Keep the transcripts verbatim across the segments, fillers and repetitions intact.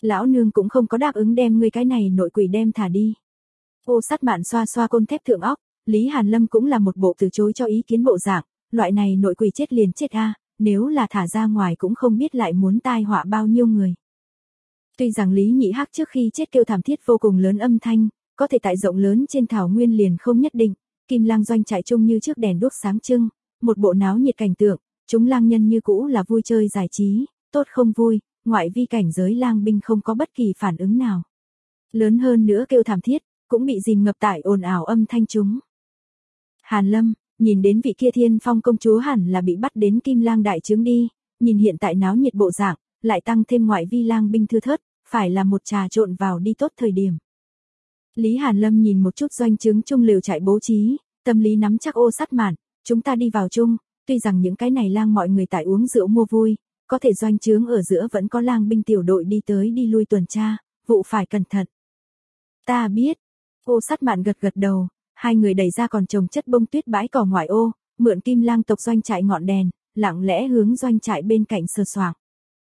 Lão nương cũng không có đáp ứng đem ngươi cái này nội quỷ đem thả đi. Ô Sát Mạn xoa xoa côn thép thượng óc, Lý Hàn Lâm cũng là một bộ từ chối cho ý kiến bộ dạng, loại này nội quỷ chết liền chết a, nếu là thả ra ngoài cũng không biết lại muốn tai họa bao nhiêu người. Tuy rằng Lý Nhị Hắc trước khi chết kêu thảm thiết vô cùng lớn âm thanh, có thể tại rộng lớn trên thảo nguyên liền không nhất định, Kim Lang doanh trại chung như trước đèn đuốc sáng trưng, một bộ náo nhiệt cảnh tượng, chúng lang nhân như cũ là vui chơi giải trí, tốt không vui, ngoại vi cảnh giới lang binh không có bất kỳ phản ứng nào. Lớn hơn nữa kêu thảm thiết, cũng bị dìm ngập tại ồn ào âm thanh chúng. Hàn Lâm, nhìn đến vị kia Thiên Phong công chúa hẳn là bị bắt đến Kim Lang đại trướng đi, nhìn hiện tại náo nhiệt bộ dạng, lại tăng thêm ngoại vi lang binh thưa thớt, phải là một trà trộn vào đi tốt thời điểm. Lý Hàn Lâm nhìn một chút doanh trướng chung lều trại bố trí, tâm lý nắm chắc. Ô Sát Mạn, chúng ta đi vào chung, tuy rằng những cái này lang mọi người tại uống rượu mua vui, có thể doanh trướng ở giữa vẫn có lang binh tiểu đội đi tới đi lui tuần tra, vụ phải cẩn thận. Ta biết. Ô Sát Mạn gật gật đầu, hai người đẩy ra còn trồng chất bông tuyết bãi cỏ ngoại ô, mượn Kim Lang tộc doanh trại ngọn đèn, lặng lẽ hướng doanh trại bên cạnh sờ soạng.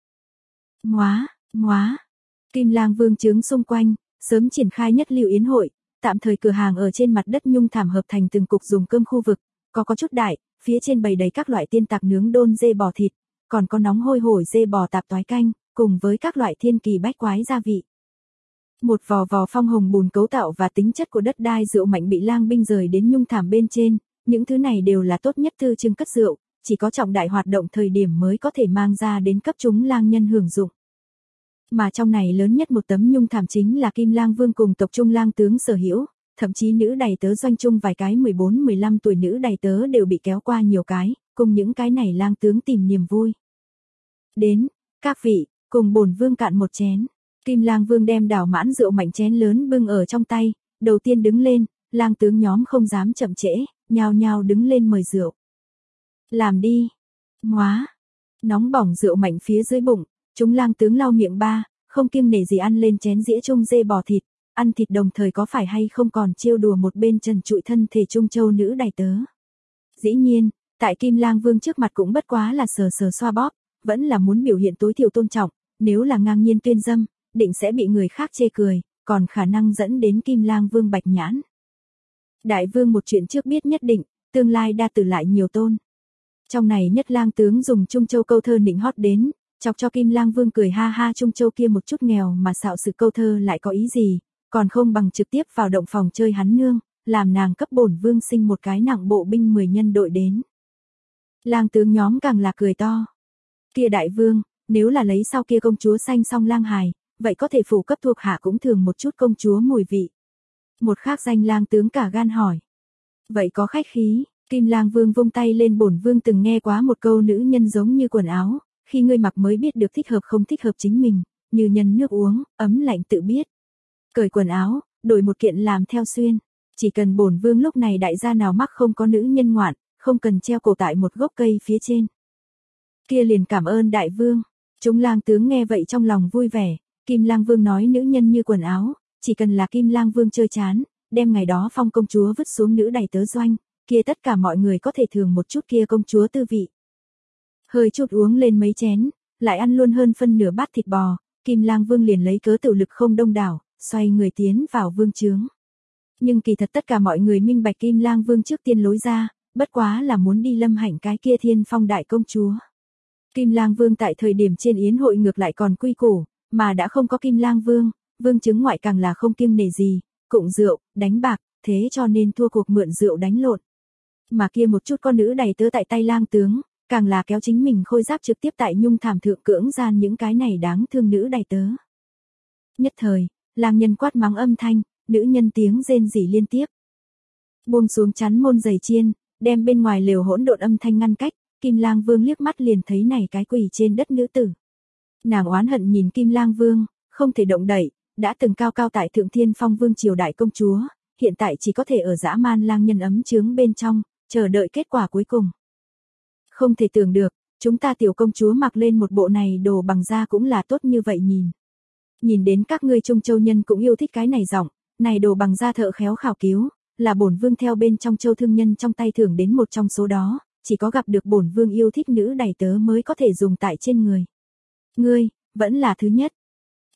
Ngoá, ngoá. Kim Lang vương trướng xung quanh, sớm triển khai nhất lưu yến hội, tạm thời cửa hàng ở trên mặt đất nhung thảm hợp thành từng cục dùng cơm khu vực, có có chút đại, phía trên bày đầy các loại tiên tạc nướng đôn dê bò thịt, còn có nóng hôi hổi dê bò tạp toái canh, cùng với các loại thiên kỳ bách quái gia vị. Một vò vò phong hồng bùn cấu tạo và tính chất của đất đai rượu mạnh bị lang binh rời đến nhung thảm bên trên, những thứ này đều là tốt nhất thư trưng cất rượu, chỉ có trọng đại hoạt động thời điểm mới có thể mang ra đến cấp chúng lang nhân hưởng dụng. Mà trong này lớn nhất một tấm nhung thảm chính là Kim Lang Vương cùng tộc trung lang tướng sở hữu, thậm chí nữ đầy tớ doanh trung vài cái mười bốn mười lăm tuổi nữ đầy tớ đều bị kéo qua nhiều cái, cùng những cái này lang tướng tìm niềm vui. Đến, các vị, cùng bổn vương cạn một chén. Kim Lang Vương đem đảo mãn rượu mạnh chén lớn bưng ở trong tay, đầu tiên đứng lên, lang tướng nhóm không dám chậm trễ, nhao nhao đứng lên mời rượu. Làm đi. Ngoá. Nóng bỏng rượu mạnh phía dưới bụng, chúng lang tướng lau miệng ba, không kiêng nể gì ăn lên chén dĩa chung dê bò thịt, ăn thịt đồng thời có phải hay không còn trêu đùa một bên trần trụi thân thể trung châu nữ đầy tớ. Dĩ nhiên, tại Kim Lang Vương trước mặt cũng bất quá là sờ sờ xoa bóp, vẫn là muốn biểu hiện tối thiểu tôn trọng, nếu là ngang nhiên tuyên dâm, định sẽ bị người khác chê cười, còn khả năng dẫn đến Kim Lang Vương bạch nhãn. Đại vương một chuyện trước biết nhất định, tương lai đa tử lại nhiều tôn. Trong này nhất lang tướng dùng Trung Châu câu thơ nịnh hót đến, chọc cho Kim Lang Vương cười ha ha. Trung Châu kia một chút nghèo mà xạo sự câu thơ lại có ý gì, còn không bằng trực tiếp vào động phòng chơi hắn nương, làm nàng cấp bổn vương sinh một cái nặng bộ binh mười nhân đội đến. Lang tướng nhóm càng là cười to. Kia đại vương, nếu là lấy sau kia công chúa xanh song lang hài, vậy có thể phủ cấp thuộc hạ cũng thường một chút công chúa mùi vị. Một khác danh lang tướng cả gan hỏi. Vậy có khách khí, Kim Lang Vương vung tay lên. Bổn vương từng nghe quá một câu nữ nhân giống như quần áo, khi ngươi mặc mới biết được thích hợp không thích hợp chính mình, như nhân nước uống, ấm lạnh tự biết. Cởi quần áo, đổi một kiện làm theo xuyên, chỉ cần bổn vương lúc này đại gia nào mắc không có nữ nhân ngoạn, không cần treo cổ tại một gốc cây phía trên. Kia liền cảm ơn đại vương. Chúng lang tướng nghe vậy trong lòng vui vẻ. Kim Lang Vương nói nữ nhân như quần áo, chỉ cần là Kim Lang Vương chơi chán, đem ngày đó phong công chúa vứt xuống nữ đầy tớ doanh, kia tất cả mọi người có thể thường một chút kia công chúa tư vị. Hơi chút uống lên mấy chén, lại ăn luôn hơn phân nửa bát thịt bò, Kim Lang Vương liền lấy cớ tự lực không đông đảo, xoay người tiến vào vương trướng. Nhưng kỳ thật tất cả mọi người minh bạch Kim Lang Vương trước tiên lối ra, bất quá là muốn đi lâm hạnh cái kia Thiên Phong đại công chúa. Kim Lang Vương tại thời điểm trên yến hội ngược lại còn quy củ, mà đã không có Kim Lang Vương, vương chứng ngoại càng là không kiêng nể gì, cụng rượu, đánh bạc, thế cho nên thua cuộc mượn rượu đánh lộn. Mà kia một chút con nữ đầy tớ tại tay lang tướng, càng là kéo chính mình khôi giáp trực tiếp tại nhung thảm thượng cưỡng gian những cái này đáng thương nữ đầy tớ. Nhất thời, lang nhân quát mắng âm thanh, nữ nhân tiếng rên rỉ liên tiếp. Buông xuống chắn môn giày chiên, đem bên ngoài lều hỗn độn âm thanh ngăn cách, Kim Lang Vương liếc mắt liền thấy này cái quỳ trên đất nữ tử. Nàng oán hận nhìn Kim Lang Vương, không thể động đậy, đã từng cao cao tại Thượng Thiên Phong Vương triều đại công chúa, hiện tại chỉ có thể ở dã man lang nhân ấm chướng bên trong, chờ đợi kết quả cuối cùng. Không thể tưởng được, chúng ta tiểu công chúa mặc lên một bộ này đồ bằng da cũng là tốt như vậy nhìn. Nhìn đến các ngươi Trung Châu nhân cũng yêu thích cái này giọng, này đồ bằng da thợ khéo khảo cứu, là bổn vương theo bên trong châu thương nhân trong tay thưởng đến một trong số đó, chỉ có gặp được bổn vương yêu thích nữ đầy tớ mới có thể dùng tại trên người. Ngươi, vẫn là thứ nhất.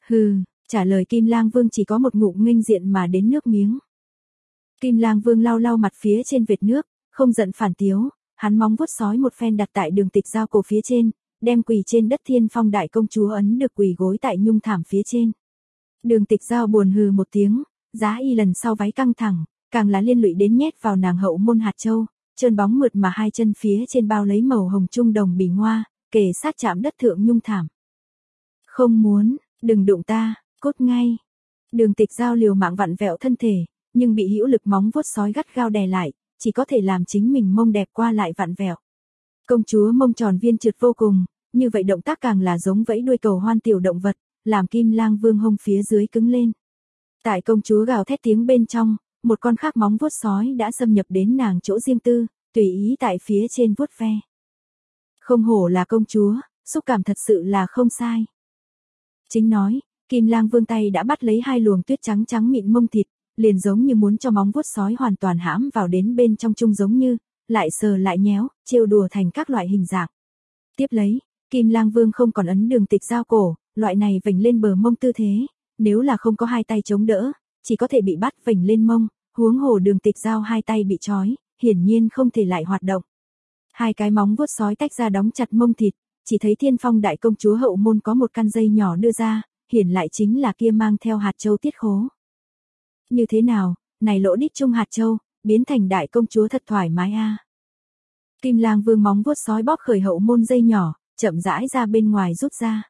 Hừ, trả lời Kim Lang Vương chỉ có một ngụm nghênh diện mà đến nước miếng. Kim Lang Vương lau lau mặt phía trên vệt nước, không giận phản tiếu, hắn móng vuốt sói một phen đặt tại Đường Tịch Giao cổ phía trên, đem quỳ trên đất Thiên Phong đại công chúa ấn được quỳ gối tại nhung thảm phía trên. Đường Tịch Giao buồn hừ một tiếng, giá y lần sau váy căng thẳng, càng là liên lụy đến nhét vào nàng hậu môn hạt châu, trơn bóng mượt mà hai chân phía trên bao lấy màu hồng trung đồng bì ngoa, kề sát chạm đất thượng nhung thảm. Không muốn, đừng đụng ta, cút ngay. Đường Tịch Giao liều mạng vặn vẹo thân thể, nhưng bị hữu lực móng vuốt sói gắt gao đè lại, chỉ có thể làm chính mình mông đẹp qua lại vặn vẹo. Công chúa mông tròn viên trượt vô cùng, như vậy động tác càng là giống vẫy đuôi cầu hoan tiểu động vật, làm Kim Lang Vương hông phía dưới cứng lên. Tại công chúa gào thét tiếng bên trong, một con khác móng vuốt sói đã xâm nhập đến nàng chỗ riêng tư, tùy ý tại phía trên vuốt ve. Không hổ là công chúa, xúc cảm thật sự là không sai. Chính nói, Kim Lang Vương tay đã bắt lấy hai luồng tuyết trắng trắng mịn mông thịt, liền giống như muốn cho móng vuốt sói hoàn toàn hãm vào đến bên trong chung giống như, lại sờ lại nhéo, trêu đùa thành các loại hình dạng. Tiếp lấy, Kim Lang Vương không còn ấn Đường Tịch Giao cổ, loại này vểnh lên bờ mông tư thế, nếu là không có hai tay chống đỡ, chỉ có thể bị bắt vểnh lên mông, huống hồ Đường Tịch Giao hai tay bị trói, hiển nhiên không thể lại hoạt động. Hai cái móng vuốt sói tách ra đóng chặt mông thịt, chỉ thấy Thiên Phong đại công chúa hậu môn có một căn dây nhỏ đưa ra, hiển lại chính là kia mang theo hạt châu tiết khố. Như thế nào, này lỗ đít chung hạt châu, biến thành đại công chúa thật thoải mái a. À. Kim Lang Vương móng vuốt sói bóp khởi hậu môn dây nhỏ, chậm rãi ra bên ngoài rút ra.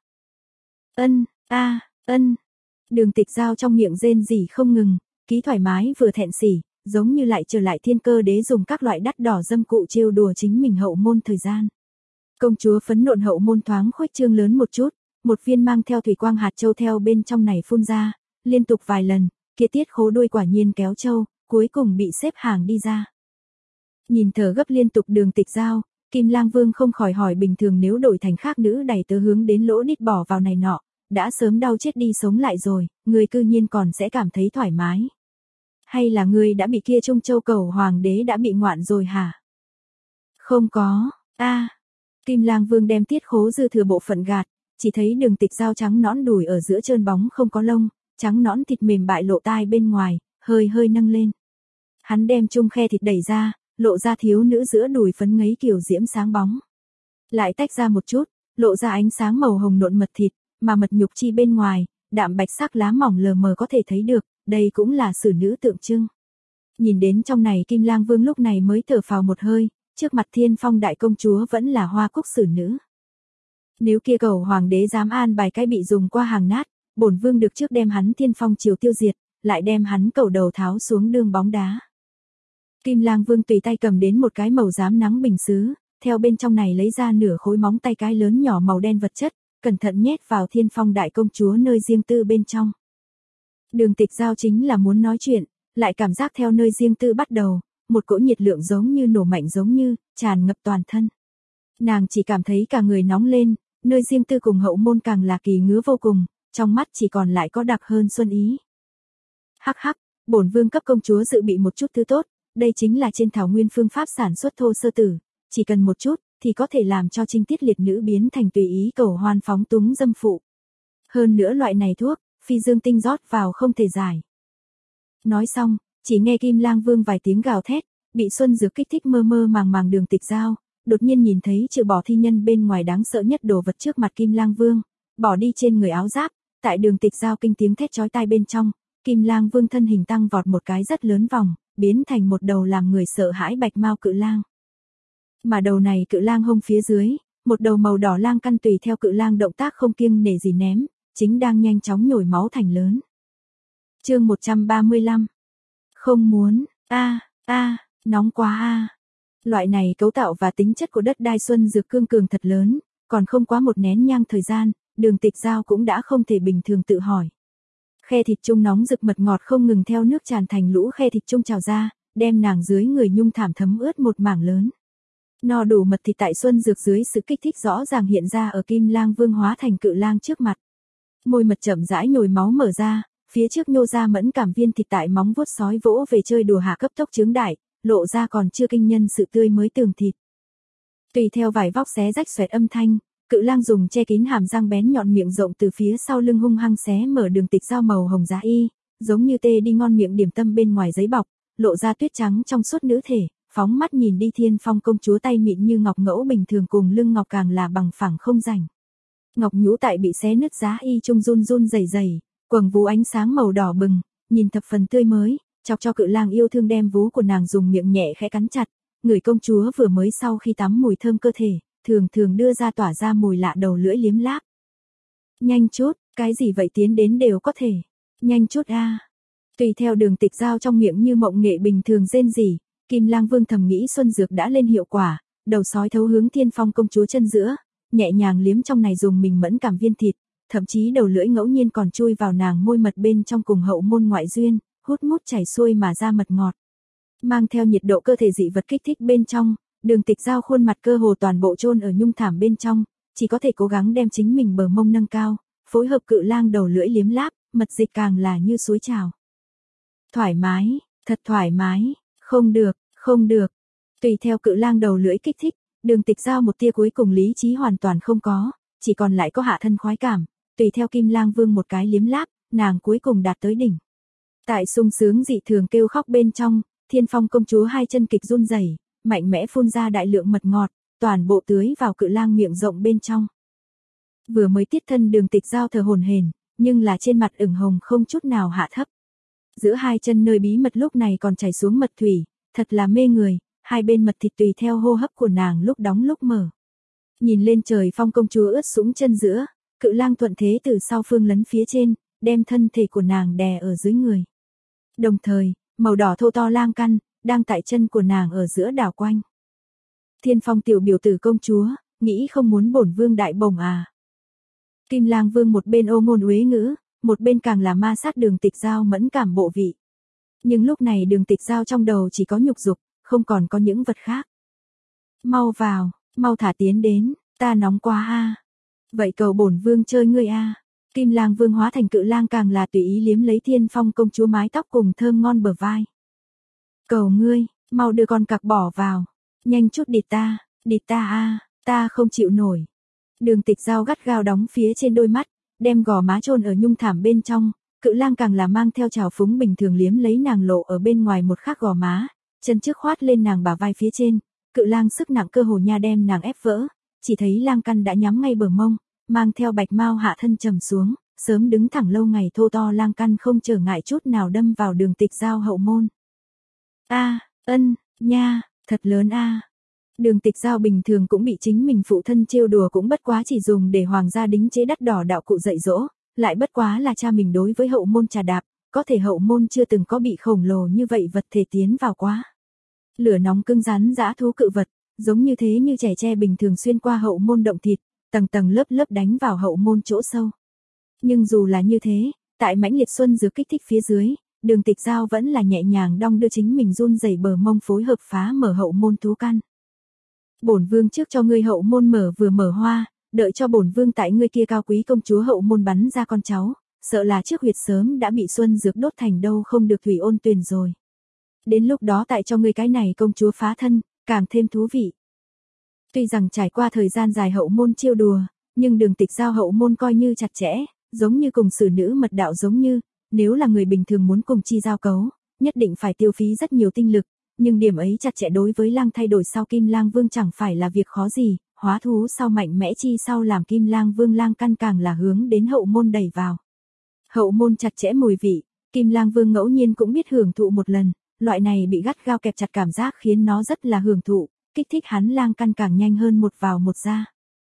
Ân, a, à, ân. Đường Tịch Giao trong miệng rên rỉ không ngừng, ký thoải mái vừa thẹn sỉ, giống như lại trở lại thiên cơ đế dùng các loại đắt đỏ dâm cụ trêu đùa chính mình hậu môn thời gian. Công chúa phấn nộn hậu môn thoáng khuếch trương lớn một chút, một viên mang theo thủy quang hạt châu theo bên trong này phun ra, liên tục vài lần, kia tiết khố đuôi quả nhiên kéo châu, cuối cùng bị xếp hàng đi ra. Nhìn thở gấp liên tục Đường Tịch Giao, Kim Lang Vương không khỏi hỏi bình thường nếu đổi thành khác nữ đầy tớ hướng đến lỗ đít bỏ vào này nọ, đã sớm đau chết đi sống lại rồi, người cư nhiên còn sẽ cảm thấy thoải mái. Hay là người đã bị kia Trung Châu Cầu Hoàng đế đã bị ngoạn rồi hả? Không có, a. À. Kim Lang Vương đem tiết khố dư thừa bộ phận gạt, chỉ thấy Đường Tịch Giao trắng nõn đùi ở giữa trơn bóng không có lông, trắng nõn thịt mềm bại lộ tai bên ngoài, hơi hơi nâng lên. Hắn đem chung khe thịt đẩy ra, lộ ra thiếu nữ giữa đùi phấn ngấy kiểu diễm sáng bóng. Lại tách ra một chút, lộ ra ánh sáng màu hồng nộn mật thịt, mà mật nhục chi bên ngoài, đạm bạch sắc lá mỏng lờ mờ có thể thấy được, đây cũng là xử nữ tượng trưng. Nhìn đến trong này Kim Lang Vương lúc này mới thở phào một hơi, trước mặt Thiên Phong đại công chúa vẫn là hoa cúc xử nữ. Nếu kia cầu hoàng đế dám an bài cái bị dùng qua hàng nát, bổn vương được trước đem hắn Thiên Phong triều tiêu diệt, lại đem hắn cầu đầu tháo xuống đường bóng đá. Kim Lang Vương tùy tay cầm đến một cái màu giám nắng bình sứ, theo bên trong này lấy ra nửa khối móng tay cái lớn nhỏ màu đen vật chất, cẩn thận nhét vào Thiên Phong đại công chúa nơi riêng tư bên trong. Đường Tịch Giao chính là muốn nói chuyện, lại cảm giác theo nơi riêng tư bắt đầu, một cỗ nhiệt lượng giống như nổ mạnh giống như, tràn ngập toàn thân. Nàng chỉ cảm thấy cả người nóng lên, nơi riêng tư cùng hậu môn càng là kỳ ngứa vô cùng, trong mắt chỉ còn lại có đặc hơn xuân ý. Hắc hắc, bổn vương cấp công chúa dự bị một chút thứ tốt, đây chính là trên thảo nguyên phương pháp sản xuất thô sơ tử, chỉ cần một chút, thì có thể làm cho trinh tiết liệt nữ biến thành tùy ý cầu hoan phóng túng dâm phụ. Hơn nữa loại này thuốc, phi dương tinh rót vào không thể giải. Nói xong, chỉ nghe Kim Lang Vương vài tiếng gào thét, bị xuân dược kích thích mơ mơ màng màng Đường Tịch Giao, đột nhiên nhìn thấy trừ bỏ thi nhân bên ngoài đáng sợ nhất đồ vật trước mặt Kim Lang Vương, bỏ đi trên người áo giáp, tại Đường Tịch Giao kinh tiếng thét chói tai bên trong, Kim Lang Vương thân hình tăng vọt một cái rất lớn vòng, biến thành một đầu làm người sợ hãi bạch mao cự lang. Mà đầu này cự lang hông phía dưới, một đầu màu đỏ lang căn tùy theo cự lang động tác không kiêng nể gì ném, chính đang nhanh chóng nhồi máu thành lớn. Chương một trăm ba mươi lăm. Không muốn, a, a, nóng quá a. Loại này cấu tạo và tính chất của đất đai xuân dược cương cường thật lớn, còn không quá một nén nhang thời gian, Đường Tịch Giao cũng đã không thể bình thường tự hỏi. Khe thịt chung nóng rực mật ngọt không ngừng theo nước tràn thành lũ khe thịt chung trào ra, đem nàng dưới người nhung thảm thấm ướt một mảng lớn. No đủ mật thịt tại xuân dược dưới sự kích thích rõ ràng hiện ra ở Kim Lang Vương hóa thành cự lang trước mặt. Môi mật chậm rãi nhồi máu mở ra, phía trước nhô ra mẫn cảm viên thịt tại móng vuốt sói vỗ về chơi đùa hạ cấp tốc trướng đại, lộ ra còn chưa kinh nhân sự tươi mới tường thịt. Tùy theo vải vóc xé rách xoẹt âm thanh, Cự lang dùng che kín hàm răng bén nhọn miệng rộng từ phía sau lưng hung hăng xé mở đường tịch dao màu hồng giá y, giống như tê đi ngon miệng điểm tâm bên ngoài giấy bọc, lộ ra tuyết trắng trong suốt nữ thể, phóng mắt nhìn đi Thiên Phong công chúa tay mịn như ngọc ngẫu bình thường cùng lưng ngọc càng là bằng phẳng không rảnh. Ngọc nhũ tại bị xé nứt giá y trung run run rẩy rẩy, quầng vú ánh sáng màu đỏ bừng, nhìn thập phần tươi mới, chọc cho cự lang yêu thương đem vú của nàng dùng miệng nhẹ khẽ cắn chặt, người công chúa vừa mới sau khi tắm mùi thơm cơ thể, thường thường đưa ra tỏa ra mùi lạ đầu lưỡi liếm láp. Nhanh chút, cái gì vậy tiến đến đều có thể. Nhanh chút a. À. Tùy theo đường tịch dao trong miệng như mộng nghệ bình thường rên rỉ, Kim Lang Vương thầm nghĩ xuân dược đã lên hiệu quả, đầu sói thấu hướng Thiên Phong công chúa chân giữa, nhẹ nhàng liếm trong này dùng mình mẫn cảm viên thịt, thậm chí đầu lưỡi ngẫu nhiên còn chui vào nàng môi mật bên trong cùng hậu môn ngoại duyên, hút mút chảy xuôi mà ra mật ngọt. Mang theo nhiệt độ cơ thể dị vật kích thích bên trong, đường tịch dao khuôn mặt cơ hồ toàn bộ chôn ở nhung thảm bên trong, chỉ có thể cố gắng đem chính mình bờ mông nâng cao, phối hợp cự lang đầu lưỡi liếm láp, mật dịch càng là như suối trào. Thoải mái, thật thoải mái, không được, không được. Tùy theo cự lang đầu lưỡi kích thích, đường tịch dao một tia cuối cùng lý trí hoàn toàn không có, chỉ còn lại có hạ thân khoái cảm, tùy theo Kim Lang Vương một cái liếm láp, nàng cuối cùng đạt tới đỉnh. Tại sung sướng dị thường kêu khóc bên trong, Thiên Phong công chúa hai chân kịch run rẩy, mạnh mẽ phun ra đại lượng mật ngọt, toàn bộ tưới vào cự lang miệng rộng bên trong. Vừa mới tiết thân đường tịch dao thở hổn hển, nhưng là trên mặt ửng hồng không chút nào hạ thấp. Giữa hai chân nơi bí mật lúc này còn chảy xuống mật thủy, thật là mê người, hai bên mật thịt tùy theo hô hấp của nàng lúc đóng lúc mở. Nhìn lên trời Phong công chúa ướt sũng chân giữa, cự lang thuận thế từ sau phương lấn phía trên, đem thân thể của nàng đè ở dưới người. Đồng thời, màu đỏ thô to lang căn, đang tại chân của nàng ở giữa đảo quanh. Thiên Phong tiểu biểu tử công chúa, nghĩ không muốn bổn vương đại bổng à. Kim Lang Vương một bên ô ngôn uế ngữ, một bên càng là ma sát đường tịch dao mẫn cảm bộ vị. Nhưng lúc này đường tịch dao trong đầu chỉ có nhục dục, không còn có những vật khác. Mau vào, mau thả tiến đến, ta nóng quá a. À. Vậy cầu bổn vương chơi ngươi a. À. Kim Lang Vương hóa thành cự lang càng là tùy ý liếm lấy Thiên Phong công chúa mái tóc cùng thơm ngon bờ vai. Cầu ngươi, mau đưa con cặc bỏ vào, nhanh chút địt ta, địt ta a, à, ta không chịu nổi. Đường tịch dao gắt gao đóng phía trên đôi mắt, đem gò má chôn ở nhung thảm bên trong, cự lang càng là mang theo trào phúng bình thường liếm lấy nàng lộ ở bên ngoài một khắc gò má, chân trước khoát lên nàng bả vai phía trên, cự lang sức nặng cơ hồ nha đem nàng ép vỡ, chỉ thấy lang căn đã nhắm ngay bờ mông, mang theo bạch mao hạ thân trầm xuống, sớm đứng thẳng lâu ngày thô to lang căn không trở ngại chút nào đâm vào đường tịch dao hậu môn. A, à, ân, nha, thật lớn a. À. Đường tịch dao bình thường cũng bị chính mình phụ thân trêu đùa cũng bất quá chỉ dùng để hoàng gia đính chế đắt đỏ đạo cụ dạy dỗ, lại bất quá là cha mình đối với hậu môn trà đạp, có thể hậu môn chưa từng có bị khổng lồ như vậy vật thể tiến vào quá. Lửa nóng cứng rắn dã thú cự vật, giống như thế như trẻ tre bình thường xuyên qua hậu môn động thịt, tầng tầng lớp lớp đánh vào hậu môn chỗ sâu. Nhưng dù là như thế, tại mãnh liệt xuân dược kích thích phía dưới, đường tịch dao vẫn là nhẹ nhàng đong đưa chính mình run rẩy bờ mông phối hợp phá mở hậu môn thú căn. Bổn vương trước cho ngươi hậu môn mở vừa mở hoa, đợi cho bổn vương tại ngươi kia cao quý công chúa hậu môn bắn ra con cháu, sợ là trước huyệt sớm đã bị xuân dược đốt thành đâu không được thủy ôn tuyền rồi. Đến lúc đó tại cho ngươi cái này công chúa phá thân, càng thêm thú vị. Tuy rằng trải qua thời gian dài hậu môn chiêu đùa, nhưng đường tịch giao hậu môn coi như chặt chẽ, giống như cùng xử nữ mật đạo giống như, nếu là người bình thường muốn cùng chi giao cấu, nhất định phải tiêu phí rất nhiều tinh lực, nhưng điểm ấy chặt chẽ đối với lang thay đổi sau Kim Lang Vương chẳng phải là việc khó gì, hóa thú sau mạnh mẽ chi sau làm Kim Lang Vương lang căn càng là hướng đến hậu môn đẩy vào. Hậu môn chặt chẽ mùi vị, Kim Lang Vương ngẫu nhiên cũng biết hưởng thụ một lần, loại này bị gắt gao kẹp chặt cảm giác khiến nó rất là hưởng thụ, kích thích hắn lang căn càng nhanh hơn một vào một ra.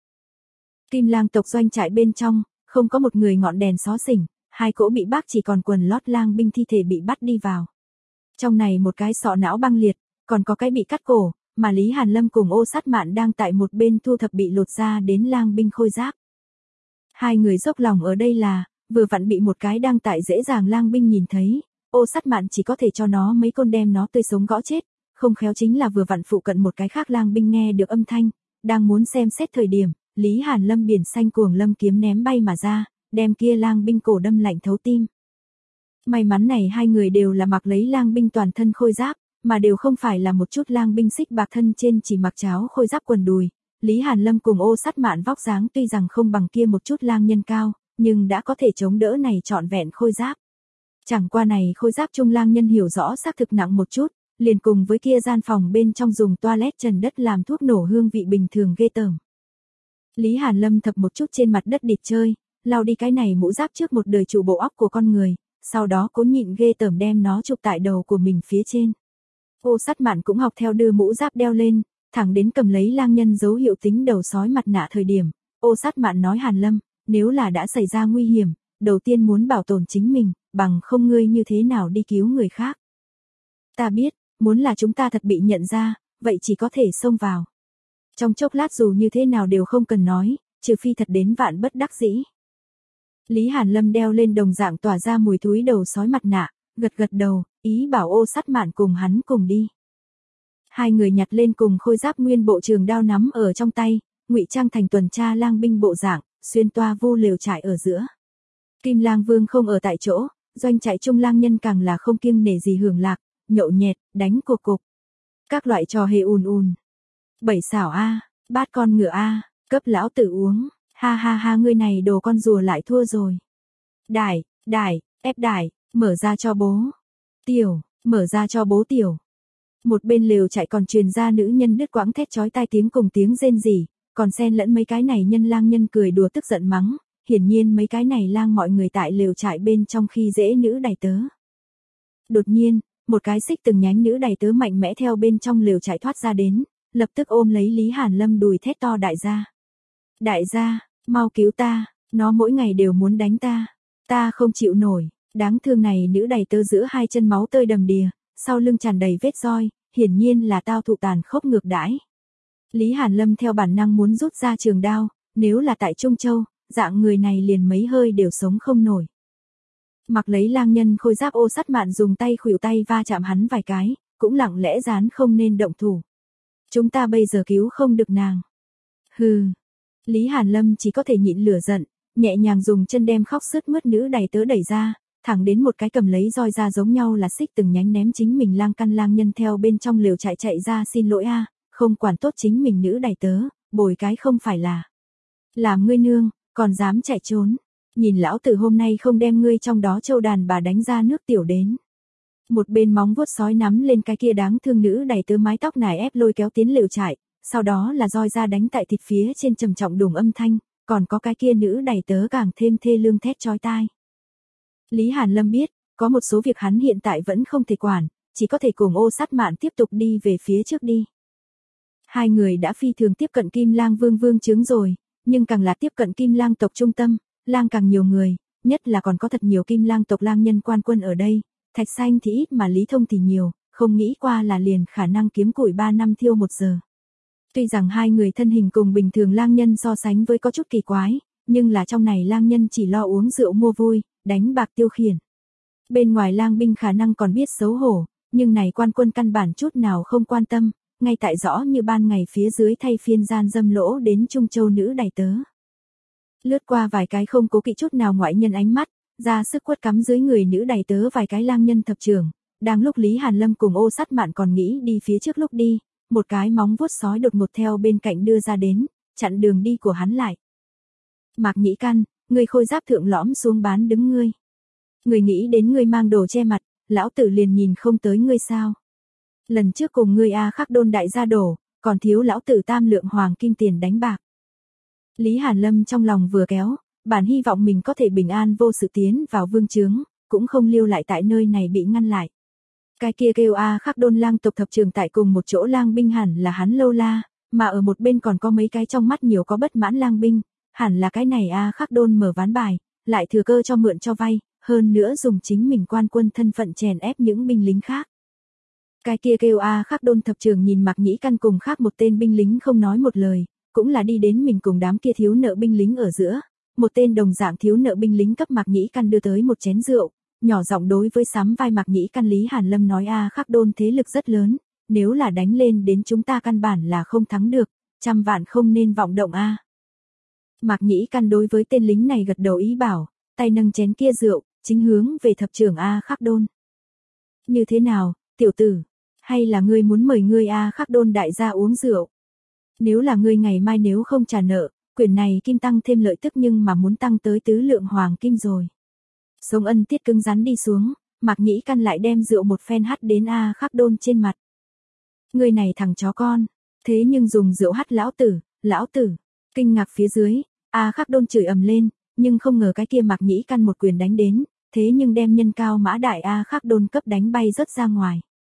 Kim Lang tộc doanh trại bên trong, không có một người ngọn đèn xó xỉnh, hai cỗ bị bác chỉ còn quần lót lang binh thi thể bị bắt đi vào. Trong này một cái sọ não băng liệt, còn có cái bị cắt cổ, mà Lý Hàn Lâm cùng Ô Sát Mạn đang tại một bên thu thập bị lột ra đến lang binh khôi giáp. Hai người dốc lòng ở đây là, vừa vặn bị một cái đang tại dễ dàng lang binh nhìn thấy, Ô Sát Mạn chỉ có thể cho nó mấy côn đem nó tươi sống gõ chết, không khéo chính là vừa vặn phụ cận một cái khác lang binh nghe được âm thanh, đang muốn xem xét thời điểm, Lý Hàn Lâm biển xanh cuồng lâm kiếm ném bay mà ra, đem kia lang binh cổ đâm lạnh thấu tim. May mắn này hai người đều là mặc lấy lang binh toàn thân khôi giáp, mà đều không phải là một chút lang binh xích bạc thân trên chỉ mặc cháo khôi giáp quần đùi, Lý Hàn Lâm cùng Ô Sát Mạn vóc dáng tuy rằng không bằng kia một chút lang nhân cao, nhưng đã có thể chống đỡ này trọn vẹn khôi giáp. Chẳng qua này khôi giáp trung lang nhân hiểu rõ xác thực nặng một chút, liền cùng với kia gian phòng bên trong dùng toilet trần đất làm thuốc nổ hương vị bình thường ghê tởm. Lý Hàn Lâm thập một chút trên mặt đất địt chơi, lau đi cái này mũ giáp trước một đời trụ bộ óc của con người, sau đó cố nhịn ghê tởm đem nó chụp tại đầu của mình phía trên. Ô Sát Mạn cũng học theo đưa mũ giáp đeo lên, thẳng đến cầm lấy lang nhân dấu hiệu tính đầu sói mặt nạ thời điểm, Ô Sát Mạn nói Hàn Lâm, nếu là đã xảy ra nguy hiểm, đầu tiên muốn bảo tồn chính mình, bằng không ngươi như thế nào đi cứu người khác. Ta biết, muốn là chúng ta thật bị nhận ra, vậy chỉ có thể xông vào. Trong chốc lát dù như thế nào đều không cần nói, trừ phi thật đến vạn bất đắc dĩ. Lý Hàn Lâm đeo lên đồng dạng tỏa ra mùi thúi đầu sói mặt nạ, gật gật đầu, ý bảo Ô Sát Mạn cùng hắn cùng đi. Hai người nhặt lên cùng khôi giáp nguyên bộ trường đao nắm ở trong tay, ngụy trang thành tuần tra lang binh bộ dạng, xuyên toa vu lều trại ở giữa. Kim Lang Vương không ở tại chỗ, doanh trại trung lang nhân càng là không kiêng nể gì hưởng lạc, nhậu nhẹt, đánh cục cục. Các loại trò hề ùn ùn. Bảy xảo a, bát con ngựa a, cấp lão tử uống, ha ha ha ngươi này đồ con rùa lại thua rồi. Đài, đài, ép đài, mở ra cho bố. Tiểu, mở ra cho bố tiểu. Một bên lều chạy còn truyền ra nữ nhân đứt quãng thét chói tai tiếng cùng tiếng rên rỉ, còn xen lẫn mấy cái này nhân lang nhân cười đùa tức giận mắng, hiển nhiên mấy cái này lang mọi người tại lều trại bên trong khi dễ nữ đầy tớ. Đột nhiên, một cái xích từng nhánh nữ đầy tớ mạnh mẽ theo bên trong lều trại thoát ra đến, lập tức ôm lấy Lý Hàn Lâm đùi thét to đại gia. Đại gia, mau cứu ta, nó mỗi ngày đều muốn đánh ta, ta không chịu nổi, đáng thương này nữ đầy tớ giữa hai chân máu tơi đầm đìa, sau lưng tràn đầy vết roi, hiển nhiên là tao thụ tàn khốc ngược đãi. Lý Hàn Lâm theo bản năng muốn rút ra trường đao, nếu là tại Trung Châu, dạng người này liền mấy hơi đều sống không nổi. Mặc lấy lang nhân khôi giáp Ô Sát Mạn dùng tay khuỷu tay va chạm hắn vài cái, cũng lặng lẽ dán không nên động thủ. Chúng ta bây giờ cứu không được nàng. Hừ. Lý Hàn Lâm chỉ có thể nhịn lửa giận, nhẹ nhàng dùng chân đem khóc sướt mướt nữ đầy tớ đẩy ra, thẳng đến một cái cầm lấy roi ra giống nhau là xích từng nhánh ném chính mình lang căn lang nhân theo bên trong lều chạy chạy ra xin lỗi a, không quản tốt chính mình nữ đầy tớ, bồi cái không phải là. Làm ngươi nương, còn dám chạy trốn. Nhìn lão tử hôm nay không đem ngươi trong đó châu đàn bà đánh ra nước tiểu đến. Một bên móng vuốt sói nắm lên cái kia đáng thương nữ đầy tớ mái tóc nải ép lôi kéo tiến lều trại, sau đó là roi ra đánh tại thịt phía trên trầm trọng đùng âm thanh, còn có cái kia nữ đầy tớ càng thêm thê lương thét chói tai. Lý Hàn Lâm biết, có một số việc hắn hiện tại vẫn không thể quản, chỉ có thể cùng Ô Sát Mạn tiếp tục đi về phía trước đi. Hai người đã phi thường tiếp cận Kim Lang Vương vương trướng rồi, nhưng càng là tiếp cận Kim Lang tộc trung tâm, lang càng nhiều người, nhất là còn có thật nhiều Kim Lang tộc lang nhân quan quân ở đây, thạch xanh thì ít mà Lý Thông thì nhiều, không nghĩ qua là liền khả năng kiếm củi ba năm thiêu một giờ. Tuy rằng hai người thân hình cùng bình thường lang nhân so sánh với có chút kỳ quái, nhưng là trong này lang nhân chỉ lo uống rượu mua vui, đánh bạc tiêu khiển. Bên ngoài lang binh khả năng còn biết xấu hổ, nhưng này quan quân căn bản chút nào không quan tâm, ngay tại rõ như ban ngày phía dưới thay phiên gian dâm lỗ đến Trung Châu nữ đầy tớ. Lướt qua vài cái không cố kỵ chút nào ngoại nhân ánh mắt, ra sức quất cắm dưới người nữ đầy tớ vài cái lang nhân thập trưởng, đang lúc Lý Hàn Lâm cùng Ô Sát Mạn còn nghĩ đi phía trước lúc đi, một cái móng vuốt sói đột ngột theo bên cạnh đưa ra đến, chặn đường đi của hắn lại. Mạc Nhĩ Căn, người khôi giáp thượng lõm xuống bán đứng ngươi. Người nghĩ đến ngươi mang đồ che mặt, lão tử liền nhìn không tới ngươi sao. Lần trước cùng ngươi A Khắc Đôn đại gia đổ, còn thiếu lão tử tam lượng hoàng kim tiền đánh bạc. Lý Hàn Lâm trong lòng vừa kéo, bản hy vọng mình có thể bình an vô sự tiến vào vương trướng, cũng không lưu lại tại nơi này bị ngăn lại. Cái kia kêu A Khắc Đôn lang tộc thập trường tại cùng một chỗ lang binh hẳn là hắn lâu la, mà ở một bên còn có mấy cái trong mắt nhiều có bất mãn lang binh, hẳn là cái này A Khắc Đôn mở ván bài, lại thừa cơ cho mượn cho vay, hơn nữa dùng chính mình quan quân thân phận chèn ép những binh lính khác. Cái kia kêu A Khắc Đôn thập trường nhìn Mạc Nhĩ Căn cùng khác một tên binh lính không nói một lời, cũng là đi đến mình cùng đám kia thiếu nợ binh lính ở giữa, một tên đồng dạng thiếu nợ binh lính cấp Mạc Nhĩ Căn đưa tới một chén rượu, nhỏ giọng đối với sắm vai Mạc Nhĩ Căn Lý Hàn Lâm nói A Khắc Đôn thế lực rất lớn, nếu là đánh lên đến chúng ta căn bản là không thắng được, trăm vạn không nên vọng động a. Mạc Nhĩ Căn đối với tên lính này gật đầu ý bảo, tay nâng chén kia rượu, chính hướng về thập trưởng A Khắc Đôn. Như thế nào, tiểu tử, hay là ngươi muốn mời ngươi A Khắc Đôn đại gia uống rượu? Nếu là ngươi ngày mai nếu không trả nợ, quyển này kim tăng thêm lợi tức nhưng mà muốn tăng tới tứ lượng hoàng kim rồi. Sống ân tiết cứng rắn đi xuống, Mạc Nhĩ Căn lại đem rượu một phen hắt đến A Khắc Đôn trên mặt. Ngươi này thằng chó con, thế nhưng dùng rượu hắt lão tử, lão tử. Kinh ngạc phía dưới, A Khắc Đôn chửi ầm lên, nhưng không ngờ cái kia Mạc Nhĩ Căn một quyền đánh đến, thế nhưng đem nhân cao mã đại A Khắc Đôn cấp đánh bay rớt ra ngoài.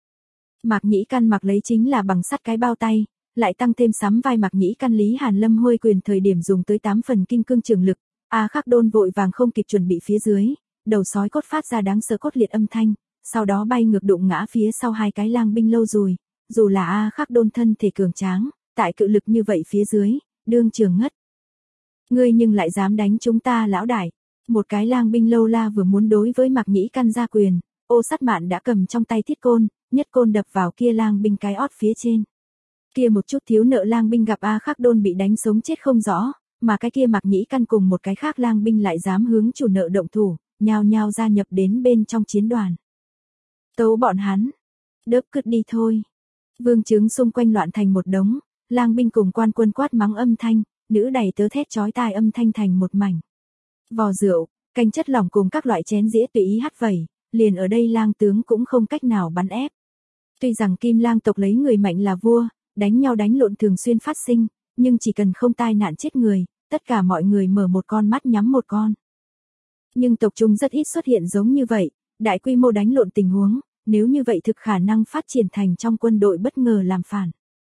Mạc Nhĩ Căn mặc lấy chính là bằng sắt cái bao tay, lại tăng thêm sắm vai Mạc Nhĩ Căn Lý Hàn Lâm hôi quyền thời điểm dùng tới tám phần kim cương trường lực, A Khắc Đôn vội vàng không kịp chuẩn bị phía dưới, đầu sói cốt phát ra đáng sợ cốt liệt âm thanh, sau đó bay ngược đụng ngã phía sau hai cái lang binh lâu rồi, dù là A Khắc Đôn thân thể cường tráng, tại cự lực như vậy phía dưới, đương trường ngất. Ngươi nhưng lại dám đánh chúng ta lão đại. Một cái lang binh lâu la vừa muốn đối với Mạc Nhĩ Căn ra quyền, Ô Sát Mạn đã cầm trong tay thiết côn, nhất côn đập vào kia lang binh cái ót phía trên. Kia một chút thiếu nợ lang binh gặp A Khắc Đôn bị đánh sống chết không rõ, mà cái kia Mạc Nhĩ Căn cùng một cái khác lang binh lại dám hướng chủ nợ động thủ, nhao nhao gia nhập đến bên trong chiến đoàn. Tấu bọn hắn, đớp cứt đi thôi. Vương chứng xung quanh loạn thành một đống, lang binh cùng quan quân quát mắng âm thanh, nữ đầy tớ thét chói tai âm thanh thành một mảnh. Vò rượu, canh chất lỏng cùng các loại chén dĩa tùy ý hắt vẩy, liền ở đây lang tướng cũng không cách nào bắn ép. Tuy rằng Kim Lang tộc lấy người mạnh là vua, đánh nhau đánh lộn thường xuyên phát sinh, nhưng chỉ cần không tai nạn chết người, tất cả mọi người mở một con mắt nhắm một con. Nhưng tộc trung rất ít xuất hiện giống như vậy, đại quy mô đánh lộn tình huống, nếu như vậy thực khả năng phát triển thành trong quân đội bất ngờ làm phản.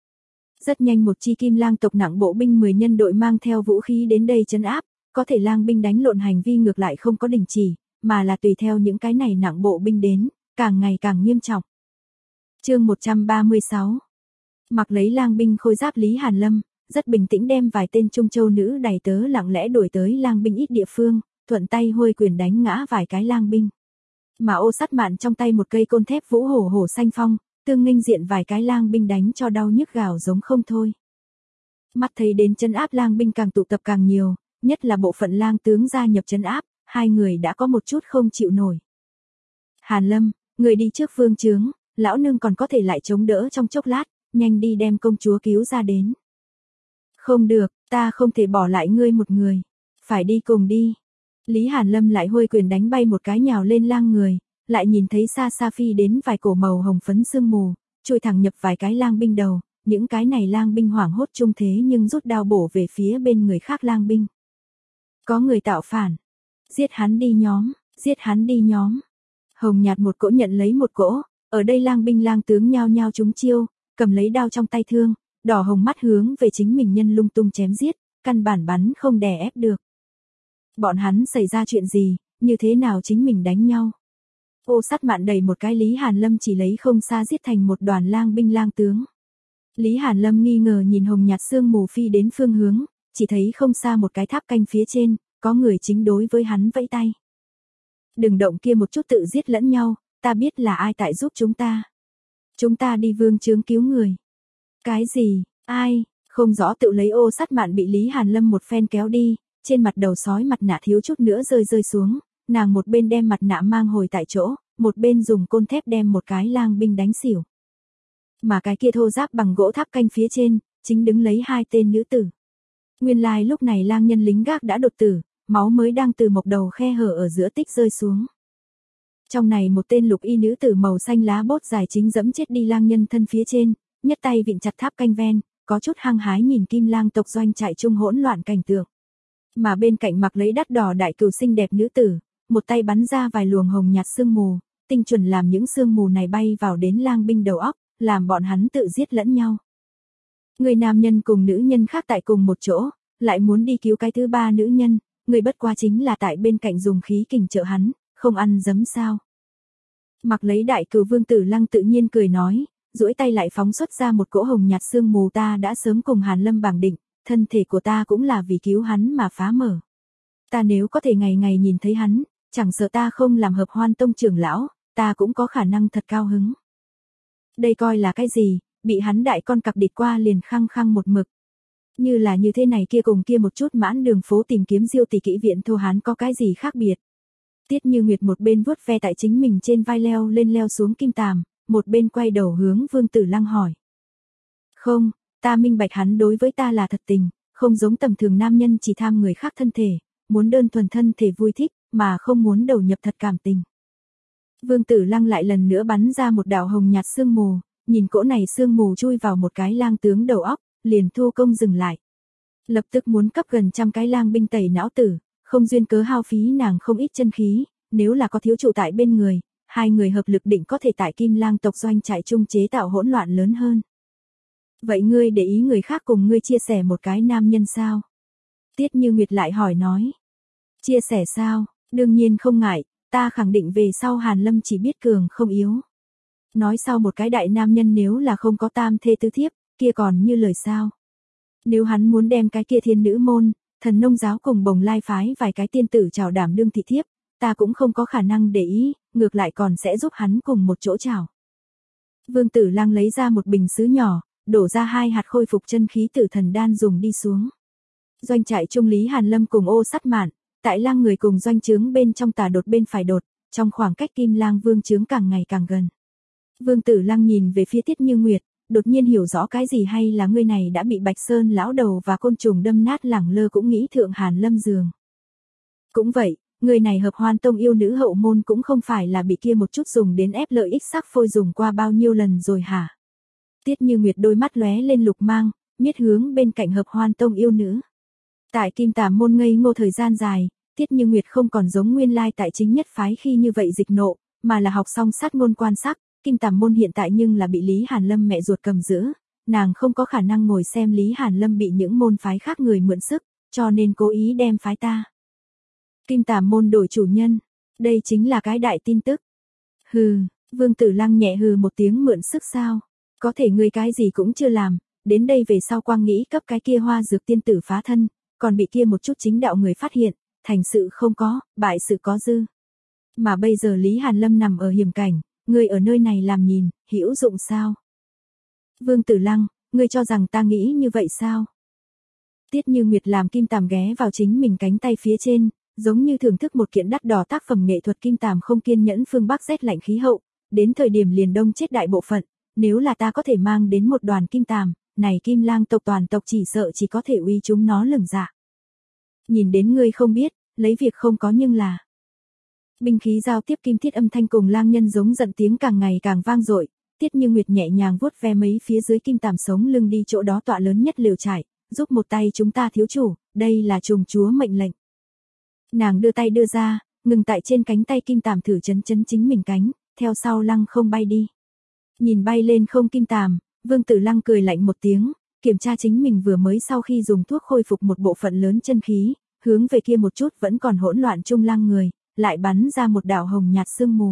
Rất nhanh một chi Kim Lang tộc nặng bộ binh mười nhân đội mang theo vũ khí đến đây trấn áp, có thể lang binh đánh lộn hành vi ngược lại không có đình chỉ, mà là tùy theo những cái này nặng bộ binh đến, càng ngày càng nghiêm trọng. Chương một trăm ba mươi sáu. Mặc lấy lang binh khôi giáp Lý Hàn Lâm, rất bình tĩnh đem vài tên Trung Châu nữ đầy tớ lặng lẽ đuổi tới lang binh ít địa phương, thuận tay hôi quyền đánh ngã vài cái lang binh. Mà Ô Sát Mạn trong tay một cây côn thép vũ hổ hổ xanh phong, tương nghênh diện vài cái lang binh đánh cho đau nhức gào giống không thôi. Mắt thấy đến trấn áp lang binh càng tụ tập càng nhiều, nhất là bộ phận lang tướng gia nhập trấn áp, hai người đã có một chút không chịu nổi. Hàn Lâm, người đi trước vương trướng, lão nương còn có thể lại chống đỡ trong chốc lát, nhanh đi đem công chúa cứu ra đến. Không được, ta không thể bỏ lại ngươi một người, phải đi cùng đi. Lý Hàn Lâm lại hôi quyền đánh bay một cái nhào lên lang người, lại nhìn thấy xa xa phi đến vài cổ màu hồng phấn sương mù, chui thẳng nhập vài cái lang binh đầu, những cái này lang binh hoảng hốt chung thế nhưng rút đao bổ về phía bên người khác lang binh. Có người tạo phản, giết hắn đi nhóm, giết hắn đi nhóm. Hồng nhạt một cỗ nhận lấy một cỗ, ở đây lang binh lang tướng nhao nhao trúng chiêu, cầm lấy đao trong tay thương, đỏ hồng mắt hướng về chính mình nhân lung tung chém giết, căn bản bắn không đè ép được. Bọn hắn xảy ra chuyện gì, như thế nào chính mình đánh nhau. Ô Sát Mạn đẩy một cái Lý Hàn Lâm chỉ lấy không xa giết thành một đoàn lang binh lang tướng. Lý Hàn Lâm nghi ngờ nhìn hồng nhạt sương mù phi đến phương hướng, chỉ thấy không xa một cái tháp canh phía trên, có người chính đối với hắn vẫy tay. Đừng động kia một chút tự giết lẫn nhau, ta biết là ai tại giúp chúng ta. Chúng ta đi vương trướng cứu người. Cái gì, ai, không rõ tự lấy Ô Sát Mạn bị Lý Hàn Lâm một phen kéo đi, trên mặt đầu sói mặt nạ thiếu chút nữa rơi rơi xuống, nàng một bên đem mặt nạ mang hồi tại chỗ, một bên dùng côn thép đem một cái lang binh đánh xỉu. Mà cái kia thô giáp bằng gỗ tháp canh phía trên, chính đứng lấy hai tên nữ tử. Nguyên lai lúc này lang nhân lính gác đã đột tử, máu mới đang từ một đầu khe hở ở giữa tích rơi xuống. Trong này một tên lục y nữ tử màu xanh lá bốt dài chính dẫm chết đi lang nhân thân phía trên, nhất tay vịn chặt tháp canh ven, có chút hăng hái nhìn Kim Lang tộc doanh trại chung hỗn loạn cảnh tượng. Mà bên cạnh mặc lấy đắt đỏ đại cừu xinh đẹp nữ tử, một tay bắn ra vài luồng hồng nhạt sương mù, tinh chuẩn làm những sương mù này bay vào đến lang binh đầu óc, làm bọn hắn tự giết lẫn nhau. Người nam nhân cùng nữ nhân khác tại cùng một chỗ, lại muốn đi cứu cái thứ ba nữ nhân, người bất qua chính là tại bên cạnh dùng khí kình trợ hắn, không ăn dấm sao. Mặc lấy đại cừu vương tử Lăng tự nhiên cười nói, duỗi tay lại phóng xuất ra một cỗ hồng nhạt sương mù, ta đã sớm cùng Hàn Lâm bảng định, thân thể của ta cũng là vì cứu hắn mà phá mở. Ta nếu có thể ngày ngày nhìn thấy hắn, chẳng sợ ta không làm hợp hoan tông trưởng lão, ta cũng có khả năng thật cao hứng. Đây coi là cái gì, bị hắn đại con cặc địt qua liền khăng khăng một mực. Như là như thế này kia cùng kia một chút mãn đường phố tìm kiếm diêu tỷ kỹ viện thô hán có cái gì khác biệt. Tiết Như Nguyệt một bên vuốt ve tại chính mình trên vai leo lên leo xuống kim tàm, một bên quay đầu hướng Vương Tử Lăng hỏi. Không, Ta minh bạch hắn đối với ta là thật tình, không giống tầm thường nam nhân chỉ tham người khác thân thể, muốn đơn thuần thân thể vui thích, mà không muốn đầu nhập thật cảm tình. Vương Tử Lăng lại lần nữa bắn ra một đạo hồng nhạt sương mù, nhìn cỗ này sương mù chui vào một cái lang tướng đầu óc, liền thu công dừng lại. Lập tức muốn cấp gần trăm cái lang binh tẩy não tử, không duyên cớ hao phí nàng không ít chân khí, nếu là có thiếu trụ tại bên người, hai người hợp lực định có thể tại Kim Lang tộc doanh trại chung chế tạo hỗn loạn lớn hơn. Vậy ngươi để ý người khác cùng ngươi chia sẻ một cái nam nhân sao? Tiết Như Nguyệt lại hỏi nói. Chia sẻ sao? Đương nhiên không ngại, ta khẳng định về sau Hàn Lâm chỉ biết cường không yếu. Nói sau một cái đại nam nhân nếu là không có tam thê tứ thiếp, kia còn như lời sao? Nếu hắn muốn đem cái kia thiên nữ môn, thần nông giáo cùng bồng lai phái vài cái tiên tử chào đảm đương thị thiếp, ta cũng không có khả năng để ý, ngược lại còn sẽ giúp hắn cùng một chỗ chào. Vương Tử Lăng lấy ra một bình sứ nhỏ, đổ ra hai hạt khôi phục chân khí tử thần đan dùng đi xuống. Doanh trại trung Lý Hàn Lâm cùng Ô Sắt Mạn, tại lang người cùng doanh trướng bên trong tà đột bên phải đột, trong khoảng cách Kim Lang Vương trướng càng ngày càng gần. Vương Tử Lăng nhìn về phía Tiết Như Nguyệt, đột nhiên hiểu rõ cái gì hay là người này đã bị Bạch Sơn lão đầu và côn trùng đâm nát lẳng lơ cũng nghĩ thượng Hàn Lâm giường. Cũng vậy, người này hợp Hoan Tông yêu nữ hậu môn cũng không phải là bị kia một chút dùng đến ép lợi ích sắc phôi dùng qua bao nhiêu lần rồi hả? Tiết Như Nguyệt đôi mắt lóe lên lục mang, miết hướng bên cạnh hợp Hoan Tông yêu nữ. Tại Kim Tà môn ngây ngô thời gian dài, Tiết Như Nguyệt không còn giống nguyên lai tại chính nhất phái khi như vậy dịch nộ, mà là học xong sát ngôn quan sắc. Kim Tà môn hiện tại nhưng là bị Lý Hàn Lâm mẹ ruột cầm giữ, nàng không có khả năng ngồi xem Lý Hàn Lâm bị những môn phái khác người mượn sức, cho nên cố ý đem phái ta. Kim Tà môn đổi chủ nhân, đây chính là cái đại tin tức. Hừ, Vương Tử Lăng nhẹ hừ một tiếng mượn sức sao? Có thể ngươi cái gì cũng chưa làm, đến đây về sau quang nghĩ cấp cái kia hoa dược tiên tử phá thân, còn bị kia một chút chính đạo người phát hiện, thành sự không có, bại sự có dư. Mà bây giờ Lý Hàn Lâm nằm ở hiểm cảnh, ngươi ở nơi này làm nhìn, hữu dụng sao? Vương Tử Lăng, ngươi cho rằng ta nghĩ như vậy sao? Tiết Như Nguyệt làm Kim Tàm ghé vào chính mình cánh tay phía trên, giống như thưởng thức một kiện đắt đỏ tác phẩm nghệ thuật. Kim Tàm không kiên nhẫn phương Bắc rét lạnh khí hậu, đến thời điểm liền đông chết đại bộ phận, nếu là ta có thể mang đến một đoàn Kim Tàm, này Kim Lang tộc toàn tộc chỉ sợ chỉ có thể uy chúng nó lừng dạ. Nhìn đến ngươi không biết, lấy việc không có nhưng là. Binh khí giao tiếp kim thiết âm thanh cùng lang nhân giống giận tiếng càng ngày càng vang dội. Tiết Như Nguyệt nhẹ nhàng vuốt ve mấy phía dưới Kim Tàm sống lưng đi chỗ đó tọa lớn nhất lều trại, giúp một tay chúng ta thiếu chủ, đây là trùng chúa mệnh lệnh. Nàng đưa tay đưa ra, ngừng tại trên cánh tay Kim Tàm thử chấn chấn chính mình cánh, theo sau lăng không bay đi. Nhìn bay lên không Kim Tàm, Vương Tử Lăng cười lạnh một tiếng, kiểm tra chính mình vừa mới sau khi dùng thuốc khôi phục một bộ phận lớn chân khí, hướng về kia một chút vẫn còn hỗn loạn trung lang người, lại bắn ra một đạo hồng nhạt sương mù.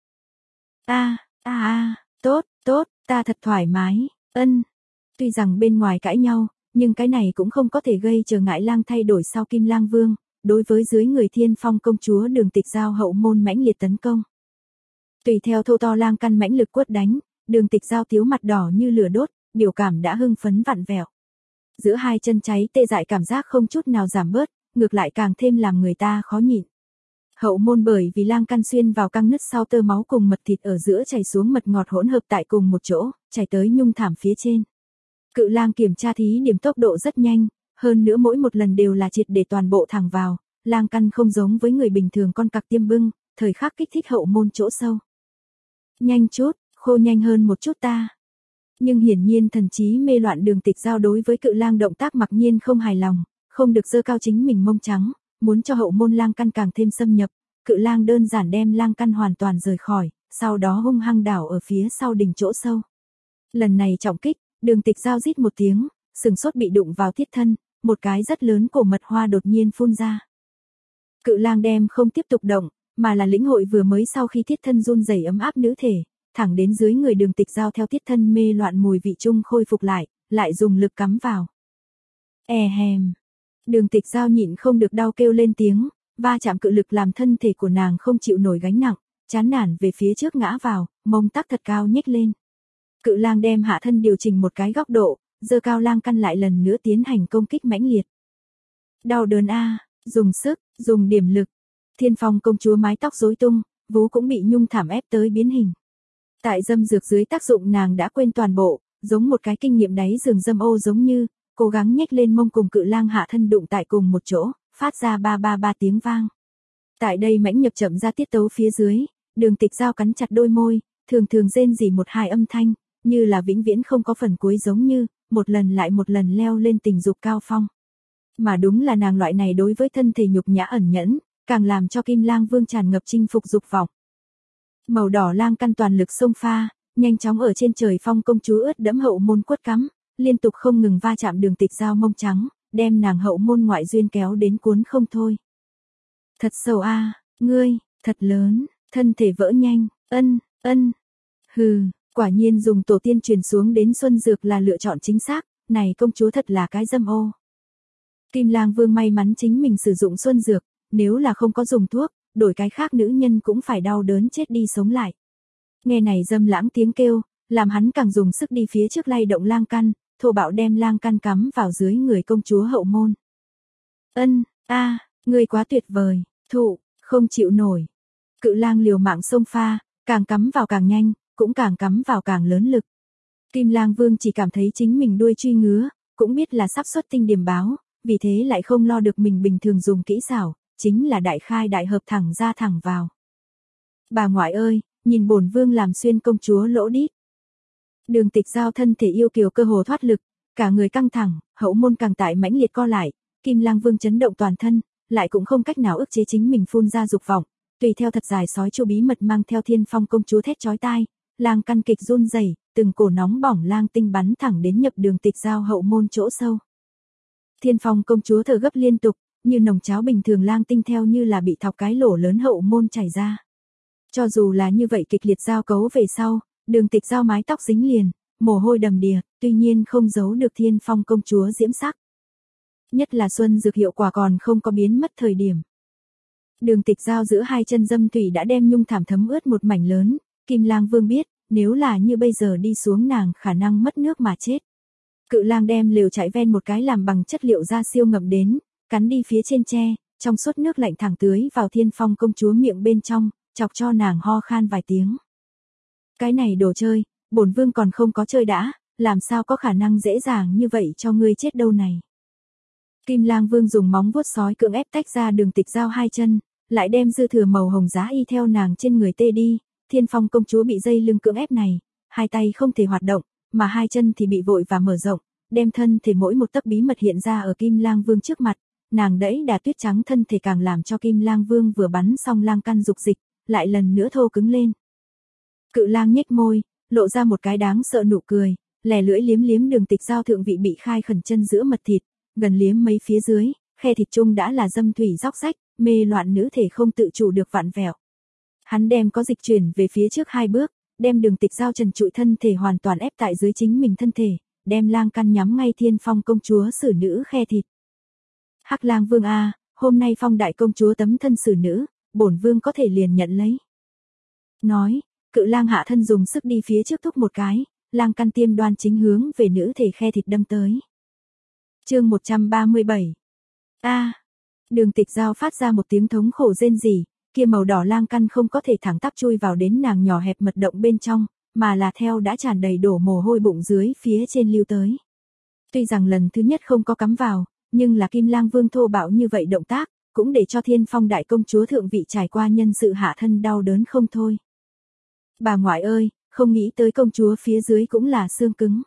A, a a, tốt, tốt, ta thật thoải mái, ân. Tuy rằng bên ngoài cãi nhau, nhưng cái này cũng không có thể gây trở ngại lang thay đổi sau Kim Lang Vương, đối với dưới người Thiên Phong công chúa Đường Tịch Giao hậu môn mãnh liệt tấn công. Tùy theo thô to lang căn mãnh lực quất đánh, Đường Tịch Giao tiếu mặt đỏ như lửa đốt, biểu cảm đã hưng phấn vặn vẹo. Giữa hai chân cháy tê dại cảm giác không chút nào giảm bớt, ngược lại càng thêm làm người ta khó nhịn. Hậu môn bởi vì lang căn xuyên vào căng nứt sau tơ máu cùng mật thịt ở giữa chảy xuống mật ngọt hỗn hợp tại cùng một chỗ, chảy tới nhung thảm phía trên. Cự lang kiểm tra thí điểm tốc độ rất nhanh, hơn nữa mỗi một lần đều là triệt để toàn bộ thẳng vào, lang căn không giống với người bình thường con cặc tiêm bưng, thời khắc kích thích hậu môn chỗ sâu. Nhanh chút, khô nhanh hơn một chút ta. Nhưng hiển nhiên thần trí mê loạn Đường Tịch Giao đối với cự lang động tác mặc nhiên không hài lòng, không được dơ cao chính mình mông trắng, muốn cho hậu môn lang căn càng thêm xâm nhập, cự lang đơn giản đem lang căn hoàn toàn rời khỏi, sau đó hung hăng đảo ở phía sau đỉnh chỗ sâu. Lần này trọng kích, Đường Tịch Giao rít một tiếng, sừng sốt bị đụng vào thiết thân, một cái rất lớn cổ mật hoa đột nhiên phun ra. Cự lang đem không tiếp tục động, mà là lĩnh hội vừa mới sau khi thiết thân run rẩy ấm áp nữ thể, thẳng đến dưới người Đường Tịch Giao theo thiết thân mê loạn mùi vị chung khôi phục lại, lại dùng lực cắm vào. E hèm. Đường Tịch Giao nhịn không được đau kêu lên tiếng, va chạm cự lực làm thân thể của nàng không chịu nổi gánh nặng, chán nản về phía trước ngã vào, mông tắc thật cao nhếch lên. Cự lang đem hạ thân điều chỉnh một cái góc độ, giơ cao lang căn lại lần nữa tiến hành công kích mãnh liệt. Đau đớn a, dùng sức, dùng điểm lực. Thiên Phong công chúa mái tóc rối tung, vú cũng bị nhung thảm ép tới biến hình. Tại dâm dược dưới tác dụng nàng đã quên toàn bộ, giống một cái kinh nghiệm đáy giường dâm ô giống như, cố gắng nhếch lên mông cùng Cự Lang hạ thân đụng tại cùng một chỗ, phát ra ba ba ba tiếng vang. Tại đây mãnh nhập chậm ra tiết tấu phía dưới, Đường Tịch Giao cắn chặt đôi môi, thường thường rên rỉ một hai âm thanh, như là vĩnh viễn không có phần cuối giống như, một lần lại một lần leo lên tình dục cao phong. Mà đúng là nàng loại này đối với thân thể nhục nhã ẩn nhẫn, càng làm cho Kim Lang Vương tràn ngập chinh phục dục vọng. Màu đỏ lang căn toàn lực xông pha, nhanh chóng ở trên trời phong công chúa ướt đẫm hậu môn quất cắm, liên tục không ngừng va chạm Đường Tịch Giao mông trắng, đem nàng hậu môn ngoại duyên kéo đến cuốn không thôi. Thật sâu a, à, ngươi, thật lớn, thân thể vỡ nhanh, ân, ân. Hừ, quả nhiên dùng tổ tiên truyền xuống đến xuân dược là lựa chọn chính xác, này công chúa thật là cái dâm ô. Kim Lang Vương may mắn chính mình sử dụng xuân dược, nếu là không có dùng thuốc, đổi cái khác nữ nhân cũng phải đau đớn chết đi sống lại. Nghe này dâm lãng tiếng kêu, làm hắn càng dùng sức đi phía trước lay động lang căn, thô bạo đem lang căn cắm vào dưới người công chúa hậu môn. Ân, a, à, ngươi quá tuyệt vời, thụ, không chịu nổi. Cự lang liều mạng xông pha, càng cắm vào càng nhanh, cũng càng cắm vào càng lớn lực. Kim Lang Vương chỉ cảm thấy chính mình đuôi truy ngứa, cũng biết là sắp xuất tinh điểm báo, vì thế lại không lo được mình bình thường dùng kỹ xảo, chính là đại khai đại hợp thẳng ra thẳng vào. Bà ngoại ơi, nhìn bổn vương làm xuyên công chúa lỗ đít. Đường Tịch Giao thân thể yêu kiều cơ hồ thoát lực, cả người căng thẳng, hậu môn càng tại mãnh liệt co lại, Kim Lang Vương chấn động toàn thân, lại cũng không cách nào ức chế chính mình phun ra dục vọng, tùy theo thật dài sói chu bí mật mang theo Thiên Phong công chúa thét chói tai, lang căn kịch run rẩy, từng cổ nóng bỏng lang tinh bắn thẳng đến nhập Đường Tịch Giao hậu môn chỗ sâu. Thiên Phong công chúa thở gấp liên tục, như nồng cháo bình thường lang tinh theo như là bị thọc cái lỗ lớn hậu môn chảy ra. Cho dù là như vậy kịch liệt giao cấu về sau, Đường Tịch Giao mái tóc dính liền, mồ hôi đầm đìa, tuy nhiên không giấu được Thiên Phong công chúa diễm sắc. Nhất là xuân dược hiệu quả còn không có biến mất thời điểm. Đường Tịch Giao giữa hai chân dâm thủy đã đem nhung thảm thấm ướt một mảnh lớn, Kim Lang Vương biết, nếu là như bây giờ đi xuống nàng khả năng mất nước mà chết. Cự lang đem lều trại ven một cái làm bằng chất liệu da siêu ngậm đến, cắn đi phía trên tre, trong suốt nước lạnh thẳng tưới vào Thiên Phong công chúa miệng bên trong, chọc cho nàng ho khan vài tiếng. Cái này đồ chơi, bổn vương còn không có chơi đã, làm sao có khả năng dễ dàng như vậy cho ngươi chết đâu này. Kim Lang Vương dùng móng vuốt sói cưỡng ép tách ra Đường Tịch Giao hai chân, lại đem dư thừa màu hồng giá y theo nàng trên người tê đi, Thiên Phong công chúa bị dây lưng cưỡng ép này, hai tay không thể hoạt động, mà hai chân thì bị vội và mở rộng, đem thân thể mỗi một tấc bí mật hiện ra ở Kim Lang Vương trước mặt, nàng đẫy đà tuyết trắng thân thể càng làm cho Kim Lang Vương vừa bắn xong lang căn dục dịch, lại lần nữa thô cứng lên. Cự lang nhếch môi, lộ ra một cái đáng sợ nụ cười, lè lưỡi liếm liếm Đường Tịch Giao thượng vị bị khai khẩn chân giữa mật thịt, gần liếm mấy phía dưới, khe thịt chung đã là dâm thủy róc rách, mê loạn nữ thể không tự chủ được vặn vẹo. Hắn đem có dịch chuyển về phía trước hai bước, đem Đường Tịch Giao trần trụi thân thể hoàn toàn ép tại dưới chính mình thân thể, đem lang căn nhắm ngay Thiên Phong công chúa xử nữ khe thịt. Hắc Lang Vương a, hôm nay Phong đại công chúa tấm thân xử nữ, bổn vương có thể liền nhận lấy. Nói, cự lang hạ thân dùng sức đi phía trước thúc một cái, lang căn tiêm đoan chính hướng về nữ thể khe thịt đâm tới. Chương một trăm ba mươi bảy. A, à, Đường Tịch Giao phát ra một tiếng thống khổ rên rỉ, kia màu đỏ lang căn không có thể thẳng tắp chui vào đến nàng nhỏ hẹp mật động bên trong, mà là theo đã tràn đầy đổ mồ hôi bụng dưới phía trên lưu tới. Tuy rằng lần thứ nhất không có cắm vào, nhưng là Kim Lang Vương thô bạo như vậy động tác, cũng để cho Thiên Phong đại công chúa thượng vị trải qua nhân sự hạ thân đau đớn không thôi. Bà ngoại ơi, không nghĩ tới công chúa phía dưới cũng là xương cứng.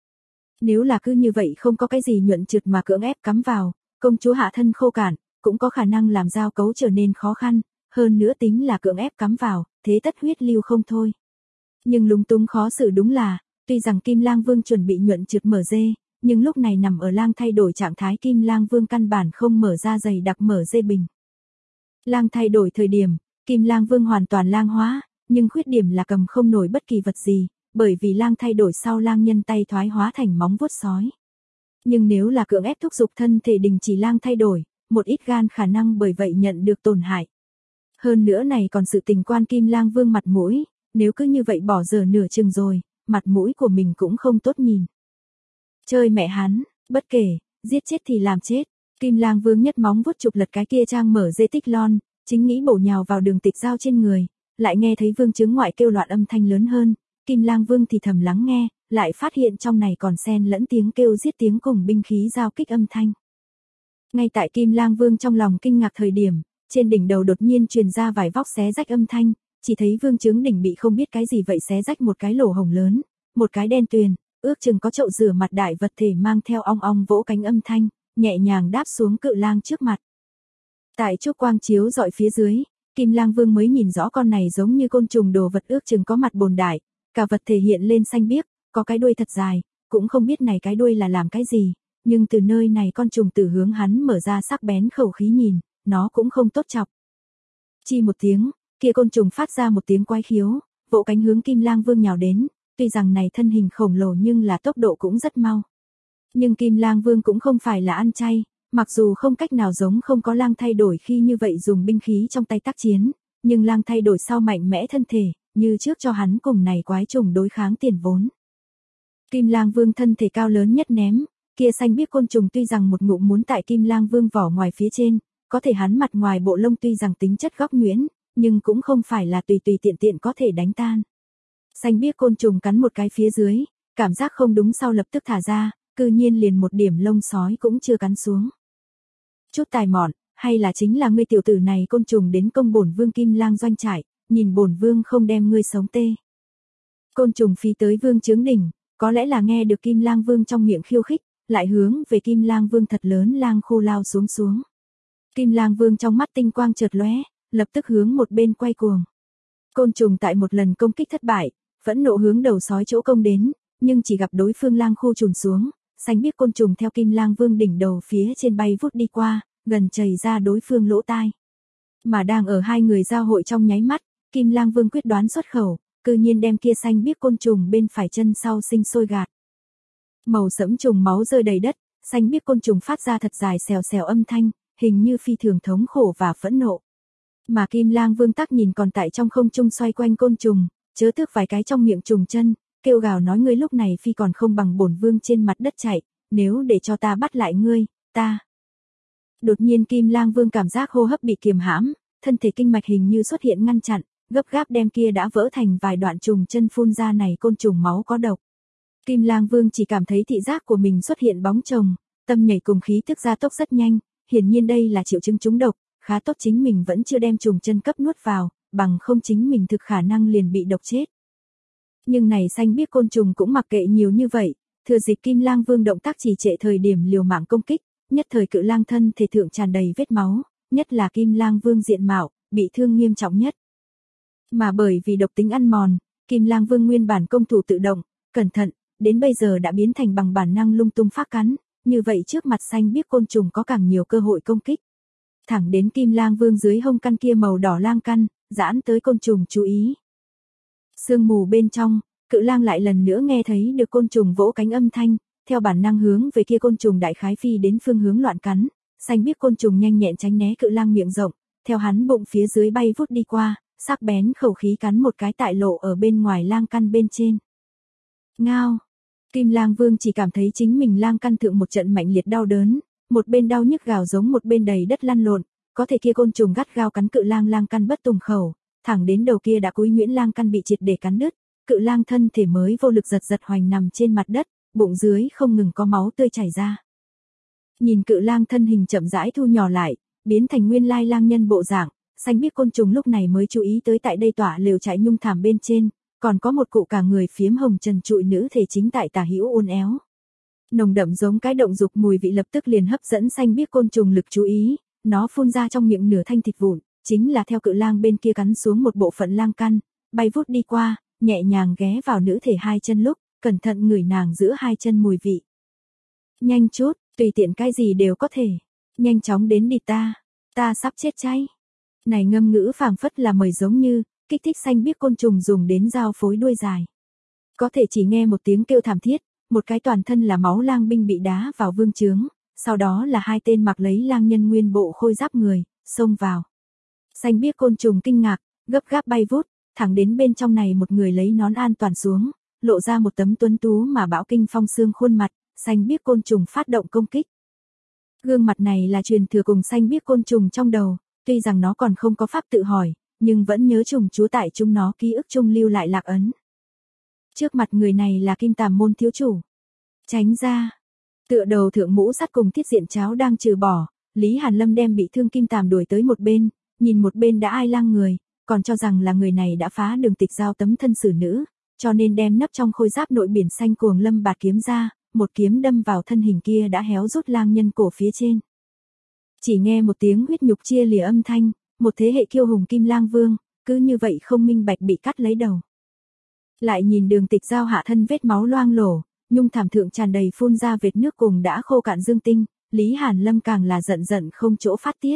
Nếu là cứ như vậy không có cái gì nhuận trượt mà cưỡng ép cắm vào, công chúa hạ thân khô cạn, cũng có khả năng làm giao cấu trở nên khó khăn, hơn nữa tính là cưỡng ép cắm vào, thế tất huyết lưu không thôi. Nhưng lúng túng khó xử đúng là, tuy rằng Kim Lang Vương chuẩn bị nhuận trượt mở dê, nhưng lúc này nằm ở lang thay đổi trạng thái Kim Lang Vương căn bản không mở ra dày đặc mở dê bình. Lang thay đổi thời điểm, Kim Lang Vương hoàn toàn lang hóa, nhưng khuyết điểm là cầm không nổi bất kỳ vật gì, bởi vì lang thay đổi sau lang nhân tay thoái hóa thành móng vuốt sói. Nhưng nếu là cưỡng ép thúc giục thân thể đình chỉ lang thay đổi, một ít gan khả năng bởi vậy nhận được tổn hại. Hơn nữa này còn sự tình quan Kim Lang Vương mặt mũi, nếu cứ như vậy bỏ dở nửa chừng rồi, mặt mũi của mình cũng không tốt nhìn. Chơi mẹ hắn, bất kể, giết chết thì làm chết. Kim Lang Vương nhất móng vuốt chụp lật cái kia trang mở dê tích lon, chính nghĩ bổ nhào vào Đường Tịch Giao trên người, lại nghe thấy Vương chứng ngoại kêu loạn âm thanh lớn hơn, Kim Lang Vương thì thầm lắng nghe, lại phát hiện trong này còn xen lẫn tiếng kêu giết tiếng cùng binh khí giao kích âm thanh. Ngay tại Kim Lang Vương trong lòng kinh ngạc thời điểm, trên đỉnh đầu đột nhiên truyền ra vài vóc xé rách âm thanh, chỉ thấy Vương Chướng Đỉnh bị không biết cái gì vậy xé rách một cái lỗ hổng lớn, một cái đen tuyền, ước chừng có chậu rửa mặt đại vật thể mang theo ong ong vỗ cánh âm thanh, nhẹ nhàng đáp xuống Cự Lang trước mặt. Tại chốc quang chiếu dọi phía dưới, Kim Lang Vương mới nhìn rõ con này giống như côn trùng đồ vật ước chừng có mặt bồn đại, cả vật thể hiện lên xanh biếc, có cái đuôi thật dài, cũng không biết này cái đuôi là làm cái gì, nhưng từ nơi này con trùng tử hướng hắn mở ra sắc bén khẩu khí nhìn, nó cũng không tốt chọc. Chi một tiếng, kia côn trùng phát ra một tiếng quái khiếu, vỗ cánh hướng Kim Lang Vương nhào đến, tuy rằng này thân hình khổng lồ nhưng là tốc độ cũng rất mau. Nhưng Kim Lang Vương cũng không phải là ăn chay, mặc dù không cách nào giống không có lang thay đổi khi như vậy dùng binh khí trong tay tác chiến, nhưng lang thay đổi sau mạnh mẽ thân thể, như trước cho hắn cùng này quái trùng đối kháng tiền vốn. Kim Lang Vương thân thể cao lớn nhất ném, kia xanh biếc côn trùng tuy rằng một ngụm muốn tại Kim Lang Vương vỏ ngoài phía trên, có thể hắn mặt ngoài bộ lông tuy rằng tính chất góc nhuyễn, nhưng cũng không phải là tùy tùy tiện tiện có thể đánh tan. Xanh biếc côn trùng cắn một cái phía dưới, cảm giác không đúng sau lập tức thả ra, cư nhiên liền một điểm lông sói cũng chưa cắn xuống. Chút tài mọn, hay là chính là ngươi tiểu tử này côn trùng đến công bổn vương Kim Lang doanh trại, nhìn bổn vương không đem ngươi sống tê. Côn trùng phi tới Vương Chướng Đỉnh, có lẽ là nghe được Kim Lang Vương trong miệng khiêu khích, lại hướng về Kim Lang Vương thật lớn lang khô lao xuống xuống. Kim Lang Vương trong mắt tinh quang chợt lóe, lập tức hướng một bên quay cuồng. Côn trùng tại một lần công kích thất bại, vẫn nộ hướng đầu sói chỗ công đến, nhưng chỉ gặp đối phương lang khô trùn xuống, xanh biếc côn trùng theo Kim Lang Vương đỉnh đầu phía trên bay vút đi qua, gần chảy ra đối phương lỗ tai. Mà đang ở hai người giao hội trong nháy mắt, Kim Lang Vương quyết đoán xuất khẩu, cư nhiên đem kia xanh biếc côn trùng bên phải chân sau sinh sôi gạt. Màu sẫm trùng máu rơi đầy đất, xanh biếc côn trùng phát ra thật dài xèo xèo âm thanh, hình như phi thường thống khổ và phẫn nộ. Mà Kim Lang Vương tắc nhìn còn tại trong không trung xoay quanh côn trùng, chớ tước vài cái trong miệng trùng chân, kêu gào nói ngươi lúc này phi còn không bằng bổn vương trên mặt đất chạy, nếu để cho ta bắt lại ngươi, ta. Đột nhiên Kim Lang Vương cảm giác hô hấp bị kiềm hãm, thân thể kinh mạch hình như xuất hiện ngăn chặn, gấp gáp đem kia đã vỡ thành vài đoạn trùng chân phun ra này côn trùng máu có độc. Kim Lang Vương chỉ cảm thấy thị giác của mình xuất hiện bóng chồng, tâm nhảy cùng khí tức gia tốc rất nhanh, hiển nhiên đây là triệu chứng trúng độc, khá tốt chính mình vẫn chưa đem trùng chân cấp nuốt vào, bằng không chính mình thực khả năng liền bị độc chết. Nhưng này xanh biếc côn trùng cũng mặc kệ nhiều như vậy, thừa dịp Kim Lang Vương động tác trì trệ thời điểm liều mạng công kích, nhất thời Cự Lang thân thể thượng tràn đầy vết máu, nhất là Kim Lang Vương diện mạo, bị thương nghiêm trọng nhất. Mà bởi vì độc tính ăn mòn, Kim Lang Vương nguyên bản công thủ tự động, cẩn thận, đến bây giờ đã biến thành bằng bản năng lung tung phát cắn, như vậy trước mặt xanh biếc côn trùng có càng nhiều cơ hội công kích. Thẳng đến Kim Lang Vương dưới hông căn kia màu đỏ lang căn, giãn tới côn trùng chú ý. Sương mù bên trong, Cự Lang lại lần nữa nghe thấy được côn trùng vỗ cánh âm thanh, theo bản năng hướng về kia côn trùng đại khái phi đến phương hướng loạn cắn, xanh biếc côn trùng nhanh nhẹn tránh né Cự Lang miệng rộng, theo hắn bụng phía dưới bay vút đi qua, sắc bén khẩu khí cắn một cái tại lộ ở bên ngoài lang căn bên trên. Ngao. Kim Lang Vương chỉ cảm thấy chính mình lang căn thượng một trận mạnh liệt đau đớn, một bên đau nhức gào giống một bên đầy đất lăn lộn, có thể kia côn trùng gắt gao cắn Cự Lang lang căn bất tùng khẩu, thẳng đến đầu kia đã cúi nhuyễn lang căn bị triệt để cắn đứt, Cự Lang thân thể mới vô lực giật giật hoành nằm trên mặt đất, bụng dưới không ngừng có máu tươi chảy ra. Nhìn Cự Lang thân hình chậm rãi thu nhỏ lại, biến thành nguyên lai lang nhân bộ dạng, xanh biếc côn trùng lúc này mới chú ý tới tại đây tỏa lều trại nhung thảm bên trên, còn có một cụ cả người phiếm hồng trần trụi nữ thể chính tại tả hữu uốn éo. Nồng đậm giống cái động dục mùi vị lập tức liền hấp dẫn xanh biếc côn trùng lực chú ý, nó phun ra trong miệng nửa thanh thịt vụn, chính là theo Cự Lang bên kia cắn xuống một bộ phận lang căn, bay vút đi qua, nhẹ nhàng ghé vào nữ thể hai chân lúc, cẩn thận ngửi nàng giữa hai chân mùi vị. Nhanh chút, tùy tiện cái gì đều có thể, nhanh chóng đến đi ta, ta sắp chết cháy. Này ngâm ngữ phảng phất là mời giống như, kích thích xanh biếc côn trùng dùng đến giao phối đuôi dài. Có thể chỉ nghe một tiếng kêu thảm thiết, một cái toàn thân là máu lang binh bị đá vào vương trướng, sau đó là hai tên mặc lấy lang nhân nguyên bộ khôi giáp người, xông vào. Xanh biếc côn trùng kinh ngạc, gấp gáp bay vút, thẳng đến bên trong này một người lấy nón an toàn xuống, lộ ra một tấm tuấn tú mà bão kinh phong xương khuôn mặt, xanh biếc côn trùng phát động công kích. Gương mặt này là truyền thừa cùng xanh biếc côn trùng trong đầu, tuy rằng nó còn không có pháp tự hỏi, nhưng vẫn nhớ trùng chúa tại chúng nó ký ức chung lưu lại lạc ấn. Trước mặt người này là Kim Tàm môn thiếu chủ. Tránh ra. Tựa đầu thượng mũ sắt cùng thiết diện cháo đang trừ bỏ, Lý Hàn Lâm đem bị thương Kim Tàm đuổi tới một bên, nhìn một bên đã ai lang người, còn cho rằng là người này đã phá Đường Tịch Giao tấm thân xử nữ, cho nên đem nấp trong khôi giáp nội biển xanh cuồng lâm bạt kiếm ra, một kiếm đâm vào thân hình kia đã héo rút lang nhân cổ phía trên. Chỉ nghe một tiếng huyết nhục chia lìa âm thanh, một thế hệ kiêu hùng Kim Lang Vương, cứ như vậy không minh bạch bị cắt lấy đầu. Lại nhìn Đường Tịch Giao hạ thân vết máu loang lổ, nhung thảm thượng tràn đầy phun ra vệt nước cùng đã khô cạn dương tinh, Lý Hàn Lâm càng là giận giận không chỗ phát tiết.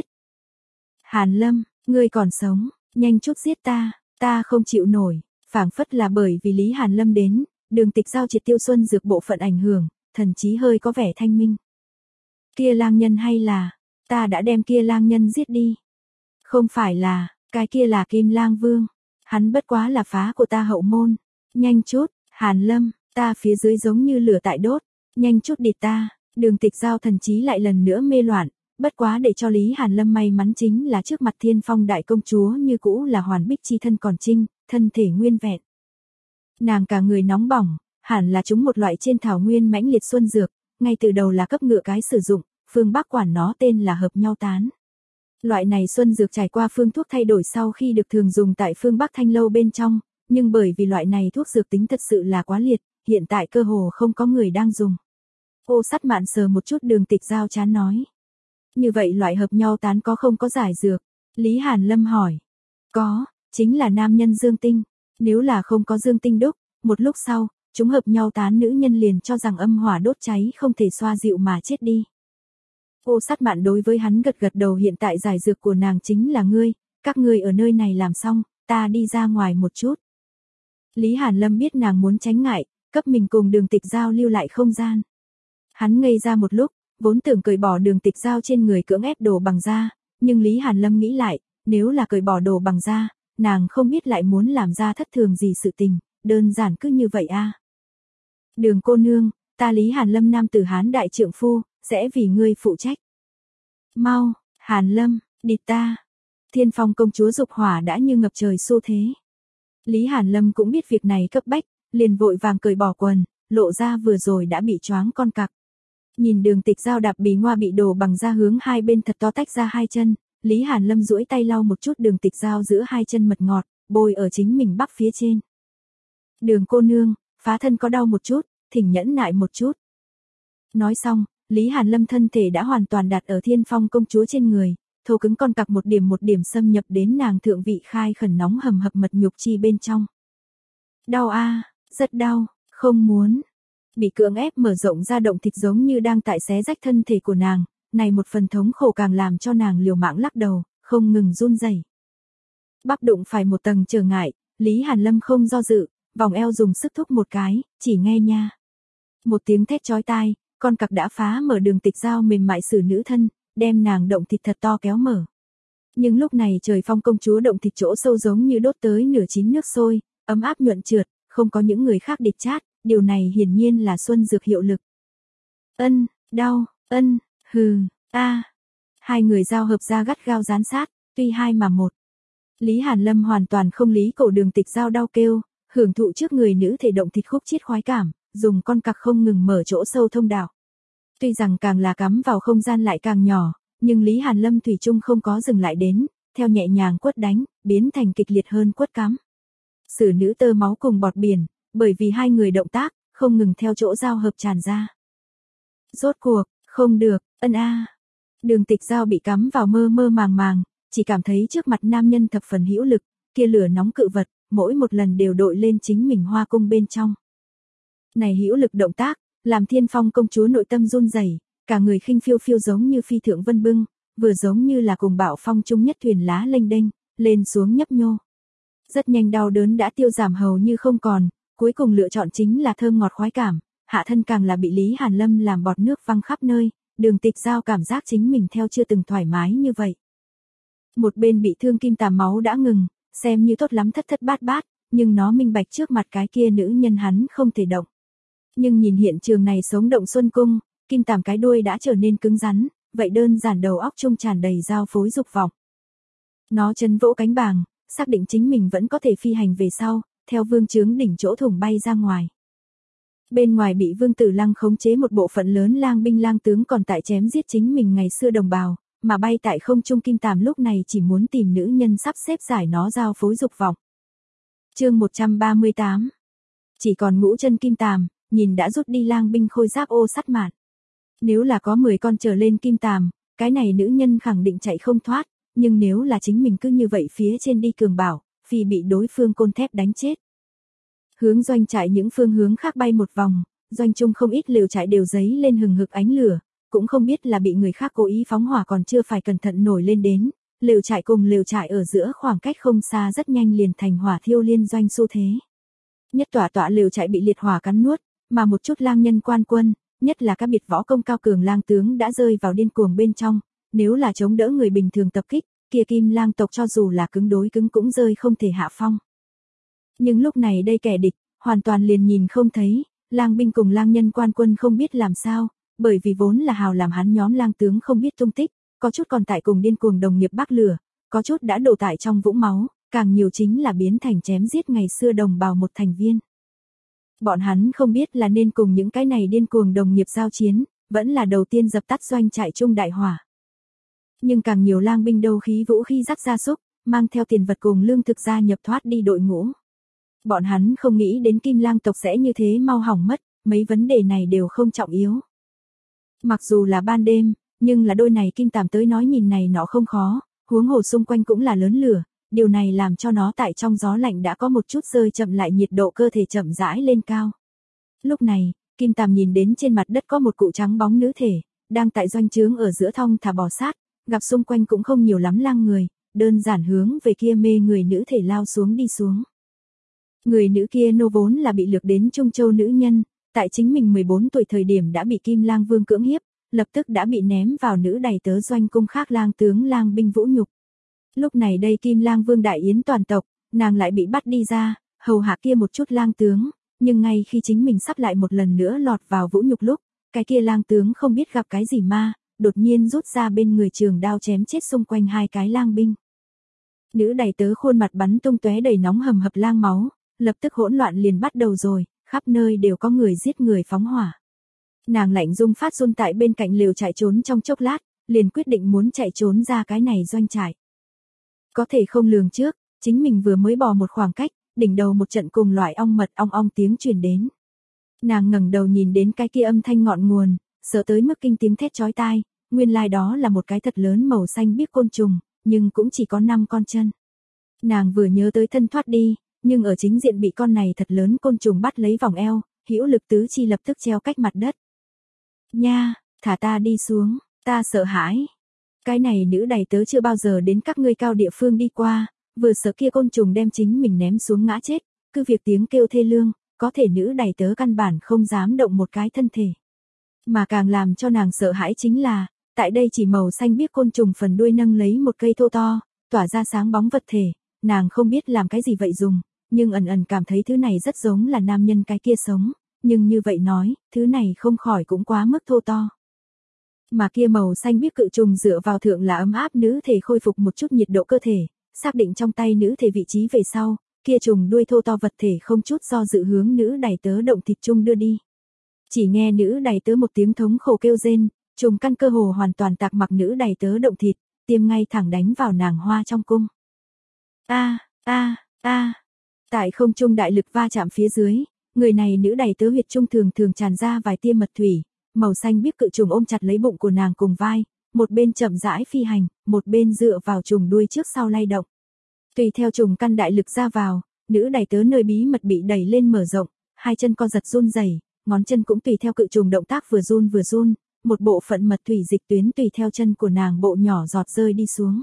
Hàn Lâm, ngươi còn sống, nhanh chút giết ta, ta không chịu nổi, phảng phất là bởi vì Lý Hàn Lâm đến, Đường Tịch Giao triệt tiêu xuân dược bộ phận ảnh hưởng, thần trí hơi có vẻ thanh minh. Kia lang nhân hay là, ta đã đem kia lang nhân giết đi. Không phải là, cái kia là Kim Lang Vương, hắn bất quá là phá của ta hậu môn, nhanh chút, Hàn Lâm, ta phía dưới giống như lửa tại đốt, nhanh chút địt ta. Đường Tịch Giao thần trí lại lần nữa mê loạn, bất quá để cho Lý Hàn Lâm may mắn chính là trước mặt Thiên Phong đại công chúa như cũ là hoàn bích chi thân còn trinh, thân thể nguyên vẹn. Nàng cả người nóng bỏng, hẳn là chúng một loại trên thảo nguyên mãnh liệt xuân dược, ngay từ đầu là cấp ngựa cái sử dụng, phương Bắc quản nó tên là hợp nhau tán. Loại này xuân dược trải qua phương thuốc thay đổi sau khi được thường dùng tại phương Bắc thanh lâu bên trong, nhưng bởi vì loại này thuốc dược tính thật sự là quá liệt, hiện tại cơ hồ không có người đang dùng. Ô Sắt Mạn sờ một chút Đường Tịch Giao chán nói. Như vậy loại hợp nhau tán có không có giải dược? Lý Hàn Lâm hỏi. Có, chính là nam nhân dương tinh. Nếu là không có dương tinh đúc, một lúc sau, chúng hợp nhau tán nữ nhân liền cho rằng âm hỏa đốt cháy không thể xoa dịu mà chết đi. Ô Sắt Mạn đối với hắn gật gật đầu, hiện tại giải dược của nàng chính là ngươi, các ngươi ở nơi này làm xong, ta đi ra ngoài một chút. Lý Hàn Lâm biết nàng muốn tránh ngại, cấp mình cùng Đường Tịch Giao lưu lại không gian. Hắn ngây ra một lúc, vốn tưởng cởi bỏ Đường Tịch Giao trên người cưỡng ép đồ bằng da, nhưng Lý Hàn Lâm nghĩ lại, nếu là cởi bỏ đồ bằng da, nàng không biết lại muốn làm ra thất thường gì sự tình, đơn giản cứ như vậy a. À. Đường cô nương, ta Lý Hàn Lâm nam tử Hán đại trượng phu, sẽ vì ngươi phụ trách. Mau, Hàn Lâm, địt ta. Thiên Phong công chúa dục hỏa đã như ngập trời xu thế. Lý Hàn Lâm cũng biết việc này cấp bách, liền vội vàng cởi bỏ quần, lộ ra vừa rồi đã bị choáng con cặc. Nhìn Đường Tịch Giao đạp bì ngoa bị đổ bằng da hướng hai bên thật to tách ra hai chân, Lý Hàn Lâm duỗi tay lau một chút Đường Tịch Giao giữa hai chân mật ngọt, bôi ở chính mình bắp phía trên. Đường cô nương, phá thân có đau một chút, thỉnh nhẫn nại một chút. Nói xong, Lý Hàn Lâm thân thể đã hoàn toàn đặt ở Thiên Phong công chúa trên người, thô cứng con cặc một điểm một điểm xâm nhập đến nàng thượng vị khai khẩn nóng hầm hập mật nhục chi bên trong. Đau a, à, rất đau, không muốn. Bị cưỡng ép mở rộng ra động thịt giống như đang tại xé rách thân thể của nàng, này một phần thống khổ càng làm cho nàng liều mạng lắc đầu, không ngừng run rẩy. Bắp đụng phải một tầng trở ngại, Lý Hàn Lâm không do dự, vòng eo dùng sức thúc một cái, chỉ nghe nha. Một tiếng thét chói tai, con cặc đã phá mở Đường Tịch Giao mềm mại xử nữ thân, đem nàng động thịt thật to kéo mở. Nhưng lúc này Trời Phong công chúa động thịt chỗ sâu giống như đốt tới nửa chín nước sôi, ấm áp nhuận trượt, không có những người khác địch chát, điều này hiển nhiên là xuân dược hiệu lực. Ân, đau, ân, hừ, a. Hai người giao hợp ra gắt gao dán sát, tuy hai mà một. Lý Hàn Lâm hoàn toàn không lý cổ Đường Tịch Giao đau kêu, hưởng thụ trước người nữ thể động thịt khúc chiết khoái cảm, dùng con cặc không ngừng mở chỗ sâu thông đạo. Tuy rằng càng là cắm vào không gian lại càng nhỏ, nhưng Lý Hàn Lâm thủy chung không có dừng lại đến, theo nhẹ nhàng quất đánh, biến thành kịch liệt hơn quất cắm. Sử nữ tơ máu cùng bọt biển, bởi vì hai người động tác, không ngừng theo chỗ giao hợp tràn ra. Rốt cuộc, không được, ân a. Đường Tịch Giao bị cắm vào mơ mơ màng màng, chỉ cảm thấy trước mặt nam nhân thập phần hữu lực, kia lửa nóng cự vật, mỗi một lần đều đội lên chính mình hoa cung bên trong. Này hữu lực động tác, làm Thiên Phong công chúa nội tâm run rẩy, cả người khinh phiêu phiêu giống như phi thượng vân bưng, vừa giống như là cùng bạo phong chung nhất thuyền lá lênh đênh, lên xuống nhấp nhô. Rất nhanh đau đớn đã tiêu giảm hầu như không còn, cuối cùng lựa chọn chính là thơm ngọt khoái cảm, hạ thân càng là bị Lý Hàn Lâm làm bọt nước văng khắp nơi, Đường Tịch Giao cảm giác chính mình theo chưa từng thoải mái như vậy. Một bên bị thương kim tàm máu đã ngừng, xem như tốt lắm thất thất bát bát, nhưng nó minh bạch trước mặt cái kia nữ nhân hắn không thể động. Nhưng nhìn hiện trường này sống động xuân cung, kim tàm cái đuôi đã trở nên cứng rắn, vậy đơn giản đầu óc trung tràn đầy giao phối dục vọng. Nó chấn vỗ cánh bàng, xác định chính mình vẫn có thể phi hành về sau, theo vương trướng đỉnh chỗ thủng bay ra ngoài. Bên ngoài bị Vương Tử Lăng khống chế một bộ phận lớn lang binh lang tướng còn tại chém giết chính mình ngày xưa đồng bào, mà bay tại không trung Kim Tàm lúc này chỉ muốn tìm nữ nhân sắp xếp giải nó giao phối dục vọng. Chương một trăm ba mươi tám. Chỉ còn ngũ chân Kim Tàm, nhìn đã rút đi lang binh khôi giáp ô sắt mạn. Nếu là có mười con trở lên Kim Tàm, cái này nữ nhân khẳng định chạy không thoát, nhưng nếu là chính mình cứ như vậy phía trên đi cường bảo, phi bị đối phương côn thép đánh chết. Hướng doanh trại những phương hướng khác bay một vòng, doanh trung không ít lều trại đều giấy lên hừng hực ánh lửa, cũng không biết là bị người khác cố ý phóng hỏa còn chưa phải cẩn thận nổi lên đến, lều trại cùng lều trại ở giữa khoảng cách không xa rất nhanh liền thành hỏa thiêu liên doanh xu thế. Nhất tỏa tọa lều trại bị liệt hỏa cắn nuốt, mà một chút lang nhân quan quân, nhất là các biệt võ công cao cường lang tướng đã rơi vào điên cuồng bên trong, nếu là chống đỡ người bình thường tập kích, kia Kim Lang tộc cho dù là cứng đối cứng cũng rơi không thể hạ phong. Nhưng lúc này đây kẻ địch, hoàn toàn liền nhìn không thấy, lang binh cùng lang nhân quan quân không biết làm sao, bởi vì vốn là hào làm hắn nhóm lang tướng không biết tung tích, có chút còn tại cùng điên cuồng đồng nghiệp bác lửa, có chút đã đổ tại trong vũng máu, càng nhiều chính là biến thành chém giết ngày xưa đồng bào một thành viên. Bọn hắn không biết là nên cùng những cái này điên cuồng đồng nghiệp giao chiến, vẫn là đầu tiên dập tắt doanh trại trung đại hỏa. Nhưng càng nhiều lang binh đấu khí vũ khí rắc gia súc, mang theo tiền vật cùng lương thực gia nhập thoát đi đội ngũ. Bọn hắn không nghĩ đến Kim Lang tộc sẽ như thế mau hỏng mất, mấy vấn đề này đều không trọng yếu. Mặc dù là ban đêm, nhưng là đôi này Kim Tàm tới nói nhìn này nó không khó, huống hồ xung quanh cũng là lớn lửa, điều này làm cho nó tại trong gió lạnh đã có một chút rơi chậm lại nhiệt độ cơ thể chậm rãi lên cao. Lúc này, Kim Tàm nhìn đến trên mặt đất có một cụ trắng bóng nữ thể, đang tại doanh trướng ở giữa thong thả bò sát, gặp xung quanh cũng không nhiều lắm lang người, đơn giản hướng về kia mê người nữ thể lao xuống đi xuống. Người nữ kia nô vốn là bị lược đến Trung Châu nữ nhân, tại chính mình mười bốn tuổi thời điểm đã bị Kim Lang Vương cưỡng hiếp, lập tức đã bị ném vào nữ đầy tớ doanh cung khác lang tướng lang binh vũ nhục. Lúc này đây Kim Lang Vương đại yến toàn tộc, nàng lại bị bắt đi ra, hầu hạ kia một chút lang tướng, nhưng ngay khi chính mình sắp lại một lần nữa lọt vào vũ nhục lúc, cái kia lang tướng không biết gặp cái gì ma, đột nhiên rút ra bên người trường đao chém chết xung quanh hai cái lang binh. Nữ đầy tớ khuôn mặt bắn tung tóe đầy nóng hầm hập lang máu, lập tức hỗn loạn liền bắt đầu rồi, khắp nơi đều có người giết người phóng hỏa. Nàng lạnh run phát run tại bên cạnh lều chạy trốn trong chốc lát, liền quyết định muốn chạy trốn ra cái này doanh trại. Có thể không lường trước, chính mình vừa mới bò một khoảng cách, đỉnh đầu một trận cùng loại ong mật ong ong tiếng truyền đến. Nàng ngẩng đầu nhìn đến cái kia âm thanh ngọn nguồn, sợ tới mức kinh tiếng thét chói tai, nguyên lai đó là một cái thật lớn màu xanh biếc côn trùng, nhưng cũng chỉ có năm con chân. Nàng vừa nhớ tới thân thoát đi, nhưng ở chính diện bị con này thật lớn côn trùng bắt lấy vòng eo, hữu lực tứ chi lập tức treo cách mặt đất. Nha, thả ta đi xuống, ta sợ hãi. Cái này nữ đầy tớ chưa bao giờ đến các ngươi cao địa phương đi qua, vừa sợ kia côn trùng đem chính mình ném xuống ngã chết, cứ việc tiếng kêu thê lương, có thể nữ đầy tớ căn bản không dám động một cái thân thể. Mà càng làm cho nàng sợ hãi chính là, tại đây chỉ màu xanh biếc côn trùng phần đuôi nâng lấy một cây thô to, tỏa ra sáng bóng vật thể, nàng không biết làm cái gì vậy dùng, nhưng ẩn ẩn cảm thấy thứ này rất giống là nam nhân cái kia sống, nhưng như vậy nói, thứ này không khỏi cũng quá mức thô to. Mà kia màu xanh biếc cự trùng dựa vào thượng là ấm áp nữ thể khôi phục một chút nhiệt độ cơ thể, xác định trong tay nữ thể vị trí về sau, kia trùng đuôi thô to vật thể không chút do dự hướng nữ đầy tớ động thịt chung đưa đi. Chỉ nghe nữ đầy tớ một tiếng thống khổ kêu rên, trùng căn cơ hồ hoàn toàn tạc mặc nữ đầy tớ động thịt, tiêm ngay thẳng đánh vào nàng hoa trong cung. A, a, a. Tại không trung đại lực va chạm phía dưới, người này nữ đầy tớ huyệt trung thường thường tràn ra vài tia mật thủy, màu xanh biếc cự trùng ôm chặt lấy bụng của nàng cùng vai, một bên chậm rãi phi hành, một bên dựa vào trùng đuôi trước sau lay động. Tùy theo trùng căn đại lực ra vào, nữ đầy tớ nơi bí mật bị đẩy lên mở rộng, hai chân co giật run rẩy, ngón chân cũng tùy theo cự trùng động tác vừa run vừa run, một bộ phận mật thủy dịch tuyến tùy theo chân của nàng bộ nhỏ giọt rơi đi xuống.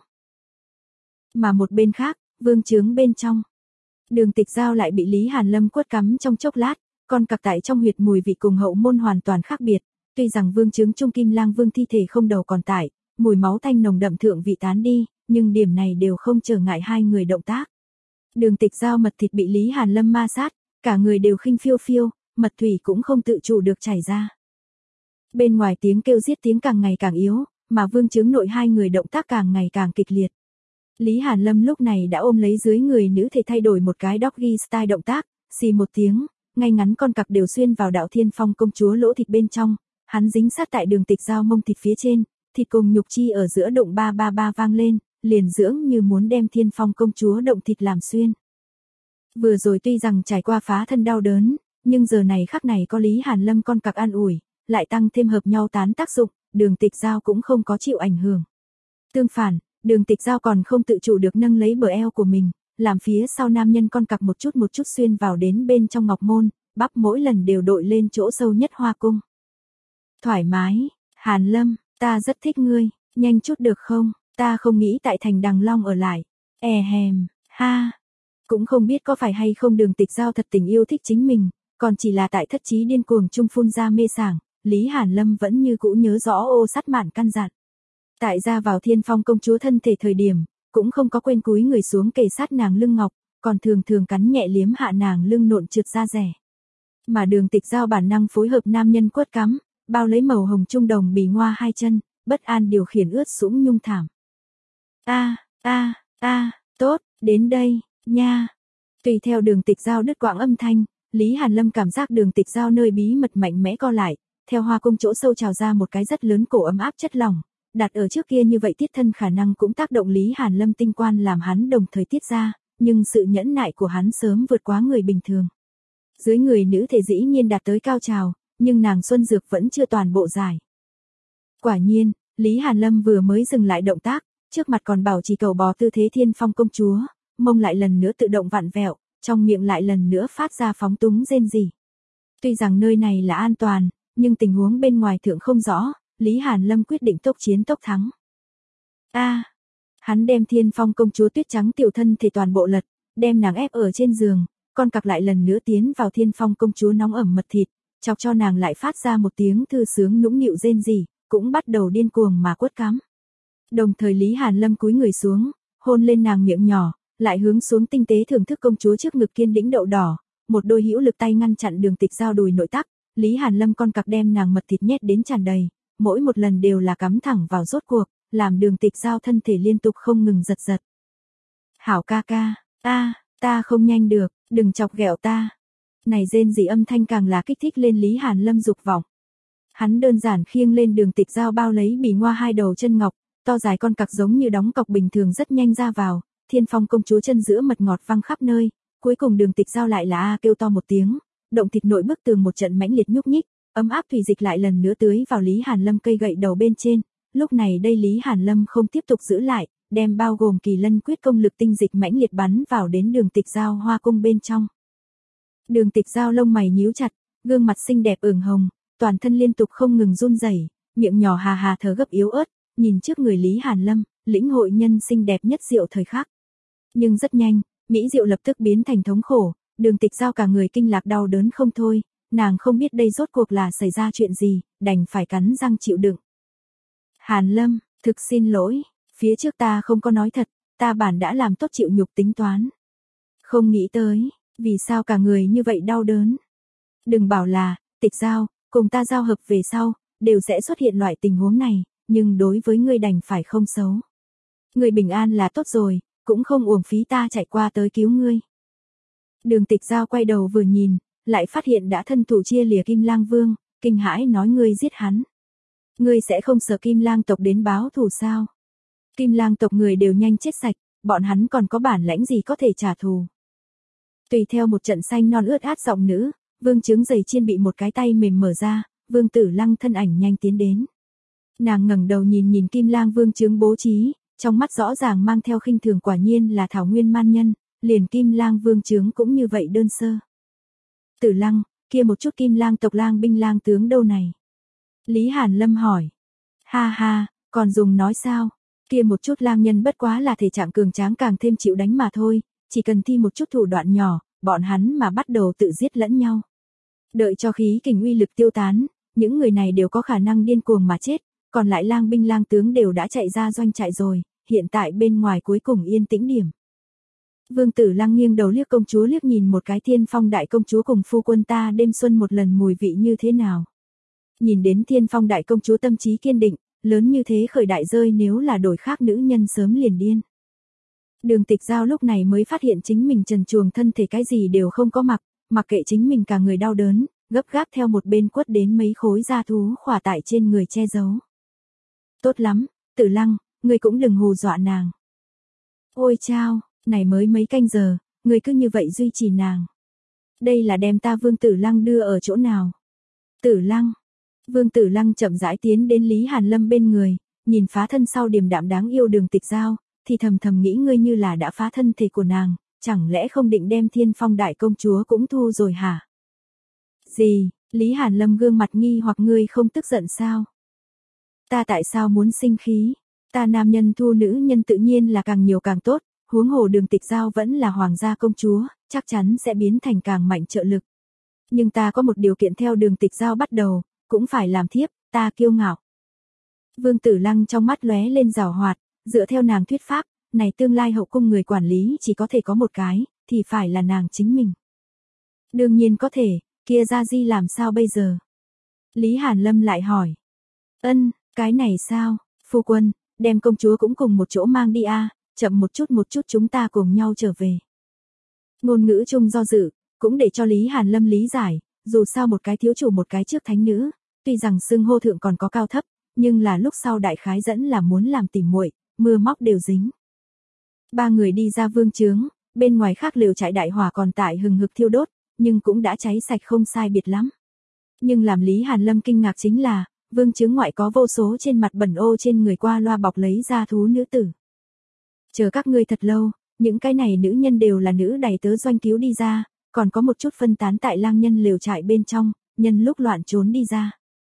Mà một bên khác, vương trướng bên trong, Đường Tịch Giao lại bị Lý Hàn Lâm quất cắm trong chốc lát, con cặc tại trong huyệt mùi vị cùng hậu môn hoàn toàn khác biệt, tuy rằng vương trướng trung Kim Lang Vương thi thể không đầu còn tại, mùi máu thanh nồng đậm thượng vị tán đi, nhưng điểm này đều không trở ngại hai người động tác. Đường Tịch Giao mật thịt bị Lý Hàn Lâm ma sát, cả người đều khinh phiêu phiêu, mật thủy cũng không tự chủ được chảy ra. Bên ngoài tiếng kêu giết tiếng càng ngày càng yếu, mà vương trướng nội hai người động tác càng ngày càng kịch liệt. Lý Hàn Lâm lúc này đã ôm lấy dưới người nữ thể thay đổi một cái doggy style động tác, xì một tiếng, ngay ngắn con cặc đều xuyên vào đạo Thiên Phong công chúa lỗ thịt bên trong, hắn dính sát tại đường tịch giao mông thịt phía trên, thịt cùng nhục chi ở giữa động ba ba ba vang lên, liền dưỡng như muốn đem Thiên Phong công chúa động thịt làm xuyên. Vừa rồi tuy rằng trải qua phá thân đau đớn, nhưng giờ này khắc này có Lý Hàn Lâm con cặc an ủi, lại tăng thêm hợp nhau tán tác dụng, đường tịch giao cũng không có chịu ảnh hưởng. Tương phản, đường tịch giao còn không tự chủ được nâng lấy bờ eo của mình, làm phía sau nam nhân con cặc một chút một chút xuyên vào đến bên trong ngọc môn, bắp mỗi lần đều đội lên chỗ sâu nhất hoa cung. Thoải mái, Hàn Lâm, ta rất thích ngươi, nhanh chút được không, ta không nghĩ tại thành Đằng Long ở lại. E hèm, ha. Cũng không biết có phải hay không đường tịch giao thật tình yêu thích chính mình, còn chỉ là tại thất trí điên cuồng trung phun ra mê sảng, Lý Hàn Lâm vẫn như cũ nhớ rõ Ô Sát Mạn căn dặn. Tại ra vào Thiên Phong công chúa thân thể thời điểm, cũng không có quên cúi người xuống kề sát nàng lưng ngọc, còn thường thường cắn nhẹ liếm hạ nàng lưng nộn trượt ra rẻ. Mà đường tịch giao bản năng phối hợp nam nhân quất cắm, bao lấy màu hồng trung đồng bì ngoa hai chân, bất an điều khiển ướt sũng nhung thảm. A, a, a, tốt, đến đây, nha. Tùy theo đường tịch giao đứt quãng âm thanh, Lý Hàn Lâm cảm giác đường tịch giao nơi bí mật mạnh mẽ co lại, theo hoa cung chỗ sâu trào ra một cái rất lớn cổ ấm áp chất lỏng, đặt ở trước kia như vậy tiết thân khả năng cũng tác động Lý Hàn Lâm tinh quan làm hắn đồng thời tiết ra, nhưng sự nhẫn nại của hắn sớm vượt quá người bình thường. Dưới người nữ thể dĩ nhiên đạt tới cao trào, nhưng nàng xuân dược vẫn chưa toàn bộ giải. Quả nhiên, Lý Hàn Lâm vừa mới dừng lại động tác, trước mặt còn bảo trì cầu bò tư thế Thiên Phong công chúa, mông lại lần nữa tự động vặn vẹo, trong miệng lại lần nữa phát ra phóng túng rên rỉ. Tuy rằng nơi này là an toàn, nhưng tình huống bên ngoài thượng không rõ, Lý Hàn Lâm quyết định tốc chiến tốc thắng. A, à, hắn đem Thiên Phong công chúa tuyết trắng tiểu thân thể toàn bộ lật, đem nàng ép ở trên giường, con cặc lại lần nữa tiến vào Thiên Phong công chúa nóng ẩm mật thịt, chọc cho nàng lại phát ra một tiếng thư sướng nũng nịu rên rỉ, cũng bắt đầu điên cuồng mà quất cắm. Đồng thời Lý Hàn Lâm cúi người xuống, hôn lên nàng miệng nhỏ, lại hướng xuống tinh tế thưởng thức công chúa trước ngực kiên đĩnh đậu đỏ, một đôi hữu lực tay ngăn chặn đường tịch giao đùi nội tắc, Lý Hàn Lâm con cặc đem nàng mật thịt nhét đến tràn đầy, mỗi một lần đều là cắm thẳng vào rốt cuộc, làm đường tịch giao thân thể liên tục không ngừng giật giật. Hảo ca ca, ta, ta không nhanh được, đừng chọc ghẹo ta. Này rên rỉ âm thanh càng là kích thích lên Lý Hàn Lâm dục vọng. Hắn đơn giản khiêng lên đường tịch giao bao lấy bì ngoa hai đầu chân ngọc, to dài con cặc giống như đóng cọc bình thường rất nhanh ra vào, Thiên Phong công chúa chân giữa mật ngọt văng khắp nơi, cuối cùng đường tịch giao lại là a kêu to một tiếng, động thịt nội bức tường một trận mãnh liệt nhúc nhích, ấm áp thủy dịch lại lần nữa tưới vào Lý Hàn Lâm cây gậy đầu bên trên, lúc này đây Lý Hàn Lâm không tiếp tục giữ lại, đem bao gồm kỳ lân quyết công lực tinh dịch mãnh liệt bắn vào đến đường tịch giao hoa cung bên trong. Đường tịch giao lông mày nhíu chặt, gương mặt xinh đẹp ửng hồng, toàn thân liên tục không ngừng run rẩy, miệng nhỏ hà hà thở gấp yếu ớt, nhìn trước người Lý Hàn Lâm, lĩnh hội nhân xinh đẹp nhất diệu thời khắc. Nhưng rất nhanh, mỹ diệu lập tức biến thành thống khổ, đường tịch giao cả người kinh lạc đau đớn không thôi, nàng không biết đây rốt cuộc là xảy ra chuyện gì, đành phải cắn răng chịu đựng. Hàn Lâm, thực xin lỗi, phía trước ta không có nói thật, ta bản đã làm tốt chịu nhục tính toán. Không nghĩ tới, vì sao cả người như vậy đau đớn. Đừng bảo là, tịch giao, cùng ta giao hợp về sau, đều sẽ xuất hiện loại tình huống này, nhưng đối với ngươi đành phải không xấu. Ngươi bình an là tốt rồi, cũng không uổng phí ta chạy qua tới cứu ngươi. Đường tịch giao quay đầu vừa nhìn, lại phát hiện đã thân thủ chia lìa Kim Lang Vương, kinh hãi nói ngươi giết hắn. Ngươi sẽ không sợ Kim Lang tộc đến báo thù sao? Kim Lang tộc người đều nhanh chết sạch, bọn hắn còn có bản lãnh gì có thể trả thù. Tùy theo một trận xanh non ướt át giọng nữ, Vương trứng giày chiên bị một cái tay mềm mở ra, Vương Tử Lăng thân ảnh nhanh tiến đến. Nàng ngẩng đầu nhìn nhìn Kim Lang Vương trứng bố trí, trong mắt rõ ràng mang theo khinh thường, quả nhiên là thảo nguyên man nhân, liền Kim Lang Vương trứng cũng như vậy đơn sơ. Tử Lăng, kia một chút Kim Lang tộc lang binh lang tướng đâu này? Lý Hàn Lâm hỏi. Ha ha, còn dùng nói sao? Kia một chút lang nhân bất quá là thể trạng cường tráng càng thêm chịu đánh mà thôi, chỉ cần thi một chút thủ đoạn nhỏ, bọn hắn mà bắt đầu tự giết lẫn nhau. Đợi cho khí kình uy lực tiêu tán, những người này đều có khả năng điên cuồng mà chết, còn lại lang binh lang tướng đều đã chạy ra doanh trại rồi, hiện tại bên ngoài cuối cùng yên tĩnh điểm. Vương Tử Lăng nghiêng đầu liếc công chúa liếc nhìn một cái Thiên Phong đại công chúa cùng phu quân ta đêm xuân một lần mùi vị như thế nào. Nhìn đến Thiên Phong đại công chúa tâm trí kiên định, lớn như thế khởi đại rơi nếu là đổi khác nữ nhân sớm liền điên. Đường Tịch Giao lúc này mới phát hiện chính mình trần truồng thân thể cái gì đều không có mặc, mặc kệ chính mình cả người đau đớn, gấp gáp theo một bên quất đến mấy khối da thú khỏa tại trên người che giấu. Tốt lắm, Tử Lăng, ngươi cũng đừng hù dọa nàng. Ôi chao, này mới mấy canh giờ, ngươi cứ như vậy duy trì nàng. Đây là đem ta Vương Tử Lăng đưa ở chỗ nào? Tử Lăng. Vương Tử Lăng chậm rãi tiến đến Lý Hàn Lâm bên người, nhìn phá thân sau điềm đạm đáng yêu Đường Tịch Giao, thì thầm thầm nghĩ ngươi như là đã phá thân thể của nàng, chẳng lẽ không định đem Thiên Phong đại công chúa cũng thu rồi hả? Gì? Lý Hàn Lâm gương mặt nghi hoặc ngươi không tức giận sao? Ta tại sao muốn sinh khí? Ta nam nhân thu nữ nhân tự nhiên là càng nhiều càng tốt, huống hồ Đường Tịch Giao vẫn là hoàng gia công chúa, chắc chắn sẽ biến thành càng mạnh trợ lực. Nhưng ta có một điều kiện theo Đường Tịch Giao bắt đầu, cũng phải làm thiếp, ta kiêu ngạo. Vương Tử Lăng trong mắt lóe lên giảo hoạt, dựa theo nàng thuyết pháp, này tương lai hậu cung người quản lý chỉ có thể có một cái, thì phải là nàng chính mình. Đương nhiên có thể, kia Gia Di làm sao bây giờ? Lý Hàn Lâm lại hỏi. Ân, cái này sao, phu quân, đem công chúa cũng cùng một chỗ mang đi a, chậm một chút một chút chúng ta cùng nhau trở về. Ngôn ngữ chung do dự, cũng để cho Lý Hàn Lâm lý giải, dù sao một cái thiếu chủ một cái trước thánh nữ, tuy rằng xưng hô thượng còn có cao thấp, nhưng là lúc sau đại khái dẫn là muốn làm tỉ muội, mưa móc đều dính. Ba người đi ra vương trướng, bên ngoài khác lều trại đại hỏa còn tại hừng hực thiêu đốt, nhưng cũng đã cháy sạch không sai biệt lắm. Nhưng làm Lý Hàn Lâm kinh ngạc chính là, vương trướng ngoại có vô số trên mặt bẩn ô trên người qua loa bọc lấy ra thú nữ tử. Chờ các ngươi thật lâu, những cái này nữ nhân đều là nữ đầy tớ doanh cứu đi ra, còn có một chút phân tán tại lang nhân lều trại bên trong, nhân lúc loạn trốn đi ra.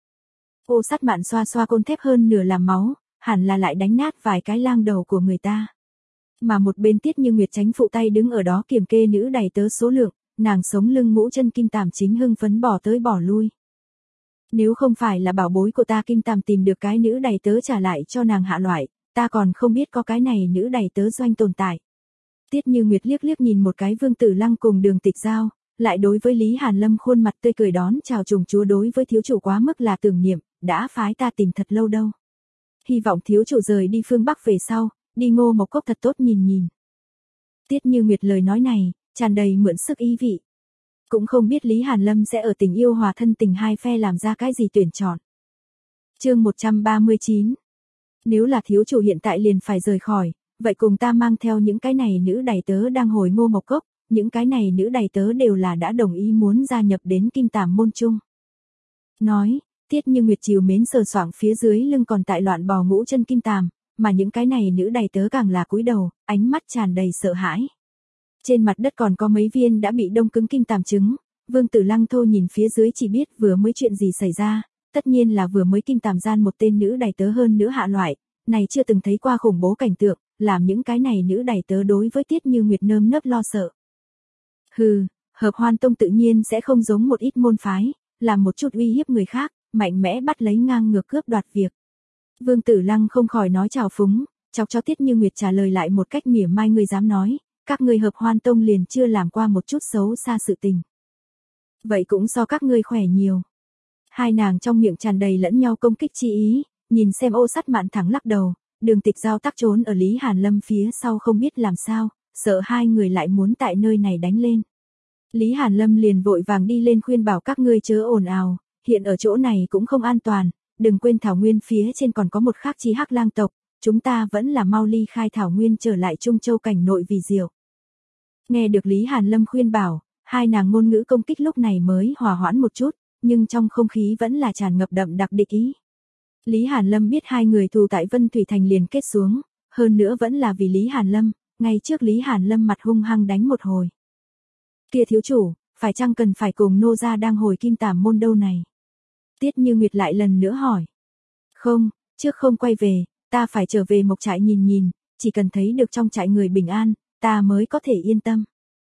Ô Sắt Mạn xoa xoa côn thép hơn nửa làm máu, hẳn là lại đánh nát vài cái lang đầu của người ta. Mà một bên Tiết Như Nguyệt tránh phụ tay đứng ở đó kiểm kê nữ đầy tớ số lượng, nàng sống lưng mũ chân Kim Tàm chính hưng phấn bỏ tới bỏ lui. Nếu không phải là bảo bối của ta Kim Tàm tìm được cái nữ đầy tớ trả lại cho nàng hạ loại, ta còn không biết có cái này nữ đầy tớ doanh tồn tại. Tiết Như Nguyệt liếc liếc nhìn một cái Vương Tử Lăng cùng Đường Tịch Giao, lại đối với Lý Hàn Lâm khuôn mặt tươi cười đón chào trùng chúa đối với thiếu chủ quá mức là tưởng niệm, đã phái ta tìm thật lâu đâu. Hy vọng thiếu chủ rời đi phương Bắc về sau, đi Ngô Mộc Cốc thật tốt nhìn nhìn. Tiết Như Nguyệt lời nói này, tràn đầy mượn sức ý vị. Cũng không biết Lý Hàn Lâm sẽ ở tình yêu hòa thân tình hai phe làm ra cái gì tuyển chọn. Chương một trăm ba mươi chín. Nếu là thiếu chủ hiện tại liền phải rời khỏi, vậy cùng ta mang theo những cái này nữ đầy tớ đang hồi Ngô Mộc Cốc, những cái này nữ đầy tớ đều là đã đồng ý muốn gia nhập đến Kim Tàm môn chung. Nói, Tiết Như Nguyệt chiều mến sờ soạng phía dưới lưng còn tại loạn bò ngũ chân Kim Tàm, mà những cái này nữ đầy tớ càng là cúi đầu, ánh mắt tràn đầy sợ hãi. Trên mặt đất còn có mấy viên đã bị đông cứng Kim Tàm trứng, Vương Tử Lăng thô nhìn phía dưới chỉ biết vừa mới chuyện gì xảy ra, tất nhiên là vừa mới Kim Tàm gian một tên nữ đầy tớ hơn nữ hạ loại, này chưa từng thấy qua khủng bố cảnh tượng, làm những cái này nữ đầy tớ đối với Tiết Như Nguyệt nơm nớp lo sợ. Hừ, Hợp Hoan Tông tự nhiên sẽ không giống một ít môn phái, làm một chút uy hiếp người khác, mạnh mẽ bắt lấy ngang ngược cướp đoạt việc. Vương Tử Lăng không khỏi nói trào phúng, chọc cho Tiết Như Nguyệt trả lời lại một cách mỉa mai người dám nói, các ngươi Hợp Hoan Tông liền chưa làm qua một chút xấu xa sự tình. Vậy cũng so các ngươi khỏe nhiều. Hai nàng trong miệng tràn đầy lẫn nhau công kích chi ý, nhìn xem Ô Sắt Mạn thẳng lắc đầu, Đường Tịch Giao tắc trốn ở Lý Hàn Lâm phía sau không biết làm sao, sợ hai người lại muốn tại nơi này đánh lên. Lý Hàn Lâm liền vội vàng đi lên khuyên bảo các ngươi chớ ồn ào, hiện ở chỗ này cũng không an toàn, đừng quên Thảo Nguyên phía trên còn có một khác chí Hắc Lang tộc, chúng ta vẫn là mau ly khai Thảo Nguyên trở lại Trung Châu cảnh nội vì diệu. Nghe được Lý Hàn Lâm khuyên bảo, hai nàng ngôn ngữ công kích lúc này mới hòa hoãn một chút, nhưng trong không khí vẫn là tràn ngập đậm đặc địch ý. Lý Hàn Lâm biết hai người thù tại Vân Thủy Thành liền kết xuống, hơn nữa vẫn là vì Lý Hàn Lâm, ngay trước Lý Hàn Lâm mặt hung hăng đánh một hồi. Kia thiếu chủ, phải chăng cần phải cùng nô gia đang hồi Kim Tàm môn đâu này? Tiết Như Nguyệt lại lần nữa hỏi. Không, trước không quay về, ta phải trở về Mộc trại nhìn nhìn, chỉ cần thấy được trong trại người bình an, ta mới có thể yên tâm.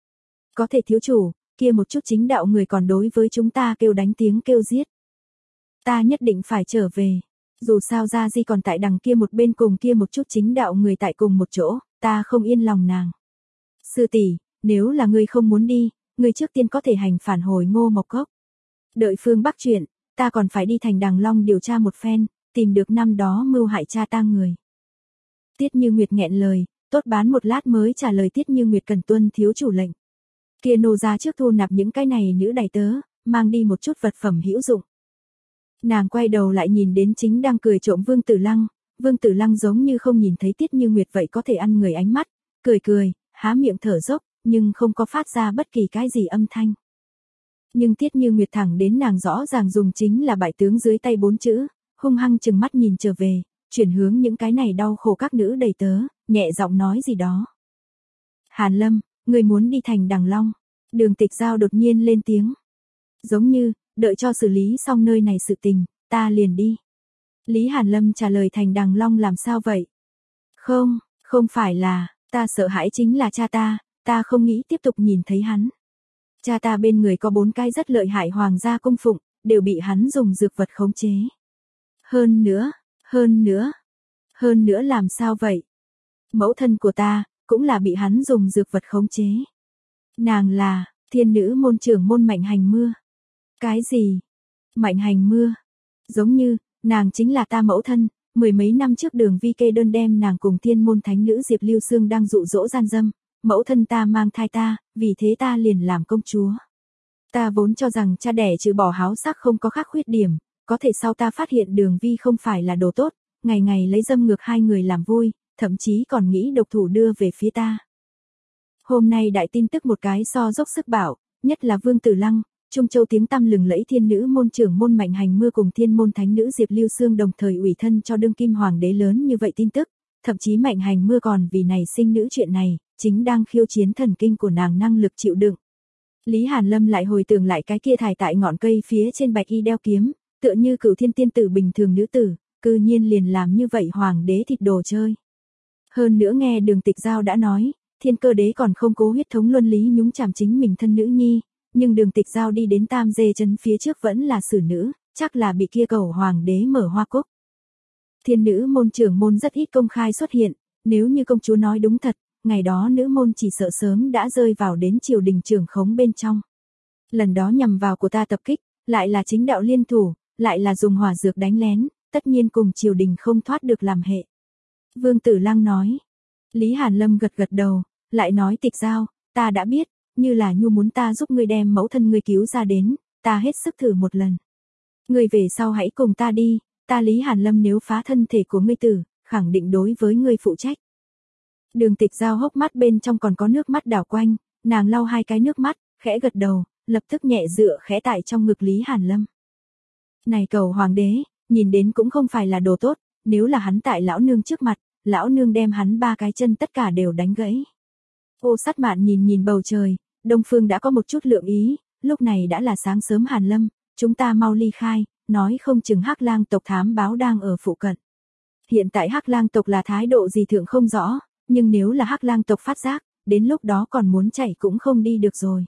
Có thể thiếu chủ, kia một chút chính đạo người còn đối với chúng ta kêu đánh tiếng kêu giết. Ta nhất định phải trở về, dù sao Gia Di còn tại đằng kia một bên cùng kia một chút chính đạo người tại cùng một chỗ, ta không yên lòng nàng. Sư tỷ, nếu là ngươi không muốn đi, ngươi trước tiên có thể hành phản hồi Ngô Mộc Cốc. Đợi phương Bắc chuyện, ta còn phải đi thành Đằng Long điều tra một phen, tìm được năm đó mưu hại cha ta người. Tiết Như Nguyệt nghẹn lời, tốt bán một lát mới trả lời Tiết Như Nguyệt cần tuân thiếu chủ lệnh. Kia nô ra trước thu nạp những cái này nữ đầy tớ, mang đi một chút vật phẩm hữu dụng. Nàng quay đầu lại nhìn đến chính đang cười trộm Vương Tử Lăng, Vương Tử Lăng giống như không nhìn thấy Tiết Như Nguyệt vậy có thể ăn người ánh mắt, cười cười, há miệng thở dốc, nhưng không có phát ra bất kỳ cái gì âm thanh. Nhưng Tiết Như Nguyệt thẳng đến nàng rõ ràng dùng chính là bại tướng dưới tay bốn chữ, hung hăng chừng mắt nhìn trở về, chuyển hướng những cái này đau khổ các nữ đầy tớ, nhẹ giọng nói gì đó. Hàn Lâm, người muốn đi thành Đằng Long. Đường Tịch Giao đột nhiên lên tiếng. Giống như, đợi cho xử lý xong nơi này sự tình, ta liền đi. Lý Hàn Lâm trả lời thành Đằng Long làm sao vậy? Không, không phải là, ta sợ hãi chính là cha ta, ta không nghĩ tiếp tục nhìn thấy hắn. Cha ta bên người có bốn cái rất lợi hại hoàng gia cung phụng, đều bị hắn dùng dược vật khống chế. Hơn nữa, hơn nữa, hơn nữa làm sao vậy? Mẫu thân của ta, cũng là bị hắn dùng dược vật khống chế. Nàng là, thiên nữ môn trưởng môn Mạnh Hành Mưa. Cái gì? Mạnh Hành Mưa? Giống như, nàng chính là ta mẫu thân, mười mấy năm trước Đường Vi kê đơn đem nàng cùng thiên môn thánh nữ Diệp Lưu Sương đang dụ dỗ gian dâm, mẫu thân ta mang thai ta, vì thế ta liền làm công chúa. Ta vốn cho rằng cha đẻ trừ bỏ háo sắc không có khác khuyết điểm, có thể sau ta phát hiện Đường Vi không phải là đồ tốt, ngày ngày lấy dâm ngược hai người làm vui, thậm chí còn nghĩ độc thủ đưa về phía ta. Hôm nay đại tin tức một cái so dốc sức bảo, nhất là Vương Tử Lăng, Trung Châu tiếng tăm lừng lẫy thiên nữ môn trưởng môn Mạnh Hành Mưa cùng thiên môn thánh nữ Diệp Lưu Sương đồng thời ủy thân cho đương kim hoàng đế lớn như vậy tin tức, thậm chí Mạnh Hành Mưa còn vì này sinh nữ chuyện này, chính đang khiêu chiến thần kinh của nàng năng lực chịu đựng. Lý Hàn Lâm lại hồi tưởng lại cái kia thải tại ngọn cây phía trên bạch y đeo kiếm, tựa như Cửu Thiên tiên tử bình thường nữ tử, cư nhiên liền làm như vậy hoàng đế thịt đồ chơi. Hơn nữa nghe Đường Tịch Giao đã nói, Thiên Cơ đế còn không cố huyết thống luân lý nhúng chàm chính mình thân nữ nhi, nhưng Đường Tịch Giao đi đến Tam Dê trấn phía trước vẫn là xử nữ, chắc là bị kia cầu hoàng đế mở hoa cúc. Thiên nữ môn trưởng môn rất ít công khai xuất hiện, nếu như công chúa nói đúng thật, ngày đó nữ môn chỉ sợ sớm đã rơi vào đến triều đình trưởng khống bên trong. Lần đó nhằm vào của ta tập kích, lại là chính đạo liên thủ, lại là dùng hỏa dược đánh lén, tất nhiên cùng triều đình không thoát được làm hệ. Vương Tử Lăng nói. Lý Hàn Lâm gật gật đầu, lại nói Tịch Giao, ta đã biết, như là nhu muốn ta giúp ngươi đem mẫu thân ngươi cứu ra đến, ta hết sức thử một lần. Ngươi về sau hãy cùng ta đi, ta Lý Hàn Lâm nếu phá thân thể của ngươi tử, khẳng định đối với ngươi phụ trách. Đường Tịch Giao hốc mắt bên trong còn có nước mắt đảo quanh, nàng lau hai cái nước mắt, khẽ gật đầu, lập tức nhẹ dựa khẽ tại trong ngực Lý Hàn Lâm. Này cầu hoàng đế, nhìn đến cũng không phải là đồ tốt, nếu là hắn tại lão nương trước mặt, lão nương đem hắn ba cái chân tất cả đều đánh gãy. Ô Sát Mạn nhìn nhìn bầu trời, đông phương đã có một chút lượng ý, lúc này đã là sáng sớm. Hàn Lâm, chúng ta mau ly khai, nói không chừng Hắc Lang tộc thám báo đang ở phụ cận. Hiện tại Hắc Lang tộc là thái độ gì thượng không rõ, nhưng nếu là Hắc Lang tộc phát giác, đến lúc đó còn muốn chạy cũng không đi được rồi.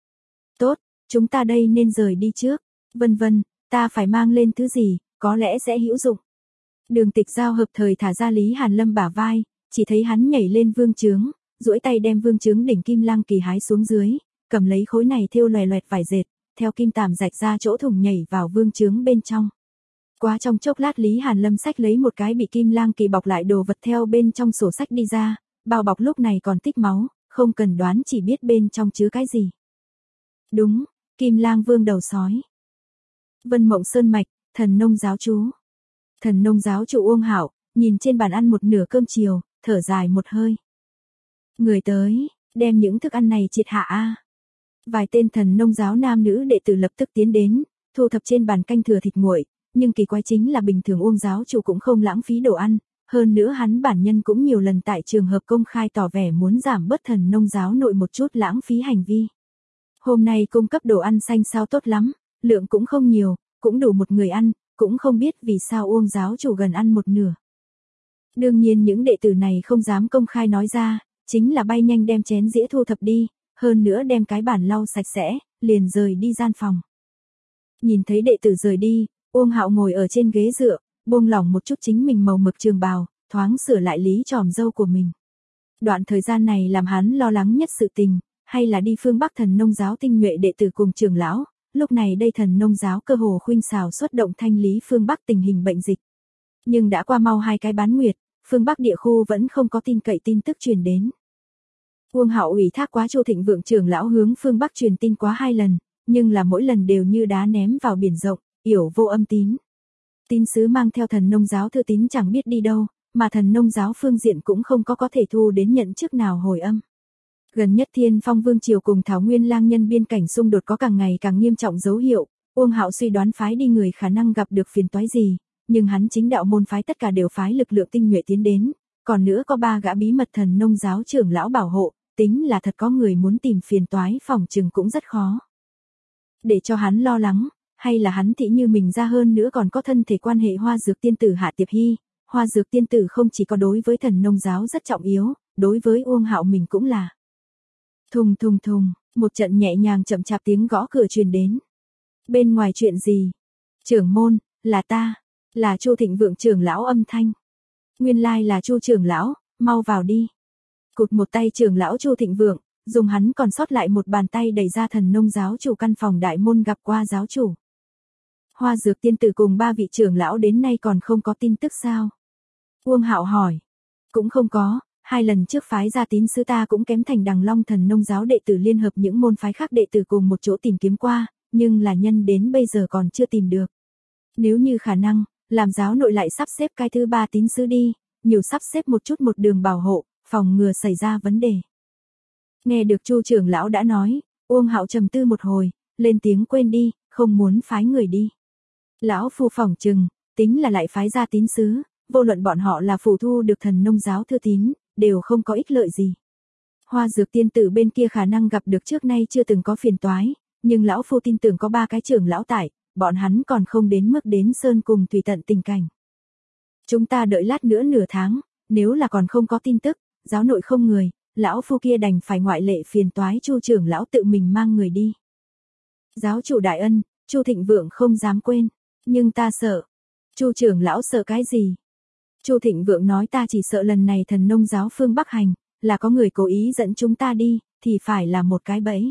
Tốt, chúng ta đây nên rời đi trước, vân vân, ta phải mang lên thứ gì, có lẽ sẽ hữu dụng. Đường Tịch Giao hợp thời thả ra Lý Hàn Lâm bả vai, chỉ thấy hắn nhảy lên vương trướng, duỗi tay đem vương trướng đỉnh kim lang kỳ hái xuống dưới, cầm lấy khối này thêu loè loẹt vải dệt, theo kim tàm rạch ra chỗ thủng nhảy vào vương trướng bên trong. Quá trong chốc lát Lý Hàn Lâm xách lấy một cái bị kim lang kỳ bọc lại đồ vật theo bên trong sổ sách đi ra, bao bọc lúc này còn tích máu, không cần đoán chỉ biết bên trong chứa cái gì. Đúng, Kim Lang Vương đầu sói. Vân Mộng Sơn Mạch, Thần Nông giáo chú. Thần Nông giáo chủ Uông Hạo, nhìn trên bàn ăn một nửa cơm chiều, thở dài một hơi. Người tới, đem những thức ăn này triệt hạ a. Vài tên Thần Nông giáo nam nữ đệ tử lập tức tiến đến, thu thập trên bàn canh thừa thịt nguội, nhưng kỳ quái chính là bình thường Uông giáo chủ cũng không lãng phí đồ ăn, hơn nữa hắn bản nhân cũng nhiều lần tại trường hợp công khai tỏ vẻ muốn giảm bớt Thần Nông giáo nội một chút lãng phí hành vi. Hôm nay cung cấp đồ ăn xanh sao tốt lắm, lượng cũng không nhiều, cũng đủ một người ăn, cũng không biết vì sao Uông giáo chủ gần ăn một nửa. Đương nhiên những đệ tử này không dám công khai nói ra, chính là bay nhanh đem chén dĩa thu thập đi, hơn nữa đem cái bàn lau sạch sẽ, liền rời đi gian phòng. Nhìn thấy đệ tử rời đi, Uông Hạo ngồi ở trên ghế dựa, buông lỏng một chút chính mình màu mực trường bào, thoáng sửa lại lý tròm râu của mình. Đoạn thời gian này làm hắn lo lắng nhất sự tình, hay là đi phương Bắc Thần Nông giáo tinh nhuệ đệ tử cùng trưởng lão, lúc này đây Thần Nông giáo cơ hồ khuynh xào xuất động thanh lý phương Bắc tình hình bệnh dịch. Nhưng đã qua mau hai cái bán nguyệt, phương Bắc địa khu vẫn không có tin cậy tin tức truyền đến. Uông Hạo ủy thác quá Chu Thịnh Vượng trưởng lão hướng phương Bắc truyền tin quá hai lần, nhưng là mỗi lần đều như đá ném vào biển rộng, yểu vô âm tín. Tín sứ mang theo thần nông giáo thư tín chẳng biết đi đâu, mà thần nông giáo phương diện cũng không có có thể thu đến nhận chức nào hồi âm. Gần nhất Thiên Phong Vương triều cùng Thảo Nguyên Lang nhân biên cảnh xung đột có càng ngày càng nghiêm trọng dấu hiệu, Uông Hạo suy đoán phái đi người khả năng gặp được phiền toái gì, nhưng hắn chính đạo môn phái tất cả đều phái lực lượng tinh nhuệ tiến đến, còn nữa có ba gã bí mật thần nông giáo trưởng lão bảo hộ, tính là thật có người muốn tìm phiền toái phòng chừng cũng rất khó. Để cho hắn lo lắng, hay là hắn thị như mình ra hơn nữa còn có thân thể quan hệ Hoa Dược tiên tử Hạ Tiệp Hy, Hoa Dược tiên tử không chỉ có đối với thần nông giáo rất trọng yếu, đối với Uông Hạo mình cũng là. Thùng thùng thùng, một trận nhẹ nhàng chậm chạp tiếng gõ cửa truyền đến. Bên ngoài chuyện gì? Trưởng môn, là ta, là Chu Thịnh Vượng trưởng lão âm thanh. Nguyên lai là Chu trưởng lão, mau vào đi. Cụt một tay trưởng lão Chu Thịnh Vượng, dùng hắn còn sót lại một bàn tay đẩy ra thần nông giáo chủ căn phòng đại môn gặp qua giáo chủ. Hoa Dược tiên tử cùng ba vị trưởng lão đến nay còn không có tin tức sao? Uông Hạo hỏi. Cũng không có, hai lần trước phái ra tín sứ ta cũng kém thành Đằng Long thần nông giáo đệ tử liên hợp những môn phái khác đệ tử cùng một chỗ tìm kiếm qua, nhưng là nhân đến bây giờ còn chưa tìm được. Nếu như khả năng, làm giáo nội lại sắp xếp cái thứ ba tín sứ đi, nhiều sắp xếp một chút một đường bảo hộ, phòng ngừa xảy ra vấn đề. Nghe được Chu trưởng lão đã nói, Uông Hạo trầm tư một hồi, lên tiếng quên đi, không muốn phái người đi. Lão phu phỏng chừng, tính là lại phái ra tín sứ, vô luận bọn họ là phù thu được thần nông giáo thư tín, đều không có ích lợi gì. Hoa Dược tiên tử bên kia khả năng gặp được trước nay chưa từng có phiền toái, nhưng lão phu tin tưởng có ba cái trưởng lão tại, bọn hắn còn không đến mức đến sơn cùng tùy tận tình cảnh. Chúng ta đợi lát nữa nửa tháng, nếu là còn không có tin tức, giáo nội không người, lão phu kia đành phải ngoại lệ phiền toái Chu trưởng lão tự mình mang người đi. Giáo chủ đại ân, Chu Thịnh Vượng không dám quên, nhưng ta sợ. Chu trưởng lão sợ cái gì? Chu Thịnh Vượng nói ta chỉ sợ lần này thần nông giáo phương Bắc hành, là có người cố ý dẫn chúng ta đi, thì phải là một cái bẫy.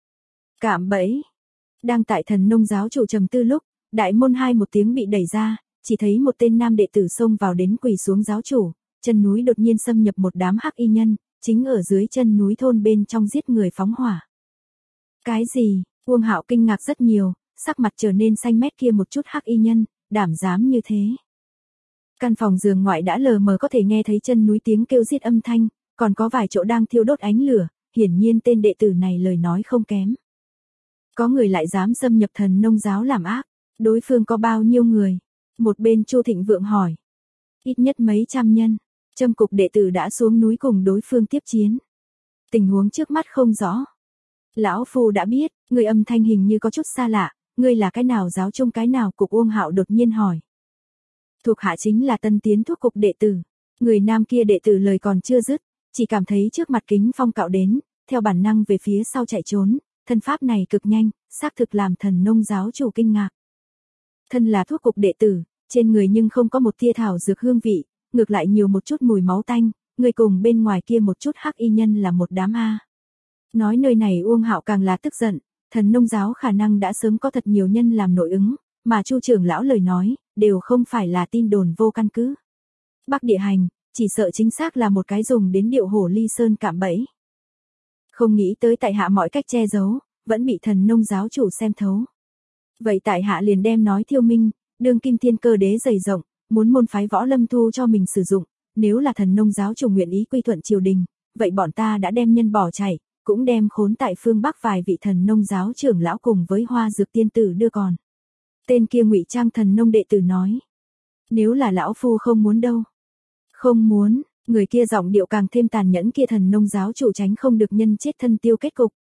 Cạm bẫy. Đang tại thần nông giáo chủ trầm tư lúc, đại môn hai một tiếng bị đẩy ra, chỉ thấy một tên nam đệ tử xông vào đến quỳ xuống giáo chủ, chân núi đột nhiên xâm nhập một đám hắc y nhân, chính ở dưới chân núi thôn bên trong giết người phóng hỏa. Cái gì? Uông Hạo kinh ngạc rất nhiều, sắc mặt trở nên xanh mét kia một chút hắc y nhân, đảm dám như thế. Căn phòng giường ngoại đã lờ mờ có thể nghe thấy chân núi tiếng kêu giết âm thanh, còn có vài chỗ đang thiêu đốt ánh lửa, hiển nhiên tên đệ tử này lời nói không kém. Có người lại dám xâm nhập thần nông giáo làm ác, đối phương có bao nhiêu người? Một bên Chu Thịnh Vượng hỏi. Ít nhất mấy trăm nhân, Trâm cục đệ tử đã xuống núi cùng đối phương tiếp chiến. Tình huống trước mắt không rõ. Lão phu đã biết, người âm thanh hình như có chút xa lạ, ngươi là cái nào giáo chung cái nào cục? Uông Hạo đột nhiên hỏi. Thuộc hạ chính là tân tiến thuốc cục đệ tử. Người nam kia đệ tử lời còn chưa dứt, chỉ cảm thấy trước mặt kính phong cạo đến, theo bản năng về phía sau chạy trốn, thân pháp này cực nhanh, xác thực làm thần nông giáo chủ kinh ngạc. Thân là thuốc cục đệ tử, trên người nhưng không có một tia thảo dược hương vị, ngược lại nhiều một chút mùi máu tanh, người cùng bên ngoài kia một chút hắc y nhân là một đám a. Nói nơi này Uông Hạo càng là tức giận, thần nông giáo khả năng đã sớm có thật nhiều nhân làm nội ứng, mà Chu trưởng lão lời nói, đều không phải là tin đồn vô căn cứ. Bắc địa hành, chỉ sợ chính xác là một cái dùng đến điệu hổ ly sơn cạm bẫy. Không nghĩ tới tại hạ mọi cách che giấu, vẫn bị thần nông giáo chủ xem thấu. Vậy tại hạ liền đem nói thiêu minh, đương kim thiên cơ đế dày rộng, muốn môn phái võ lâm thu cho mình sử dụng, nếu là thần nông giáo chủ nguyện ý quy thuận triều đình, vậy bọn ta đã đem nhân bỏ chạy, cũng đem khốn tại phương Bắc vài vị thần nông giáo trưởng lão cùng với Hoa Dược tiên tử đưa còn. Tên kia ngụy trang thần nông đệ tử nói. Nếu là lão phu không muốn đâu. Không muốn, người kia giọng điệu càng thêm tàn nhẫn, kia thần nông giáo chủ tránh không được nhân chết thân tiêu kết cục.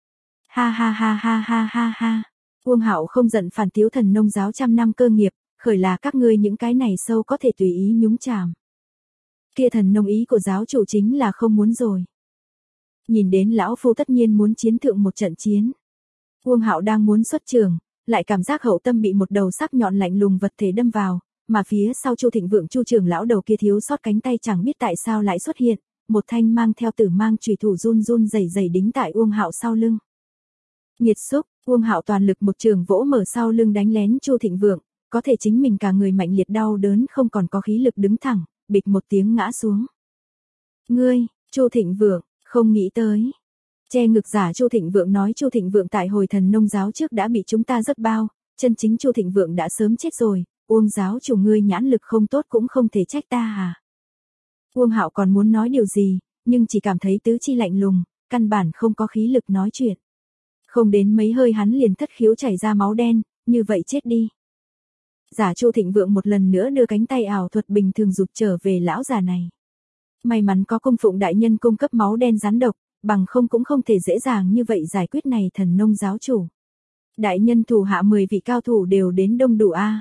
Ha ha ha ha ha ha ha. Uông Hạo không giận phản tiếu thần nông giáo trăm năm cơ nghiệp, khởi là các ngươi những cái này sâu có thể tùy ý nhúng chàm. Kia thần nông ý của giáo chủ chính là không muốn rồi. Nhìn đến lão phu tất nhiên muốn chiến thượng một trận chiến. Uông Hạo đang muốn xuất trường, lại cảm giác hậu tâm bị một đầu sắc nhọn lạnh lùng vật thể đâm vào, mà phía sau Chu Thịnh Vượng Chu trưởng lão đầu kia thiếu sót cánh tay chẳng biết tại sao lại xuất hiện, một thanh mang theo tử mang chùy thủ run run rẩy rẩy đính tại Uông Hạo sau lưng. Nghiệt xúc, Uông Hạo toàn lực một trường vỗ mở sau lưng đánh lén Chu Thịnh Vượng, có thể chính mình cả người mạnh liệt đau đớn không còn có khí lực đứng thẳng, bịch một tiếng ngã xuống. Ngươi, Chu Thịnh Vượng, không nghĩ tới. Che ngực giả Chu Thịnh Vượng nói Chu Thịnh Vượng tại hồi thần nông giáo trước đã bị chúng ta rất bao, chân chính Chu Thịnh Vượng đã sớm chết rồi, Uông giáo chủ ngươi nhãn lực không tốt cũng không thể trách ta à. Uông Hạo còn muốn nói điều gì, nhưng chỉ cảm thấy tứ chi lạnh lùng, căn bản không có khí lực nói chuyện. Không đến mấy hơi hắn liền thất khiếu chảy ra máu đen, như vậy chết đi. Giả Chu Thịnh Vượng một lần nữa đưa cánh tay ảo thuật bình thường rụt trở về lão già này. May mắn có cung phụng đại nhân cung cấp máu đen rắn độc, bằng không cũng không thể dễ dàng như vậy giải quyết này thần nông giáo chủ. Đại nhân thủ hạ mười vị cao thủ đều đến đông đủ a.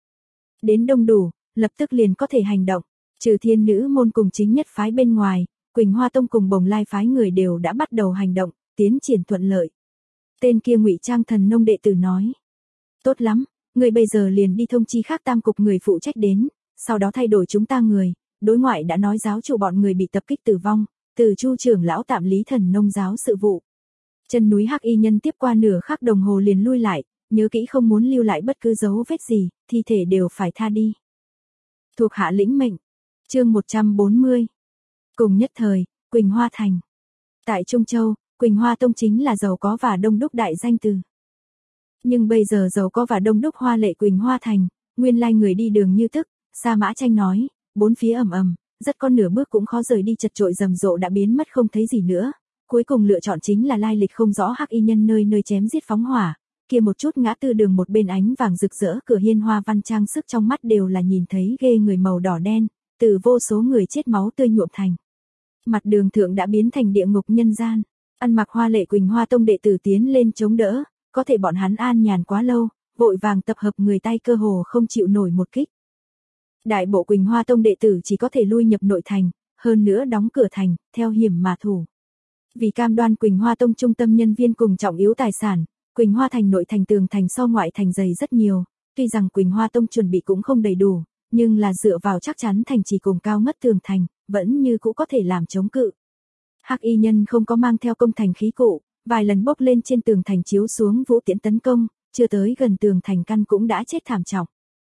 Đến đông đủ, lập tức liền có thể hành động, trừ Thiên Nữ môn cùng chính nhất phái bên ngoài, Quỳnh Hoa tông cùng Bồng Lai phái người đều đã bắt đầu hành động, tiến triển thuận lợi. Tên kia ngụy trang thần nông đệ tử nói: "Tốt lắm, người bây giờ liền đi thông chi khác tam cục người phụ trách đến, sau đó thay đổi chúng ta người, đối ngoại đã nói giáo chủ bọn người bị tập kích tử vong, từ Chu trưởng lão tạm lý thần nông giáo sự vụ." Chân núi Hắc Y nhân tiếp qua nửa khắc đồng hồ liền lui lại, nhớ kỹ không muốn lưu lại bất cứ dấu vết gì, thi thể đều phải tha đi. Thuộc hạ lĩnh mệnh. Chương một trăm bốn mươi. Cùng nhất thời, Quỳnh Hoa thành. Tại Trung Châu, Quỳnh Hoa tông chính là giàu có và đông đúc đại danh từ. Nhưng bây giờ giàu có và đông đúc hoa lệ Quỳnh Hoa thành, nguyên lai người đi đường như tức, Sa Mã Tranh nói, bốn phía ầm ầm, rất con nửa bước cũng khó rời đi chật chội rầm rộ đã biến mất không thấy gì nữa. Cuối cùng lựa chọn chính là lai lịch không rõ Hắc Y nhân nơi nơi chém giết phóng hỏa, kia một chút ngã tư đường một bên ánh vàng rực rỡ cửa hiên hoa văn trang sức trong mắt đều là nhìn thấy ghê người màu đỏ đen, từ vô số người chết máu tươi nhuộm thành. Mặt đường thượng đã biến thành địa ngục nhân gian, ăn mặc hoa lệ Quỳnh Hoa tông đệ tử tiến lên chống đỡ, có thể bọn hắn an nhàn quá lâu, vội vàng tập hợp người tay cơ hồ không chịu nổi một kích. Đại bộ Quỳnh Hoa tông đệ tử chỉ có thể lui nhập nội thành, hơn nữa đóng cửa thành, theo hiểm mà thủ. Vì cam đoan Quỳnh Hoa tông trung tâm nhân viên cùng trọng yếu tài sản, Quỳnh Hoa thành nội thành tường thành so ngoại thành dày rất nhiều, tuy rằng Quỳnh Hoa tông chuẩn bị cũng không đầy đủ, nhưng là dựa vào chắc chắn thành chỉ cùng cao ngất tường thành, vẫn như cũ có thể làm chống cự. Hắc Y nhân không có mang theo công thành khí cụ, vài lần bốc lên trên tường thành chiếu xuống vũ tiễn tấn công, chưa tới gần tường thành căn cũng đã chết thảm trọng.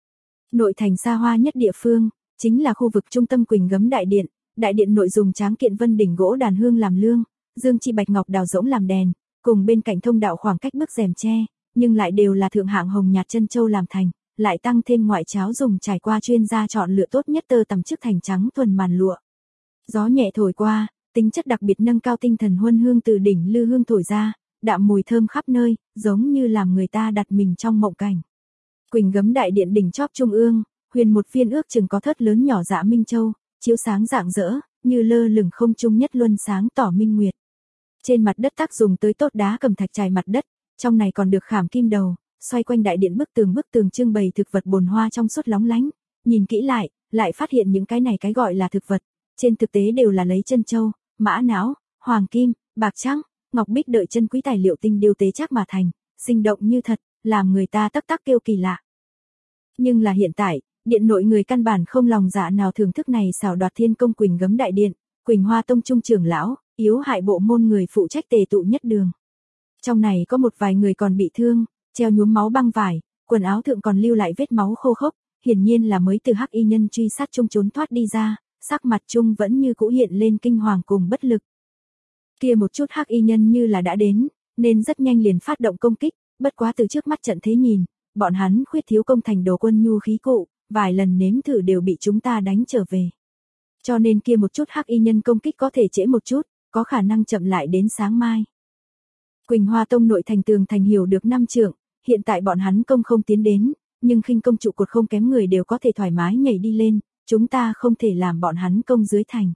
Nội thành xa hoa nhất địa phương, chính là khu vực trung tâm Quỳnh Gấm đại điện, đại điện nội dùng tráng kiện vân đỉnh gỗ đàn hương làm lương, dương chi bạch ngọc đào rỗng làm đèn, cùng bên cạnh thông đạo khoảng cách bức rèm tre, nhưng lại đều là thượng hạng hồng nhạt chân châu làm thành, lại tăng thêm ngoại cháo dùng trải qua chuyên gia chọn lựa tốt nhất tơ tằm chức thành trắng thuần màn lụa. Gió nhẹ thổi qua, tính chất đặc biệt nâng cao tinh thần huân hương từ đỉnh lư hương thổi ra, đạm mùi thơm khắp nơi, giống như làm người ta đặt mình trong mộng cảnh. Quỳnh Gấm đại điện đỉnh chóp trung ương, huyền một viên ước chừng có thớt lớn nhỏ dạ minh châu, chiếu sáng rạng rỡ, như lơ lửng không trung nhất luân sáng tỏ minh nguyệt. Trên mặt đất tác dùng tới tốt đá cẩm thạch trải mặt đất, trong này còn được khảm kim đầu, xoay quanh đại điện bức tường bức tường trưng bày thực vật bồn hoa trong suốt lóng lánh, nhìn kỹ lại, lại phát hiện những cái này cái gọi là thực vật, trên thực tế đều là lấy chân châu, mã não, hoàng kim, bạc trắng, ngọc bích đợi chân quý tài liệu tinh điêu tế chắc mà thành, sinh động như thật, làm người ta tắc tắc kêu kỳ lạ. Nhưng là hiện tại, điện nội người căn bản không lòng dạ nào thưởng thức này xảo đoạt thiên công Quỳnh Gấm đại điện, Quỳnh Hoa tông trung trưởng lão, yếu hại bộ môn người phụ trách tề tụ nhất đường. Trong này có một vài người còn bị thương, treo nhuốm máu băng vải, quần áo thượng còn lưu lại vết máu khô khốc, hiển nhiên là mới từ Hắc Y nhân truy sát chung trốn thoát đi ra, sắc mặt chung vẫn như cũ hiện lên kinh hoàng cùng bất lực. Kia một chút Hắc Y nhân như là đã đến, nên rất nhanh liền phát động công kích, bất quá từ trước mắt trận thế nhìn, bọn hắn khuyết thiếu công thành đồ quân nhu khí cụ, vài lần nếm thử đều bị chúng ta đánh trở về. Cho nên kia một chút Hắc Y nhân công kích có thể trễ một chút, có khả năng chậm lại đến sáng mai. Quỳnh Hoa tông nội thành tường thành hiểu được năm trượng, hiện tại bọn hắn công không tiến đến, nhưng khinh công trụ cột không kém người đều có thể thoải mái nhảy đi lên, chúng ta không thể làm bọn hắn công dưới thành.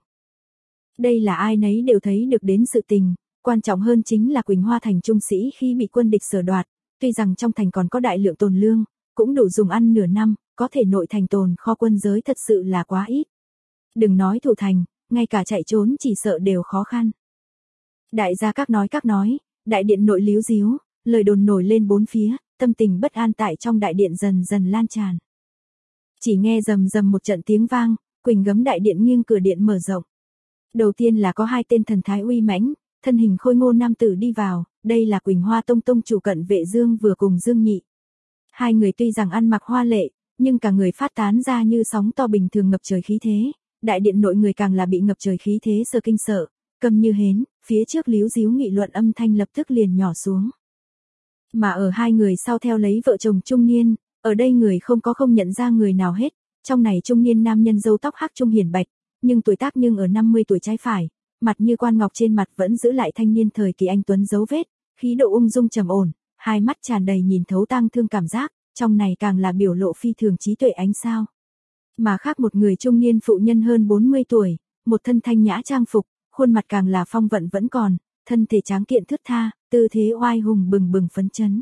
Đây là ai nấy đều thấy được đến sự tình, quan trọng hơn chính là Quỳnh Hoa thành trung sĩ khi bị quân địch sở đoạt, tuy rằng trong thành còn có đại lượng tồn lương, cũng đủ dùng ăn nửa năm, có thể nội thành tồn kho quân giới thật sự là quá ít. Đừng nói thủ thành, ngay cả chạy trốn chỉ sợ đều khó khăn. Đại gia các nói các nói, đại điện nội líu díu, lời đồn nổi lên bốn phía, tâm tình bất an tại trong đại điện dần dần lan tràn. Chỉ nghe rầm rầm một trận tiếng vang, Quỳnh Gấm đại điện nghiêng cửa điện mở rộng. Đầu tiên là có hai tên thần thái uy mãnh, thân hình khôi ngô nam tử đi vào, đây là Quỳnh Hoa tông tông chủ Cận Vệ Dương vừa cùng Dương Nhị. Hai người tuy rằng ăn mặc hoa lệ, nhưng cả người phát tán ra như sóng to bình thường ngập trời khí thế, đại điện nội người càng là bị ngập trời khí thế sơ kinh sợ, câm như hến, phía trước líu díu nghị luận âm thanh lập tức liền nhỏ xuống. Mà ở hai người sau theo lấy vợ chồng trung niên, ở đây người không có không nhận ra người nào hết, trong này trung niên nam nhân râu tóc hắc trung hiển bạch, nhưng tuổi tác nhưng ở năm mươi tuổi trái phải, mặt như quan ngọc trên mặt vẫn giữ lại thanh niên thời kỳ anh tuấn dấu vết, khí độ ung dung trầm ổn, hai mắt tràn đầy nhìn thấu tang thương cảm giác, trong này càng là biểu lộ phi thường trí tuệ ánh sao. Mà khác một người trung niên phụ nhân hơn bốn mươi tuổi, một thân thanh nhã trang phục, khuôn mặt càng là phong vận vẫn còn, thân thể tráng kiện thướt tha, tư thế oai hùng bừng bừng phấn chấn.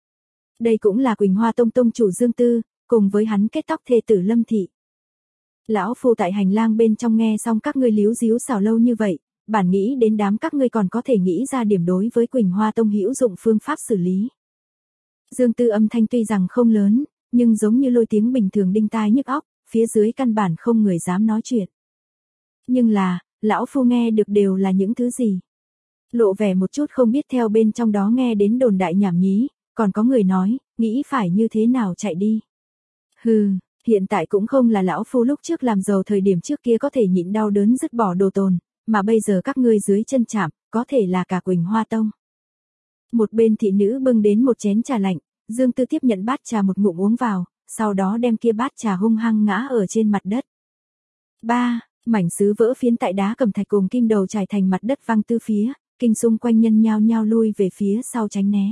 Đây cũng là Quỳnh Hoa Tông tông chủ Dương Tư, cùng với hắn kết tóc thê tử Lâm Thị. Lão phu tại hành lang bên trong nghe xong các ngươi líu díu xảo lâu như vậy, bản nghĩ đến đám các ngươi còn có thể nghĩ ra điểm đối với Quỳnh Hoa Tông hữu dụng phương pháp xử lý. Dương Tư âm thanh tuy rằng không lớn, nhưng giống như lôi tiếng bình thường đinh tai nhức óc, phía dưới căn bản không người dám nói chuyện. Nhưng là, lão phu nghe được đều là những thứ gì? Lộ vẻ một chút không biết theo bên trong đó nghe đến đồn đại nhảm nhí, còn có người nói, nghĩ phải như thế nào chạy đi. Hừ, hiện tại cũng không là lão phu lúc trước làm giàu thời điểm trước kia có thể nhịn đau đớn dứt bỏ đồ tồn, mà bây giờ các ngươi dưới chân chạm, có thể là cả Quỳnh Hoa Tông. Một bên thị nữ bưng đến một chén trà lạnh, Dương Tư tiếp nhận bát trà một ngụm uống vào, sau đó đem kia bát trà hung hăng ngã ở trên mặt đất. Ba, mảnh sứ vỡ phiến tại đá cẩm thạch cùng kim đầu trải thành mặt đất văng tứ phía, kinh xung quanh nhân nhao nhao lui về phía sau tránh né.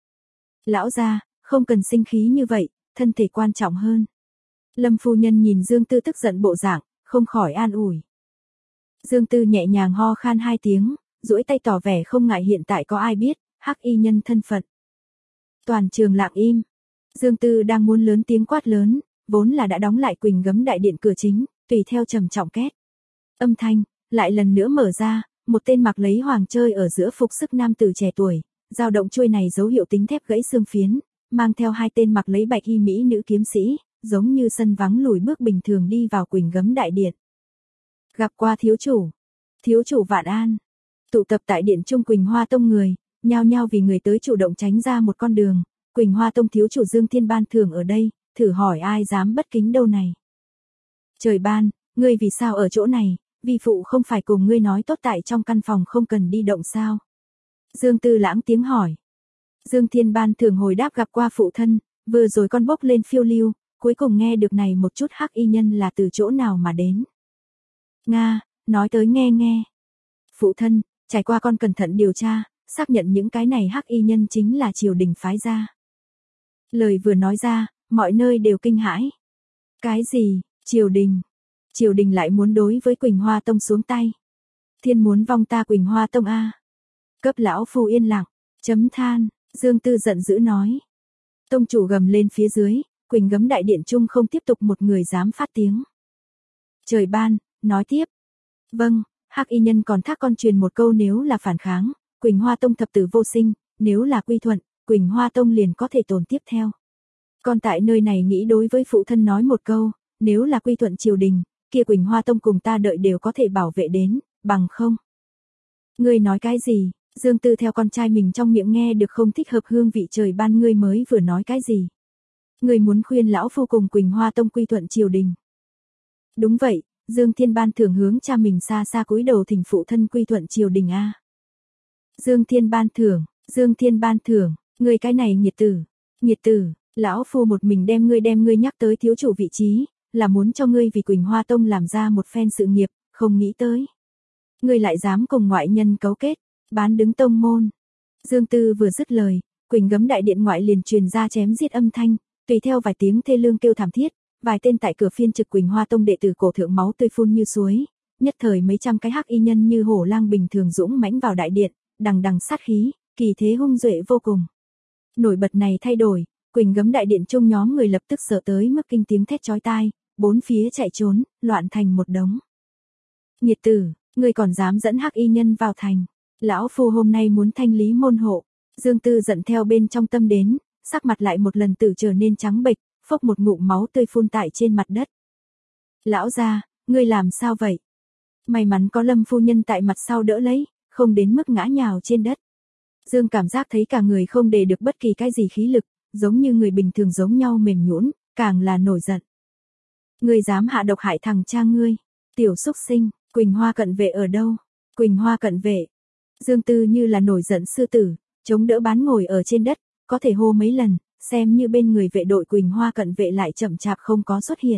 Lão gia, không cần sinh khí như vậy, thân thể quan trọng hơn. Lâm phu nhân nhìn Dương Tư tức giận bộ dạng, không khỏi an ủi. Dương Tư nhẹ nhàng ho khan hai tiếng, duỗi tay tỏ vẻ không ngại hiện tại có ai biết, hắc y nhân thân phận. Toàn trường lặng im. Dương Tư đang muốn lớn tiếng quát lớn, vốn là đã đóng lại Quỳnh Gấm đại điện cửa chính, tùy theo trầm trọng két. Âm thanh, lại lần nữa mở ra, một tên mặc lấy hoàng chơi ở giữa phục sức nam tử trẻ tuổi, dao động chuôi này dấu hiệu tính thép gãy xương phiến, mang theo hai tên mặc lấy bạch y mỹ nữ kiếm sĩ, giống như sân vắng lùi bước bình thường đi vào Quỳnh Gấm đại điện. Gặp qua thiếu chủ. Thiếu chủ vạn an. Tụ tập tại điện trung Quỳnh Hoa Tông người, nhao nhao vì người tới chủ động tránh ra một con đường. Quỳnh Hoa Tông thiếu chủ Dương Thiên ban thưởng ở đây, thử hỏi ai dám bất kính đâu này. Trời ban, ngươi vì sao ở chỗ này, vì phụ không phải cùng ngươi nói tốt tại trong căn phòng không cần đi động sao? Dương Tư lãng tiếng hỏi. Dương Thiên ban thưởng hồi đáp gặp qua phụ thân, vừa rồi con bốc lên phiêu lưu, cuối cùng nghe được này một chút hắc y nhân là từ chỗ nào mà đến. Nga, nói tới nghe nghe. Phụ thân, trải qua con cẩn thận điều tra, xác nhận những cái này hắc y nhân chính là triều đình phái ra. Lời vừa nói ra, mọi nơi đều kinh hãi. Cái gì, triều đình? Triều đình lại muốn đối với Quỳnh Hoa Tông xuống tay. Thiên muốn vong ta Quỳnh Hoa Tông a. Cấp lão phu yên lặng, chấm than, Dương Tư giận dữ nói. Tông chủ gầm lên phía dưới, Quỳnh Gấm đại điện trung không tiếp tục một người dám phát tiếng. Trời ban, nói tiếp. Vâng, hắc y nhân còn thác con truyền một câu nếu là phản kháng, Quỳnh Hoa Tông thập tử vô sinh, nếu là quy thuận, Quỳnh Hoa Tông liền có thể tồn tiếp theo. Con tại nơi này nghĩ đối với phụ thân nói một câu, nếu là quy thuận triều đình, kia Quỳnh Hoa Tông cùng ta đợi đều có thể bảo vệ đến, bằng không. Ngươi nói cái gì? Dương Tư theo con trai mình trong miệng nghe được không thích hợp hương vị trời ban ngươi mới vừa nói cái gì? Ngươi muốn khuyên lão phu cùng Quỳnh Hoa Tông quy thuận triều đình. Đúng vậy, Dương Thiên ban thưởng hướng cha mình xa xa cúi đầu thỉnh phụ thân quy thuận triều đình a. Dương Thiên ban thưởng, Dương Thiên ban thưởng, ngươi cái này nhiệt tử, nhiệt tử, lão phu một mình đem ngươi đem ngươi nhắc tới thiếu chủ vị trí, là muốn cho ngươi vì Quỳnh Hoa Tông làm ra một phen sự nghiệp, không nghĩ tới. Ngươi lại dám cùng ngoại nhân cấu kết, bán đứng tông môn. Dương Tư vừa dứt lời, Quỳnh Gấm đại điện ngoại liền truyền ra chém giết âm thanh, tùy theo vài tiếng thê lương kêu thảm thiết, vài tên tại cửa phiên trực Quỳnh Hoa Tông đệ tử cổ thượng máu tươi phun như suối, nhất thời mấy trăm cái hắc y nhân như hổ lang bình thường dũng mãnh vào đại điện, đằng đằng sát khí, kỳ thế hung duệ vô cùng. Nổi bật này thay đổi, Quỳnh Gấm đại điện chung nhóm người lập tức sợ tới mức kinh tiếng thét chói tai, bốn phía chạy trốn, loạn thành một đống. Nhiệt tử, ngươi còn dám dẫn hắc y nhân vào thành, lão phu hôm nay muốn thanh lý môn hộ. Dương Tư giận theo bên trong tâm đến, sắc mặt lại một lần tử trở nên trắng bệch, phốc một ngụm máu tươi phun tại trên mặt đất. Lão gia, ngươi làm sao vậy? May mắn có Lâm phu nhân tại mặt sau đỡ lấy, không đến mức ngã nhào trên đất. Dương cảm giác thấy cả người không để được bất kỳ cái gì khí lực, giống như người bình thường giống nhau mềm nhũn, càng là nổi giận. Ngươi dám hạ độc hại thằng cha ngươi, Tiểu xúc sinh, Quỳnh Hoa cận vệ ở đâu? Quỳnh Hoa cận vệ. Dương Tư như là nổi giận sư tử, chống đỡ bán ngồi ở trên đất, có thể hô mấy lần, xem như bên người vệ đội Quỳnh Hoa cận vệ lại chậm chạp không có xuất hiện.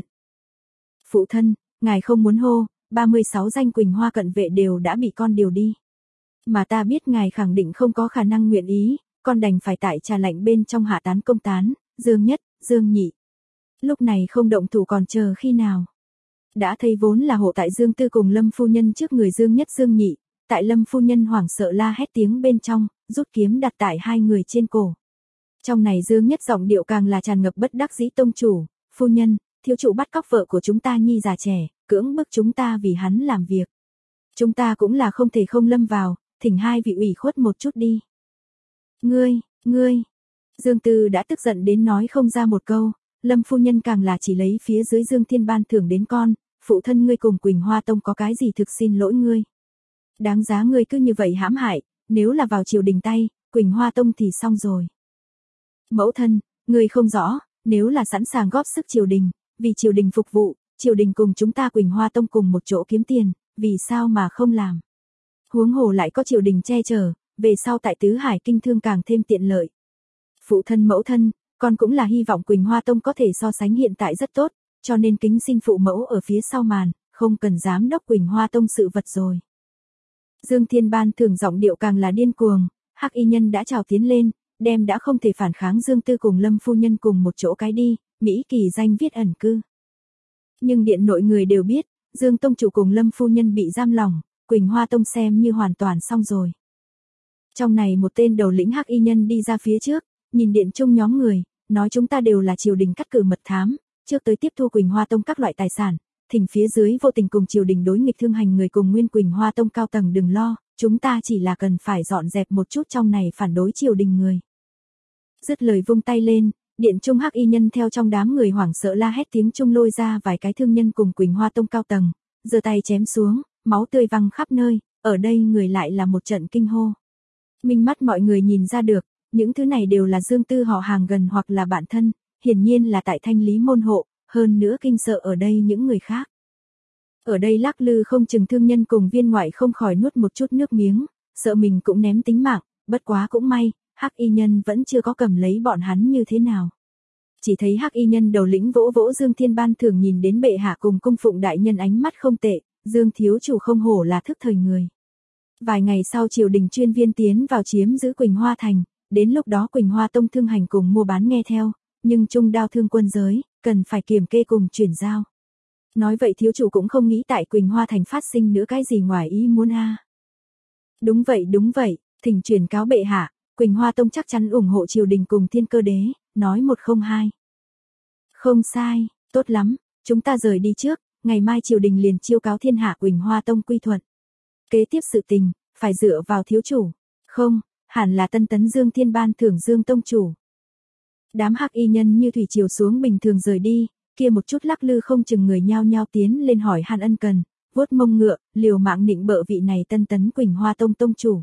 Phụ thân, ngài không muốn hô, ba mươi sáu danh Quỳnh Hoa cận vệ đều đã bị con điều đi. Mà ta biết ngài khẳng định không có khả năng nguyện ý, con đành phải tại trà lạnh bên trong hạ tán công tán, Dương Nhất, Dương Nhị. Lúc này không động thủ còn chờ khi nào. Đã thấy vốn là hộ tại Dương Tư cùng Lâm phu nhân trước người Dương Nhất Dương Nhị, tại Lâm phu nhân hoảng sợ la hét tiếng bên trong, rút kiếm đặt tại hai người trên cổ. Trong này Dương Nhất giọng điệu càng là tràn ngập bất đắc dĩ tông chủ, phu nhân, thiếu chủ bắt cóc vợ của chúng ta nhi già trẻ, cưỡng bức chúng ta vì hắn làm việc. Chúng ta cũng là không thể không lâm vào, thỉnh hai vị ủy khuất một chút đi. Ngươi, ngươi, Dương Tư đã tức giận đến nói không ra một câu, Lâm phu nhân càng là chỉ lấy phía dưới Dương Thiên ban thưởng đến con, phụ thân ngươi cùng Quỳnh Hoa Tông có cái gì thực xin lỗi ngươi. Đáng giá ngươi cứ như vậy hãm hại, nếu là vào triều đình tay, Quỳnh Hoa Tông thì xong rồi. Mẫu thân, ngươi không rõ, nếu là sẵn sàng góp sức triều đình, vì triều đình phục vụ, triều đình cùng chúng ta Quỳnh Hoa Tông cùng một chỗ kiếm tiền, vì sao mà không làm. Huống hồ lại có triều đình che chở, về sau tại Tứ Hải kinh thương càng thêm tiện lợi. Phụ thân mẫu thân, con cũng là hy vọng Quỳnh Hoa Tông có thể so sánh hiện tại rất tốt, cho nên kính xin phụ mẫu ở phía sau màn, không cần giám đốc Quỳnh Hoa Tông sự vật rồi. Dương Thiên ban thưởng giọng điệu càng là điên cuồng, Hắc y nhân đã trào tiến lên, đem đã không thể phản kháng Dương Tư cùng Lâm phu nhân cùng một chỗ cái đi, Mỹ kỳ danh viết ẩn cư. Nhưng điện nội người đều biết, Dương Tông chủ cùng Lâm phu nhân bị giam lỏng, Quỳnh Hoa Tông xem như hoàn toàn xong rồi. Trong này một tên đầu lĩnh Hắc y nhân đi ra phía trước, nhìn điện trung nhóm người, nói chúng ta đều là triều đình cắt cử mật thám, trước tới tiếp thu Quỳnh Hoa Tông các loại tài sản, thỉnh phía dưới vô tình cùng triều đình đối nghịch thương hành người cùng nguyên Quỳnh Hoa Tông cao tầng đừng lo, chúng ta chỉ là cần phải dọn dẹp một chút trong này phản đối triều đình người. Dứt lời vung tay lên, điện trung Hắc y nhân theo trong đám người hoảng sợ la hét tiếng trung lôi ra vài cái thương nhân cùng Quỳnh Hoa Tông cao tầng, giơ tay chém xuống, máu tươi văng khắp nơi, ở đây người lại là một trận kinh hô. Minh mắt mọi người nhìn ra được, những thứ này đều là Dương Tư họ hàng gần hoặc là bạn thân, hiển nhiên là tại Thanh Lý môn hộ, hơn nữa kinh sợ ở đây những người khác. Ở đây lắc lư không chừng thương nhân cùng viên ngoại không khỏi nuốt một chút nước miếng, sợ mình cũng ném tính mạng, bất quá cũng may, Hắc y nhân vẫn chưa có cầm lấy bọn hắn như thế nào. Chỉ thấy Hắc y nhân đầu lĩnh vỗ vỗ Dương Thiên ban thường nhìn đến bệ hạ cùng cung phụng đại nhân ánh mắt không tệ, Dương thiếu chủ không hổ là thức thời người. Vài ngày sau triều đình chuyên viên tiến vào chiếm giữ Quỳnh Hoa Thành, đến lúc đó Quỳnh Hoa Tông thương hành cùng mua bán nghe theo, nhưng trung đao thương quân giới, cần phải kiểm kê cùng chuyển giao. Nói vậy thiếu chủ cũng không nghĩ tại Quỳnh Hoa Thành phát sinh nữa cái gì ngoài ý muốn a. À. Đúng vậy đúng vậy, thỉnh truyền cáo bệ hạ, Quỳnh Hoa Tông chắc chắn ủng hộ triều đình cùng Thiên Cơ Đế, nói một không hai. Không sai, tốt lắm, chúng ta rời đi trước, ngày mai triều đình liền chiêu cáo thiên hạ Quỳnh Hoa Tông quy thuận. Kế tiếp sự tình, phải dựa vào thiếu chủ, không, hẳn là Tân Tấn Dương Thiên ban thưởng Dương Tông chủ. Đám Hắc y nhân như thủy triều xuống bình thường rời đi, kia một chút lắc lư không chừng người nhao nhao tiến lên hỏi han ân cần, vuốt mông ngựa, liều mạng nịnh bợ vị này Tân Tấn Quỳnh Hoa Tông tông chủ.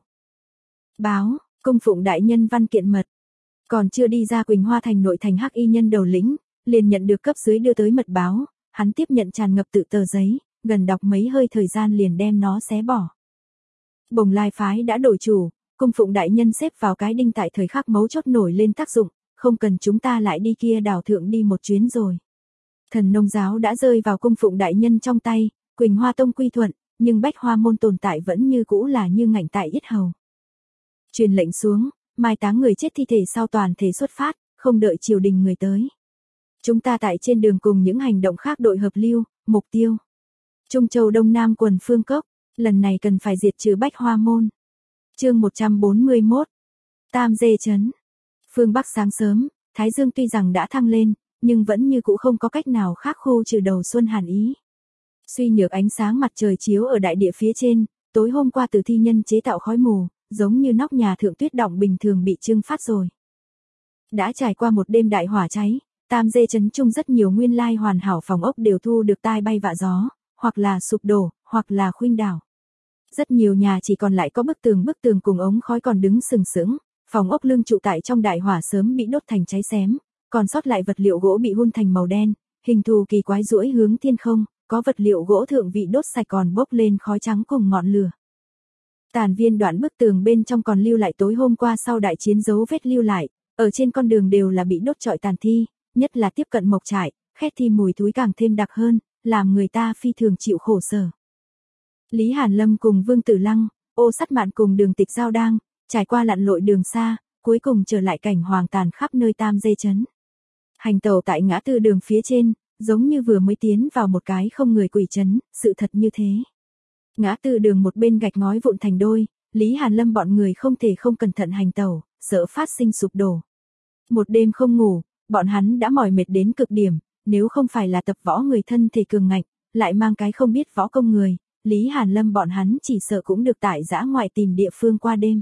Báo, cung phụng đại nhân văn kiện mật. Còn chưa đi ra Quỳnh Hoa Thành nội thành Hắc y nhân đầu lĩnh, liền nhận được cấp dưới đưa tới mật báo, hắn tiếp nhận tràn ngập tự tờ giấy, gần đọc mấy hơi thời gian liền đem nó xé bỏ. Bồng Lai phái đã đổi chủ, cung phụng đại nhân xếp vào cái đinh tại thời khắc mấu chốt nổi lên tác dụng, không cần chúng ta lại đi kia đảo thượng đi một chuyến rồi. Thần nông giáo đã rơi vào cung phụng đại nhân trong tay, Quỳnh Hoa Tông quy thuận, nhưng Bách Hoa môn tồn tại vẫn như cũ là như ngạnh tại yết hầu. Truyền lệnh xuống, mai táng người chết thi thể sau toàn thể xuất phát, không đợi triều đình người tới. Chúng ta tại trên đường cùng những hành động khác đội hợp lưu, mục tiêu. Trung Châu Đông Nam quần Phương Cốc, lần này cần phải diệt trừ Bách Hoa môn. Chương một trăm bốn mươi mốt. Tam Dê trấn. Phương Bắc sáng sớm, Thái Dương tuy rằng đã thăng lên, nhưng vẫn như cũ không có cách nào khác khu trừ đầu xuân hàn ý. Suy nhược ánh sáng mặt trời chiếu ở đại địa phía trên, tối hôm qua từ thi nhân chế tạo khói mù, giống như nóc nhà thượng tuyết động bình thường bị trưng phát rồi. Đã trải qua một đêm đại hỏa cháy, Tam Dê trấn trung rất nhiều nguyên lai hoàn hảo phòng ốc đều thu được tai bay vạ gió, hoặc là sụp đổ, hoặc là khuynh đảo. Rất nhiều nhà chỉ còn lại có bức tường bức tường cùng ống khói còn đứng sừng sững, phòng ốc lưng trụ tại trong đại hỏa sớm bị đốt thành cháy xém, còn sót lại vật liệu gỗ bị hun thành màu đen, hình thù kỳ quái duỗi hướng thiên không, có vật liệu gỗ thượng vị đốt sạch còn bốc lên khói trắng cùng ngọn lửa. Tàn viên đoạn bức tường bên trong còn lưu lại tối hôm qua sau đại chiến dấu vết lưu lại, ở trên con đường đều là bị đốt trọi tàn thi, nhất là tiếp cận mộc trại, khét thi mùi thúi càng thêm đặc hơn, làm người ta phi thường chịu khổ sở. Lý Hàn Lâm cùng Vương Tử Lăng, Ô Sắt Mạn cùng Đường Tịch Giao đang trải qua lặn lội đường xa, cuối cùng trở lại cảnh hoang tàn khắp nơi Tam Dê trấn. Hành tẩu tại ngã tư đường phía trên, giống như vừa mới tiến vào một cái không người quỷ trấn, sự thật như thế. Ngã tư đường một bên gạch ngói vụn thành đôi, Lý Hàn Lâm bọn người không thể không cẩn thận hành tẩu, sợ phát sinh sụp đổ. Một đêm không ngủ, bọn hắn đã mỏi mệt đến cực điểm, nếu không phải là tập võ người thân thể cường ngạnh, lại mang cái không biết võ công người, Lý Hàn Lâm bọn hắn chỉ sợ cũng được tại dã ngoại tìm địa phương qua đêm.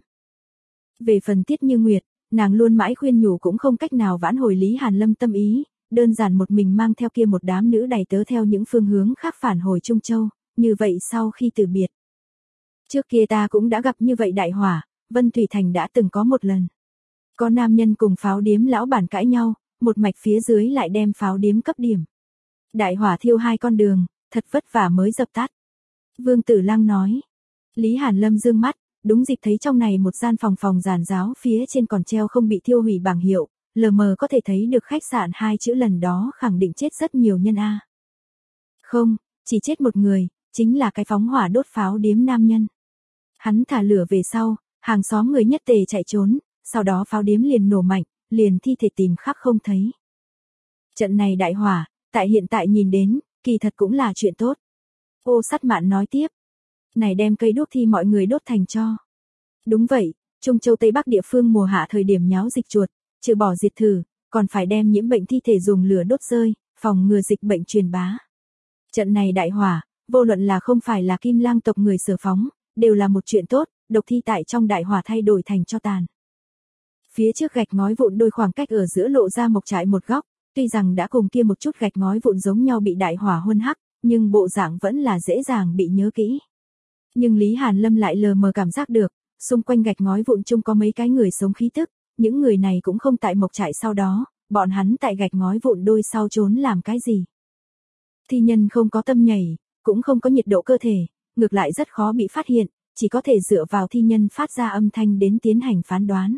Về phần Tiết Như Nguyệt, nàng luôn mãi khuyên nhủ cũng không cách nào vãn hồi Lý Hàn Lâm tâm ý, đơn giản một mình mang theo kia một đám nữ đầy tớ theo những phương hướng khác phản hồi Trung Châu, như vậy sau khi từ biệt. Trước kia ta cũng đã gặp như vậy đại hỏa, Vân Thủy Thành đã từng có một lần. Có nam nhân cùng pháo điếm lão bản cãi nhau, một mạch phía dưới lại đem pháo điếm cấp điểm. Đại hỏa thiêu hai con đường, thật vất vả mới dập tắt. Vương Tử Lăng nói. Lý Hàn Lâm dương mắt, đúng dịp thấy trong này một gian phòng phòng giàn giáo phía trên còn treo không bị thiêu hủy bảng hiệu, lờ mờ có thể thấy được khách sạn hai chữ lần đó khẳng định chết rất nhiều nhân a. Không, chỉ chết một người, chính là cái phóng hỏa đốt pháo điếm nam nhân. Hắn thả lửa về sau, hàng xóm người nhất tề chạy trốn, sau đó pháo điếm liền nổ mạnh, liền thi thể tìm khắp không thấy. Trận này đại hỏa, tại hiện tại nhìn đến, kỳ thật cũng là chuyện tốt. Ô Sắt Mạn nói tiếp. Này đem cây đuốc thi mọi người đốt thành tro. Đúng vậy, Trung Châu Tây Bắc địa phương mùa hạ thời điểm nháo dịch chuột, trừ bỏ diệt thử, còn phải đem nhiễm bệnh thi thể dùng lửa đốt rơi, phòng ngừa dịch bệnh truyền bá. Trận này đại hỏa, vô luận là không phải là Kim Lang tộc người sở phóng, đều là một chuyện tốt, độc thi tại trong đại hỏa thay đổi thành tro tàn. Phía trước gạch ngói vụn đôi khoảng cách ở giữa lộ ra mộc trại một góc, tuy rằng đã cùng kia một chút gạch ngói vụn giống nhau bị đại hỏa huân hắc, nhưng bộ dạng vẫn là dễ dàng bị nhớ kỹ. Nhưng Lý Hàn Lâm lại lờ mờ cảm giác được, xung quanh gạch ngói vụn chung có mấy cái người sống khí tức, những người này cũng không tại mộc trại sau đó, bọn hắn tại gạch ngói vụn đôi sau trốn làm cái gì. Thi nhân không có tâm nhảy, cũng không có nhiệt độ cơ thể, ngược lại rất khó bị phát hiện, chỉ có thể dựa vào thi nhân phát ra âm thanh đến tiến hành phán đoán.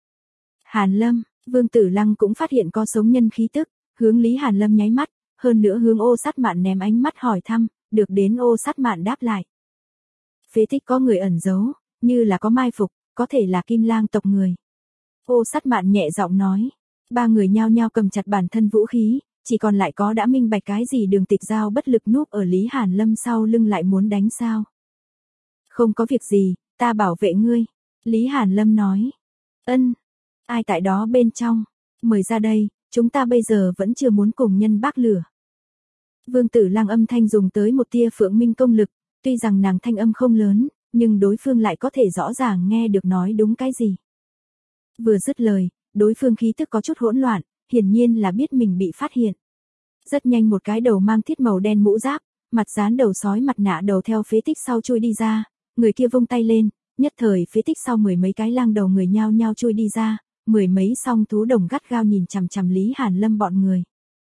Hàn Lâm, Vương Tử Lăng cũng phát hiện có sống nhân khí tức, hướng Lý Hàn Lâm nháy mắt, hơn nữa hướng Ô Sắt Mạn ném ánh mắt hỏi thăm, được đến Ô Sắt Mạn đáp lại. Phế tích có người ẩn giấu, như là có mai phục, có thể là Kim Lang tộc người. Ô Sắt Mạn nhẹ giọng nói, ba người nhao nhao cầm chặt bản thân vũ khí, chỉ còn lại có đã minh bạch cái gì Đường Tịch Giao bất lực núp ở Lý Hàn Lâm sau lưng lại muốn đánh sao. Không có việc gì, ta bảo vệ ngươi. Lý Hàn Lâm nói. Ân, ai tại đó bên trong, mời ra đây, chúng ta bây giờ vẫn chưa muốn cùng nhân bác lửa. Vương Tử Lăng âm thanh dùng tới một tia phượng minh công lực, tuy rằng nàng thanh âm không lớn, nhưng đối phương lại có thể rõ ràng nghe được nói đúng cái gì. Vừa dứt lời, đối phương khí tức có chút hỗn loạn, hiển nhiên là biết mình bị phát hiện. Rất nhanh một cái đầu mang thiết màu đen mũ giáp, mặt dán đầu sói mặt nạ đầu theo phế tích sau chui đi ra, người kia vung tay lên, nhất thời phế tích sau mười mấy cái lang đầu người nhao nhao chui đi ra, mười mấy song thú đồng gắt gao nhìn chằm chằm Lý Hàn Lâm bọn người.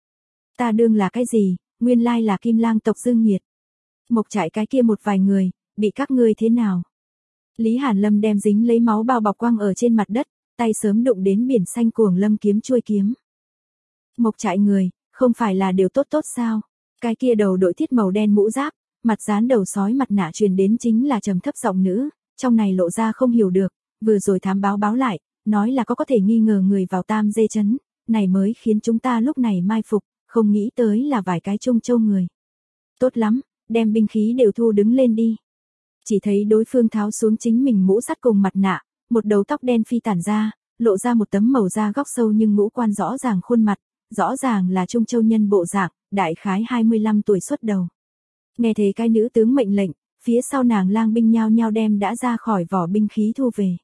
Ta đương là cái gì, nguyên lai là Kim Lang tộc Dương Nghiệt. Mộc trại cái kia một vài người, bị các ngươi thế nào? Lý Hàn Lâm đem dính lấy máu bao bọc quăng ở trên mặt đất, tay sớm đụng đến biển xanh cuồng lâm kiếm chuôi kiếm. Mộc trại người, không phải là điều tốt tốt sao? Cái kia đầu đội thiết màu đen mũ giáp, mặt dán đầu sói mặt nạ truyền đến chính là trầm thấp giọng nữ, trong này lộ ra không hiểu được, vừa rồi thám báo báo lại, nói là có có thể nghi ngờ người vào Tam Dê trấn, này mới khiến chúng ta lúc này mai phục, không nghĩ tới là vài cái Trung Châu người. Tốt lắm, đem binh khí đều thu đứng lên đi. Chỉ thấy đối phương tháo xuống chính mình mũ sắt cùng mặt nạ, một đầu tóc đen phi tản ra, lộ ra một tấm màu da góc sâu nhưng ngũ quan rõ ràng khuôn mặt, rõ ràng là Trung Châu nhân bộ dạng, đại khái hai mươi lăm tuổi xuất đầu. Nghe thấy cái nữ tướng mệnh lệnh, phía sau nàng lang binh nhao nhao đem đã ra khỏi vỏ binh khí thu về.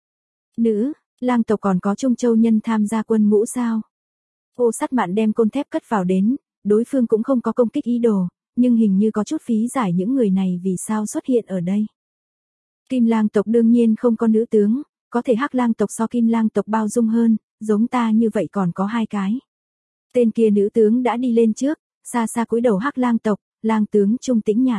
Nữ, lang tộc còn có Trung Châu nhân tham gia quân ngũ sao? Ô Sắt Mạn đem côn thép cất vào đến, đối phương cũng không có công kích ý đồ, nhưng hình như có chút phí giải những người này vì sao xuất hiện ở đây. Kim Lang tộc đương nhiên không có nữ tướng, có thể Hắc Lang tộc so Kim Lang tộc bao dung hơn, giống ta như vậy còn có hai cái. Tên kia nữ tướng đã đi lên trước, xa xa cúi đầu Hắc Lang tộc, lang tướng Trung Tĩnh Nhạn.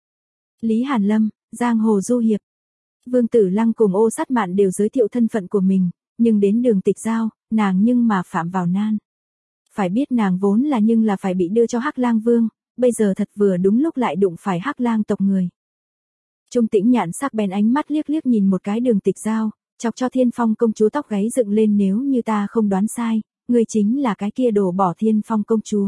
Lý Hàn Lâm, giang hồ du hiệp. Vương Tử Lăng cùng Ô Sát Mạn đều giới thiệu thân phận của mình, nhưng đến Đường Tịch Giao, nàng nhưng mà phạm vào nan. Phải biết nàng vốn là nhưng là phải bị đưa cho Hắc Lang Vương, bây giờ thật vừa đúng lúc lại đụng phải Hắc Lang tộc người. Trung Tĩnh Nhạn sắc bén ánh mắt liếc liếc nhìn một cái Đường Tịch Giao, chọc cho Thiên Phong công chúa tóc gáy dựng lên, nếu như ta không đoán sai, ngươi chính là cái kia đổ bỏ Thiên Phong công chúa.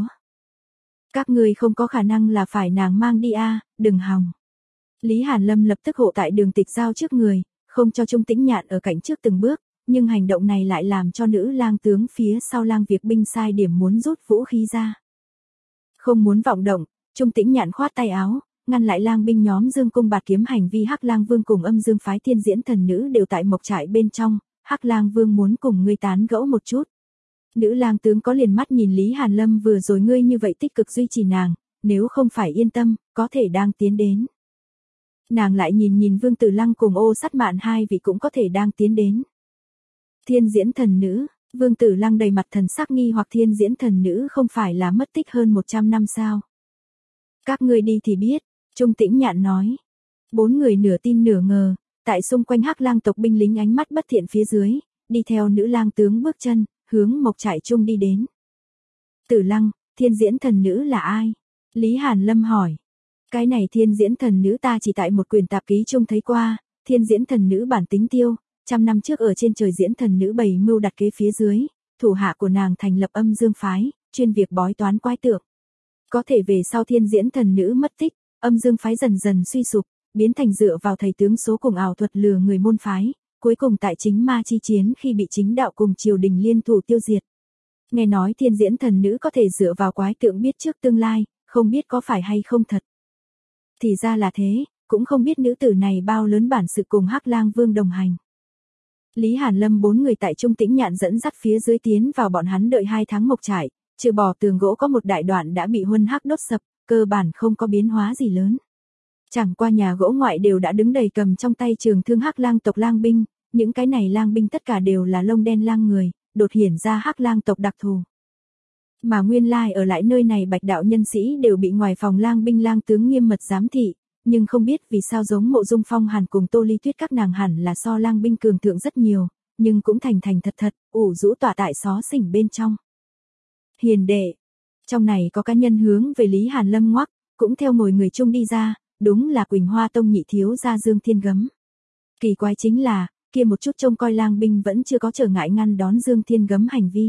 Các ngươi không có khả năng là phải nàng mang đi a, à, đừng hòng. Lý Hàn Lâm lập tức hộ tại Đường Tịch Giao trước người, không cho Trung Tĩnh Nhạn ở cạnh trước từng bước, nhưng hành động này lại làm cho nữ lang tướng phía sau Lang Việc binh sai điểm muốn rút vũ khí ra. Không muốn vọng động, Trung Tĩnh Nhạn khoát tay áo, ngăn lại lang binh nhóm dương cung bạt kiếm hành vi. Hắc Lang Vương cùng Âm Dương phái Thiên Diễn thần nữ đều tại mộc trại bên trong, Hắc Lang Vương muốn cùng ngươi tán gẫu một chút. Nữ lang tướng có liền mắt nhìn Lý Hàn Lâm, vừa rồi ngươi như vậy tích cực duy trì nàng, nếu không phải yên tâm, có thể đang tiến đến. Nàng lại nhìn nhìn Vương Tử Lăng cùng Ô Sát Mạn hai vị cũng có thể đang tiến đến. Thiên Diễn thần nữ, Vương Tử Lăng đầy mặt thần sắc nghi hoặc, Thiên Diễn thần nữ không phải là mất tích hơn một trăm năm sao? Các ngươi đi thì biết, Trung Tĩnh Nhạn nói. Bốn người nửa tin nửa ngờ, tại xung quanh Hắc Lang tộc binh lính ánh mắt bất thiện phía dưới, đi theo nữ lang tướng bước chân, hướng mộc trại chung đi đến. Tử Lăng, Thiên Diễn thần nữ là ai? Lý Hàn Lâm hỏi. Cái này Thiên Diễn thần nữ ta chỉ tại một quyển tạp ký chung thấy qua, Thiên Diễn thần nữ bản tính tiêu, trăm năm trước ở trên trời diễn thần nữ bày mưu đặt kế phía dưới, thủ hạ của nàng thành lập Âm Dương phái, chuyên việc bói toán quái tượng. Có thể về sau Thiên Diễn thần nữ mất tích, Âm Dương phái dần dần suy sụp, biến thành dựa vào thầy tướng số cùng ảo thuật lừa người môn phái, cuối cùng tại chính ma chi chiến khi bị chính đạo cùng triều đình liên thủ tiêu diệt. Nghe nói Thiên Diễn thần nữ có thể dựa vào quái tượng biết trước tương lai, không biết có phải hay không thật. Thì ra là thế, cũng không biết nữ tử này bao lớn bản sự cùng Hắc Lang Vương đồng hành. Lý Hàn Lâm bốn người tại Trung Tĩnh Nhạn dẫn dắt phía dưới tiến vào, bọn hắn đợi hai tháng mộc trại, trừ bỏ tường gỗ có một đại đoạn đã bị huân hắc đốt sập, cơ bản không có biến hóa gì lớn. Chẳng qua nhà gỗ ngoại đều đã đứng đầy cầm trong tay trường thương Hắc Lang tộc lang binh, những cái này lang binh tất cả đều là lông đen lang người, đột hiển ra Hắc Lang tộc đặc thù. Mà nguyên lai ở lại nơi này Bạch đạo nhân sĩ đều bị ngoài phòng lang binh lang tướng nghiêm mật giám thị, nhưng không biết vì sao giống Mộ Dung Phong Hàn cùng Tô Ly Tuyết các nàng hẳn là so lang binh cường thượng rất nhiều, nhưng cũng thành thành thật thật, ủ rũ tỏa tại xó xỉnh bên trong. Hiền đệ, trong này có cá nhân hướng về Lý Hàn Lâm ngoắc, cũng theo ngồi người chung đi ra, đúng là Quỳnh Hoa Tông nhị thiếu gia Dương Thiên Gấm. Kỳ quái chính là, kia một chút trông coi lang binh vẫn chưa có trở ngại ngăn đón Dương Thiên Gấm hành vi.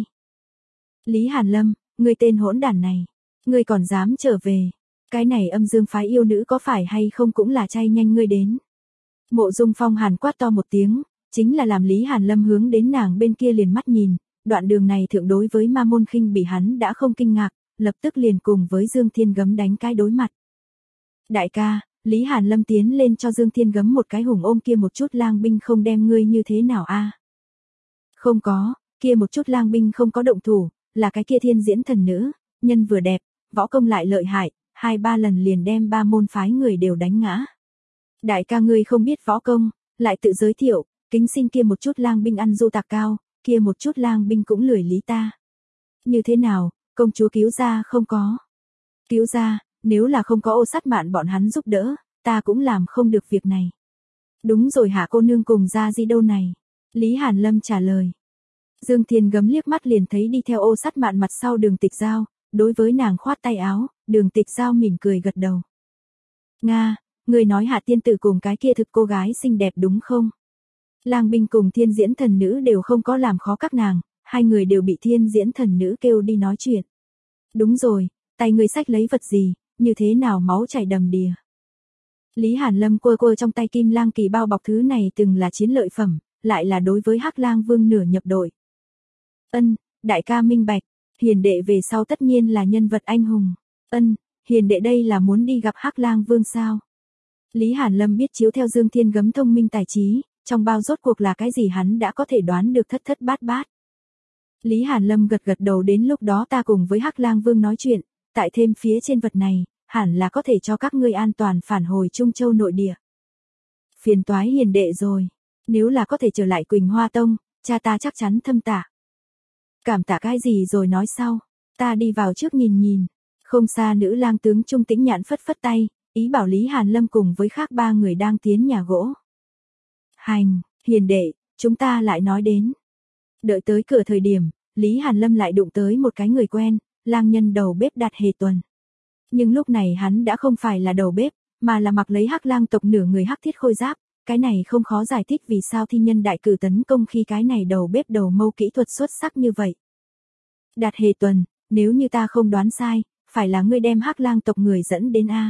Lý Hàn Lâm, ngươi tên hỗn đản này, ngươi còn dám trở về, cái này Âm Dương phái yêu nữ có phải hay không cũng là chay nhanh ngươi đến. Mộ Dung Phong Hàn quát to một tiếng, chính là làm Lý Hàn Lâm hướng đến nàng bên kia liền mắt nhìn, đoạn đường này thượng đối với ma môn khinh bỉ hắn đã không kinh ngạc, lập tức liền cùng với Dương Thiên Gấm đánh cái đối mặt. Đại ca, Lý Hàn Lâm tiến lên cho Dương Thiên Gấm một cái hùng ôm, kia một chút lang binh không đem ngươi như thế nào a? Không có, kia một chút lang binh không có động thủ, là cái kia Thiên Diễn thần nữ, nhân vừa đẹp, võ công lại lợi hại, hai ba lần liền đem ba môn phái người đều đánh ngã. Đại ca ngươi không biết võ công, lại tự giới thiệu, kính xin kia một chút lang binh ăn du tạc cao, kia một chút lang binh cũng lười lý ta. Như thế nào, công chúa cứu ra không có? Cứu ra, nếu là không có Ô Sát Mạn bọn hắn giúp đỡ, ta cũng làm không được việc này. Đúng rồi, hạ cô nương cùng ra gì đâu này? Lý Hàn Lâm trả lời. Dương Thiên Gấm liếc mắt liền thấy đi theo Ô Sát Mạn mặt sau Đường Tịch Giao, đối với nàng khoát tay áo, Đường Tịch Giao mỉm cười gật đầu. Nga, người nói Hạ tiên tử cùng cái kia thực cô gái xinh đẹp đúng không? Lang binh cùng Thiên Diễn thần nữ đều không có làm khó các nàng, hai người đều bị Thiên Diễn thần nữ kêu đi nói chuyện. Đúng rồi, tay người sách lấy vật gì, như thế nào máu chảy đầm đìa. Lý Hàn Lâm quơ quơ trong tay Kim Lang kỳ bao bọc, thứ này từng là chiến lợi phẩm, lại là đối với Hắc Lang Vương nửa nhập đội. Ân, đại ca minh bạch, hiền đệ về sau tất nhiên là nhân vật anh hùng. Ân, hiền đệ đây là muốn đi gặp Hắc Lang Vương sao? Lý Hàn Lâm biết chiếu theo Dương Thiên Gấm thông minh tài trí, trong bao rốt cuộc là cái gì hắn đã có thể đoán được thất thất bát bát. Lý Hàn Lâm gật gật đầu, đến lúc đó ta cùng với Hắc Lang Vương nói chuyện, tại thêm phía trên vật này, hẳn là có thể cho các ngươi an toàn phản hồi Trung Châu nội địa. Phiền toái hiền đệ rồi, nếu là có thể trở lại Quỳnh Hoa Tông, cha ta chắc chắn thâm tạ. Cảm tạ cái gì rồi nói sau, ta đi vào trước nhìn nhìn, Không xa nữ lang tướng Trung Tĩnh Nhạn phất phất tay, ý bảo Lý Hàn Lâm cùng với khác ba người đang tiến nhà gỗ. Hành, hiền đệ, chúng ta lại nói đến. Đợi tới cửa thời điểm, Lý Hàn Lâm lại đụng tới một cái người quen, lang nhân đầu bếp Đạt Hề Tuần. Nhưng lúc này hắn đã không phải là đầu bếp, mà là mặc lấy hắc lang tộc nửa người hắc thiết khôi giáp, cái này không khó giải thích vì sao thi nhân đại cử tấn công khi cái này đầu bếp đầu mâu kỹ thuật xuất sắc như vậy. Đạt Hề Tuần, nếu như ta không đoán sai, phải là ngươi đem hắc lang tộc người dẫn đến A.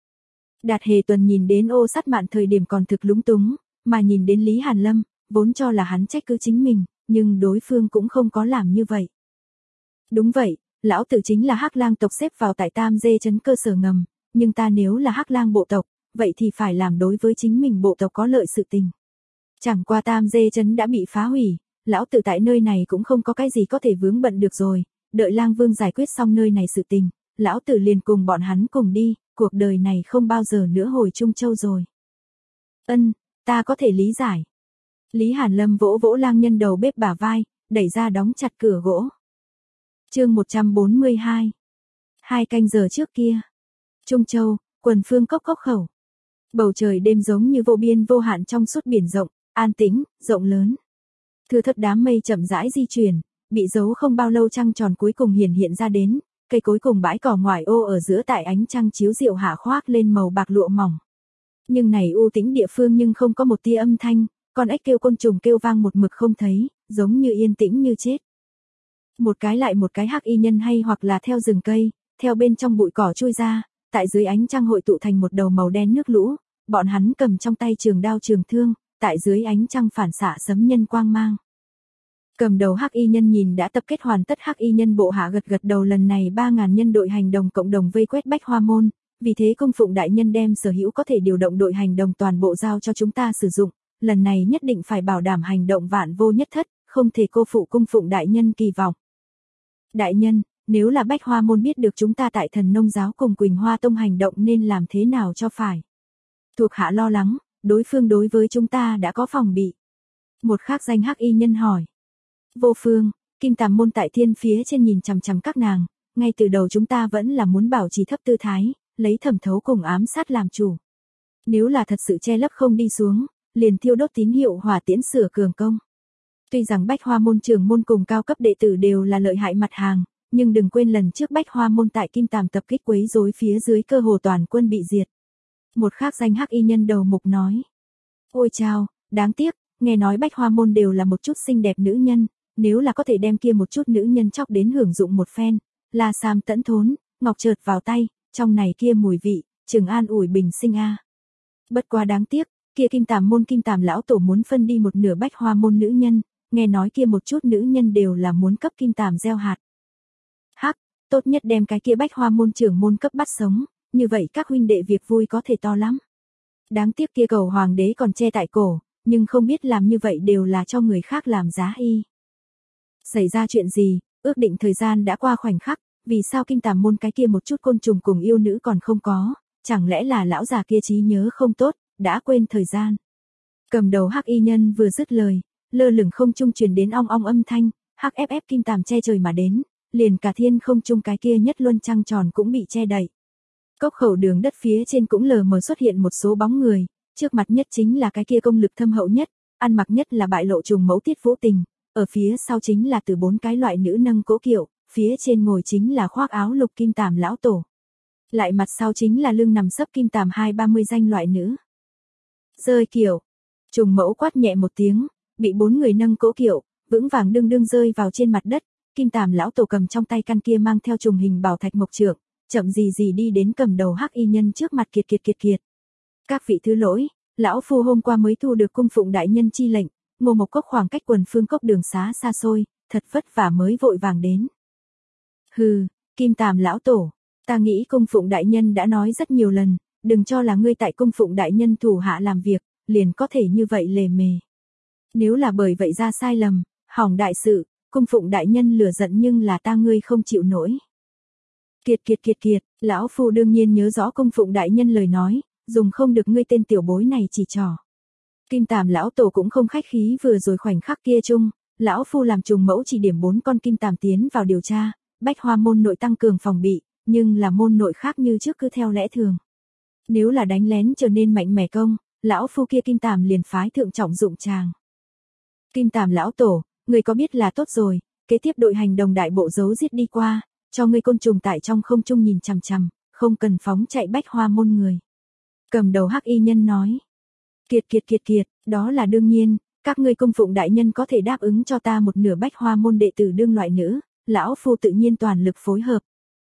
Đạt Hề Tuần nhìn đến Ô Sát Mạn thời điểm còn thực lúng túng, mà nhìn đến Lý Hàn Lâm, vốn cho là hắn trách cứ chính mình, nhưng đối phương cũng không có làm như vậy. Đúng vậy, lão tử chính là hắc lang tộc xếp vào tại Tam Dê trấn cơ sở ngầm, nhưng ta nếu là hắc lang bộ tộc, vậy thì phải làm đối với chính mình bộ tộc có lợi sự tình. Chẳng qua Tam Dê trấn đã bị phá hủy, lão tử tại nơi này cũng không có cái gì có thể vướng bận được rồi, đợi lang vương giải quyết xong nơi này sự tình, lão tử liền cùng bọn hắn cùng đi, cuộc đời này không bao giờ nữa hồi Trung Châu rồi. Ân, ta có thể lý giải. Lý Hàn Lâm vỗ vỗ lang nhân đầu bếp bả vai, đẩy ra đóng chặt cửa gỗ. Chương một trăm bốn mươi hai. Hai canh giờ trước kia. Trung Châu, quần phương cốc cốc khẩu. Bầu trời đêm giống như vô biên vô hạn trong suốt biển rộng, an tĩnh, rộng lớn. Thưa thất đám mây chậm rãi di chuyển, bị giấu không bao lâu trăng tròn cuối cùng hiển hiện ra đến, cây cối cùng bãi cỏ ngoài ô ở giữa tại ánh trăng chiếu rượu hạ khoác lên màu bạc lụa mỏng. Nhưng này u tĩnh địa phương nhưng không có một tia âm thanh, con ếch kêu côn trùng kêu vang một mực không thấy, giống như yên tĩnh như chết. Một cái lại một cái hắc y nhân hay hoặc là theo rừng cây, theo bên trong bụi cỏ chui ra, tại dưới ánh trăng hội tụ thành một đầu màu đen nước lũ, bọn hắn cầm trong tay trường đao trường thương, tại dưới ánh trăng phản xạ sấm nhân quang mang. Cầm đầu hắc y nhân nhìn đã tập kết hoàn tất hắc y nhân bộ hạ gật gật đầu, lần này ba ngàn nhân đội hành động cộng đồng vây quét Bách Hoa Môn, vì thế cung phụng đại nhân đem sở hữu có thể điều động đội hành động toàn bộ giao cho chúng ta sử dụng, lần này nhất định phải bảo đảm hành động vạn vô nhất thất, không thể cô phụ cung phụng đại nhân kỳ vọng. Đại nhân, nếu là Bách Hoa Môn biết được chúng ta tại Thần Nông giáo cùng Quỳnh Hoa Tông hành động nên làm thế nào cho phải? Thuộc hạ lo lắng, đối phương đối với chúng ta đã có phòng bị. Một khác danh hắc y nhân hỏi. Vô phương, Kim Tàm Môn tại thiên phía trên nhìn chằm chằm các nàng, ngay từ đầu chúng ta vẫn là muốn bảo trì thấp tư thái, lấy thẩm thấu cùng ám sát làm chủ. Nếu là thật sự che lấp không đi xuống, liền thiêu đốt tín hiệu hỏa tiễn sửa cường công. Tuy rằng Bách Hoa Môn trưởng môn cùng cao cấp đệ tử đều là lợi hại mặt hàng, nhưng đừng quên lần trước Bách Hoa Môn tại Kim Tàm tập kích quấy rối phía dưới cơ hồ toàn quân bị diệt. Một khác danh hắc y nhân đầu mục nói. Ôi chao, đáng tiếc, nghe nói Bách Hoa Môn đều là một chút xinh đẹp nữ nhân, nếu là có thể đem kia một chút nữ nhân chóc đến hưởng dụng một phen, là sam tẫn thốn, ngọc chợt vào tay, trong này kia mùi vị, chừng an ủi bình sinh a. Bất quá đáng tiếc, kia Kim Tàm Môn Kim Tàm lão tổ muốn phân đi một nửa Bách Hoa Môn nữ nhân, nghe nói kia một chút nữ nhân đều là muốn cấp Kim Tàm gieo hạt. Hắc, tốt nhất đem cái kia Bách Hoa Môn trưởng môn cấp bắt sống, như vậy các huynh đệ việc vui có thể to lắm. Đáng tiếc kia cầu hoàng đế còn che tại cổ, nhưng không biết làm như vậy đều là cho người khác làm giá y. Xảy ra chuyện gì, ước định thời gian đã qua khoảnh khắc, vì sao Kim Tàm Môn cái kia một chút côn trùng cùng yêu nữ còn không có, chẳng lẽ là lão già kia trí nhớ không tốt, đã quên thời gian. Cầm đầu hắc y nhân vừa dứt lời, lơ lửng không trung truyền đến ong ong âm thanh, hắc ép ép Kim Tàm che trời mà đến, liền cả thiên không trung cái kia nhất luân trăng tròn cũng bị che đậy. Cốc khẩu đường đất phía trên cũng lờ mờ xuất hiện một số bóng người, trước mặt nhất chính là cái kia công lực thâm hậu nhất, ăn mặc nhất là bại lộ trùng mẫu Tiết Vũ Tình, ở phía sau chính là từ bốn cái loại nữ nâng cỗ kiệu, phía trên ngồi chính là khoác áo lục Kim Tàm lão tổ. Lại mặt sau chính là lưng nằm sấp Kim Tàm hai ba mươi danh loại nữ. Rơi kiệu, trùng mẫu quát nhẹ một tiếng, bị bốn người nâng cỗ kiệu, vững vàng đương đương rơi vào trên mặt đất, Kim Tàm lão tổ cầm trong tay căn kia mang theo trùng hình bảo thạch mộc trượng, chậm gì gì đi đến cầm đầu hắc y nhân trước mặt kiệt kiệt kiệt kiệt. Các vị thứ lỗi, lão phu hôm qua mới thu được cung phụng đại nhân chi lệnh, Ngô Mộc Cốc khoảng cách quần phương cốc đường xá xa xôi, thật vất vả mới vội vàng đến. Hừ, Kim Tàm lão tổ, ta nghĩ cung phụng đại nhân đã nói rất nhiều lần, đừng cho là ngươi tại cung phụng đại nhân thủ hạ làm việc, liền có thể như vậy lề mề. Nếu là bởi vậy ra sai lầm, hỏng đại sự, cung phụng đại nhân lửa giận nhưng là ta ngươi không chịu nổi. Kiệt kiệt kiệt kiệt, lão phu đương nhiên nhớ rõ cung phụng đại nhân lời nói, dùng không được ngươi tên tiểu bối này chỉ trỏ. Kim Tàm lão tổ cũng không khách khí, vừa rồi khoảnh khắc kia chung, lão phu làm trùng mẫu chỉ điểm bốn con Kim Tàm tiến vào điều tra, Bách Hoa Môn nội tăng cường phòng bị, nhưng là môn nội khác như trước cứ theo lẽ thường. Nếu là đánh lén trở nên mạnh mẽ công, lão phu kia Kim Tàm liền phái thượng trọng dụng chàng. Kim Tàm lão tổ, người có biết là tốt rồi, kế tiếp đội hành đồng đại bộ giấu giết đi qua, cho ngươi côn trùng tại trong không trung nhìn chằm chằm, không cần phóng chạy bách hoa môn người. Cầm đầu hắc y nhân nói. Kiệt kiệt kiệt kiệt, đó là đương nhiên, các ngươi cung phụng đại nhân có thể đáp ứng cho ta một nửa bách hoa môn đệ tử đương loại nữ, lão phu tự nhiên toàn lực phối hợp.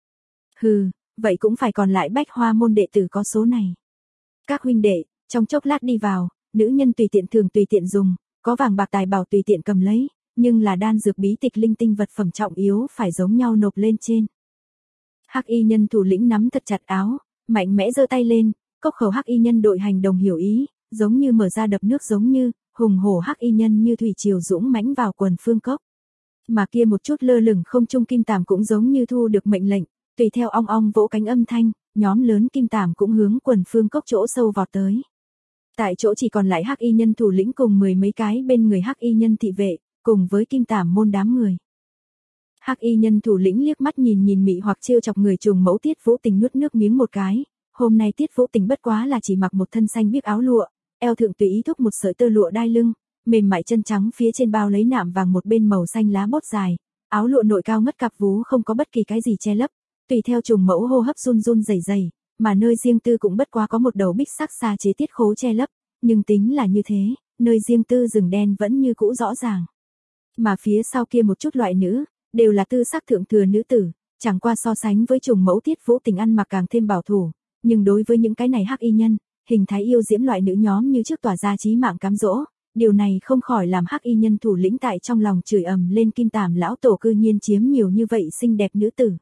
Hừ, vậy cũng phải còn lại bách hoa môn đệ tử có số này. Các huynh đệ, trong chốc lát đi vào, nữ nhân tùy tiện thường tùy tiện dùng, có vàng bạc tài bảo tùy tiện cầm lấy, nhưng là đan dược bí tịch linh tinh vật phẩm trọng yếu phải giống nhau nộp lên trên. Hắc y nhân thủ lĩnh nắm thật chặt áo, mạnh mẽ giơ tay lên, cốc khẩu hắc y nhân đội hành đồng hiểu ý, giống như mở ra đập nước giống như, hùng hổ hắc y nhân như thủy triều dũng mãnh vào quần phương cốc. Mà kia một chút lơ lửng không trung Kim Tàm cũng giống như thu được mệnh lệnh, tùy theo ong ong vỗ cánh âm thanh, nhóm lớn Kim Tàm cũng hướng quần phương cốc chỗ sâu vọt tới. Tại chỗ chỉ còn lại hắc y nhân thủ lĩnh cùng mười mấy cái bên người hắc y nhân thị vệ, cùng với Kim Tàm môn đám người. Hắc y nhân thủ lĩnh liếc mắt nhìn nhìn mị hoặc trêu chọc người trùng mẫu Tiết Vũ Tình nuốt nước miếng một cái, hôm nay Tiết Vũ Tình bất quá là chỉ mặc một thân xanh biếc áo lụa, eo thượng tùy ý thúc một sợi tơ lụa đai lưng, mềm mại chân trắng phía trên bao lấy nạm vàng một bên màu xanh lá bốt dài, áo lụa nội cao ngất cặp vú không có bất kỳ cái gì che lấp, tùy theo trùng mẫu hô hấp run run rẩy rẩy, mà nơi riêng tư cũng bất quá có một đầu bích sắc xa chế tiết khố che lấp, nhưng tính là như thế, nơi riêng tư rừng đen vẫn như cũ rõ ràng. Mà phía sau kia một chút loại nữ, đều là tư sắc thượng thừa nữ tử, chẳng qua so sánh với trùng mẫu Tiết Vũ Tình ăn mặc càng thêm bảo thủ, nhưng đối với những cái này hắc y nhân, hình thái yêu diễm loại nữ nhóm như trước tỏa ra chí mạng cám dỗ, điều này không khỏi làm hắc y nhân thủ lĩnh tại trong lòng chửi ầm lên Kim Tàm lão tổ cư nhiên chiếm nhiều như vậy xinh đẹp nữ tử.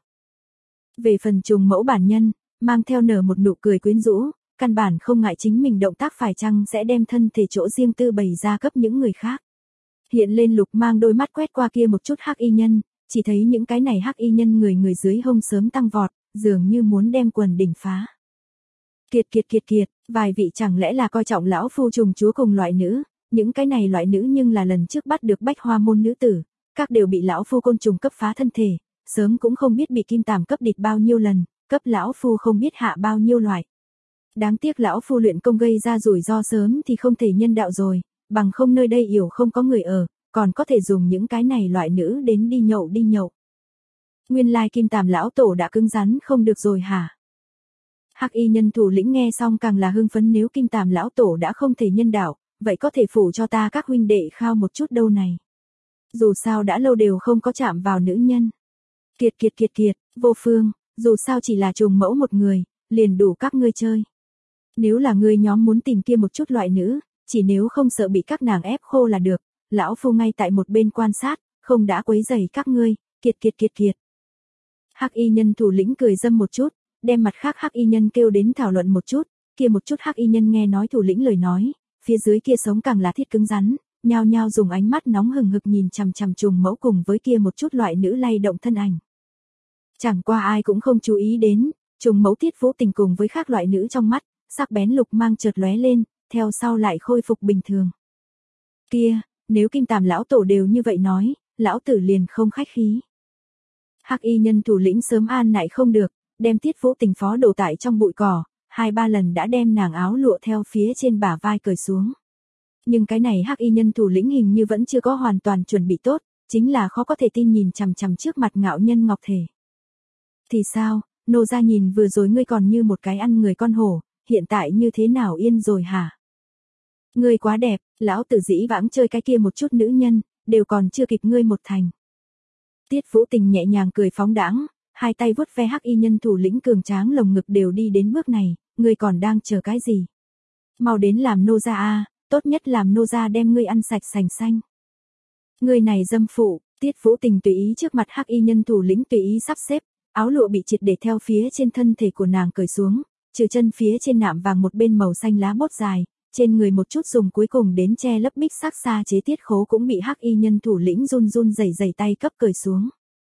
Về phần trùng mẫu bản nhân, mang theo nở một nụ cười quyến rũ, căn bản không ngại chính mình động tác phải chăng sẽ đem thân thể chỗ riêng tư bày ra cấp những người khác. Hiện lên lục mang đôi mắt quét qua kia một chút hắc y nhân, chỉ thấy những cái này hắc y nhân người người dưới hông sớm tăng vọt, dường như muốn đem quần đỉnh phá. Kiệt kiệt kiệt kiệt, vài vị chẳng lẽ là coi trọng lão phu trùng chúa cùng loại nữ, những cái này loại nữ nhưng là lần trước bắt được bách hoa môn nữ tử, các đều bị lão phu côn trùng cấp phá thân thể, sớm cũng không biết bị Kim Tàm cấp địch bao nhiêu lần, cấp lão phu không biết hạ bao nhiêu loại. Đáng tiếc lão phu luyện công gây ra rủi ro sớm thì không thể nhân đạo rồi, bằng không nơi đây yểu không có người ở, còn có thể dùng những cái này loại nữ đến đi nhậu đi nhậu. Nguyên lai Kim Tàm lão tổ đã cứng rắn không được rồi hả? Hắc y nhân thủ lĩnh nghe xong càng là hưng phấn, nếu Kim Tàm lão tổ đã không thể nhân đạo, vậy có thể phủ cho ta các huynh đệ khao một chút đâu này. Dù sao đã lâu đều không có chạm vào nữ nhân. Kiệt kiệt kiệt kiệt, vô phương, dù sao chỉ là trùng mẫu một người, liền đủ các ngươi chơi. Nếu là ngươi nhóm muốn tìm kia một chút loại nữ, chỉ nếu không sợ bị các nàng ép khô là được, lão phu ngay tại một bên quan sát, không đã quấy rầy các ngươi, kiệt kiệt kiệt kiệt. Hắc y nhân thủ lĩnh cười dâm một chút, đem mặt khác hắc y nhân kêu đến thảo luận một chút, kia một chút hắc y nhân nghe nói thủ lĩnh lời nói, phía dưới kia sống càng là thiết cứng rắn, nhao nhao dùng ánh mắt nóng hừng hực nhìn chằm chằm trùng mẫu cùng với kia một chút loại nữ lay động thân ảnh. Chẳng qua ai cũng không chú ý đến, trùng mẫu Tiết Vũ Tình cùng với khác loại nữ trong mắt, sắc bén lục mang chợt lóe lên, theo sau lại khôi phục bình thường. Kia, nếu Kim Tàm lão tổ đều như vậy nói, lão tử liền không khách khí. Hắc y nhân thủ lĩnh sớm an nại không được, đem Tiết Vũ Tình phó đổ tại trong bụi cỏ, hai ba lần đã đem nàng áo lụa theo phía trên bả vai cởi xuống. Nhưng cái này hắc y nhân thủ lĩnh hình như vẫn chưa có hoàn toàn chuẩn bị tốt, chính là khó có thể tin nhìn chằm chằm trước mặt ngạo nhân ngọc thể. Thì sao, nô gia nhìn vừa rồi ngươi còn như một cái ăn người con hổ, hiện tại như thế nào yên rồi hả? Ngươi quá đẹp, lão tử dĩ vãng chơi cái kia một chút nữ nhân, đều còn chưa kịp ngươi một thành. Tiết Vũ Tình nhẹ nhàng cười phóng đãng, hai tay vuốt ve hắc y nhân thủ lĩnh cường tráng lồng ngực đều đi đến bước này, ngươi còn đang chờ cái gì? Mau đến làm nô gia a, tốt nhất làm nô gia đem ngươi ăn sạch sành xanh. Ngươi này dâm phụ, Tiết Vũ Tình tùy ý trước mặt hắc y nhân thủ lĩnh tùy ý sắp xếp, áo lụa bị triệt để theo phía trên thân thể của nàng cởi xuống, trừ chân phía trên nạm vàng một bên màu xanh lá bốt dài, trên người một chút dùng cuối cùng đến che lấp bích sắc xa chế tiết khố cũng bị hắc y nhân thủ lĩnh run run rẩy rẩy tay cấp cởi xuống.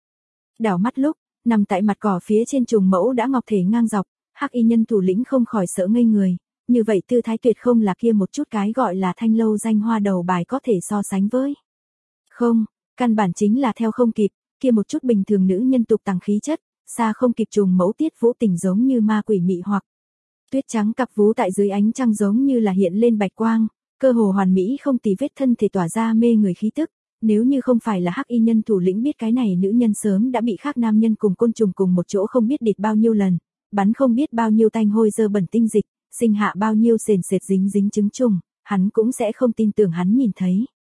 Đảo mắt lúc, nằm tại mặt cỏ phía trên trùng mẫu đã ngọc thể ngang dọc, hắc y nhân thủ lĩnh không khỏi sợ ngây người, như vậy tư thái tuyệt không là kia một chút cái gọi là thanh lâu danh hoa đầu bài có thể so sánh với. Không, căn bản chính là theo không kịp, kia một chút bình thường nữ nhân tục tằng khí chất, xa không kịp trùng mẫu Tiết Vũ Tình giống như ma quỷ mị hoặc. Tuyết trắng cặp vú tại dưới ánh trăng giống như là hiện lên bạch quang, cơ hồ hoàn mỹ không tì vết thân thể tỏa ra mê người khí tức. Nếu như không phải là hắc y nhân thủ lĩnh biết cái này nữ nhân sớm đã bị khác nam nhân cùng côn trùng cùng một chỗ không biết địt bao nhiêu lần, bắn không biết bao nhiêu tanh hôi dơ bẩn tinh dịch, sinh hạ bao nhiêu sền sệt dính dính trứng trùng, hắn cũng sẽ không tin tưởng hắn nhìn thấy.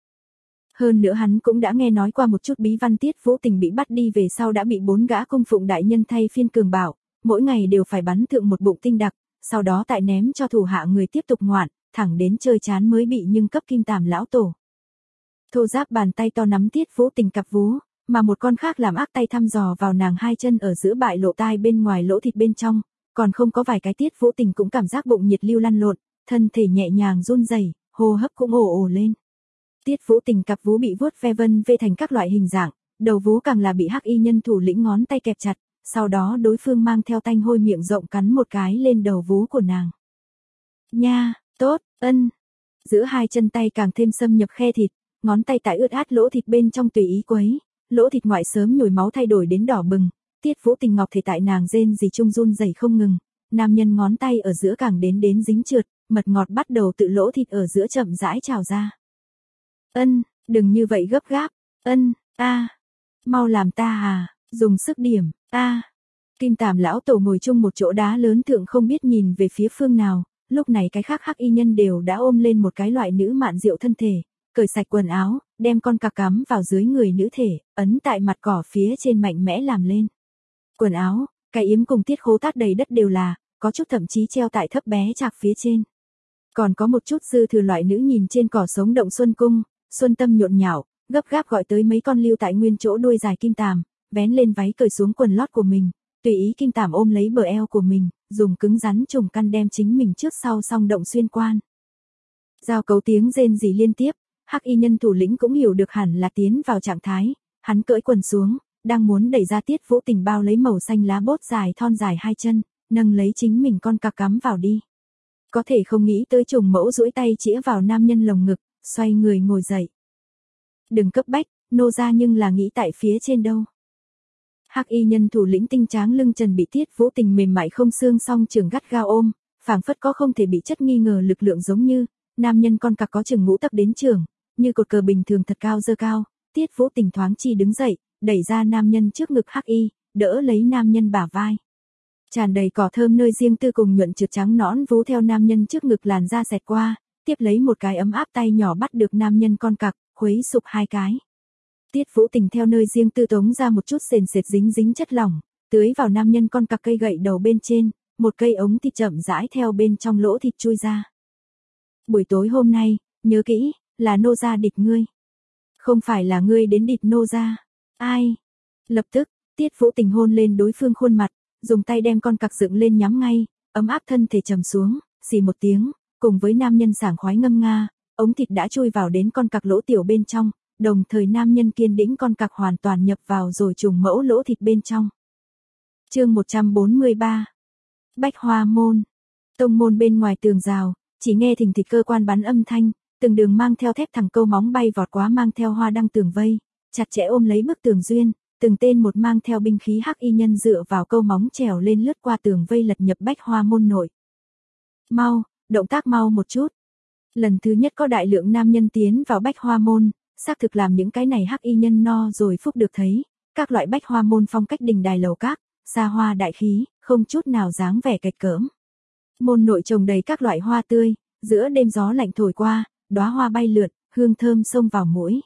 Hơn nữa hắn cũng đã nghe nói qua một chút bí văn Tiết Vũ Tình bị bắt đi về sau đã bị bốn gã cung phụng đại nhân thay phiên cường bảo, mỗi ngày đều phải bắn thượng một bụng tinh đặc, sau đó tại ném cho thủ hạ người tiếp tục ngoạn, thẳng đến chơi chán mới bị nhưng cấp Kim Tàm lão tổ. Thô giáp bàn tay to nắm Tiết Vũ Tình cặp vú, mà một con khác làm ác tay thăm dò vào nàng hai chân ở giữa bại lộ tai bên ngoài lỗ thịt bên trong, còn không có vài cái Tiết Vũ Tình cũng cảm giác bụng nhiệt lưu lăn lộn, thân thể nhẹ nhàng run rẩy, hô hấp cũng ồ ồ lên. Tiết Vũ Tình cặp vú bị vuốt ve vân vê thành các loại hình dạng, đầu vú càng là bị hắc y nhân thủ lĩnh ngón tay kẹp chặt, sau đó đối phương mang theo tanh hôi miệng rộng cắn một cái lên đầu vú của nàng. Nha, tốt, ân. Giữa hai chân tay càng thêm xâm nhập khe thịt, ngón tay tại ướt át lỗ thịt bên trong tùy ý quấy, lỗ thịt ngoại sớm nhồi máu thay đổi đến đỏ bừng, Tiết Vũ Tình ngọc thể tại nàng rên rỉ chung run rẩy không ngừng, nam nhân ngón tay ở giữa càng đến đến dính trượt, mật ngọt bắt đầu tự lỗ thịt ở giữa chậm rãi trào ra. Ân, đừng như vậy gấp gáp, ân, a, mau làm ta à, dùng sức điểm, a. Kim Tàm lão tổ ngồi chung một chỗ đá lớn thượng không biết nhìn về phía phương nào, lúc này cái khác hắc y nhân đều đã ôm lên một cái loại nữ mạn diệu thân thể, cởi sạch quần áo, đem con cặc cắm vào dưới người nữ thể, ấn tại mặt cỏ phía trên mạnh mẽ làm lên. Quần áo, cái yếm cùng tiết khố tát đầy đất đều là, có chút thậm chí treo tại thấp bé chạc phía trên. Còn có một chút dư thừa loại nữ nhìn trên cỏ sống động xuân cung, xuân tâm nhộn nhạo, gấp gáp gọi tới mấy con lưu tại nguyên chỗ đuôi dài Kim Tàm, vén lên váy cởi xuống quần lót của mình, tùy ý Kim Tàm ôm lấy bờ eo của mình, dùng cứng rắn trùng căn đem chính mình trước sau song động xuyên quan. Giao cấu tiếng rên rỉ liên tiếp, hắc y nhân thủ lĩnh cũng hiểu được hẳn là tiến vào trạng thái, hắn cởi quần xuống, đang muốn đẩy ra Tiết Vũ Tình bao lấy màu xanh lá bốt dài thon dài hai chân, nâng lấy chính mình con cặc cắm vào đi. Có thể không nghĩ tới trùng mẫu duỗi tay chĩa vào nam nhân lồng ngực, xoay người ngồi dậy. Đừng cấp bách, nô ra nhưng là nghĩ tại phía trên đâu. Hắc y nhân thủ lĩnh tinh tráng lưng trần bị Tiết Vũ Tình mềm mại không xương song trường gắt gao ôm, phảng phất có không thể bị chất nghi ngờ lực lượng giống như, nam nhân con cặc có chừng ngũ tấc đến trường, như cột cờ bình thường thật cao dơ cao, Tiết Vũ Tình thoáng chi đứng dậy, đẩy ra nam nhân trước ngực hắc y, đỡ lấy nam nhân bả vai. Tràn đầy cỏ thơm nơi riêng tư cùng nhuận trượt trắng nõn vú theo nam nhân trước ngực làn da xẹt qua, tiếp lấy một cái ấm áp tay nhỏ bắt được nam nhân con cặc, khuấy sụp hai cái. Tiết Vũ Tình theo nơi riêng tư tống ra một chút sền sệt dính dính chất lỏng, tưới vào nam nhân con cặc cây gậy đầu bên trên, một cây ống thịt chậm rãi theo bên trong lỗ thịt chui ra. Buổi tối hôm nay, nhớ kỹ, là nô gia địch ngươi. Không phải là ngươi đến địch nô gia. Ai? Lập tức, Tiết Vũ Tình hôn lên đối phương khuôn mặt, dùng tay đem con cặc dựng lên nhắm ngay, ấm áp thân thể trầm xuống, xì một tiếng, cùng với nam nhân sảng khoái ngâm nga, ống thịt đã chui vào đến con cặc lỗ tiểu bên trong, đồng thời nam nhân kiên đĩnh con cặc hoàn toàn nhập vào rồi trùng mẫu lỗ thịt bên trong. Chương một trăm bốn mươi ba. Bách Hoa môn. Tông môn bên ngoài tường rào, chỉ nghe thình thịch cơ quan bắn âm thanh, từng đường mang theo thép thẳng câu móng bay vọt quá mang theo hoa đăng tường vây, chặt chẽ ôm lấy bức tường duyên, từng tên một mang theo binh khí hắc y nhân dựa vào câu móng trèo lên lướt qua tường vây lật nhập Bách Hoa môn nội. Mau, động tác mau một chút. Lần thứ nhất có đại lượng nam nhân tiến vào Bách Hoa môn, xác thực làm những cái này hắc y nhân no rồi phúc được thấy, các loại Bách Hoa môn phong cách đình đài lầu các, xa hoa đại khí, không chút nào dáng vẻ kệch cỡm. Môn nội trồng đầy các loại hoa tươi, giữa đêm gió lạnh thổi qua, đóa hoa bay lượn, hương thơm xông vào mũi.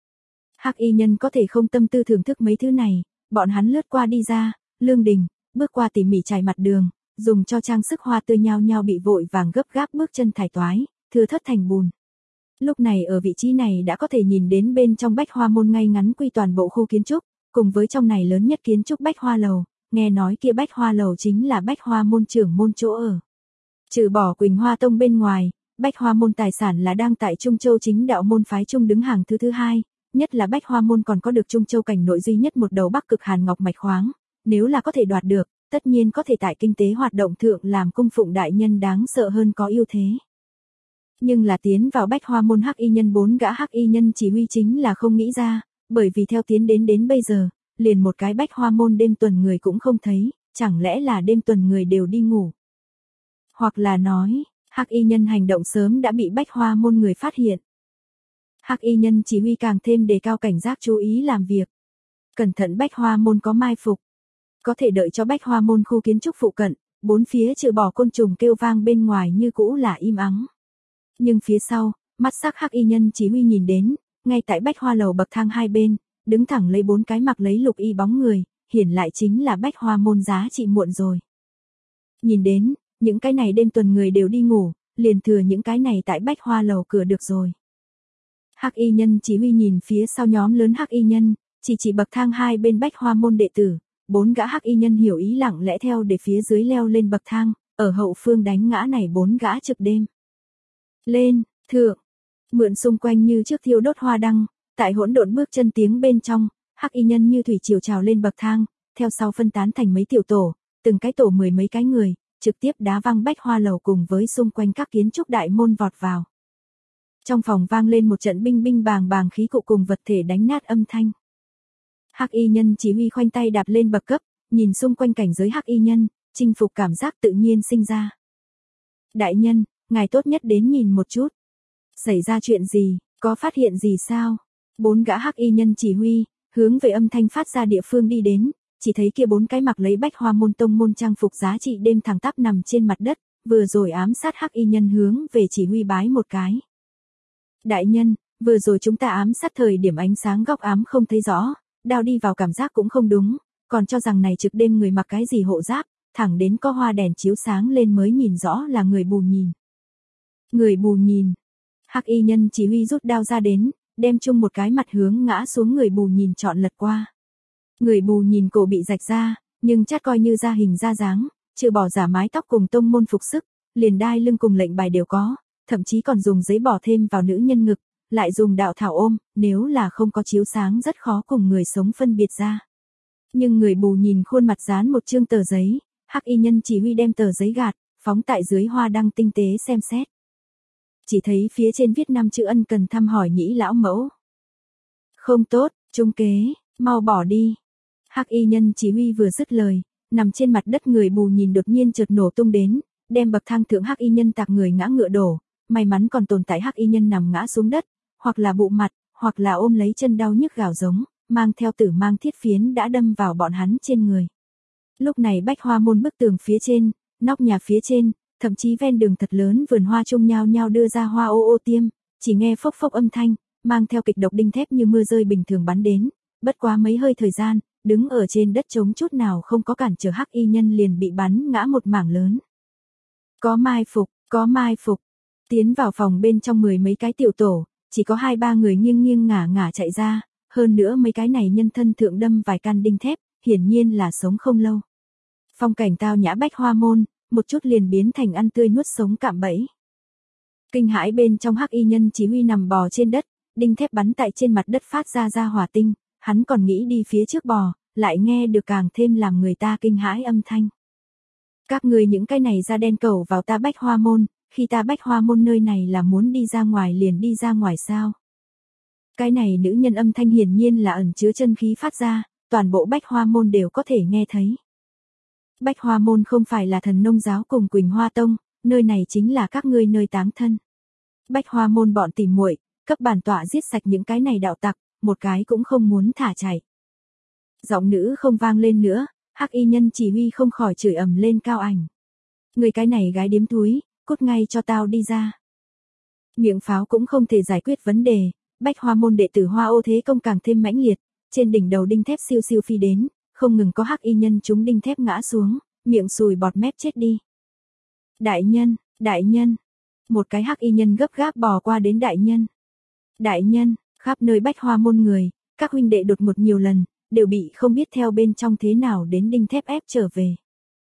Hắc y nhân có thể không tâm tư thưởng thức mấy thứ này, bọn hắn lướt qua đi ra, lương đình, bước qua tỉ mỉ trải mặt đường, dùng cho trang sức hoa tươi nhao nhao bị vội vàng gấp gáp bước chân thải toái, thưa thất thành bùn. Lúc này ở vị trí này đã có thể nhìn đến bên trong Bách Hoa môn ngay ngắn quy toàn bộ khu kiến trúc, cùng với trong này lớn nhất kiến trúc Bách Hoa lầu, nghe nói kia Bách Hoa lầu chính là Bách Hoa môn trưởng môn chỗ ở. Trừ bỏ Quỳnh Hoa tông bên ngoài, Bách Hoa môn tài sản là đang tại Trung Châu chính đạo môn phái trung đứng hàng thứ thứ hai, nhất là Bách Hoa môn còn có được Trung Châu cảnh nội duy nhất một đầu Bắc Cực Hàn Ngọc mạch khoáng, nếu là có thể đoạt được, tất nhiên có thể tại kinh tế hoạt động thượng làm cung phụng đại nhân đáng sợ hơn có ưu thế. Nhưng là tiến vào Bách Hoa môn hắc y nhân bốn gã hắc y nhân chỉ huy chính là không nghĩ ra, bởi vì theo tiến đến đến bây giờ, liền một cái Bách Hoa môn đêm tuần người cũng không thấy, chẳng lẽ là đêm tuần người đều đi ngủ. Hoặc là nói, Hắc y nhân hành động sớm đã bị Bách Hoa môn người phát hiện. Hắc y nhân chỉ huy càng thêm đề cao cảnh giác chú ý làm việc. Cẩn thận Bách Hoa môn có mai phục. Có thể đợi cho Bách Hoa môn khu kiến trúc phụ cận, bốn phía trừ bỏ côn trùng kêu vang bên ngoài như cũ là im ắng. Nhưng phía sau, mắt sắc Hắc y nhân chỉ huy nhìn đến, ngay tại Bách Hoa lầu bậc thang hai bên, đứng thẳng lấy bốn cái mặc lấy lục y bóng người, hiển lại chính là Bách Hoa môn giá trị muộn rồi. Nhìn đến, những cái này đêm tuần người đều đi ngủ, liền thừa những cái này tại Bách Hoa lầu cửa được rồi. Hắc y nhân chỉ huy nhìn phía sau nhóm lớn Hắc y nhân, chỉ chỉ bậc thang hai bên Bách Hoa môn đệ tử, bốn gã Hắc y nhân hiểu ý lặng lẽ theo để phía dưới leo lên bậc thang, ở hậu phương đánh ngã này bốn gã trực đêm. Lên, thượng, mượn xung quanh như trước thiêu đốt hoa đăng, tại hỗn độn bước chân tiếng bên trong, Hắc y nhân như thủy triều trào lên bậc thang, theo sau phân tán thành mấy tiểu tổ, từng cái tổ mười mấy cái người, trực tiếp đá văng Bách Hoa lầu cùng với xung quanh các kiến trúc đại môn vọt vào. Trong phòng vang lên một trận binh binh bàng bàng khí cụ cùng vật thể đánh nát âm thanh. Hắc y nhân chỉ huy khoanh tay đạp lên bậc cấp, nhìn xung quanh cảnh giới Hắc y nhân, chinh phục cảm giác tự nhiên sinh ra. Đại nhân, ngài tốt nhất đến nhìn một chút. Xảy ra chuyện gì, có phát hiện gì sao? Bốn gã Hắc y nhân chỉ huy, hướng về âm thanh phát ra địa phương đi đến, chỉ thấy kia bốn cái mặc lấy Bách Hoa môn tông môn trang phục giá trị đêm thẳng tắp nằm trên mặt đất, vừa rồi ám sát Hắc y nhân hướng về chỉ huy bái một cái. Đại nhân, vừa rồi chúng ta ám sát thời điểm ánh sáng góc ám không thấy rõ, đao đi vào cảm giác cũng không đúng, còn cho rằng này trực đêm người mặc cái gì hộ giáp, thẳng đến có hoa đèn chiếu sáng lên mới nhìn rõ là người bù nhìn. Người bù nhìn. Hắc y nhân chỉ huy rút đao ra đến, đem chung một cái mặt hướng ngã xuống người bù nhìn chọn lật qua. Người bù nhìn cổ bị rạch ra, nhưng chắc coi như ra hình ra dáng, trừ bỏ giả mái tóc cùng tông môn phục sức, liền đai lưng cùng lệnh bài đều có, thậm chí còn dùng giấy bỏ thêm vào nữ nhân ngực, lại dùng đạo thảo ôm, nếu là không có chiếu sáng rất khó cùng người sống phân biệt ra. Nhưng người bù nhìn khuôn mặt dán một chương tờ giấy, Hắc y nhân chỉ huy đem tờ giấy gạt, phóng tại dưới hoa đăng tinh tế xem xét. Chỉ thấy phía trên viết năm chữ ân cần thăm hỏi nhĩ lão mẫu. Không tốt, trung kế, mau bỏ đi. Hắc y nhân chỉ huy vừa dứt lời, nằm trên mặt đất người bù nhìn đột nhiên chợt nổ tung đến, đem bậc thang thượng Hắc y nhân tạc người ngã ngựa đổ, may mắn còn tồn tại Hắc y nhân nằm ngã xuống đất, hoặc là bụ mặt, hoặc là ôm lấy chân đau nhức gào giống, mang theo tử mang thiết phiến đã đâm vào bọn hắn trên người. Lúc này Bách Hoa môn bức tường phía trên, nóc nhà phía trên, thậm chí ven đường thật lớn vườn hoa chung nhao nhao đưa ra hoa ô ô tiêm, chỉ nghe phốc phốc âm thanh, mang theo kịch độc đinh thép như mưa rơi bình thường bắn đến, bất quá mấy hơi thời gian, đứng ở trên đất trống chút nào không có cản trở Hắc y nhân liền bị bắn ngã một mảng lớn. Có mai phục, có mai phục. Tiến vào phòng bên trong mười mấy cái tiểu tổ, chỉ có hai ba người nghiêng nghiêng ngả ngả chạy ra, hơn nữa mấy cái này nhân thân thượng đâm vài căn đinh thép, hiển nhiên là sống không lâu. Phong cảnh tao nhã Bách Hoa môn, một chút liền biến thành ăn tươi nuốt sống cạm bẫy. Kinh hãi bên trong Hắc y nhân chỉ huy nằm bò trên đất, đinh thép bắn tại trên mặt đất phát ra ra hỏa tinh, hắn còn nghĩ đi phía trước bò, lại nghe được càng thêm làm người ta kinh hãi âm thanh. Các người những cái này da đen cẩu vào ta Bách Hoa môn, khi ta Bách Hoa môn nơi này là muốn đi ra ngoài liền đi ra ngoài sao? Cái này nữ nhân âm thanh hiển nhiên là ẩn chứa chân khí phát ra, toàn bộ Bách Hoa môn đều có thể nghe thấy. Bách Hoa môn không phải là Thần Nông giáo cùng Quỳnh Hoa tông, nơi này chính là các ngươi nơi táng thân. Bách Hoa môn bọn tỉ muội, cấp bản tọa giết sạch những cái này đạo tặc, một cái cũng không muốn thả chạy. Giọng nữ không vang lên nữa, Hắc y nhân chỉ huy không khỏi chửi ầm lên Cao Ảnh. Người cái này gái điếm thúi, cút ngay cho tao đi ra. Miệng pháo cũng không thể giải quyết vấn đề, Bách Hoa môn đệ tử Hoa Ô thế công càng thêm mãnh liệt, trên đỉnh đầu đinh thép siêu siêu phi đến, không ngừng có Hắc y nhân chúng đinh thép ngã xuống, miệng sùi bọt mép chết đi. Đại nhân, đại nhân. Một cái Hắc y nhân gấp gáp bò qua đến đại nhân. Đại nhân, khắp nơi Bách Hoa môn người, các huynh đệ đột ngột nhiều lần, đều bị không biết theo bên trong thế nào đến đinh thép ép trở về.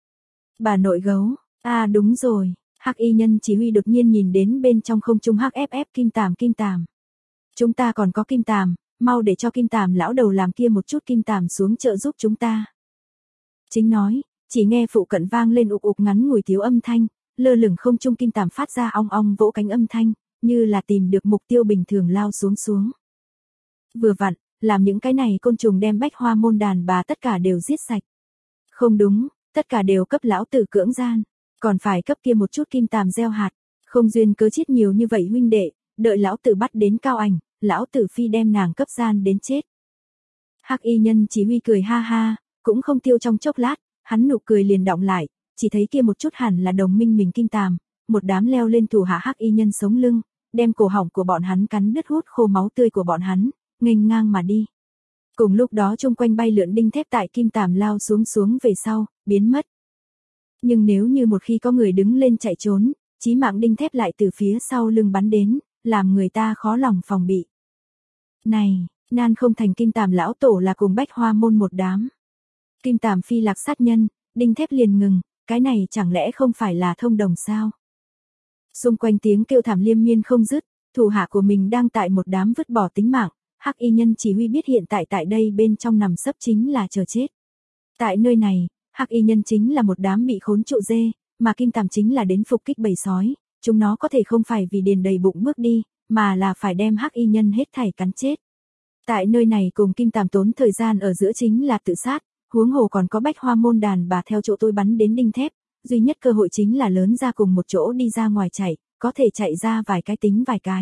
Bà nội gấu, à đúng rồi, Hắc y nhân chỉ huy đột nhiên nhìn đến bên trong không trung hắc ép ép kim tàm kim tàm. Chúng ta còn có kim tàm, mau để cho kim tàm lão đầu làm kia một chút kim tàm xuống trợ giúp chúng ta. Chính nói, chỉ nghe phụ cận vang lên ục ục ngắn ngủi thiếu âm thanh, lơ lửng không trung kim tàm phát ra ong ong vỗ cánh âm thanh, như là tìm được mục tiêu bình thường lao xuống xuống. Vừa vặn, làm những cái này côn trùng đem bách hoa môn đàn bà tất cả đều giết sạch. Không đúng, tất cả đều cấp lão tử cưỡng gian, còn phải cấp kia một chút kim tàm gieo hạt, không duyên cớ chết nhiều như vậy huynh đệ, đợi lão tử bắt đến Cao Ảnh, lão tử phi đem nàng cấp gian đến chết. Hắc y nhân chỉ huy cười ha ha, cũng không tiêu trong chốc lát, hắn nụ cười liền đọng lại, chỉ thấy kia một chút hẳn là đồng minh mình kim tàm, một đám leo lên thủ hạ hắc y nhân sống lưng, đem cổ họng của bọn hắn cắn đứt hút khô máu tươi của bọn hắn, nghênh ngang mà đi. Cùng lúc đó chung quanh bay lượn đinh thép tại kim tàm lao xuống xuống về sau, biến mất. Nhưng nếu như một khi có người đứng lên chạy trốn, chí mạng đinh thép lại từ phía sau lưng bắn đến, làm người ta khó lòng phòng bị. Này, nan không thành kim tàm lão tổ là cùng bách hoa môn một đám. Kim tàm phi lạc sát nhân, đinh thép liền ngừng, cái này chẳng lẽ không phải là thông đồng sao? Xung quanh tiếng kêu thảm liên miên không dứt, thủ hạ của mình đang tại một đám vứt bỏ tính mạng, hắc y nhân chỉ huy biết hiện tại tại đây bên trong nằm sấp chính là chờ chết. Tại nơi này, hắc y nhân chính là một đám bị khốn trụ dê, mà kim tàm chính là đến phục kích bầy sói, chúng nó có thể không phải vì điền đầy bụng bước đi, mà là phải đem hắc y nhân hết thảy cắn chết. Tại nơi này cùng kim tàm tốn thời gian ở giữa chính là tự sát, huống hồ còn có bách hoa môn đàn bà theo chỗ tôi bắn đến đinh thép, duy nhất cơ hội chính là lớn ra cùng một chỗ đi ra ngoài chạy, có thể chạy ra vài cái tính vài cái.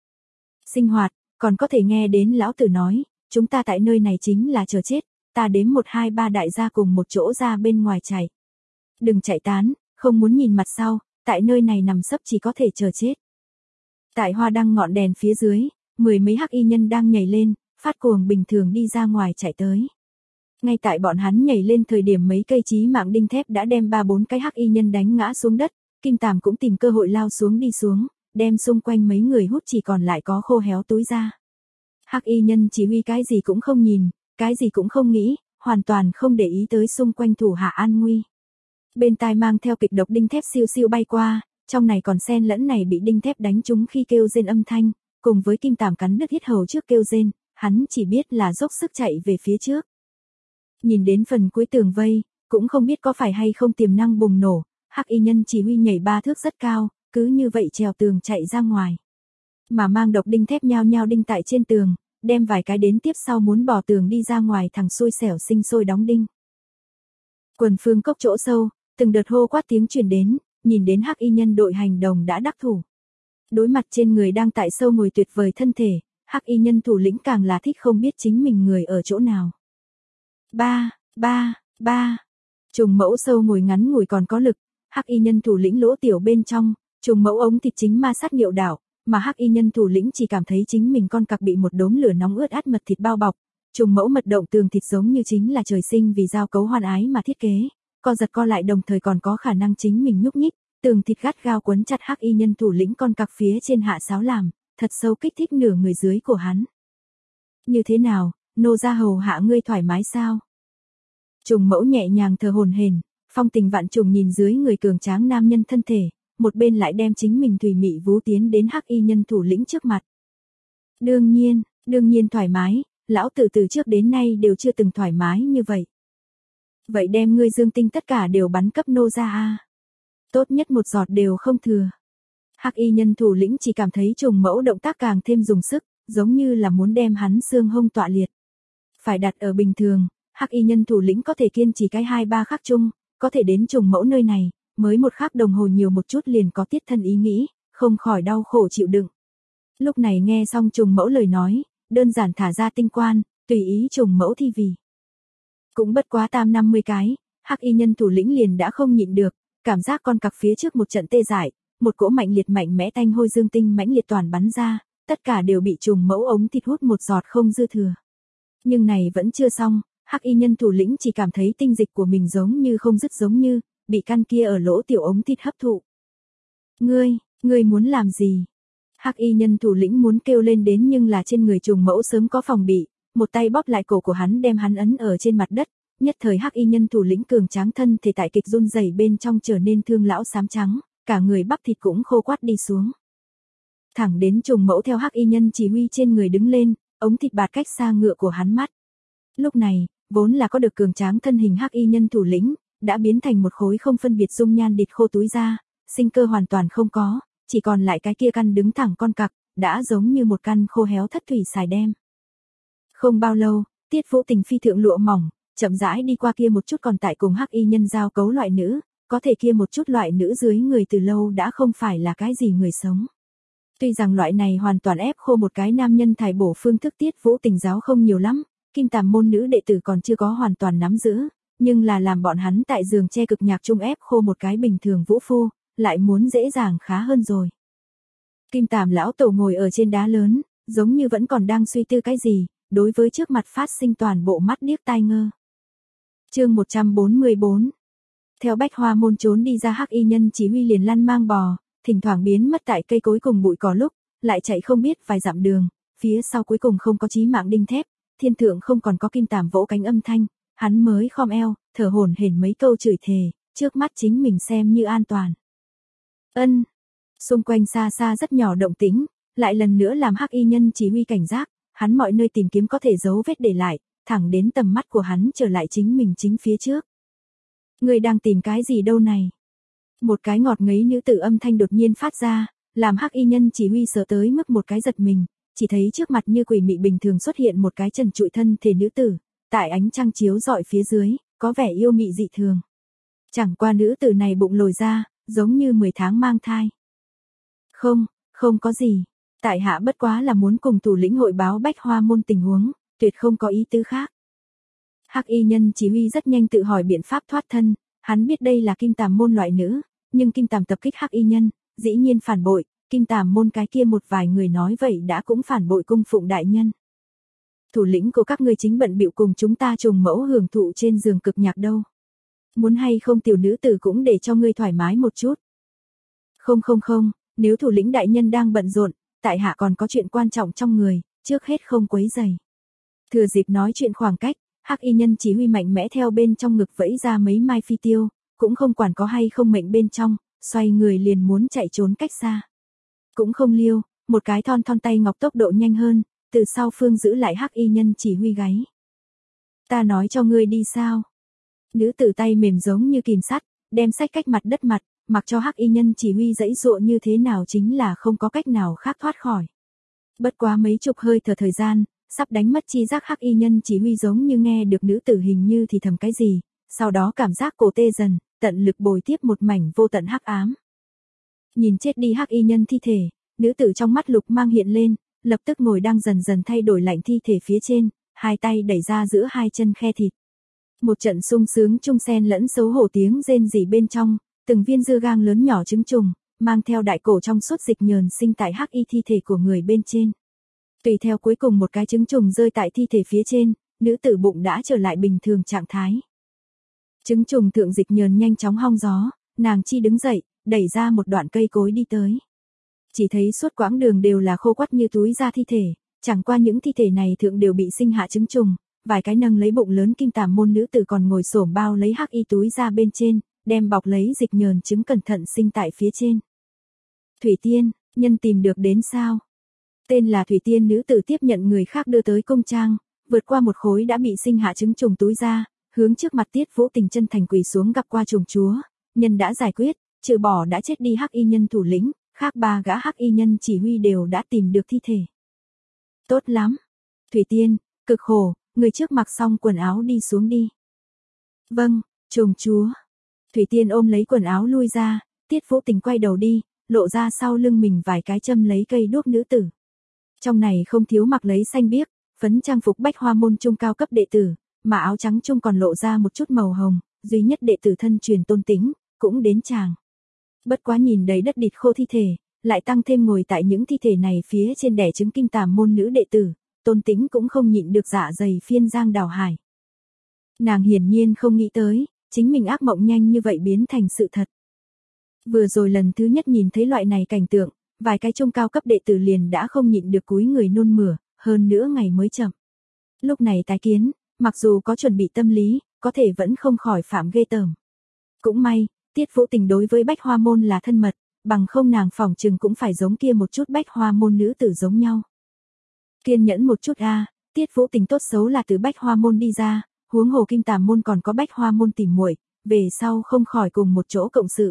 Sinh hoạt, còn có thể nghe đến lão tử nói, chúng ta tại nơi này chính là chờ chết, ta đếm một hai ba đại gia cùng một chỗ ra bên ngoài chạy. Đừng chạy tán, không muốn nhìn mặt sau, tại nơi này nằm sấp chỉ có thể chờ chết. Tại hoa đăng ngọn đèn phía dưới, mười mấy hắc y nhân đang nhảy lên, phát cuồng bình thường đi ra ngoài chạy tới. Ngay tại bọn hắn nhảy lên thời điểm mấy cây chí mạng đinh thép đã đem ba bốn cái hắc y nhân đánh ngã xuống đất, kim tàm cũng tìm cơ hội lao xuống đi xuống, đem xung quanh mấy người hút chỉ còn lại có khô héo túi ra. Hắc y nhân chỉ huy cái gì cũng không nhìn, cái gì cũng không nghĩ, hoàn toàn không để ý tới xung quanh thủ hạ an nguy. Bên tai mang theo kịch độc đinh thép siêu siêu bay qua, trong này còn xen lẫn này bị đinh thép đánh trúng khi kêu rên âm thanh, cùng với kim tàm cắn đứt yết hầu trước kêu rên, hắn chỉ biết là dốc sức chạy về phía trước. Nhìn đến phần cuối tường vây, cũng không biết có phải hay không tiềm năng bùng nổ, hắc y nhân chỉ huy nhảy ba thước rất cao, cứ như vậy trèo tường chạy ra ngoài. Mà mang độc đinh thép nhao nhao đinh tại trên tường, đem vài cái đến tiếp sau muốn bỏ tường đi ra ngoài thằng xui xẻo sinh sôi đóng đinh. Quần phương cốc chỗ sâu, từng đợt hô quát tiếng truyền đến, nhìn đến hắc y nhân đội hành đồng đã đắc thủ. Đối mặt trên người đang tại sâu ngồi tuyệt vời thân thể, hắc y nhân thủ lĩnh càng là thích không biết chính mình người ở chỗ nào. Ba, ba, ba. Trùng mẫu sâu ngồi ngắn ngủi còn có lực, hắc y nhân thủ lĩnh lỗ tiểu bên trong, trùng mẫu ống thịt chính ma sát niệu đảo, mà hắc y nhân thủ lĩnh chỉ cảm thấy chính mình con cặc bị một đốm lửa nóng ướt át mật thịt bao bọc. Trùng mẫu mật động tường thịt giống như chính là trời sinh vì giao cấu hoan ái mà thiết kế, co giật co lại đồng thời còn có khả năng chính mình nhúc nhích, tường thịt gắt gao quấn chặt hắc y nhân thủ lĩnh con cặc phía trên hạ sáo làm, thật sâu kích thích nửa người dưới của hắn. Như thế nào, nô gia hầu hạ ngươi thoải mái sao? Trùng mẫu nhẹ nhàng thở hổn hển, phong tình vạn trùng nhìn dưới người cường tráng nam nhân thân thể, một bên lại đem chính mình thùy mị vú tiến đến hắc y nhân thủ lĩnh trước mặt. Đương nhiên, đương nhiên thoải mái, lão tử từ trước đến nay đều chưa từng thoải mái như vậy. Vậy đem ngươi dương tinh tất cả đều bắn cấp nô ra a. Tốt nhất một giọt đều không thừa. Hắc y nhân thủ lĩnh chỉ cảm thấy trùng mẫu động tác càng thêm dùng sức, giống như là muốn đem hắn xương hông tọa liệt. Phải đặt ở bình thường, hắc y nhân thủ lĩnh có thể kiên trì cái hai ba khắc chung, có thể đến trùng mẫu nơi này, mới một khắc đồng hồ nhiều một chút liền có tiết thân ý nghĩ, không khỏi đau khổ chịu đựng. Lúc này nghe xong trùng mẫu lời nói, đơn giản thả ra tinh quan, tùy ý trùng mẫu thi vì. Cũng bất quá tam năm mươi cái, hắc y nhân thủ lĩnh liền đã không nhịn được, cảm giác con cặc phía trước một trận tê dại, một cỗ mạnh liệt mạnh mẽ tanh hôi dương tinh mãnh liệt toàn bắn ra, tất cả đều bị trùng mẫu ống thịt hút một giọt không dư thừa. Nhưng này vẫn chưa xong, hắc y nhân thủ lĩnh chỉ cảm thấy tinh dịch của mình giống như không dứt giống như, bị căn kia ở lỗ tiểu ống thịt hấp thụ. Ngươi, ngươi muốn làm gì? Hắc y nhân thủ lĩnh muốn kêu lên đến nhưng là trên người trùng mẫu sớm có phòng bị, một tay bóp lại cổ của hắn đem hắn ấn ở trên mặt đất, nhất thời hắc y nhân thủ lĩnh cường tráng thân thể tại kịch run rẩy bên trong trở nên thương lão xám trắng, cả người bắp thịt cũng khô quắt đi xuống. Thẳng đến trùng mẫu theo hắc y nhân chỉ huy trên người đứng lên, ống thịt bạt cách xa ngựa của hắn mắt. Lúc này, vốn là có được cường tráng thân hình hắc y nhân thủ lĩnh, đã biến thành một khối không phân biệt dung nhan địt khô túi da, sinh cơ hoàn toàn không có, chỉ còn lại cái kia căn đứng thẳng con cặc, đã giống như một căn khô héo thất thủy xài đem. Không bao lâu, Tiết Vũ Tình phi thượng lụa mỏng, chậm rãi đi qua kia một chút còn tại cùng hắc y nhân giao cấu loại nữ, có thể kia một chút loại nữ dưới người từ lâu đã không phải là cái gì người sống. Tuy rằng loại này hoàn toàn ép khô một cái nam nhân thải bổ phương thức Tiết Vũ Tình giáo không nhiều lắm, Kim Tàm môn nữ đệ tử còn chưa có hoàn toàn nắm giữ, nhưng là làm bọn hắn tại giường che cực nhạc chung ép khô một cái bình thường vũ phu, lại muốn dễ dàng khá hơn rồi. Kim Tàm lão tổ ngồi ở trên đá lớn, giống như vẫn còn đang suy tư cái gì, đối với trước mặt phát sinh toàn bộ mắt điếc tai ngơ. Chương một trăm bốn mươi bốn. Theo Bách Hoa môn trốn đi ra hắc y nhân chỉ huy liền lăn mang bò, thỉnh thoảng biến mất tại cây cối cùng bụi cỏ lúc, lại chạy không biết vài dặm đường, phía sau cuối cùng không có chí mạng đinh thép, thiên thượng không còn có Kim Tàm vỗ cánh âm thanh, hắn mới khom eo, thở hổn hển mấy câu chửi thề, trước mắt chính mình xem như an toàn. Ân, xung quanh xa xa rất nhỏ động tĩnh, lại lần nữa làm hắc y nhân chỉ huy cảnh giác, hắn mọi nơi tìm kiếm có thể dấu vết để lại, thẳng đến tầm mắt của hắn trở lại chính mình chính phía trước. Người đang tìm cái gì đâu này? Một cái ngọt ngấy nữ tử âm thanh đột nhiên phát ra, làm hắc y nhân chỉ huy sợ tới mức một cái giật mình, chỉ thấy trước mặt như quỷ mị bình thường xuất hiện một cái trần trụi thân thể nữ tử, tại ánh trăng chiếu rọi phía dưới, có vẻ yêu mị dị thường. Chẳng qua nữ tử này bụng lồi ra, giống như mười tháng mang thai. Không, không có gì. Tại hạ bất quá là muốn cùng thủ lĩnh hội báo Bách Hoa môn tình huống, tuyệt không có ý tứ khác. Hắc y nhân chỉ huy rất nhanh tự hỏi biện pháp thoát thân, hắn biết đây là Kim Tàm môn loại nữ, nhưng Kim Tàm tập kích hắc y nhân, dĩ nhiên phản bội, Kim Tàm môn cái kia một vài người nói vậy đã cũng phản bội cung phụng đại nhân. Thủ lĩnh của các ngươi chính bận bịu cùng chúng ta trùng mẫu hưởng thụ trên giường cực nhạc đâu. Muốn hay không tiểu nữ tử cũng để cho ngươi thoải mái một chút. Không không không, nếu thủ lĩnh đại nhân đang bận rộn, tại hạ còn có chuyện quan trọng trong người, trước hết không quấy rầy. Thừa dịp nói chuyện khoảng cách, hắc y nhân chỉ huy mạnh mẽ theo bên trong ngực vẫy ra mấy mai phi tiêu, cũng không quản có hay không mệnh bên trong, xoay người liền muốn chạy trốn cách xa. Cũng không liêu, một cái thon thon tay ngọc tốc độ nhanh hơn, từ sau phương giữ lại hắc y nhân chỉ huy gáy. Ta nói cho ngươi đi sao? Nữ tử tay mềm giống như kìm sắt, đem sách cách mặt đất mặt, mặc cho hắc y nhân chỉ huy dãy dụa như thế nào chính là không có cách nào khác thoát khỏi. Bất quá mấy chục hơi thở thời gian, sắp đánh mất chi giác hắc y nhân chỉ huy giống như nghe được nữ tử hình như thì thầm cái gì, sau đó cảm giác cổ tê dần, tận lực bồi tiếp một mảnh vô tận hắc ám. Nhìn chết đi hắc y nhân thi thể, nữ tử trong mắt lục mang hiện lên, lập tức ngồi đang dần dần thay đổi lạnh thi thể phía trên, hai tay đẩy ra giữa hai chân khe thịt. Một trận sung sướng chung xen lẫn xấu hổ tiếng rên rỉ bên trong, từng viên dưa gang lớn nhỏ trứng trùng, mang theo đại cổ trong suốt dịch nhờn sinh tại hắc y thi thể của người bên trên. Tùy theo cuối cùng một cái trứng trùng rơi tại thi thể phía trên, nữ tử bụng đã trở lại bình thường trạng thái. Trứng trùng thượng dịch nhờn nhanh chóng hong gió, nàng chi đứng dậy, đẩy ra một đoạn cây cối đi tới. Chỉ thấy suốt quãng đường đều là khô quắt như túi da thi thể, chẳng qua những thi thể này thượng đều bị sinh hạ trứng trùng, vài cái nâng lấy bụng lớn Kim Tàm môn nữ tử còn ngồi xổm bao lấy hắc y túi da bên trên, đem bọc lấy dịch nhờn trứng cẩn thận sinh tại phía trên. Thủy Tiên, nhân tìm được đến sao? Tên là Thủy Tiên nữ tử tiếp nhận người khác đưa tới công trang, vượt qua một khối đã bị sinh hạ trứng trùng túi da, hướng trước mặt Tiết Vũ Tình chân thành quỳ xuống gặp qua trùng chúa, nhân đã giải quyết, trừ bỏ đã chết đi hắc y nhân thủ lĩnh, khác ba gã hắc y nhân chỉ huy đều đã tìm được thi thể. Tốt lắm. Thủy Tiên, cực khổ, người trước mặc xong quần áo đi xuống đi. Vâng, trùng chúa. Thủy Tiên ôm lấy quần áo lui ra, Tiết Vũ Tình quay đầu đi, lộ ra sau lưng mình vài cái châm lấy cây đuốc nữ tử. Trong này không thiếu mặc lấy xanh biếc, phấn trang phục Bách Hoa môn trung cao cấp đệ tử, mà áo trắng trung còn lộ ra một chút màu hồng, duy nhất đệ tử thân truyền Tôn Tính, cũng đến chàng. Bất quá nhìn đầy đất địt khô thi thể, lại tăng thêm ngồi tại những thi thể này phía trên đẻ trứng Kim Tàm môn nữ đệ tử, Tôn Tính cũng không nhịn được dạ dày phiên giang đào hải. Nàng hiển nhiên không nghĩ tới, chính mình ác mộng nhanh như vậy biến thành sự thật. Vừa rồi lần thứ nhất nhìn thấy loại này cảnh tượng, vài cái trung cao cấp đệ tử liền đã không nhịn được cúi người nôn mửa, hơn nữa ngày mới chậm. Lúc này tái kiến, mặc dù có chuẩn bị tâm lý, có thể vẫn không khỏi phạm ghê tởm. Cũng may, Tiết Vũ Tình đối với Bách Hoa môn là thân mật, bằng không nàng phỏng chừng cũng phải giống kia một chút Bách Hoa môn nữ tử giống nhau. Kiên nhẫn một chút a, Tiết Vũ Tình tốt xấu là từ Bách Hoa môn đi ra, huống hồ Kim Tàm môn còn có Bách Hoa môn tìm muội, về sau không khỏi cùng một chỗ cộng sự.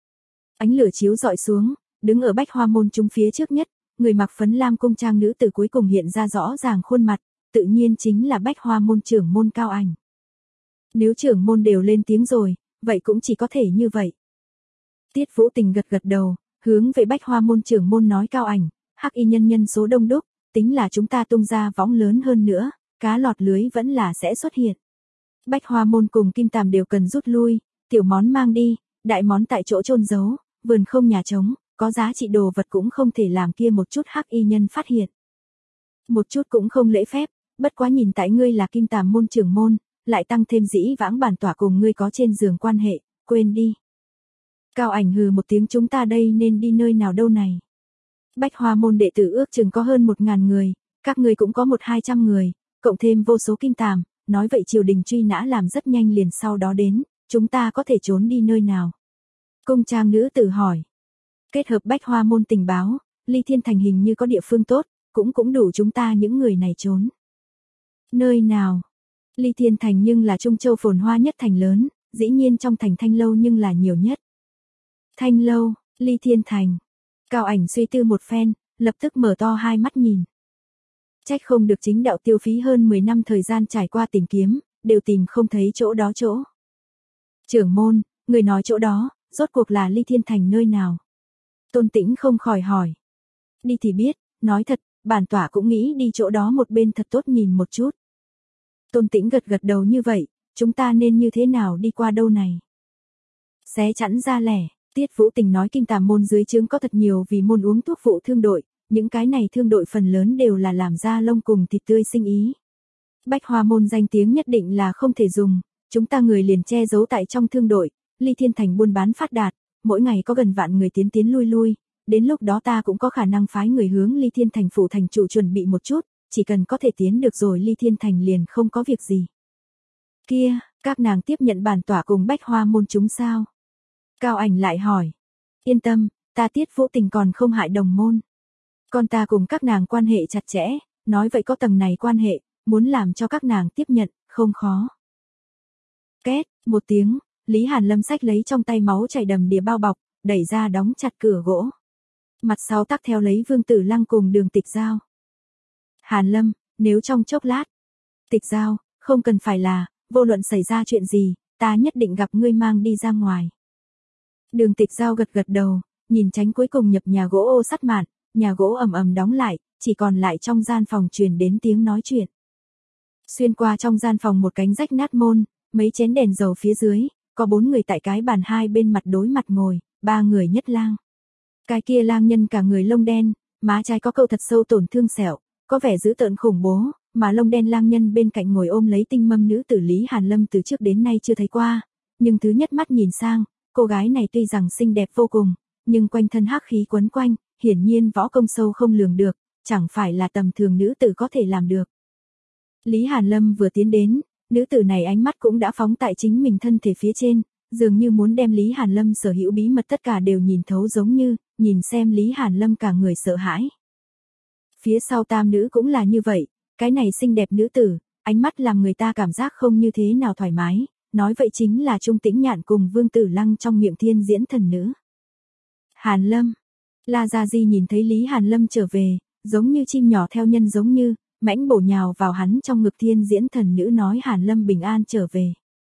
Ánh lửa chiếu dọi xuống, đứng ở Bách Hoa môn trung phía trước nhất, người mặc phấn lam cung trang nữ tử cuối cùng hiện ra rõ ràng khuôn mặt, tự nhiên chính là Bách Hoa môn trưởng môn Cao Ảnh. Nếu trưởng môn đều lên tiếng rồi, vậy cũng chỉ có thể như vậy. Tiết Vũ Tình gật gật đầu, hướng về Bách Hoa môn trưởng môn nói Cao Ảnh, hắc y nhân nhân số đông đúc, tính là chúng ta tung ra võng lớn hơn nữa, cá lọt lưới vẫn là sẽ xuất hiện. Bách Hoa môn cùng Kim Tàm đều cần rút lui, tiểu món mang đi, đại món tại chỗ chôn giấu, vườn không nhà trống, có giá trị đồ vật cũng không thể làm kia một chút hắc y nhân phát hiện. Một chút cũng không lễ phép, bất quá nhìn tại ngươi là Kim Tàm môn trưởng môn, lại tăng thêm dĩ vãng bản tỏa cùng ngươi có trên giường quan hệ, quên đi. Cao Ảnh hừ một tiếng, chúng ta đây nên đi nơi nào đâu này. Bách Hoa môn đệ tử ước chừng có hơn một ngàn người, các ngươi cũng có một hai trăm người, cộng thêm vô số Kim Tàm, nói vậy triều đình truy nã làm rất nhanh liền sau đó đến, chúng ta có thể trốn đi nơi nào? Cung trang nữ tử hỏi. Kết hợp Bách Hoa môn tình báo, Ly Thiên Thành hình như có địa phương tốt, cũng cũng đủ chúng ta những người này trốn. Nơi nào? Ly Thiên Thành nhưng là Trung Châu phồn hoa nhất thành lớn, dĩ nhiên trong thành Thanh Lâu nhưng là nhiều nhất. Thanh Lâu, Ly Thiên Thành. Cao Ảnh suy tư một phen, lập tức mở to hai mắt nhìn. Trách không được chính đạo tiêu phí hơn mười năm thời gian trải qua tìm kiếm, đều tìm không thấy chỗ đó chỗ. Trưởng môn, người nói chỗ đó, rốt cuộc là Ly Thiên Thành nơi nào? Tôn Tĩnh không khỏi hỏi. Đi thì biết, nói thật, bản tỏa cũng nghĩ đi chỗ đó một bên thật tốt nhìn một chút. Tôn Tĩnh gật gật đầu, như vậy, chúng ta nên như thế nào đi qua đâu này? Xé chẵn ra lẻ, Tiết Vũ Tình nói Kim Tàm môn dưới trướng có thật nhiều vì môn uống thuốc vụ thương đội, những cái này thương đội phần lớn đều là làm da lông cùng thịt tươi sinh ý. Bách Hoa môn danh tiếng nhất định là không thể dùng, chúng ta người liền che giấu tại trong thương đội, Ly Thiên Thành buôn bán phát đạt, mỗi ngày có gần vạn người tiến tiến lui lui, đến lúc đó ta cũng có khả năng phái người hướng Ly Thiên Thành phủ thành chủ chuẩn bị một chút, chỉ cần có thể tiến được rồi Ly Thiên Thành liền không có việc gì. Kia, các nàng tiếp nhận bản tỏa cùng Bách Hoa môn chúng sao? Cao Ảnh lại hỏi. Yên tâm, ta Tiết Vũ Tình còn không hại đồng môn. Con ta cùng các nàng quan hệ chặt chẽ, nói vậy có tầng này quan hệ, muốn làm cho các nàng tiếp nhận, không khó. Két, một tiếng, Lý Hàn Lâm xách lấy trong tay máu chảy đầm đìa bao bọc, đẩy ra đóng chặt cửa gỗ. Mặt sau tắc theo lấy Vương Tử Lăng cùng Đường Tịch Giao. Hàn Lâm, nếu trong chốc lát. Tịch Giao, không cần phải là, vô luận xảy ra chuyện gì, ta nhất định gặp ngươi mang đi ra ngoài. Đường Tịch Giao gật gật đầu, nhìn tránh cuối cùng nhập nhà gỗ ô sắt mạn, nhà gỗ ầm ầm đóng lại, chỉ còn lại trong gian phòng truyền đến tiếng nói chuyện. Xuyên qua trong gian phòng một cánh rách nát môn, mấy chén đèn dầu phía dưới, có bốn người tại cái bàn hai bên mặt đối mặt ngồi, ba người nhất lang. Cái kia lang nhân cả người lông đen, má trái có cậu thật sâu tổn thương sẹo, có vẻ dữ tợn khủng bố, mà lông đen lang nhân bên cạnh ngồi ôm lấy tinh mâm nữ tử Lý Hàn Lâm từ trước đến nay chưa thấy qua, nhưng thứ nhất mắt nhìn sang, cô gái này tuy rằng xinh đẹp vô cùng, nhưng quanh thân hắc khí quấn quanh, hiển nhiên võ công sâu không lường được, chẳng phải là tầm thường nữ tử có thể làm được. Lý Hàn Lâm vừa tiến đến, nữ tử này ánh mắt cũng đã phóng tại chính mình thân thể phía trên, dường như muốn đem Lý Hàn Lâm sở hữu bí mật tất cả đều nhìn thấu, giống như, nhìn xem Lý Hàn Lâm cả người sợ hãi. Phía sau tam nữ cũng là như vậy, cái này xinh đẹp nữ tử, ánh mắt làm người ta cảm giác không như thế nào thoải mái, nói vậy chính là Trung Tĩnh Nhạn cùng Vương Tử Lăng trong miệng thiên diễn thần nữ. Hàn Lâm, La Gia Di nhìn thấy Lý Hàn Lâm trở về, giống như chim nhỏ theo nhân giống như, mãnh bổ nhào vào hắn trong ngực, thiên diễn thần nữ nói Hàn Lâm bình an trở về.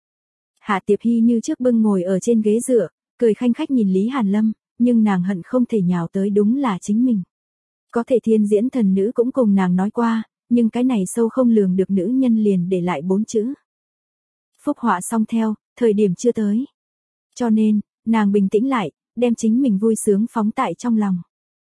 Hạ Tiệp Hy như trước bưng ngồi ở trên ghế dựa, cười khanh khách nhìn Lý Hàn Lâm, nhưng nàng hận không thể nhào tới đúng là chính mình. Có thể thiên diễn thần nữ cũng cùng nàng nói qua, nhưng cái này sâu không lường được nữ nhân liền để lại bốn chữ. Phúc họa xong theo, thời điểm chưa tới. Cho nên, nàng bình tĩnh lại, đem chính mình vui sướng phóng tại trong lòng.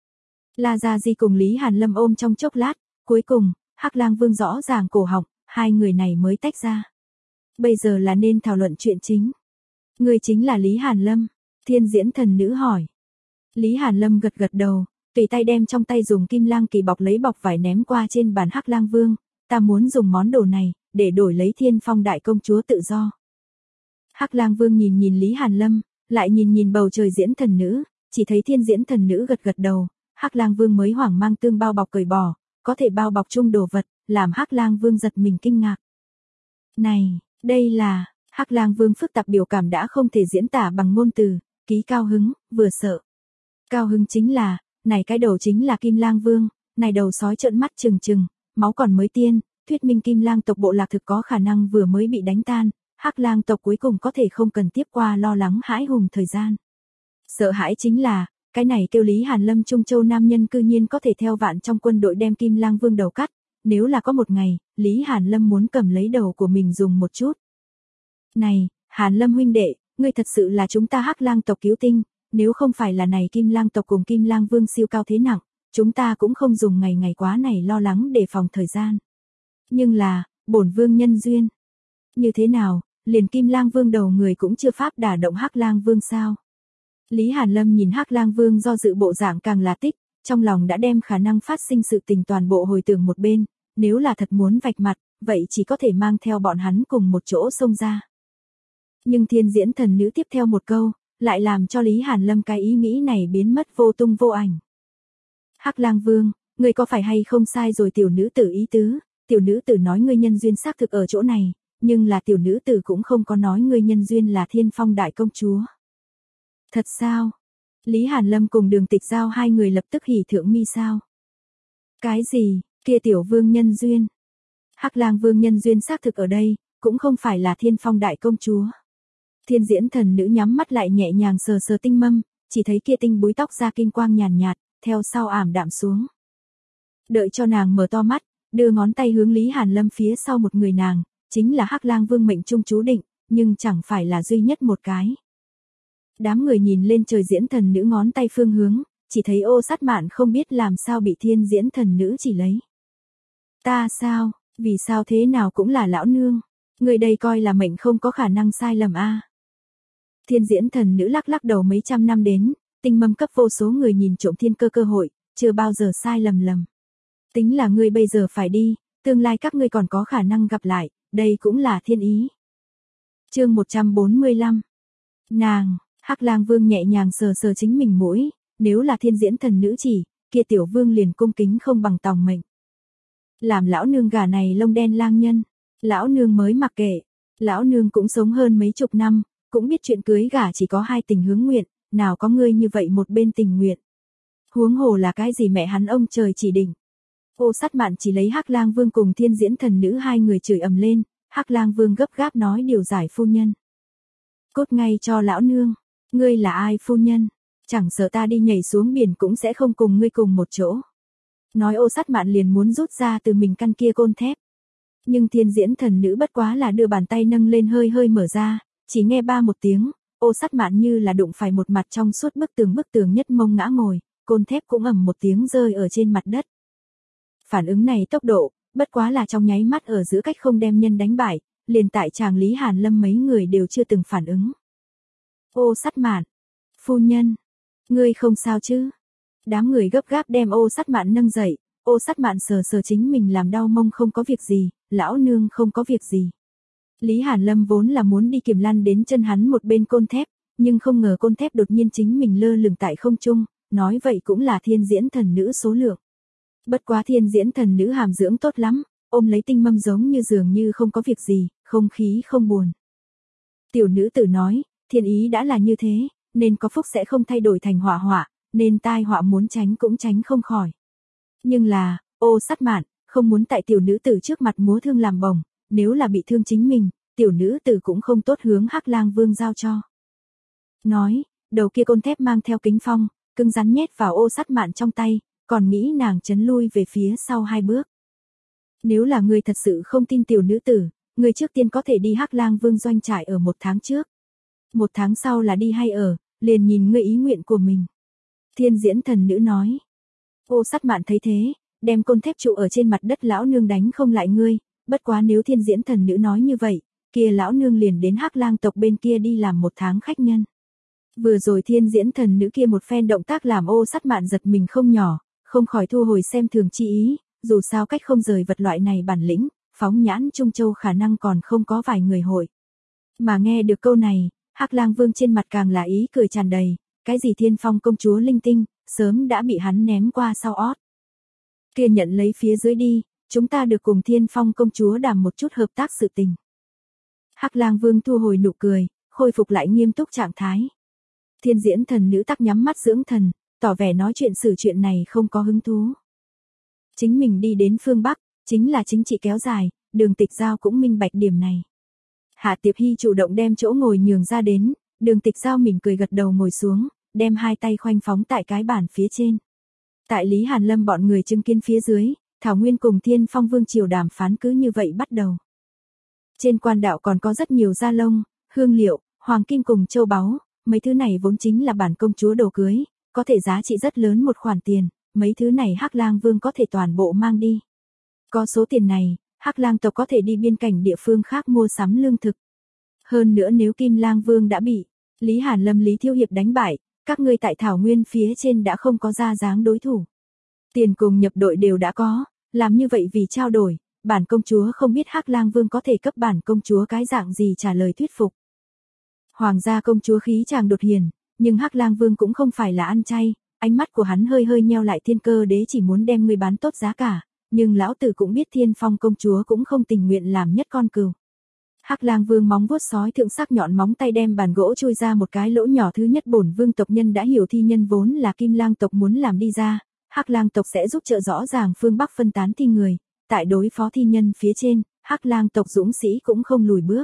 La Gia Di cùng Lý Hàn Lâm ôm trong chốc lát, cuối cùng, Hắc Lang Vương rõ ràng cổ họng, hai người này mới tách ra. Bây giờ là nên thảo luận chuyện chính. Người chính là Lý Hàn Lâm, thiên diễn thần nữ hỏi. Lý Hàn Lâm gật gật đầu, tùy tay đem trong tay dùng kim lang kỳ bọc lấy bọc vải ném qua trên bàn Hắc Lang Vương, ta muốn dùng món đồ này, để đổi lấy Thiên Phong đại công chúa tự do. Hắc Lang Vương nhìn nhìn Lý Hàn Lâm, lại nhìn nhìn bầu trời diễn thần nữ, chỉ thấy thiên diễn thần nữ gật gật đầu, Hắc Lang Vương mới hoảng mang tương bao bọc cởi bỏ, có thể bao bọc chung đồ vật, làm Hắc Lang Vương giật mình kinh ngạc. Này, đây là, Hắc Lang Vương phức tạp biểu cảm đã không thể diễn tả bằng ngôn từ, ký cao hứng, vừa sợ. Cao hứng chính là, này cái đầu chính là Kim Lang Vương, này đầu sói trợn mắt trừng trừng, máu còn mới tiên, thuyết minh Kim Lang tộc bộ lạc thực có khả năng vừa mới bị đánh tan, Hắc Lang tộc cuối cùng có thể không cần tiếp qua lo lắng hãi hùng thời gian. Sợ hãi chính là, cái này kêu Lý Hàn Lâm Trung Châu nam nhân cư nhiên có thể theo vạn trong quân đội đem Kim Lang Vương đầu cắt, nếu là có một ngày, Lý Hàn Lâm muốn cầm lấy đầu của mình dùng một chút. Này, Hàn Lâm huynh đệ, ngươi thật sự là chúng ta Hắc Lang tộc cứu tinh, nếu không phải là này Kim Lang tộc cùng Kim Lang Vương siêu cao thế nặng, chúng ta cũng không dùng ngày ngày quá này lo lắng để phòng thời gian. Nhưng là, bổn vương nhân duyên. Như thế nào, liền Kim Lang Vương đầu người cũng chưa pháp đả động Hắc Lang Vương sao? Lý Hàn Lâm nhìn Hắc Lang Vương do dự bộ dạng càng là tích, trong lòng đã đem khả năng phát sinh sự tình toàn bộ hồi tưởng một bên, nếu là thật muốn vạch mặt, vậy chỉ có thể mang theo bọn hắn cùng một chỗ xông ra. Nhưng Thiên Diễn Thần Nữ tiếp theo một câu, lại làm cho Lý Hàn Lâm cái ý nghĩ này biến mất vô tung vô ảnh. Hắc Lang Vương, ngươi có phải hay không sai rồi tiểu nữ tử ý tứ, tiểu nữ tử nói ngươi nhân duyên xác thực ở chỗ này, nhưng là tiểu nữ tử cũng không có nói ngươi nhân duyên là Thiên Phong đại công chúa. Thật sao? Lý Hàn Lâm cùng Đường Tịch Giao hai người lập tức hỉ thượng mi sao? Cái gì, kia tiểu vương nhân duyên? Hắc Lang Vương nhân duyên xác thực ở đây, cũng không phải là Thiên Phong đại công chúa. Thiên Diễn Thần Nữ nhắm mắt lại nhẹ nhàng sờ sờ tinh mâm, chỉ thấy kia tinh búi tóc ra kinh quang nhàn nhạt, theo sau ảm đạm xuống. Đợi cho nàng mở to mắt, đưa ngón tay hướng Lý Hàn Lâm phía sau một người nàng, chính là Hắc Lang Vương mệnh trung chú định, nhưng chẳng phải là duy nhất một cái. Đám người nhìn lên trời Diễn Thần Nữ ngón tay phương hướng, chỉ thấy Ô Sát Mạn không biết làm sao bị Thiên Diễn Thần Nữ chỉ lấy. Ta sao, vì sao thế nào cũng là lão nương, người đây coi là mệnh không có khả năng sai lầm a. À. Thiên Diễn Thần Nữ lắc lắc đầu mấy trăm năm đến, tinh mâm cấp vô số người nhìn trộm thiên cơ cơ hội, chưa bao giờ sai lầm lầm. Tính là ngươi bây giờ phải đi, tương lai các ngươi còn có khả năng gặp lại, đây cũng là thiên ý. Chương một trăm bốn mươi lăm. Nàng, Hắc Lang Vương nhẹ nhàng sờ sờ chính mình mũi, nếu là Thiên Diễn Thần Nữ chỉ, kia tiểu vương liền cung kính không bằng tòng mệnh. Làm lão nương gà này lông đen lang nhân, lão nương mới mặc kệ, lão nương cũng sống hơn mấy chục năm, cũng biết chuyện cưới gả chỉ có hai tình hướng nguyện, nào có ngươi như vậy một bên tình nguyện. Huống hồ là cái gì mẹ hắn ông trời chỉ định. Ô Sát Mạn chỉ lấy Hắc Lang Vương cùng Thiên Diễn Thần Nữ hai người chửi ầm lên, Hắc Lang Vương gấp gáp nói điều giải phu nhân. Cốt ngay cho lão nương, ngươi là ai phu nhân, chẳng sợ ta đi nhảy xuống biển cũng sẽ không cùng ngươi cùng một chỗ. Nói Ô Sát Mạn liền muốn rút ra từ mình căn kia côn thép. Nhưng Thiên Diễn Thần Nữ bất quá là đưa bàn tay nâng lên hơi hơi mở ra, chỉ nghe ba một tiếng, Ô Sát Mạn như là đụng phải một mặt trong suốt bức tường bức tường nhất mông ngã ngồi, côn thép cũng ầm một tiếng rơi ở trên mặt đất. Phản ứng này tốc độ, bất quá là trong nháy mắt ở giữa cách không đem nhân đánh bại, liền tại chàng Lý Hàn Lâm mấy người đều chưa từng phản ứng. Ô Sát Mạn, phu nhân, ngươi không sao chứ? Đám người gấp gáp đem Ô Sát Mạn nâng dậy, Ô Sát Mạn sờ sờ chính mình làm đau mông không có việc gì, lão nương không có việc gì. Lý Hàn Lâm vốn là muốn đi kiềm lăn đến chân hắn một bên côn thép, nhưng không ngờ côn thép đột nhiên chính mình lơ lửng tại không trung, nói vậy cũng là Thiên Diễn Thần Nữ số lượng. Bất quá Thiên Diễn Thần Nữ hàm dưỡng tốt lắm, ôm lấy tinh mâm giống như dường như không có việc gì, không khí không buồn. Tiểu nữ tử nói, thiên ý đã là như thế, nên có phúc sẽ không thay đổi thành họa họa, nên tai họa muốn tránh cũng tránh không khỏi. Nhưng là, Ô Sát Mạn, không muốn tại tiểu nữ tử trước mặt múa thương làm bổng, nếu là bị thương chính mình, tiểu nữ tử cũng không tốt hướng Hắc Lang Vương giao cho. Nói, đầu kia côn thép mang theo kính phong, cứng rắn nhét vào Ô Sát Mạn trong tay, còn nghĩ nàng chấn lui về phía sau hai bước. Nếu là ngươi thật sự không tin tiểu nữ tử, ngươi trước tiên có thể đi Hắc Lang Vương doanh trại ở một tháng trước. Một tháng sau là đi hay ở, liền nhìn ngươi ý nguyện của mình. Thiên Diễn Thần Nữ nói. Ô Sát Mạn thấy thế, đem côn thép trụ ở trên mặt đất lão nương đánh không lại ngươi, bất quá nếu Thiên Diễn Thần Nữ nói như vậy, kia lão nương liền đến Hắc Lang tộc bên kia đi làm một tháng khách nhân. Vừa rồi Thiên Diễn Thần Nữ kia một phen động tác làm Ô Sát Mạn giật mình không nhỏ, không khỏi thu hồi xem thường chi ý, dù sao cách không rời vật loại này bản lĩnh, phóng nhãn Trung Châu khả năng còn không có vài người hội. Mà nghe được câu này, Hắc Lang Vương trên mặt càng là ý cười tràn đầy, cái gì Thiên Phong công chúa linh tinh, sớm đã bị hắn ném qua sau ót. Kia nhận lấy phía dưới đi, chúng ta được cùng Thiên Phong công chúa đàm một chút hợp tác sự tình. Hắc Lang Vương thu hồi nụ cười, khôi phục lại nghiêm túc trạng thái. Thiên Diễn Thần Nữ tắc nhắm mắt dưỡng thần, tỏ vẻ nói chuyện xử chuyện này không có hứng thú. Chính mình đi đến phương Bắc, chính là chính trị kéo dài, Đường Tịch Giao cũng minh bạch điểm này. Hạ Tiệp Hy chủ động đem chỗ ngồi nhường ra đến, Đường Tịch Giao mỉm cười gật đầu ngồi xuống, đem hai tay khoanh phóng tại cái bàn phía trên. Tại Lý Hàn Lâm bọn người chứng kiến phía dưới, Thảo Nguyên cùng Thiên Phong Vương triều đàm phán cứ như vậy bắt đầu. Trên quan đạo còn có rất nhiều da lông, hương liệu, hoàng kim cùng châu báu, mấy thứ này vốn chính là bản công chúa đồ cưới, có thể giá trị rất lớn một khoản tiền, mấy thứ này Hắc Lang Vương có thể toàn bộ mang đi. Có số tiền này, Hắc Lang tộc có thể đi biên cảnh địa phương khác mua sắm lương thực. Hơn nữa nếu Kim Lang Vương đã bị Lý Hàn Lâm Lý Thiếu Hiệp đánh bại, các ngươi tại Thảo Nguyên phía trên đã không có ra dáng đối thủ. Tiền cùng nhập đội đều đã có, làm như vậy vì trao đổi, bản công chúa không biết Hắc Lang Vương có thể cấp bản công chúa cái dạng gì trả lời thuyết phục. Hoàng gia công chúa khí chàng đột hiền, nhưng Hắc Lang Vương cũng không phải là ăn chay, ánh mắt của hắn hơi hơi nheo lại. Thiên Cơ Đế chỉ muốn đem ngươi bán tốt giá cả, nhưng lão tử cũng biết Thiên Phong công chúa cũng không tình nguyện làm nhất con cừu. Hắc Lang Vương móng vuốt sói thượng sắc nhọn móng tay đem bàn gỗ chui ra một cái lỗ nhỏ. Thứ nhất, bổn vương tộc nhân đã hiểu thi nhân vốn là Kim Lang tộc muốn làm đi ra, Hắc Lang tộc sẽ giúp trợ rõ ràng phương Bắc phân tán thi người, tại đối phó thi nhân phía trên, Hắc Lang tộc dũng sĩ cũng không lùi bước.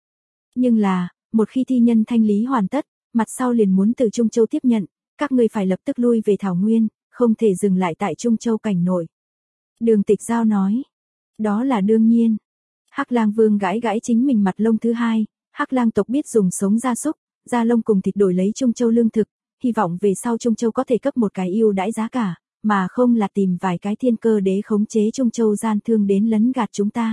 Nhưng là, một khi thi nhân thanh lý hoàn tất, mặt sau liền muốn từ Trung Châu tiếp nhận, các ngươi phải lập tức lui về Thảo Nguyên, không thể dừng lại tại Trung Châu cảnh nội. Đường Tịch Giao nói, đó là đương nhiên. Hắc Lang Vương gãi gãi chính mình mặt lông. Thứ hai, Hắc Lang tộc biết dùng sống gia súc, da lông cùng thịt đổi lấy Trung Châu lương thực, hy vọng về sau Trung Châu có thể cấp một cái ưu đãi giá cả, mà không là tìm vài cái Thiên Cơ Đế khống chế Trung Châu gian thương đến lấn gạt chúng ta.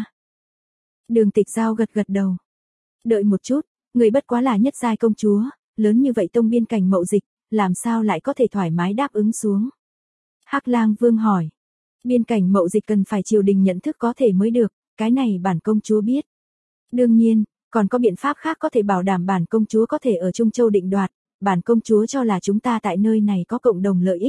Đường Tịch Giao gật gật đầu. Đợi một chút, người bất quá là nhất giai công chúa, lớn như vậy tông biên cảnh mậu dịch, làm sao lại có thể thoải mái đáp ứng xuống? Hắc Lang Vương hỏi. Biên cảnh mậu dịch cần phải triều đình nhận thức có thể mới được, cái này bản công chúa biết. Đương nhiên, còn có biện pháp khác có thể bảo đảm bản công chúa có thể ở Trung Châu định đoạt, bản công chúa cho là chúng ta tại nơi này có cộng đồng lợi ích.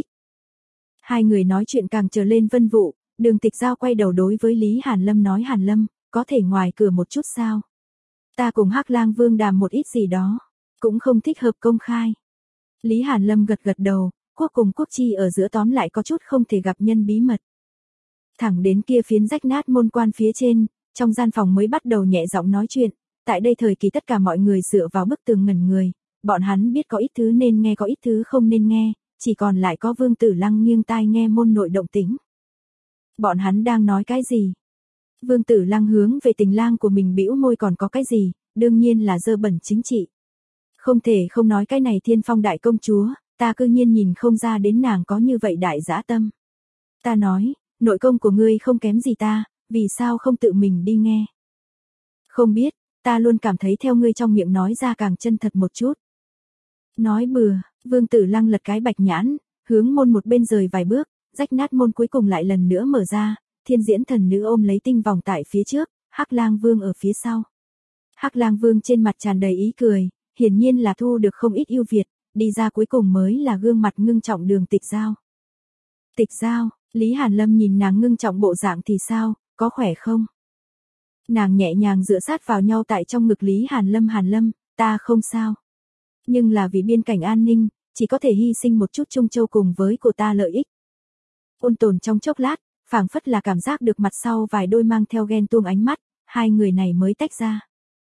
Hai người nói chuyện càng trở lên vân vụ, Đường Tịch Giao quay đầu đối với Lý Hàn Lâm nói, Hàn Lâm, có thể ngoài cửa một chút sao? Ta cùng Hắc Lang Vương đàm một ít gì đó, cũng không thích hợp công khai. Lý Hàn Lâm gật gật đầu, quốc cùng quốc chi ở giữa tóm lại có chút không thể gặp nhân bí mật. Thẳng đến kia phiến rách nát môn quan phía trên, trong gian phòng mới bắt đầu nhẹ giọng nói chuyện, tại đây thời kỳ tất cả mọi người dựa vào bức tường ngẩn người, bọn hắn biết có ít thứ nên nghe có ít thứ không nên nghe, chỉ còn lại có Vương Tử Lăng nghiêng tai nghe môn nội động tĩnh. Bọn hắn đang nói cái gì? Vương Tử Lăng hướng về Tình Lang của mình bĩu môi, còn có cái gì, đương nhiên là dơ bẩn chính trị. Không thể không nói cái này Thiên Phong đại công chúa, ta cư nhiên nhìn không ra đến nàng có như vậy đại dã tâm. Ta nói, nội công của ngươi không kém gì ta, vì sao không tự mình đi nghe? Không biết, ta luôn cảm thấy theo ngươi trong miệng nói ra càng chân thật một chút. Nói bừa, Vương Tử Lăng lật cái bạch nhãn, hướng môn một bên rời vài bước, rách nát môn cuối cùng lại lần nữa mở ra, Thiên Diễn thần nữ ôm lấy tinh vòng tại phía trước, Hắc Lang Vương ở phía sau. Hắc Lang Vương trên mặt tràn đầy ý cười, hiển nhiên là thu được không ít ưu việt, đi ra cuối cùng mới là gương mặt ngưng trọng Đường Tịch Giao. Tịch Giao, Lý Hàn Lâm nhìn nàng ngưng trọng bộ dạng thì sao, có khỏe không? Nàng nhẹ nhàng dựa sát vào nhau tại trong ngực Lý Hàn Lâm. Hàn Lâm, ta không sao. Nhưng là vì biên cảnh an ninh, chỉ có thể hy sinh một chút Trung Châu cùng với của ta lợi ích. Ôn tồn trong chốc lát, phảng phất là cảm giác được mặt sau vài đôi mang theo ghen tuông ánh mắt, hai người này mới tách ra.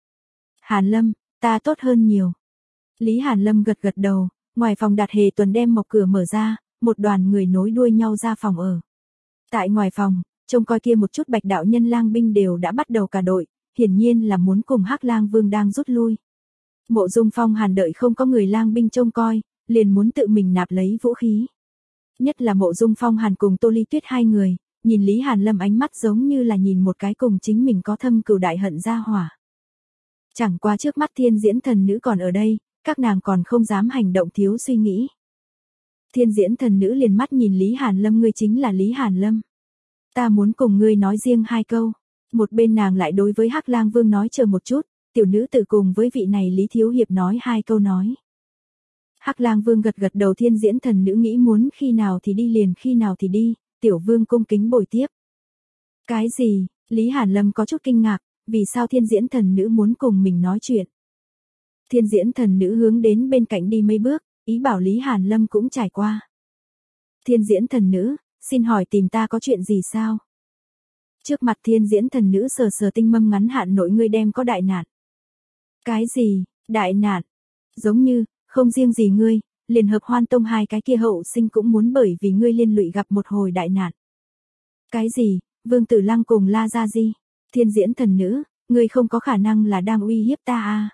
Hàn Lâm, ta tốt hơn nhiều. Lý Hàn Lâm gật gật đầu, ngoài phòng Đạt Hề Tuần đem mộc cửa mở ra, một đoàn người nối đuôi nhau ra phòng ở. Tại ngoài phòng, trông coi kia một chút bạch đạo nhân lang binh đều đã bắt đầu cả đội, hiển nhiên là muốn cùng Hắc Lang Vương đang rút lui. Mộ Dung Phong Hàn đợi không có người lang binh trông coi, liền muốn tự mình nạp lấy vũ khí. Nhất là Mộ Dung Phong Hàn cùng Tô Ly Tuyết hai người, nhìn Lý Hàn Lâm ánh mắt giống như là nhìn một cái cùng chính mình có thâm cừu đại hận gia hỏa. Chẳng qua trước mắt Thiên Diễn thần nữ còn ở đây, các nàng còn không dám hành động thiếu suy nghĩ. Thiên Diễn thần nữ liền mắt nhìn Lý Hàn Lâm, ngươi chính là Lý Hàn Lâm. Ta muốn cùng ngươi nói riêng hai câu. Một bên nàng lại đối với Hắc Lang Vương nói, chờ một chút, tiểu nữ tự cùng với vị này Lý Thiếu Hiệp nói hai câu nói. Hắc Lang Vương gật gật đầu. Thiên Diễn thần nữ nghĩ muốn khi nào thì đi liền khi nào thì đi, tiểu vương cung kính bồi tiếp. Cái gì? Lý Hàn Lâm có chút kinh ngạc, vì sao Thiên Diễn thần nữ muốn cùng mình nói chuyện? Thiên Diễn thần nữ hướng đến bên cạnh đi mấy bước, ý bảo Lý Hàn Lâm cũng trải qua. Thiên Diễn thần nữ, xin hỏi tìm ta có chuyện gì sao? Trước mặt Thiên Diễn thần nữ sờ sờ tinh mâm ngắn hạn nội ngươi đem có đại nạn. Cái gì, đại nạn? Giống như, không riêng gì ngươi, liền hợp Hoan Tông hai cái kia hậu sinh cũng muốn bởi vì ngươi liên lụy gặp một hồi đại nạn. Cái gì, Vương Tử Lăng cùng La Gia Di, Thiên Diễn thần nữ, ngươi không có khả năng là đang uy hiếp ta à?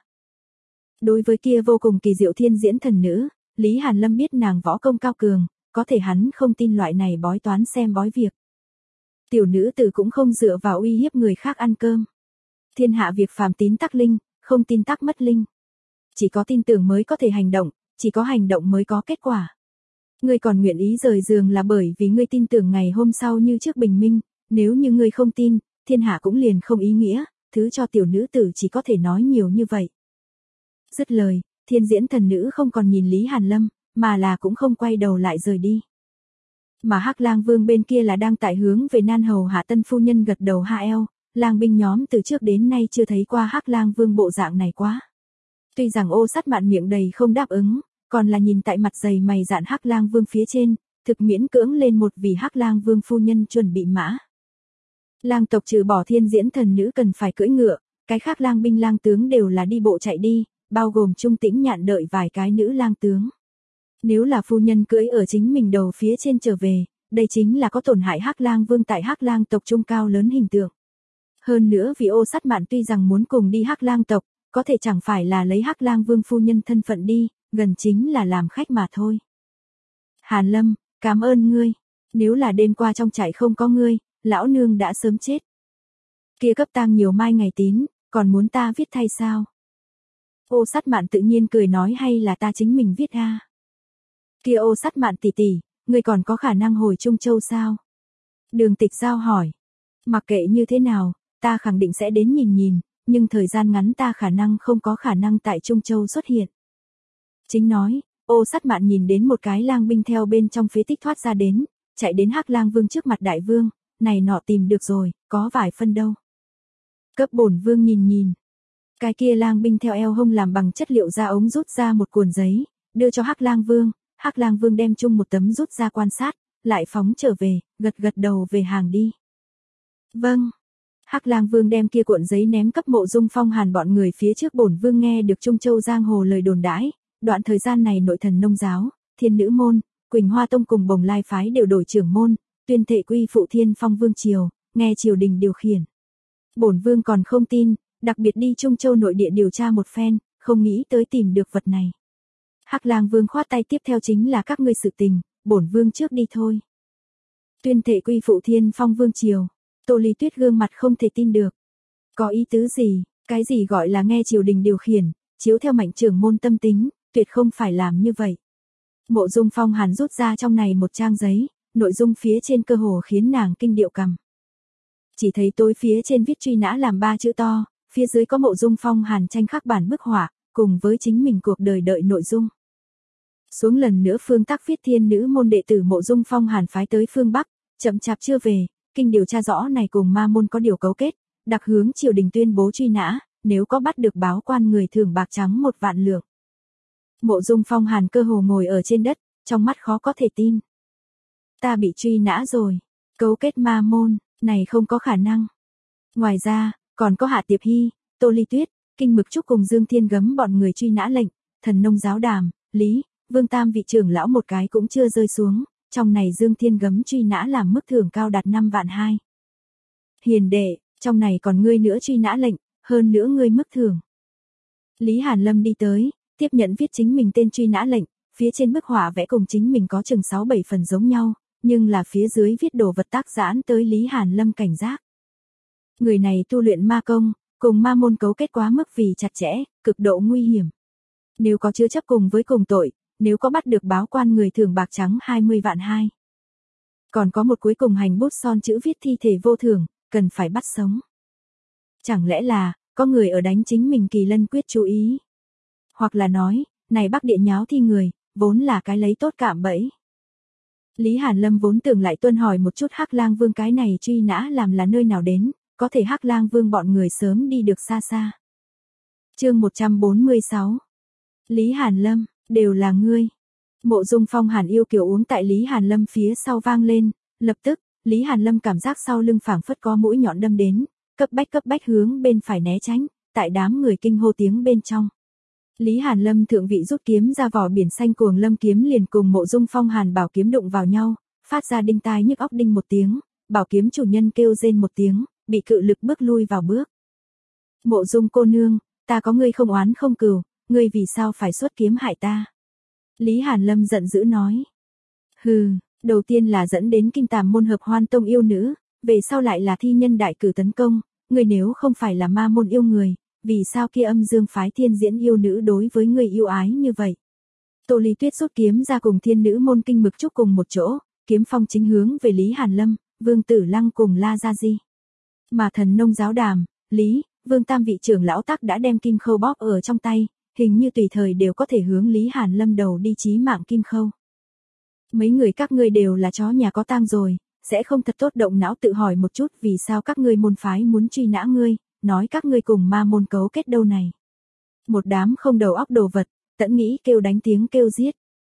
Đối với kia vô cùng kỳ diệu Thiên Diễn thần nữ, Lý Hàn Lâm biết nàng võ công cao cường, có thể hắn không tin loại này bói toán xem bói việc. Tiểu nữ tử cũng không dựa vào uy hiếp người khác ăn cơm. Thiên hạ việc phàm tín tắc linh, không tin tắc mất linh. Chỉ có tin tưởng mới có thể hành động, chỉ có hành động mới có kết quả. Ngươi còn nguyện ý rời giường là bởi vì ngươi tin tưởng ngày hôm sau như trước bình minh, nếu như ngươi không tin, thiên hạ cũng liền không ý nghĩa, thứ cho tiểu nữ tử chỉ có thể nói nhiều như vậy. Dứt lời, Thiên Diễn thần nữ không còn nhìn Lý Hàn Lâm, mà là cũng không quay đầu lại rời đi. Mà Hắc Lang Vương bên kia là đang tại hướng về Nan Hầu hạ tân phu nhân gật đầu hạ eo, lang binh nhóm từ trước đến nay chưa thấy qua Hắc Lang Vương bộ dạng này quá. Tuy rằng Ô Sắt Mạn miệng đầy không đáp ứng, còn là nhìn tại mặt dày mày dạn Hắc Lang Vương phía trên, thực miễn cưỡng lên một vì Hắc Lang Vương phu nhân chuẩn bị mã. Lang tộc trừ bỏ Thiên Diễn thần nữ cần phải cưỡi ngựa, cái khác lang binh lang tướng đều là đi bộ chạy đi, bao gồm Trung Tĩnh Nhạn đợi vài cái nữ lang tướng. Nếu là phu nhân cưỡi ở chính mình đầu phía trên trở về, đây chính là có tổn hại Hắc Lang Vương tại Hắc Lang tộc trung cao lớn hình tượng. Hơn nữa vì Ô Sắt Mạn tuy rằng muốn cùng đi Hắc Lang tộc, có thể chẳng phải là lấy Hắc Lang Vương phu nhân thân phận đi, gần chính là làm khách mà thôi. Hàn Lâm, cảm ơn ngươi, nếu là đêm qua trong trại không có ngươi, lão nương đã sớm chết. Kia cấp tang nhiều mai ngày tín, còn muốn ta viết thay sao? Ô Sắt Mạn tự nhiên cười nói hay là ta chính mình viết a. Kia Ô Sắt Mạn tỷ tỷ, ngươi còn có khả năng hồi Trung Châu sao? Đường Tịch Giao hỏi. Mặc kệ như thế nào, ta khẳng định sẽ đến nhìn nhìn, nhưng thời gian ngắn ta khả năng không có khả năng tại Trung Châu xuất hiện. Chính nói, Ô Sắt Mạn nhìn đến một cái lang binh theo bên trong phế tích thoát ra đến, chạy đến Hắc Lang Vương trước mặt đại vương, này nọ tìm được rồi, có vài phân đâu. Cấp bổn vương nhìn nhìn. Cái kia lang binh theo eo hông làm bằng chất liệu da ống rút ra một cuộn giấy, đưa cho Hắc Lang Vương, Hắc Lang Vương đem chung một tấm rút ra quan sát, lại phóng trở về, gật gật đầu về hàng đi. Vâng. Hắc Lang Vương đem kia cuộn giấy ném cấp Mộ Dung Phong Hàn bọn người phía trước. Bổn vương nghe được Trung Châu giang hồ lời đồn đãi, đoạn thời gian này nội thần nông giáo, Thiên Nữ môn, Quỳnh Hoa tông cùng Bồng Lai phái đều đổi trưởng môn, tuyên thệ quy phụ Thiên Phong vương triều, nghe triều đình điều khiển. Bổn vương còn không tin, đặc biệt đi Trung Châu nội địa điều tra một phen, không nghĩ tới tìm được vật này. Hắc Lang Vương khoát tay, tiếp theo chính là các ngươi sự tình, bổn vương trước đi thôi. Tuyên thệ quy phụ Thiên Phong vương triều. Tô Ly Tuyết gương mặt không thể tin được. Có ý tứ gì, cái gì gọi là nghe triều đình điều khiển, chiếu theo mạnh trưởng môn tâm tính, tuyệt không phải làm như vậy. Mộ Dung Phong Hàn rút ra trong này một trang giấy, nội dung phía trên cơ hồ khiến nàng kinh điệu cằm. Chỉ thấy tối phía trên viết truy nã làm ba chữ to, phía dưới có Mộ Dung Phong Hàn tranh khắc bản bức họa, cùng với chính mình cuộc đời đợi nội dung. Xuống lần nữa phương Tắc viết Thiên Nữ môn đệ tử Mộ Dung Phong Hàn phái tới phương Bắc, chậm chạp chưa về, kinh điều tra rõ này cùng ma môn có điều cấu kết, đặc hướng triều đình tuyên bố truy nã, nếu có bắt được báo quan người thưởng bạc trắng một vạn lượng. Mộ Dung Phong Hàn cơ hồ ngồi ở trên đất, trong mắt khó có thể tin. Ta bị truy nã rồi, cấu kết ma môn, này không có khả năng. Ngoài ra, còn có Hạ Tiệp Hy, Tô Ly Tuyết, Kinh Mực Trúc cùng Dương Thiên Gấm bọn người truy nã lệnh, Thần Nông Giáo Đàm, Lý, Vương Tam vị trưởng lão một cái cũng chưa rơi xuống, trong này Dương Thiên Gấm truy nã làm mức thưởng cao đạt năm vạn hai. Hiền đệ, trong này còn ngươi nữa truy nã lệnh, hơn nữa ngươi mức thưởng. Lý Hàn Lâm đi tới, tiếp nhận viết chính mình tên truy nã lệnh, phía trên bức họa vẽ cùng chính mình có chừng sáu bảy phần giống nhau, nhưng là phía dưới viết đồ vật tác giãn tới Lý Hàn Lâm cảnh giác. Người này tu luyện ma công, cùng ma môn cấu kết quá mức vì chặt chẽ, cực độ nguy hiểm. Nếu có chứa chấp cùng với cùng tội, nếu có bắt được báo quan người thưởng bạc trắng hai mươi vạn hai. Còn có một cuối cùng hành bút son chữ viết thi thể vô thưởng, cần phải bắt sống. Chẳng lẽ là, có người ở đánh chính mình Kỳ Lân quyết chú ý. Hoặc là nói, này Bắc Địa nháo thi người, vốn là cái lấy tốt cạm bẫy. Lý Hàn Lâm vốn tưởng lại tuân hỏi một chút Hắc Lang Vương cái này truy nã làm là nơi nào đến, có thể Hắc Lang Vương bọn người sớm đi được xa xa. Chương một trăm bốn mươi sáu. Lý Hàn Lâm, đều là ngươi. Mộ Dung Phong Hàn yêu kiều uống tại Lý Hàn Lâm phía sau vang lên, lập tức, Lý Hàn Lâm cảm giác sau lưng phảng phất có mũi nhọn đâm đến, cấp bách cấp bách hướng bên phải né tránh, tại đám người kinh hô tiếng bên trong. Lý Hàn Lâm thượng vị rút kiếm ra vỏ biển xanh cuồng lâm kiếm liền cùng Mộ Dung Phong Hàn bảo kiếm đụng vào nhau, phát ra đinh tai nhức óc đinh một tiếng, bảo kiếm chủ nhân kêu rên một tiếng, bị cự lực bước lui vào bước. Mộ Dung cô nương, ta có ngươi không oán không cừu, ngươi vì sao phải xuất kiếm hại ta? Lý Hàn Lâm giận dữ nói. Hừ, đầu tiên là dẫn đến Kim Tàm môn hợp hoan tông yêu nữ, về sau lại là thi nhân đại cử tấn công, ngươi nếu không phải là ma môn yêu người, vì sao kia âm dương phái thiên diễn yêu nữ đối với ngươi yêu ái như vậy? Tô Ly Tuyết rút kiếm ra cùng thiên nữ môn kinh mực trúc cùng một chỗ, kiếm phong chính hướng về Lý Hàn Lâm, Vương Tử Lăng cùng La Gia Di. Mà Thần Nông giáo đàm, Lý, Vương tam vị trưởng lão tắc đã đem kim khâu bóp ở trong tay, hình như tùy thời đều có thể hướng Lý Hàn Lâm đầu đi chí mạng kim khâu. Mấy người các ngươi đều là chó nhà có tang rồi, sẽ không thật tốt động não tự hỏi một chút vì sao các ngươi môn phái muốn truy nã ngươi, nói các ngươi cùng ma môn cấu kết đâu này. Một đám không đầu óc đồ vật, tẫn nghĩ kêu đánh tiếng kêu giết.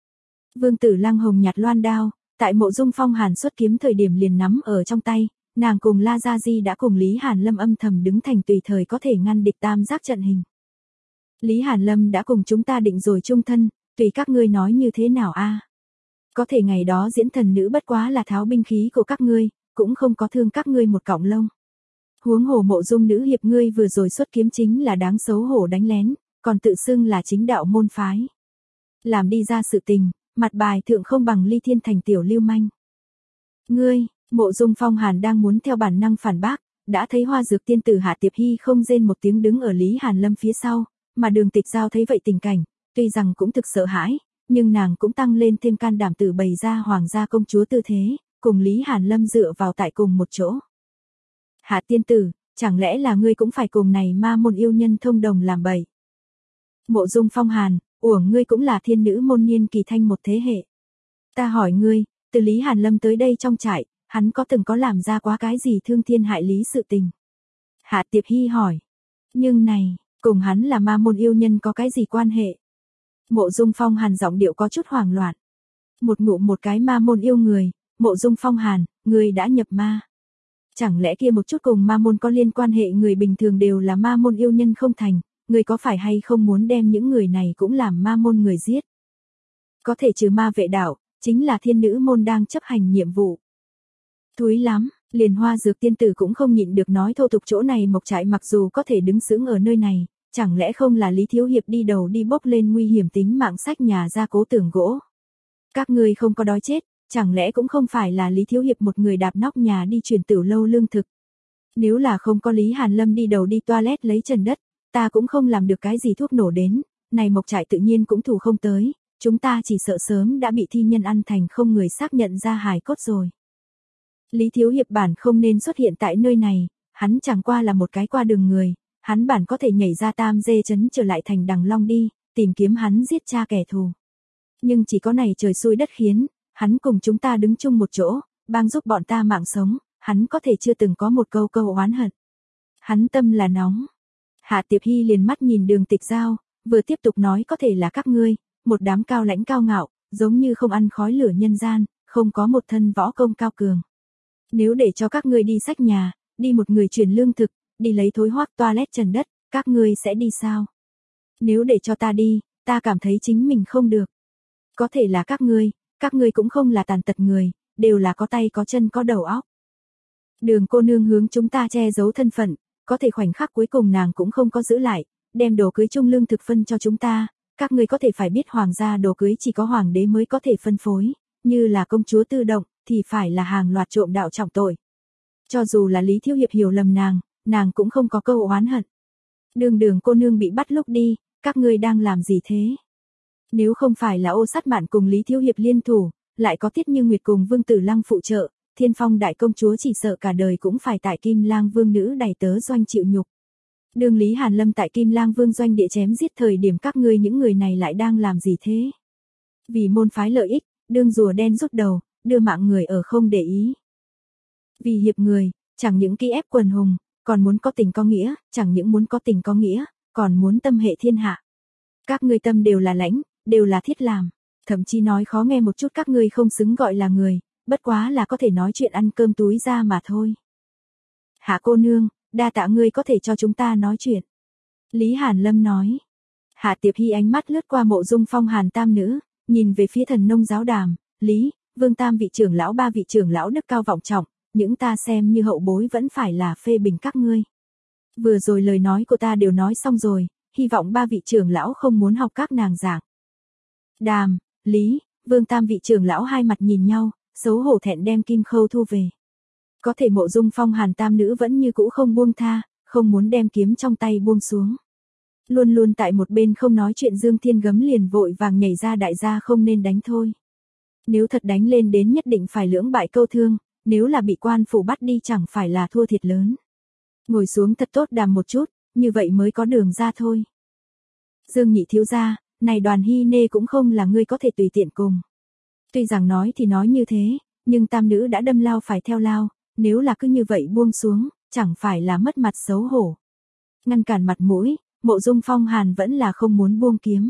Vương Tử Lăng hồng nhạt loan đao, tại Mộ Dung Phong Hàn xuất kiếm thời điểm liền nắm ở trong tay, nàng cùng La Gia Di đã cùng Lý Hàn Lâm âm thầm đứng thành tùy thời có thể ngăn địch tam giác trận hình. Lý Hàn Lâm đã cùng chúng ta định rồi chung thân, tùy các ngươi nói như thế nào a? Có thể ngày đó diễn thần nữ bất quá là tháo binh khí của các ngươi, cũng không có thương các ngươi một cọng lông. Huống hồ Mộ Dung nữ hiệp ngươi vừa rồi xuất kiếm chính là đáng xấu hổ đánh lén, còn tự xưng là chính đạo môn phái. Làm đi ra sự tình, mặt bài thượng không bằng Ly Thiên Thành tiểu lưu manh. Ngươi, Mộ Dung Phong Hàn đang muốn theo bản năng phản bác, đã thấy Hoa Dược tiên tử Hạ Tiệp Hy không rên một tiếng đứng ở Lý Hàn Lâm phía sau, mà Đường Tịch Giao thấy vậy tình cảnh, tuy rằng cũng thực sợ hãi, nhưng nàng cũng tăng lên thêm can đảm tự bày ra hoàng gia công chúa tư thế, cùng Lý Hàn Lâm dựa vào tại cùng một chỗ. Hạ tiên tử, chẳng lẽ là ngươi cũng phải cùng này ma môn yêu nhân thông đồng làm bậy? Mộ Dung Phong Hàn, uổng ngươi cũng là thiên nữ môn niên kỳ thanh một thế hệ. Ta hỏi ngươi, từ Lý Hàn Lâm tới đây trong trại, hắn có từng có làm ra quá cái gì thương thiên hại lý sự tình? Hạ Tiệp Hy hỏi. Nhưng này, cùng hắn là ma môn yêu nhân có cái gì quan hệ? Mộ Dung Phong Hàn giọng điệu có chút hoảng loạn. Một ngụm một cái ma môn yêu người, Mộ Dung Phong Hàn, người đã nhập ma. Chẳng lẽ kia một chút cùng ma môn có liên quan hệ người bình thường đều là ma môn yêu nhân không thành, người có phải hay không muốn đem những người này cũng làm ma môn người giết? Có thể trừ ma vệ đạo, chính là thiên nữ môn đang chấp hành nhiệm vụ. Thúi lắm, liền Hoa Dược tiên tử cũng không nhịn được nói thô tục chỗ này Mộc Trại mặc dù có thể đứng sững ở nơi này, chẳng lẽ không là Lý Thiếu Hiệp đi đầu đi bốc lên nguy hiểm tính mạng sách nhà ra cố tường gỗ. Các ngươi không có đói chết, chẳng lẽ cũng không phải là Lý Thiếu Hiệp một người đạp nóc nhà đi truyền tửu lâu lương thực. Nếu là không có Lý Hàn Lâm đi đầu đi toilet lấy trần đất, ta cũng không làm được cái gì thuốc nổ đến, này Mộc Trại tự nhiên cũng thủ không tới, chúng ta chỉ sợ sớm đã bị thi nhân ăn thành không người xác nhận ra hài cốt rồi. Lý Thiếu Hiệp bản không nên xuất hiện tại nơi này, hắn chẳng qua là một cái qua đường người, hắn bản có thể nhảy ra Tam Dê trấn trở lại thành Đằng Long đi, tìm kiếm hắn giết cha kẻ thù. Nhưng chỉ có này trời xui đất khiến, hắn cùng chúng ta đứng chung một chỗ, bang giúp bọn ta mạng sống, hắn có thể chưa từng có một câu câu oán hận. Hắn tâm là nóng. Hạ Tiệp Hy liền mắt nhìn Đường Tịch Giao, vừa tiếp tục nói có thể là các ngươi, một đám cao lãnh cao ngạo, giống như không ăn khói lửa nhân gian, không có một thân võ công cao cường. Nếu để cho các ngươi đi xách nhà, đi một người chuyển lương thực, đi lấy thối hoác toilet trần đất, các ngươi sẽ đi sao? Nếu để cho ta đi, ta cảm thấy chính mình không được. Có thể là các ngươi, các ngươi cũng không là tàn tật người, đều là có tay có chân có đầu óc. Đường cô nương hướng chúng ta che giấu thân phận, có thể khoảnh khắc cuối cùng nàng cũng không có giữ lại, đem đồ cưới chung lương thực phân cho chúng ta, các ngươi có thể phải biết hoàng gia đồ cưới chỉ có hoàng đế mới có thể phân phối, như là công chúa Tư Động, thì phải là hàng loạt trộm đạo trọng tội. Cho dù là Lý Thiếu Hiệp hiểu lầm nàng, nàng cũng không có câu oán hận. Đường đường cô nương bị bắt lúc đi, các ngươi đang làm gì thế? Nếu không phải là Ô Sát Mạn cùng Lý Thiếu Hiệp liên thủ, lại có Tiết Như Nguyệt cùng Vương Tử Lăng phụ trợ, Thiên Phong đại công chúa chỉ sợ cả đời cũng phải tại Kim Lang Vương nữ đầy tớ doanh chịu nhục. Đường Lý Hàn Lâm tại Kim Lang Vương doanh địa chém giết thời điểm các ngươi những người này lại đang làm gì thế? Vì môn phái lợi ích, đương rùa đen rút đầu, đưa mạng người ở không để ý. Vì hiệp người, chẳng những ký ép quần hùng, còn muốn có tình có nghĩa, chẳng những muốn có tình có nghĩa, còn muốn tâm hệ thiên hạ. Các ngươi tâm đều là lãnh, đều là thiết làm, thậm chí nói khó nghe một chút các ngươi không xứng gọi là người, bất quá là có thể nói chuyện ăn cơm túi ra mà thôi. Hạ cô nương, đa tạ ngươi có thể cho chúng ta nói chuyện. Lý Hàn Lâm nói. Hạ Tiệp Hy ánh mắt lướt qua Mộ Dung Phong Hàn tam nữ, nhìn về phía Thần Nông giáo đàm, Lý, Vương tam vị trưởng lão ba vị trưởng lão đức cao vọng trọng, những ta xem như hậu bối vẫn phải là phê bình các ngươi. Vừa rồi lời nói của ta đều nói xong rồi, hy vọng ba vị trưởng lão không muốn học các nàng giảng. Đàm, Lý, Vương tam vị trưởng lão hai mặt nhìn nhau, xấu hổ thẹn đem kim khâu thu về. Có thể Mộ Dung Phong Hàn tam nữ vẫn như cũ không buông tha, không muốn đem kiếm trong tay buông xuống. Luôn luôn tại một bên không nói chuyện Dương Thiên Gấm liền vội vàng nhảy ra, đại gia không nên đánh thôi. Nếu thật đánh lên đến nhất định phải lưỡng bại câu thương, nếu là bị quan phủ bắt đi chẳng phải là thua thiệt lớn. Ngồi xuống thật tốt đàm một chút, như vậy mới có đường ra thôi. Dương nhị thiếu gia, này Đoàn Hy Nê cũng không là ngươi có thể tùy tiện cùng. Tuy rằng nói thì nói như thế, nhưng tam nữ đã đâm lao phải theo lao, nếu là cứ như vậy buông xuống, chẳng phải là mất mặt xấu hổ. Ngăn cản mặt mũi, Mộ Dung Phong Hàn vẫn là không muốn buông kiếm.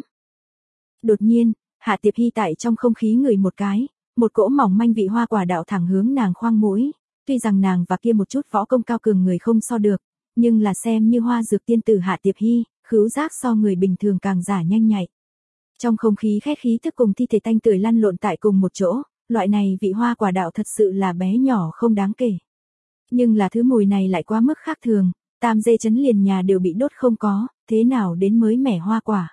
Đột nhiên, Hạ Tiệp Hy tại trong không khí ngửi một cái, một cỗ mỏng manh vị hoa quả đạo thẳng hướng nàng khoang mũi, tuy rằng nàng và kia một chút võ công cao cường người không so được, nhưng là xem như hoa dược tiên tử Hạ Tiệp Hy, khứu giác so người bình thường càng giả nhanh nhạy. Trong không khí khét khí thức cùng thi thể tanh tưởi lăn lộn tại cùng một chỗ, loại này vị hoa quả đạo thật sự là bé nhỏ không đáng kể. Nhưng là thứ mùi này lại quá mức khác thường, tam dê chấn liền nhà đều bị đốt không có, thế nào đến mới mẻ hoa quả.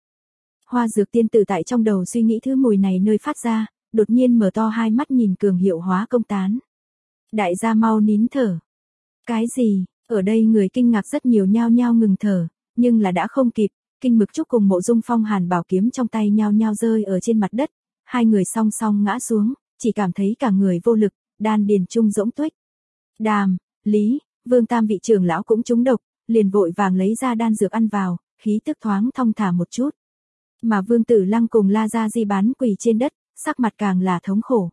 Hoa dược tiên tử tại trong đầu suy nghĩ thứ mùi này nơi phát ra, đột nhiên mở to hai mắt nhìn cường hiệu hóa công tán. Đại gia mau nín thở. Cái gì, ở đây người kinh ngạc rất nhiều nhao nhao ngừng thở, nhưng là đã không kịp, Kinh Mực Trúc cùng Mộ Dung Phong Hàn bảo kiếm trong tay nhao nhao rơi ở trên mặt đất, hai người song song ngã xuống, chỉ cảm thấy cả người vô lực, đan điền trung rỗng tuếch. Đàm, Lý, Vương tam vị trưởng lão cũng trúng độc, liền vội vàng lấy ra đan dược ăn vào, khí tức thoáng thong thả một chút. Mà Vương Tử Lăng cùng La Gia Di bán quỳ trên đất, sắc mặt càng là thống khổ.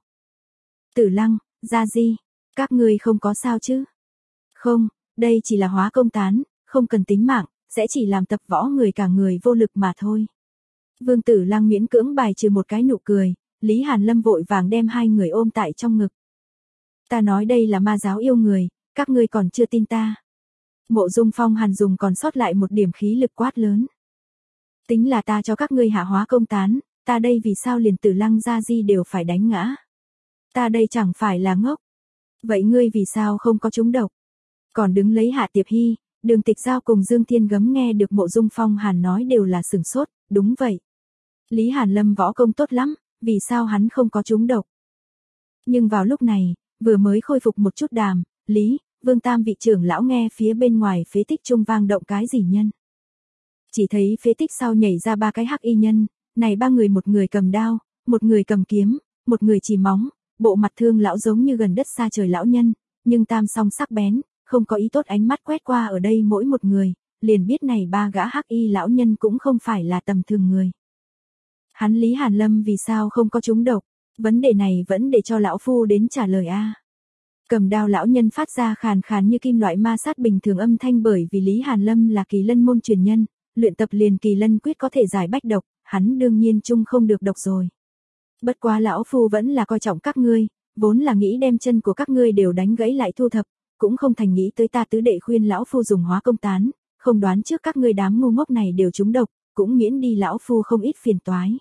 Tử Lăng, Gia Di, các ngươi không có sao chứ? Không, đây chỉ là hóa công tán, không cần tính mạng, sẽ chỉ làm tập võ người cả người vô lực mà thôi. Vương Tử Lăng miễn cưỡng bài trừ một cái nụ cười, Lý Hàn Lâm vội vàng đem hai người ôm tại trong ngực. Ta nói đây là ma giáo yêu người, các ngươi còn chưa tin ta. Mộ Dung Phong Hàn dùng còn sót lại một điểm khí lực quát lớn. Tính là ta cho các ngươi hạ hóa công tán, ta đây vì sao liền Tử Lăng Gia Di đều phải đánh ngã. Ta đây chẳng phải là ngốc. Vậy ngươi vì sao không có trúng độc? Còn đứng lấy Hạ Tiệp Hy, Đường Tịch Giao cùng Dương Thiên Gấm nghe được Mộ Dung Phong Hàn nói đều là sửng sốt, đúng vậy. Lý Hàn Lâm võ công tốt lắm, vì sao hắn không có trúng độc? Nhưng vào lúc này, vừa mới khôi phục một chút Đàm, Lý, Vương tam vị trưởng lão nghe phía bên ngoài phế tích trung vang động cái gì nhân. Chỉ thấy phế tích sau nhảy ra ba cái hắc y nhân, này ba người một người cầm đao, một người cầm kiếm, một người chỉ móng, bộ mặt thương lão giống như gần đất xa trời lão nhân, nhưng tam song sắc bén, không có ý tốt ánh mắt quét qua ở đây mỗi một người, liền biết này ba gã hắc y lão nhân cũng không phải là tầm thường người. Hắn Lý Hàn Lâm vì sao không có trúng độc, vấn đề này vẫn để cho lão phu đến trả lời a. Cầm đao lão nhân phát ra khàn khàn như kim loại ma sát bình thường âm thanh, bởi vì Lý Hàn Lâm là Kỳ Lân môn truyền nhân, luyện tập liền Kỳ Lân quyết có thể giải bách độc, hắn đương nhiên chung không được độc rồi. Bất quá lão phu vẫn là coi trọng các ngươi, vốn là nghĩ đem chân của các ngươi đều đánh gãy lại thu thập, cũng không thành nghĩ tới ta tứ đệ khuyên lão phu dùng hóa công tán, không đoán trước các ngươi đám ngu ngốc này đều trúng độc, cũng miễn đi lão phu không ít phiền toái.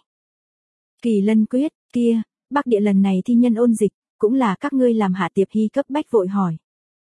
Kỳ Lân quyết, kia, Bắc Địa lần này thi nhân ôn dịch, cũng là các ngươi làm Hạ Tiệp Hy cấp bách vội hỏi.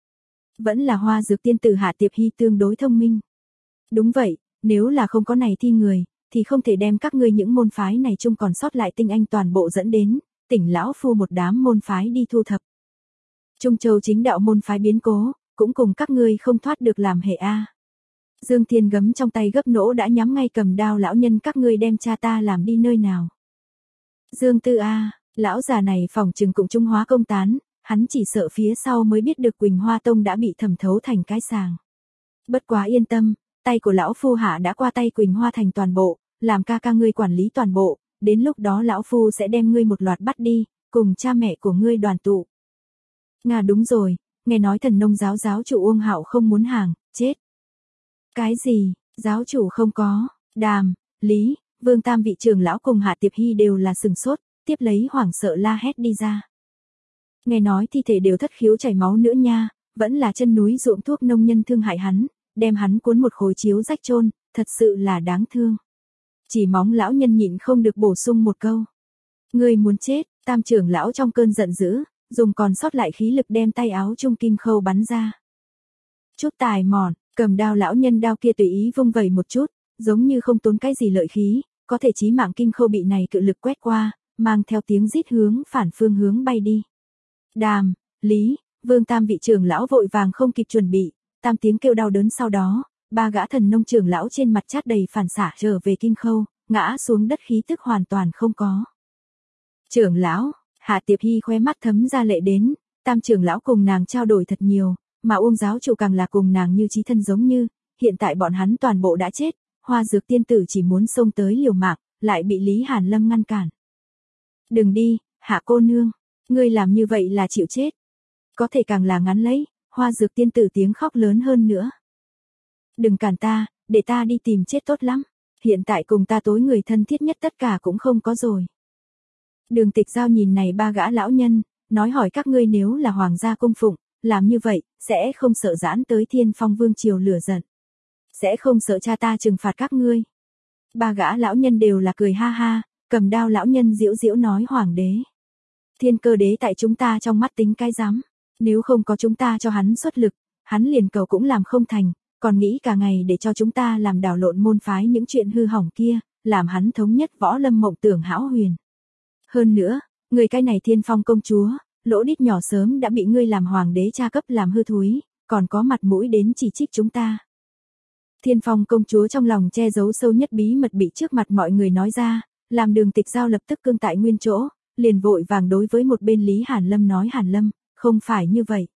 Vẫn là hoa dược tiên tử Hạ Tiệp Hy tương đối thông minh. Đúng vậy, nếu là không có này thi người, thì không thể đem các ngươi những môn phái này chung còn sót lại tinh anh toàn bộ dẫn đến, tỉnh lão phu một đám môn phái đi thu thập. Trung Châu chính đạo môn phái biến cố, cũng cùng các ngươi không thoát được làm hệ a. Dương Thiên Gấm trong tay gấp nỗ đã nhắm ngay cầm đao lão nhân, các ngươi đem cha ta làm đi nơi nào. Dương Tư a, lão già này phòng trừng cũng trung hóa công tán, hắn chỉ sợ phía sau mới biết được Quỳnh Hoa Tông đã bị thẩm thấu thành cái sàng. Bất quá yên tâm, tay của lão phu hạ đã qua tay Quỳnh Hoa thành toàn bộ, làm ca ca ngươi quản lý toàn bộ, đến lúc đó lão phu sẽ đem ngươi một loạt bắt đi, cùng cha mẹ của ngươi đoàn tụ. Nga đúng rồi, nghe nói Thần Nông giáo giáo chủ Uông Hạo không muốn hàng, chết. Cái gì, giáo chủ không có, Đàm, Lý, Vương tam vị trưởng lão cùng Hạ Tiệp Hy đều là sừng sốt, tiếp lấy hoảng sợ la hét đi ra. Nghe nói thi thể đều thất khiếu chảy máu nữa nha, vẫn là chân núi ruộng thuốc nông nhân thương hại hắn, đem hắn cuốn một khối chiếu rách chôn, thật sự là đáng thương. Chỉ móng lão nhân nhịn không được bổ sung một câu. Ngươi muốn chết, Tam trưởng lão trong cơn giận dữ, dùng còn sót lại khí lực đem tay áo trung kim khâu bắn ra. Chút tài mọn, cầm đao lão nhân đao kia tùy ý vung vẩy một chút, giống như không tốn cái gì lợi khí, có thể chí mạng kim khâu bị này cự lực quét qua, mang theo tiếng rít hướng phản phương hướng bay đi. Đàm, Lý, Vương tam vị trưởng lão vội vàng không kịp chuẩn bị, tam tiếng kêu đau đớn sau đó, ba gã thần nông trưởng lão trên mặt chát đầy phản xạ trở về kim khâu, ngã xuống đất khí tức hoàn toàn không có. Trưởng lão, Hạ Tiệp Hy khóe mắt thấm ra lệ đến, tam trưởng lão cùng nàng trao đổi thật nhiều, mà Uông giáo chủ càng là cùng nàng như chí thân giống như, hiện tại bọn hắn toàn bộ đã chết, Hoa Dược tiên tử chỉ muốn xông tới liều mạng, lại bị Lý Hàn Lâm ngăn cản. Đừng đi, Hạ cô nương, ngươi làm như vậy là chịu chết. Có thể càng là ngắn lấy, Hoa Dược tiên tử tiếng khóc lớn hơn nữa. Đừng cản ta, để ta đi tìm chết tốt lắm, hiện tại cùng ta tối người thân thiết nhất tất cả cũng không có rồi. Đường Tịch Giao nhìn này ba gã lão nhân, nói hỏi các ngươi nếu là hoàng gia cung phụng, làm như vậy, sẽ không sợ giãn tới Thiên Phong Vương triều lửa giận. Sẽ không sợ cha ta trừng phạt các ngươi. Ba gã lão nhân đều là cười ha ha, cầm đao lão nhân giễu giễu nói hoàng đế. Thiên Cơ đế tại chúng ta trong mắt tính cái rắm, nếu không có chúng ta cho hắn xuất lực, hắn liền cầu cũng làm không thành, còn nghĩ cả ngày để cho chúng ta làm đảo lộn môn phái những chuyện hư hỏng kia, làm hắn thống nhất võ lâm mộng tưởng hão huyền. Hơn nữa, người cái này Thiên Phong công chúa, lỗ đít nhỏ sớm đã bị ngươi làm hoàng đế cha cấp làm hư thúi, còn có mặt mũi đến chỉ trích chúng ta. Thiên Phong công chúa trong lòng che giấu sâu nhất bí mật bị trước mặt mọi người nói ra, làm Đường Tịch Giao lập tức cương tại nguyên chỗ, liền vội vàng đối với một bên Lý Hàn Lâm nói Hàn Lâm, không phải như vậy.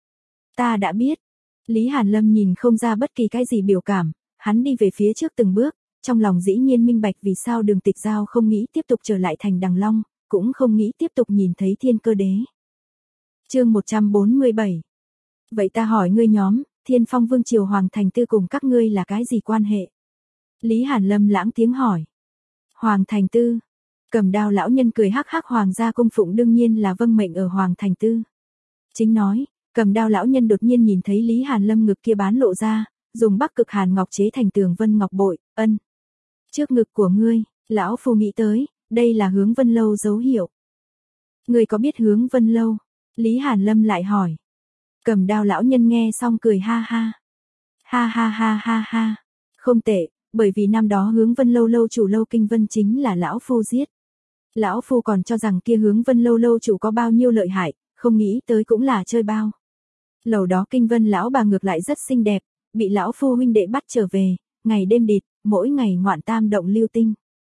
Ta đã biết. Lý Hàn Lâm nhìn không ra bất kỳ cái gì biểu cảm, hắn đi về phía trước từng bước, trong lòng dĩ nhiên minh bạch vì sao Đường Tịch Giao không nghĩ tiếp tục trở lại thành Đằng Long, cũng không nghĩ tiếp tục nhìn thấy Thiên Cơ đế. Chương một trăm bốn mươi bảy. Vậy ta hỏi ngươi nhóm, Thiên Phong Vương triều Hoàng Thành Tư cùng các ngươi là cái gì quan hệ? Lý Hàn Lâm lãng tiếng hỏi. Hoàng Thành Tư. Cầm đao lão nhân cười hắc hắc, hoàng gia cung phụng đương nhiên là vâng mệnh ở Hoàng Thành Tư. Chính nói, cầm đao lão nhân đột nhiên nhìn thấy Lý Hàn Lâm ngực kia bán lộ ra, dùng Bắc Cực Hàn ngọc chế thành tường vân ngọc bội, ân. Trước ngực của ngươi, lão phu nghĩ tới, đây là Hướng Vân Lâu dấu hiệu. Ngươi có biết Hướng Vân Lâu? Lý Hàn Lâm lại hỏi. Cầm đao lão nhân nghe xong cười ha ha. Ha ha ha ha ha. Không tệ, bởi vì năm đó Hướng Vân Lâu lâu chủ Lâu Kinh Vân chính là lão phu giết. Lão phu còn cho rằng kia Hướng Vân Lâu lâu chủ có bao nhiêu lợi hại, không nghĩ tới cũng là chơi bao. Lầu đó Kinh Vân lão bà ngược lại rất xinh đẹp, bị lão phu huynh đệ bắt trở về, ngày đêm địt, mỗi ngày ngoạn tam động lưu tinh.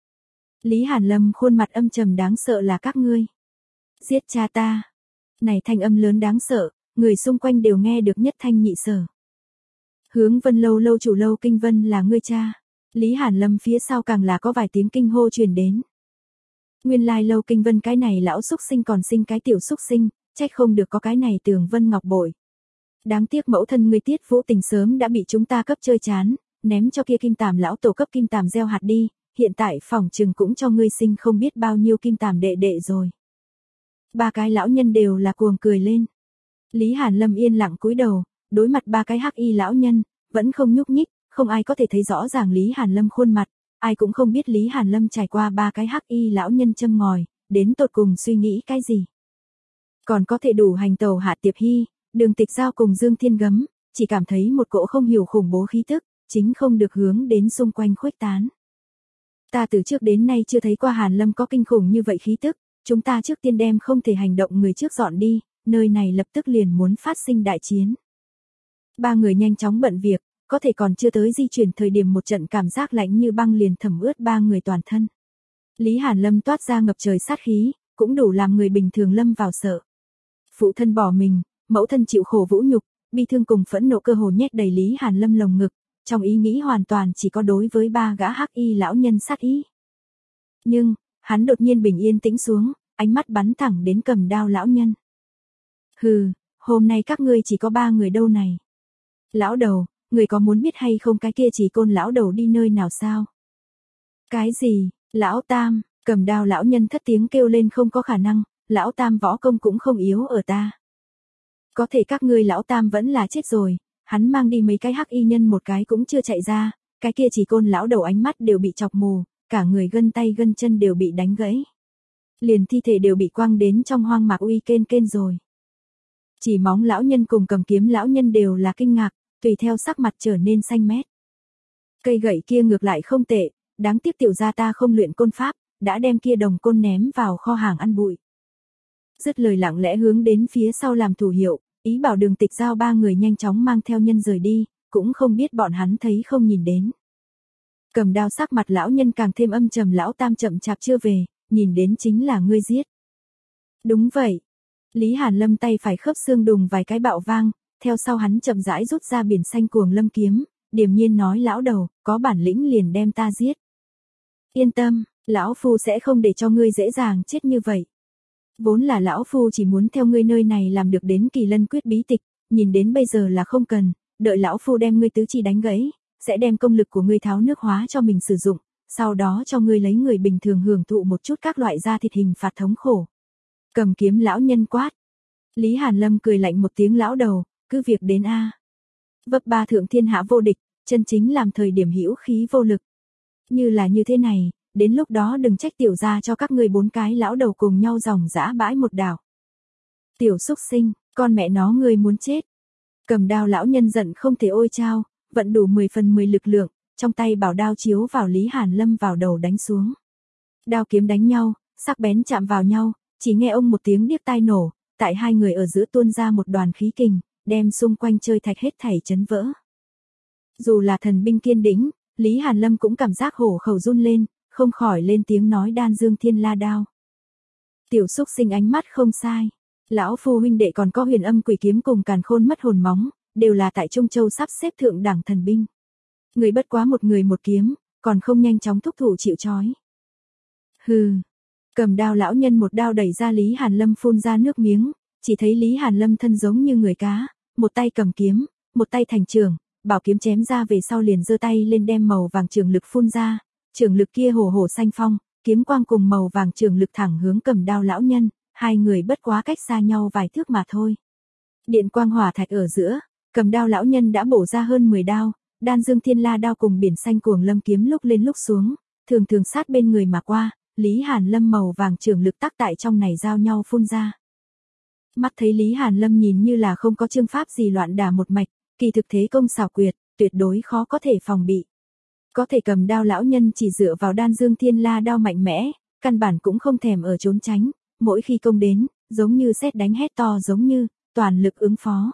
Lý Hàn Lâm khuôn mặt âm trầm đáng sợ là các ngươi. Giết cha ta. Này thanh âm lớn đáng sợ, người xung quanh đều nghe được nhất thanh nhị sở. Hướng Vân Lâu lâu chủ Lâu Kinh Vân là ngươi cha. Lý Hàn Lâm phía sau càng là có vài tiếng kinh hô truyền đến. Nguyên lai Lâu Kinh Vân cái này lão xúc sinh còn sinh cái tiểu xúc sinh, trách không được có cái này tường vân ngọc bội. Đáng tiếc mẫu thân ngươi Tiết Vũ Tình sớm đã bị chúng ta cấp chơi chán, ném cho kia kim tàm lão tổ cấp kim tàm gieo hạt đi, hiện tại phỏng chừng cũng cho ngươi sinh không biết bao nhiêu kim tàm đệ đệ rồi. Ba cái lão nhân đều là cuồng cười lên. Lý Hàn Lâm yên lặng cúi đầu, đối mặt ba cái hắc y lão nhân, vẫn không nhúc nhích, không ai có thể thấy rõ ràng Lý Hàn Lâm khuôn mặt, ai cũng không biết Lý Hàn Lâm trải qua ba cái hắc y lão nhân châm ngòi, đến tột cùng suy nghĩ cái gì. Còn có thể đủ hành tàu Hạ Tiệp Hy, Đường Tịch Giao cùng Dương Thiên Gấm, chỉ cảm thấy một cỗ không hiểu khủng bố khí tức, chính không được hướng đến xung quanh khuếch tán. Ta từ trước đến nay chưa thấy qua Hàn Lâm có kinh khủng như vậy khí tức, chúng ta trước tiên đem không thể hành động người trước dọn đi, nơi này lập tức liền muốn phát sinh đại chiến. Ba người nhanh chóng bận việc, có thể còn chưa tới di chuyển thời điểm một trận cảm giác lạnh như băng liền thẩm ướt ba người toàn thân. Lý Hàn Lâm toát ra ngập trời sát khí, cũng đủ làm người bình thường lâm vào sợ. Phụ thân bỏ mình, mẫu thân chịu khổ vũ nhục, bi thương cùng phẫn nộ cơ hồ nhét đầy Lý Hàn Lâm lồng ngực, trong ý nghĩ hoàn toàn chỉ có đối với ba gã hắc y lão nhân sát ý. Nhưng, hắn đột nhiên bình yên tĩnh xuống, ánh mắt bắn thẳng đến cầm đao lão nhân. Hừ, hôm nay các ngươi chỉ có ba người đâu này. Lão đầu, người có muốn biết hay không cái kia chỉ côn lão đầu đi nơi nào sao? Cái gì, lão tam, cầm đao lão nhân thất tiếng kêu lên không có khả năng, lão tam võ công cũng không yếu ở ta. Có thể các ngươi lão tam vẫn là chết rồi, hắn mang đi mấy cái hắc y nhân một cái cũng chưa chạy ra, cái kia chỉ côn lão đầu ánh mắt đều bị chọc mù, cả người gân tay gân chân đều bị đánh gãy. Liền thi thể đều bị quăng đến trong hoang mạc uy kên kên rồi. Chỉ móng lão nhân cùng cầm kiếm lão nhân đều là kinh ngạc, tùy theo sắc mặt trở nên xanh mét. Cây gậy kia ngược lại không tệ, đáng tiếc tiểu gia ta không luyện côn pháp, đã đem kia đồng côn ném vào kho hàng ăn bụi. Dứt lời lặng lẽ hướng đến phía sau làm thủ hiệu, ý bảo Đường Tịch Giao ba người nhanh chóng mang theo nhân rời đi, cũng không biết bọn hắn thấy không nhìn đến. Cầm đao sắc mặt lão nhân càng thêm âm trầm, lão tam chậm chạp chưa về, nhìn đến chính là ngươi giết. Đúng vậy. Lý Hàn Lâm tay phải khớp xương đùng vài cái bạo vang, theo sau hắn chậm rãi rút ra biển xanh cuồng lâm kiếm, điềm nhiên nói lão đầu, có bản lĩnh liền đem ta giết. Yên tâm, lão phu sẽ không để cho ngươi dễ dàng chết như vậy. Vốn là lão phu chỉ muốn theo ngươi nơi này làm được đến kỳ lân quyết bí tịch, nhìn đến bây giờ là không cần, đợi lão phu đem ngươi tứ chi đánh gãy, sẽ đem công lực của ngươi tháo nước hóa cho mình sử dụng, sau đó cho ngươi lấy người bình thường hưởng thụ một chút các loại da thịt hình phạt thống khổ. Cầm kiếm lão nhân quát. Lý Hàn Lâm cười lạnh một tiếng, lão đầu, cứ việc đến a. Vấp ba thượng thiên hạ vô địch, chân chính làm thời điểm hữu khí vô lực. Như là như thế này, đến lúc đó đừng trách tiểu gia cho các ngươi bốn cái lão đầu cùng nhau dòng dã bãi một đảo. Tiểu xúc sinh, con mẹ nó ngươi muốn chết. Cầm đao lão nhân giận không thể ôi chao, vận đủ mười phần mười lực lượng, trong tay bảo đao chiếu vào Lý Hàn Lâm vào đầu đánh xuống. Đao kiếm đánh nhau, sắc bén chạm vào nhau, chỉ nghe ông một tiếng điếc tai nổ, tại hai người ở giữa tuôn ra một đoàn khí kình, đem xung quanh chơi thạch hết thảy chấn vỡ. Dù là thần binh kiên đĩnh, Lý Hàn Lâm cũng cảm giác hổ khẩu run lên, không khỏi lên tiếng nói đan dương thiên la đao. Tiểu xúc sinh ánh mắt không sai. Lão phu huynh đệ còn có huyền âm quỷ kiếm cùng càn khôn mất hồn móng, đều là tại Trung Châu sắp xếp thượng đẳng thần binh. Người bất quá một người một kiếm, còn không nhanh chóng thúc thủ chịu trói. Hừ. Cầm đao lão nhân một đao đẩy ra Lý Hàn Lâm phun ra nước miếng, chỉ thấy Lý Hàn Lâm thân giống như người cá, một tay cầm kiếm, một tay thành trường, bảo kiếm chém ra về sau liền giơ tay lên đem màu vàng trường lực phun ra, trường lực kia hồ hồ xanh phong, kiếm quang cùng màu vàng trường lực thẳng hướng cầm đao lão nhân, hai người bất quá cách xa nhau vài thước mà thôi. Điện quang hỏa thạch ở giữa, cầm đao lão nhân đã bổ ra hơn mười đao, đan dương thiên la đao cùng biển xanh cuồng lâm kiếm lúc lên lúc xuống, thường thường sát bên người mà qua, Lý Hàn Lâm màu vàng trường lực tắc tại trong này giao nhau phun ra. Mắt thấy Lý Hàn Lâm nhìn như là không có chương pháp gì loạn đả một mạch, kỳ thực thế công xảo quyệt, tuyệt đối khó có thể phòng bị. Có thể cầm đao lão nhân chỉ dựa vào đan dương thiên la đao mạnh mẽ, căn bản cũng không thèm ở trốn tránh, mỗi khi công đến, giống như sét đánh hét to giống như, toàn lực ứng phó.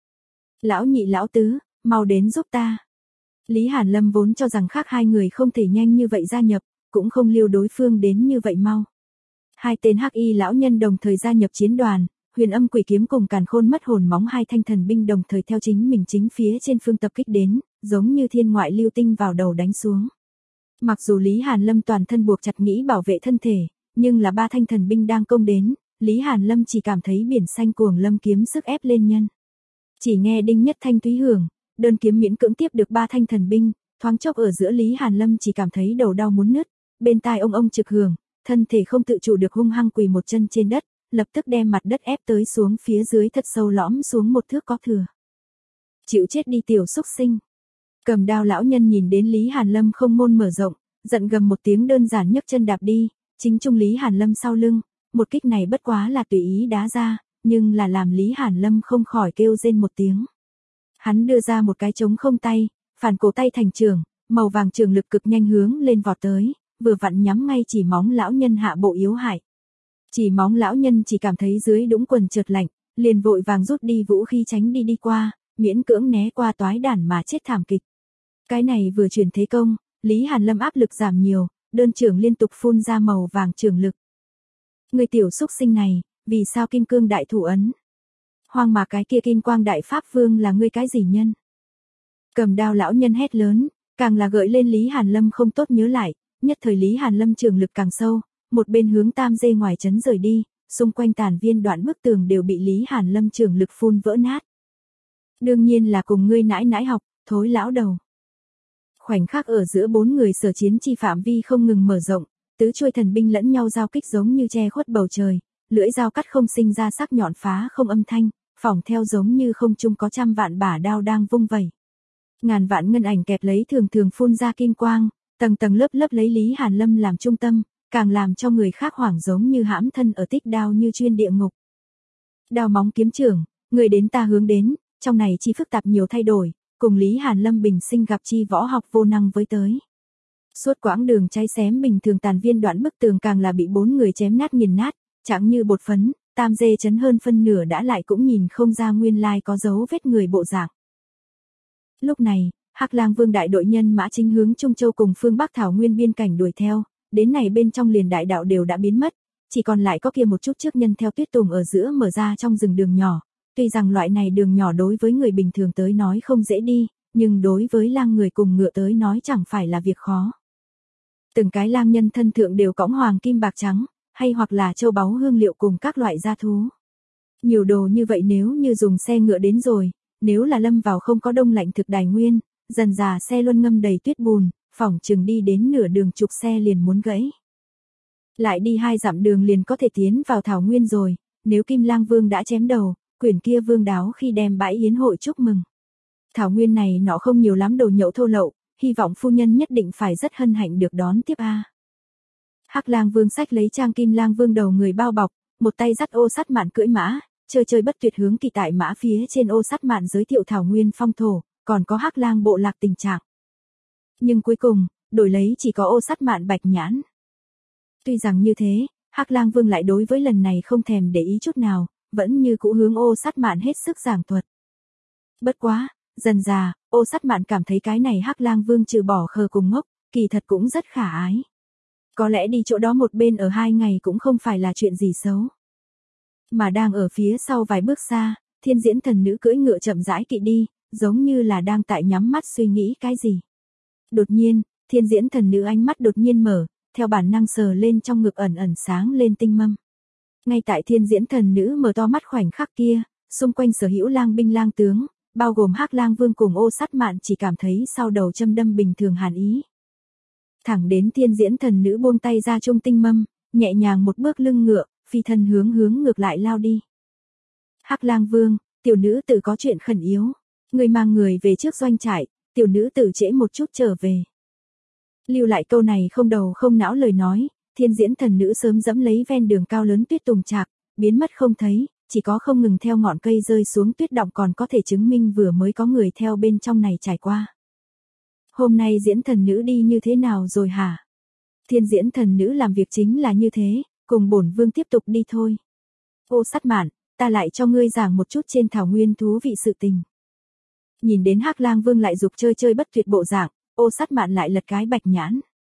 Lão nhị lão tứ, mau đến giúp ta. Lý Hàn Lâm vốn cho rằng khác hai người không thể nhanh như vậy gia nhập, cũng không liêu đối phương đến như vậy mau. Hai tên hắc y lão nhân đồng thời gia nhập chiến đoàn, huyền âm quỷ kiếm cùng càn khôn mất hồn móng hai thanh thần binh đồng thời theo chính mình chính phía trên phương tập kích đến, giống như thiên ngoại lưu tinh vào đầu đánh xuống. Mặc dù Lý Hàn Lâm toàn thân buộc chặt nghĩ bảo vệ thân thể, nhưng là ba thanh thần binh đang công đến, Lý Hàn Lâm chỉ cảm thấy biển xanh cuồng lâm kiếm sức ép lên nhân. Chỉ nghe đinh nhất thanh thúy hưởng, đơn kiếm miễn cưỡng tiếp được ba thanh thần binh, thoáng chốc ở giữa Lý Hàn Lâm chỉ cảm thấy đầu đau muốn nứt, bên tai ông ông trực hưởng, thân thể không tự chủ được hung hăng quỳ một chân trên đất, lập tức đem mặt đất ép tới xuống phía dưới thật sâu lõm xuống một thước có thừa. Chịu chết đi tiểu xúc sinh. Cầm đao lão nhân nhìn đến Lý Hàn Lâm không môn mở rộng, giận gầm một tiếng đơn giản nhấc chân đạp đi, chính trung Lý Hàn Lâm sau lưng, một kích này bất quá là tùy ý đá ra, nhưng là làm Lý Hàn Lâm không khỏi kêu rên một tiếng. Hắn đưa ra một cái trống không tay, phản cổ tay thành trường, màu vàng trường lực cực nhanh hướng lên vọt tới, vừa vặn nhắm ngay chỉ móng lão nhân hạ bộ yếu hại. Chỉ móng lão nhân chỉ cảm thấy dưới đũng quần chợt lạnh, liền vội vàng rút đi vũ khí tránh đi đi qua, miễn cưỡng né qua toái đản mà chết thảm kịch. Cái này vừa chuyển thế công, Lý Hàn Lâm áp lực giảm nhiều, đơn trường liên tục phun ra màu vàng trường lực. Người tiểu xúc sinh này, vì sao kim cương đại thủ ấn? Hoang mà cái kia kim quang đại pháp vương là ngươi cái gì nhân? Cầm đao lão nhân hét lớn, càng là gợi lên Lý Hàn Lâm không tốt nhớ lại, nhất thời Lý Hàn Lâm trường lực càng sâu, một bên hướng tam dê ngoài trấn rời đi, xung quanh tàn viên đoạn bức tường đều bị Lý Hàn Lâm trường lực phun vỡ nát. Đương nhiên là cùng ngươi nãi nãi học, thối lão đầu. Khoảnh khắc ở giữa bốn người sở chiến chi phạm vi không ngừng mở rộng, tứ chuôi thần binh lẫn nhau giao kích giống như che khuất bầu trời, lưỡi dao cắt không sinh ra sắc nhọn phá không âm thanh, phỏng theo giống như không trung có trăm vạn bả đao đang vung vẩy. Ngàn vạn ngân ảnh kẹp lấy thường thường phun ra kim quang, tầng tầng lớp lớp lấy Lý Hàn Lâm làm trung tâm, càng làm cho người khác hoảng giống như hãm thân ở tích đao như chuyên địa ngục. Đao móng kiếm trưởng, người đến ta hướng đến, trong này chi phức tạp nhiều thay đổi, cùng Lý Hàn Lâm bình sinh gặp chi võ học vô năng với tới. Suốt quãng đường cháy xém bình thường tàn viên đoạn bức tường càng là bị bốn người chém nát nghiền nát, chẳng như bột phấn, tam dê chấn hơn phân nửa đã lại cũng nhìn không ra nguyên lai có dấu vết người bộ dạng. Lúc này, Hắc Lang Vương đại đội nhân mã chính hướng Trung Châu cùng phương Bắc Thảo Nguyên biên cảnh đuổi theo, đến này bên trong liền đại đạo đều đã biến mất, chỉ còn lại có kia một chút trước nhân theo tuyết tùng ở giữa mở ra trong rừng đường nhỏ. Tuy rằng loại này đường nhỏ đối với người bình thường tới nói không dễ đi, nhưng đối với lang người cùng ngựa tới nói chẳng phải là việc khó. Từng cái lang nhân thân thượng đều cõng hoàng kim bạc trắng, hay hoặc là châu báu hương liệu cùng các loại gia thú. Nhiều đồ như vậy nếu như dùng xe ngựa đến rồi, nếu là lâm vào không có đông lạnh thực đài nguyên, dần già xe luân ngâm đầy tuyết bùn, phỏng chừng đi đến nửa đường trục xe liền muốn gãy. Lại đi hai dặm đường liền có thể tiến vào Thảo Nguyên rồi, nếu Kim Lang Vương đã chém đầu, quyển kia vương đáo khi đem bãi yến hội chúc mừng. Thảo Nguyên này nó không nhiều lắm đồ nhậu thô lậu, hy vọng phu nhân nhất định phải rất hân hạnh được đón tiếp a. Hắc Lang Vương xách lấy trang Kim Lang Vương đầu người bao bọc, một tay dắt ô sắt mạn cưỡi mã, chơi chơi bất tuyệt hướng kỳ tại mã phía trên ô sắt mạn giới thiệu Thảo Nguyên phong thổ, còn có Hắc Lang bộ lạc tình trạng. Nhưng cuối cùng, đổi lấy chỉ có ô sắt mạn bạch nhãn. Tuy rằng như thế, Hắc Lang Vương lại đối với lần này không thèm để ý chút nào, vẫn như cũ hướng ô sắt mạn hết sức giảng thuật. Bất quá, dần già, ô sắt mạn cảm thấy cái này Hắc Lang Vương trừ bỏ khờ cùng ngốc, kỳ thật cũng rất khả ái. Có lẽ đi chỗ đó một bên ở hai ngày cũng không phải là chuyện gì xấu. Mà đang ở phía sau vài bước xa, thiên diễn thần nữ cưỡi ngựa chậm rãi kỵ đi, giống như là đang tại nhắm mắt suy nghĩ cái gì. Đột nhiên, thiên diễn thần nữ ánh mắt đột nhiên mở, theo bản năng sờ lên trong ngực ẩn ẩn sáng lên tinh mâm. Ngay tại thiên diễn thần nữ mở to mắt khoảnh khắc kia, xung quanh sở hữu lang binh lang tướng, bao gồm Hắc Lang Vương cùng ô sắt mạn chỉ cảm thấy sau đầu châm đâm bình thường hàn ý. Thẳng đến thiên diễn thần nữ buông tay ra trung tinh mâm, nhẹ nhàng một bước lưng ngựa, phi thân hướng hướng ngược lại lao đi. Hắc Lang Vương, tiểu nữ tử có chuyện khẩn yếu, người mang người về trước doanh trại, tiểu nữ tử trễ một chút trở về. Lưu lại câu này không đầu không não lời nói, thiên diễn thần nữ sớm dẫm lấy ven đường cao lớn tuyết tùng trạc, biến mất không thấy, chỉ có không ngừng theo ngọn cây rơi xuống tuyết động còn có thể chứng minh vừa mới có người theo bên trong này trải qua. Hôm nay diễn thần nữ đi như thế nào rồi hả? Thiên diễn thần nữ làm việc chính là như thế, cùng bổn vương tiếp tục đi thôi. Ô sắt mạn, ta lại cho ngươi giảng một chút trên thảo nguyên thú vị sự tình. Nhìn đến Hắc Lang Vương lại dục chơi chơi bất tuyệt bộ dạng, ô sắt mạn lại lật cái bạch nhãn.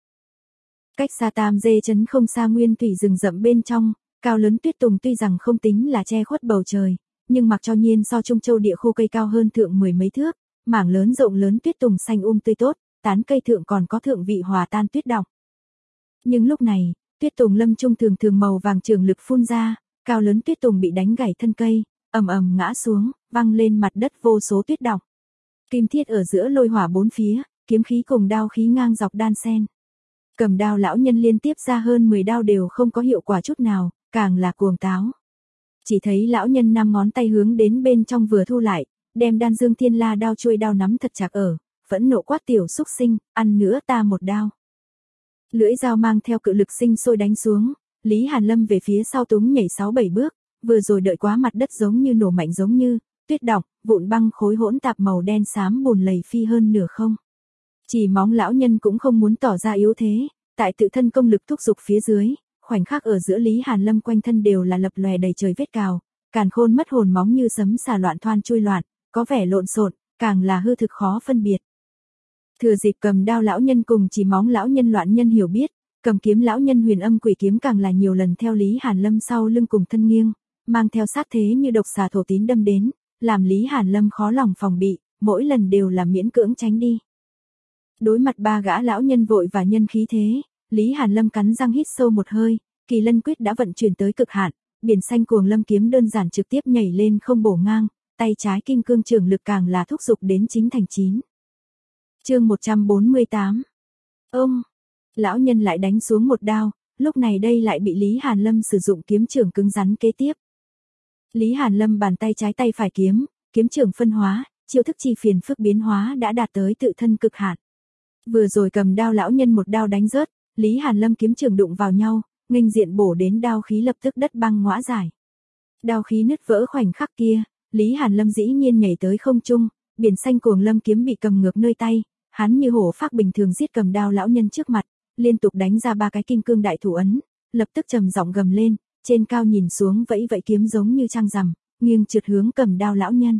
Cách xa tam dê chấn không xa nguyên thủy rừng rậm bên trong, cao lớn tuyết tùng tuy rằng không tính là che khuất bầu trời, nhưng mặc cho nhiên so Trung Châu địa khu cây cao hơn thượng mười mấy thước, mảng lớn rộng lớn tuyết tùng xanh um tươi tốt, tán cây thượng còn có thượng vị hòa tan tuyết đọng. Nhưng lúc này, tuyết tùng lâm trung thường thường màu vàng trường lực phun ra, cao lớn tuyết tùng bị đánh gãy thân cây, ầm ầm ngã xuống, văng lên mặt đất vô số tuyết đọng. Kim thiết ở giữa lôi hỏa bốn phía, kiếm khí cùng đao khí ngang dọc đan sen. Cầm đao lão nhân liên tiếp ra hơn mười đao đều không có hiệu quả chút nào, càng là cuồng táo. Chỉ thấy lão nhân năm ngón tay hướng đến bên trong vừa thu lại, đem đan dương thiên la đao chuôi đao nắm thật chặt ở, phẫn nộ quát tiểu xúc sinh, ăn nữa ta một đao. Lưỡi dao mang theo cự lực sinh sôi đánh xuống, Lý Hàn Lâm về phía sau túng nhảy sáu bảy bước, vừa rồi đợi quá mặt đất giống như nổ mạnh giống như, tuyết đọng, vụn băng khối hỗn tạp màu đen xám bùn lầy phi hơn nửa không. Chỉ móng lão nhân cũng không muốn tỏ ra yếu thế, tại tự thân công lực thúc giục phía dưới, khoảnh khắc ở giữa Lý Hàn Lâm quanh thân đều là lập lòe đầy trời vết cào, càn khôn mất hồn móng như sấm xà loạn thoan chui loạn, có vẻ lộn xộn, càng là hư thực khó phân biệt. Thừa dịp cầm đao lão nhân cùng chỉ móng lão nhân loạn nhân hiểu biết, cầm kiếm lão nhân huyền âm quỷ kiếm càng là nhiều lần theo Lý Hàn Lâm sau lưng cùng thân nghiêng, mang theo sát thế như độc xà thổ tín đâm đến, làm Lý Hàn Lâm khó lòng phòng bị, mỗi lần đều là miễn cưỡng tránh đi. Đối mặt ba gã lão nhân vội và nhân khí thế, Lý Hàn Lâm cắn răng hít sâu một hơi, Kỳ Lân quyết đã vận chuyển tới cực hạn, biển xanh cuồng lâm kiếm đơn giản trực tiếp nhảy lên không bổ ngang, tay trái kim cương trường lực càng là thúc giục đến chính thành chín. Chương một trăm bốn mươi tám. Ông, lão nhân lại đánh xuống một đao, lúc này đây lại bị Lý Hàn Lâm sử dụng kiếm chưởng cứng rắn kế tiếp. Lý Hàn Lâm bàn tay trái tay phải kiếm, kiếm chưởng phân hóa, chiêu thức chi phiền phức biến hóa đã đạt tới tự thân cực hạn. Vừa rồi cầm đao lão nhân một đao đánh rớt, Lý Hàn Lâm kiếm chưởng đụng vào nhau, nghênh diện bổ đến đao khí lập tức đất băng ngõa giải. Đao khí nứt vỡ khoảnh khắc kia, Lý Hàn Lâm dĩ nhiên nhảy tới không trung, biển xanh cuồng lâm kiếm bị cầm ngược nơi tay, hắn như hổ phác bình thường giết cầm đao lão nhân trước mặt, liên tục đánh ra ba cái kim cương đại thủ ấn, lập tức trầm giọng gầm lên, trên cao nhìn xuống vẫy vẫy kiếm giống như trăng rằm, nghiêng trượt hướng cầm đao lão nhân.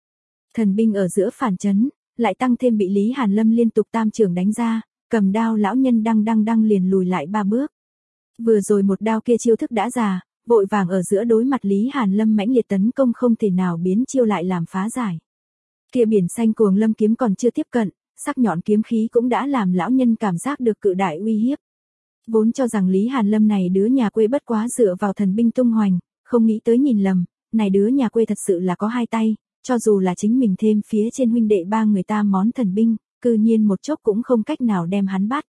Thần binh ở giữa phản chấn, lại tăng thêm bị Lý Hàn Lâm liên tục tam trưởng đánh ra, cầm đao lão nhân đăng đăng đăng liền lùi lại ba bước. Vừa rồi một đao kia chiêu thức đã già, vội vàng ở giữa đối mặt Lý Hàn Lâm mãnh liệt tấn công không thể nào biến chiêu lại làm phá giải. Kia biển xanh cuồng lâm kiếm còn chưa tiếp cận, sắc nhọn kiếm khí cũng đã làm lão nhân cảm giác được cự đại uy hiếp. Vốn cho rằng Lý Hàn Lâm này đứa nhà quê bất quá dựa vào thần binh tung hoành, không nghĩ tới nhìn lầm, này đứa nhà quê thật sự là có hai tay, cho dù là chính mình thêm phía trên huynh đệ ba người ta món thần binh, cư nhiên một chốc cũng không cách nào đem hắn bắt.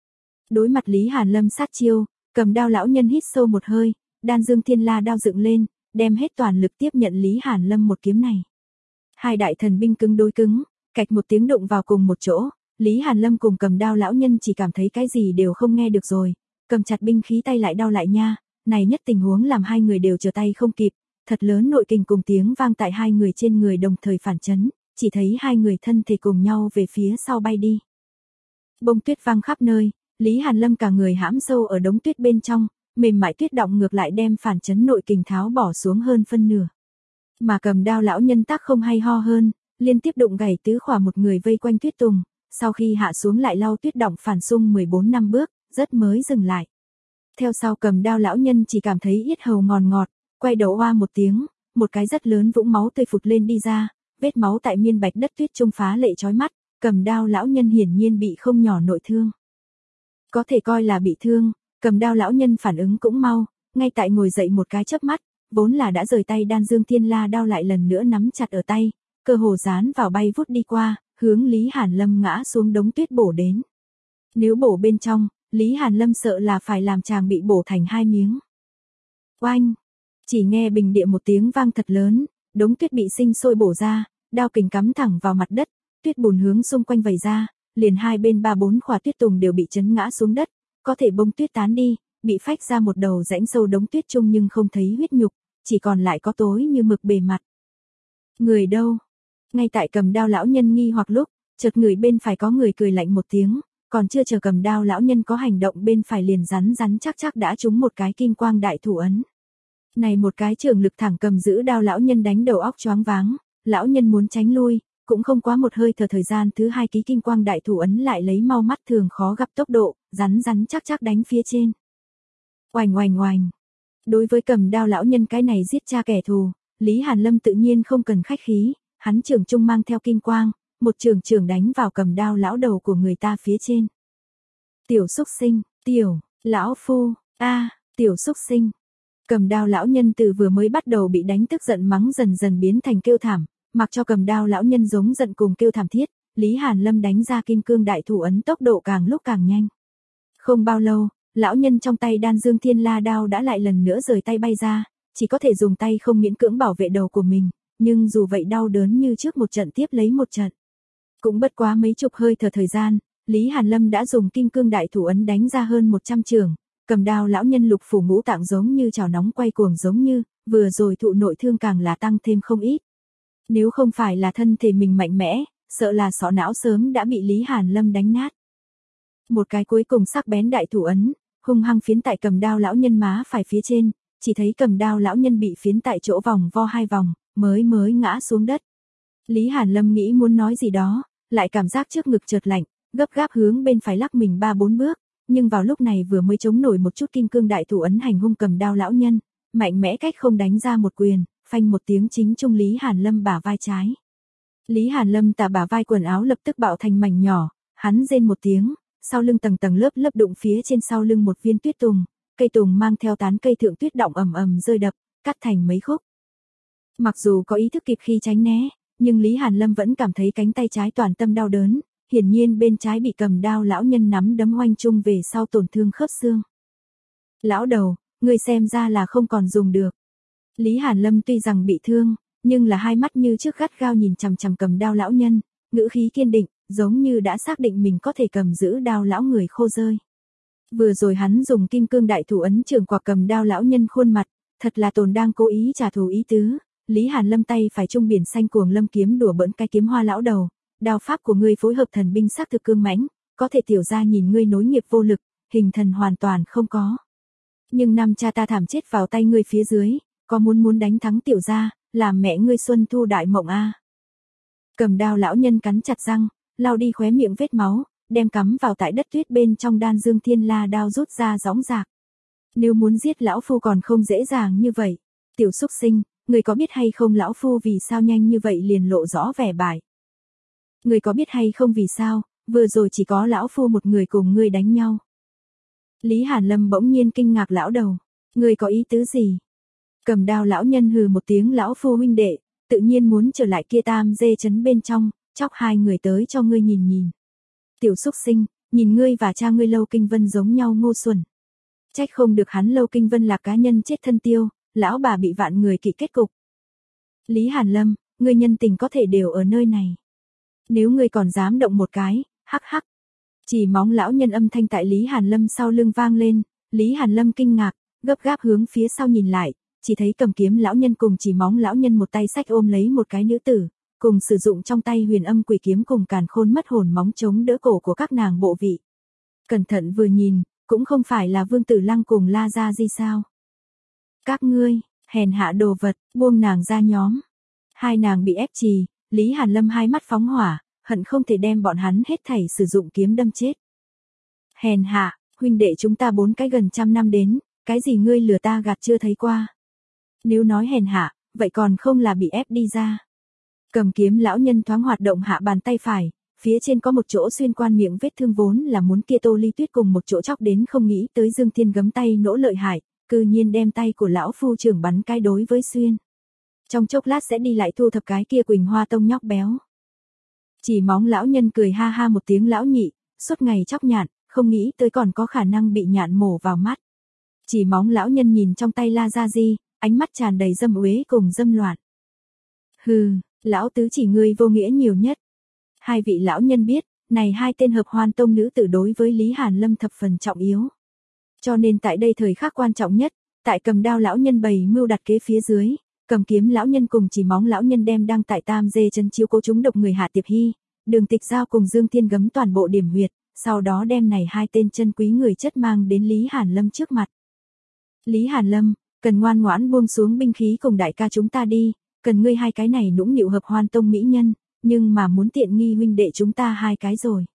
Đối mặt Lý Hàn Lâm sát chiêu, cầm đao lão nhân hít sâu một hơi, đan dương thiên la đao dựng lên, đem hết toàn lực tiếp nhận Lý Hàn Lâm một kiếm này. Hai đại thần binh cứng đối cứng, cạch một tiếng đụng vào cùng một chỗ, Lý Hàn Lâm cùng cầm đao lão nhân chỉ cảm thấy cái gì đều không nghe được rồi, cầm chặt binh khí tay lại đau lại nha, này nhất tình huống làm hai người đều trở tay không kịp, thật lớn nội kình cùng tiếng vang tại hai người trên người đồng thời phản chấn, chỉ thấy hai người thân thể cùng nhau về phía sau bay đi. Bông tuyết vang khắp nơi, Lý Hàn Lâm cả người hãm sâu ở đống tuyết bên trong, mềm mại tuyết động ngược lại đem phản chấn nội kình tháo bỏ xuống hơn phân nửa. Mà cầm đao lão nhân tác không hay ho hơn, liên tiếp đụng gãy tứ khỏa một người vây quanh tuyết tùng, sau khi hạ xuống lại lau tuyết động phản xung mười bốn năm bước, rất mới dừng lại. Theo sau cầm đao lão nhân chỉ cảm thấy yết hầu ngọt ngọt, quay đầu oa một tiếng, một cái rất lớn vũng máu tươi phụt lên đi ra, vết máu tại miên bạch đất tuyết trung phá lệ chói mắt, cầm đao lão nhân hiển nhiên bị không nhỏ nội thương. Có thể coi là bị thương, cầm đao lão nhân phản ứng cũng mau, ngay tại ngồi dậy một cái chớp mắt, vốn là đã rời tay đan dương thiên la đao lại lần nữa nắm chặt ở tay, cơ hồ dán vào bay vút đi qua, hướng Lý Hàn Lâm ngã xuống đống tuyết bổ đến. Nếu bổ bên trong, Lý Hàn Lâm sợ là phải làm chàng bị bổ thành hai miếng. Oanh! Chỉ nghe bình địa một tiếng vang thật lớn, đống tuyết bị sinh sôi bổ ra, đao kình cắm thẳng vào mặt đất, tuyết bùn hướng xung quanh vẩy ra, liền hai bên ba bốn khỏa tuyết tùng đều bị chấn ngã xuống đất, có thể bông tuyết tán đi, bị phách ra một đầu rãnh sâu đống tuyết chung nhưng không thấy huyết nhục, chỉ còn lại có tối như mực bề mặt. Người đâu? Ngay tại cầm đao lão nhân nghi hoặc lúc, chợt người bên phải có người cười lạnh một tiếng, còn chưa chờ cầm đao lão nhân có hành động bên phải liền rắn rắn chắc chắc đã trúng một cái kim quang đại thủ ấn. Này một cái trường lực thẳng cầm giữ đao lão nhân đánh đầu óc choáng váng, lão nhân muốn tránh lui, cũng không quá một hơi thở thời gian thứ hai ký kim quang đại thủ ấn lại lấy mau mắt thường khó gặp tốc độ, rắn rắn chắc chắc đánh phía trên. Oành oành oành. Đối với cầm đao lão nhân cái này giết cha kẻ thù, Lý Hàn Lâm tự nhiên không cần khách khí, hắn trường trung mang theo kim quang, một trường trường đánh vào cầm đao lão đầu của người ta phía trên. Tiểu xúc sinh, tiểu, lão phu, a, tiểu xúc sinh. Cầm đao lão nhân từ vừa mới bắt đầu bị đánh tức giận mắng dần dần biến thành kêu thảm, mặc cho cầm đao lão nhân giống giận cùng kêu thảm thiết, Lý Hàn Lâm đánh ra kim cương đại thủ ấn tốc độ càng lúc càng nhanh. Không bao lâu, lão nhân trong tay đan dương thiên la đao đã lại lần nữa rời tay bay ra, chỉ có thể dùng tay không miễn cưỡng bảo vệ đầu của mình, nhưng dù vậy đau đớn như trước một trận tiếp lấy một trận. Cũng bất quá mấy chục hơi thở thời gian, Lý Hàn Lâm đã dùng kim cương đại thủ ấn đánh ra hơn một trăm trường, cầm đao lão nhân lục phủ ngũ tạng giống như chảo nóng quay cuồng giống như, vừa rồi thụ nội thương càng là tăng thêm không ít. Nếu không phải là thân thể mình mạnh mẽ, sợ là sọ não sớm đã bị Lý Hàn Lâm đánh nát. Một cái cuối cùng sắc bén đại thủ ấn, hung hăng phiến tại cầm đao lão nhân má phải phía trên, chỉ thấy cầm đao lão nhân bị phiến tại chỗ vòng vo hai vòng, mới mới ngã xuống đất. Lý Hàn Lâm nghĩ muốn nói gì đó, lại cảm giác trước ngực chợt lạnh, gấp gáp hướng bên phải lắc mình ba bốn bước, nhưng vào lúc này vừa mới chống nổi một chút kim cương đại thủ ấn hành hung cầm đao lão nhân, mạnh mẽ cách không đánh ra một quyền, phanh một tiếng chính trung Lý Hàn Lâm bả vai trái. Lý Hàn Lâm tà bả vai quần áo lập tức bạo thành mảnh nhỏ, hắn rên một tiếng, sau lưng tầng tầng lớp lớp đụng phía trên sau lưng một viên tuyết tùng, cây tùng mang theo tán cây thượng tuyết động ầm ầm rơi đập, cắt thành mấy khúc. Mặc dù có ý thức kịp khi tránh né, nhưng Lý Hàn Lâm vẫn cảm thấy cánh tay trái toàn tâm đau đớn, hiển nhiên bên trái bị cầm đao lão nhân nắm đấm oanh chung về sau tổn thương khớp xương. Lão đầu, ngươi xem ra là không còn dùng được. Lý Hàn Lâm tuy rằng bị thương, nhưng là hai mắt như trước gắt gao nhìn chằm chằm cầm đao lão nhân, ngữ khí kiên định, giống như đã xác định mình có thể cầm giữ đao lão người khô rơi. Vừa rồi hắn dùng kim cương đại thủ ấn trường quả cầm đao lão nhân khuôn mặt, thật là tồn đang cố ý trả thù ý tứ. Lý Hàn Lâm tay phải trung biển xanh cuồng lâm kiếm đùa bỡn cái kiếm hoa lão đầu, đao pháp của ngươi phối hợp thần binh sắc thực cương mãnh, có thể tiểu gia nhìn ngươi nối nghiệp vô lực, hình thần hoàn toàn không có. Nhưng năm cha ta thảm chết vào tay ngươi phía dưới, có muốn muốn đánh thắng tiểu gia, làm mẹ ngươi xuân thu đại mộng a. Cầm đao lão nhân cắn chặt răng, lau đi khóe miệng vết máu, đem cắm vào tại đất tuyết bên trong đan dương thiên la đao rút ra gióng giạc. Nếu muốn giết lão phu còn không dễ dàng như vậy. Tiểu xúc sinh, người có biết hay không lão phu vì sao nhanh như vậy liền lộ rõ vẻ bại. Người có biết hay không vì sao, vừa rồi chỉ có lão phu một người cùng ngươi đánh nhau. Lý Hàn Lâm bỗng nhiên kinh ngạc lão đầu, người có ý tứ gì? Cầm đao lão nhân hừ một tiếng lão phu huynh đệ, tự nhiên muốn trở lại kia tam dê trấn bên trong, chóc hai người tới cho ngươi nhìn nhìn. Tiểu xúc sinh, nhìn ngươi và cha ngươi Lâu Kinh Vân giống nhau ngu xuẩn. Trách không được hắn Lâu Kinh Vân là cá nhân chết thân tiêu, lão bà bị vạn người kỵ kết cục. Lý Hàn Lâm, ngươi nhân tình có thể đều ở nơi này. Nếu ngươi còn dám động một cái, hắc hắc. Chỉ móng lão nhân âm thanh tại Lý Hàn Lâm sau lưng vang lên, Lý Hàn Lâm kinh ngạc, gấp gáp hướng phía sau nhìn lại, chỉ thấy cầm kiếm lão nhân cùng chỉ móng lão nhân một tay xách ôm lấy một cái nữ tử, cùng sử dụng trong tay huyền âm quỷ kiếm cùng càn khôn mất hồn móng chống đỡ cổ của các nàng bộ vị. Cẩn thận vừa nhìn, cũng không phải là Vương Tử Lăng cùng La Gia Di sao. Các ngươi, hèn hạ đồ vật, buông nàng ra nhóm. Hai nàng bị ép trì, Lý Hàn Lâm hai mắt phóng hỏa, hận không thể đem bọn hắn hết thảy sử dụng kiếm đâm chết. Hèn hạ, huynh đệ chúng ta bốn cái gần trăm năm đến, cái gì ngươi lừa ta gạt chưa thấy qua. Nếu nói hèn hạ, vậy còn không là bị ép đi ra. Cầm kiếm lão nhân thoáng hoạt động hạ bàn tay phải, phía trên có một chỗ xuyên quan miệng vết thương vốn là muốn kia Tô Ly Tuyết cùng một chỗ chóc đến không nghĩ tới Dương Thiên gấm tay nỗ lợi hại, cư nhiên đem tay của lão phu trưởng bắn cái đối với xuyên. Trong chốc lát sẽ đi lại thu thập cái kia Quỳnh Hoa Tông nhóc béo. Chỉ móng lão nhân cười ha ha một tiếng lão nhị, suốt ngày chóc nhạn, không nghĩ tới còn có khả năng bị nhạn mổ vào mắt. Chỉ móng lão nhân nhìn trong tay La Gia Di, ánh mắt tràn đầy dâm uế cùng dâm loạn. Hừ, lão tứ chỉ ngươi vô nghĩa nhiều nhất. Hai vị lão nhân biết, này hai tên hợp hoan tông nữ tử đối với Lý Hàn Lâm thập phần trọng yếu. Cho nên tại đây thời khắc quan trọng nhất, tại cầm đao lão nhân bày mưu đặt kế phía dưới, cầm kiếm lão nhân cùng chỉ móng lão nhân đem đang tại tam dê chân chiếu cố chúng độc người Hạ Tiệp Hy, Đường Tịch Giao cùng Dương Thiên gấm toàn bộ điểm huyệt, sau đó đem này hai tên chân quý người chất mang đến Lý Hàn Lâm trước mặt. Lý Hàn Lâm, cần ngoan ngoãn buông xuống binh khí cùng đại ca chúng ta đi, cần ngươi hai cái này nũng nịu hợp hoan tông mỹ nhân, nhưng mà muốn tiện nghi huynh đệ chúng ta hai cái rồi.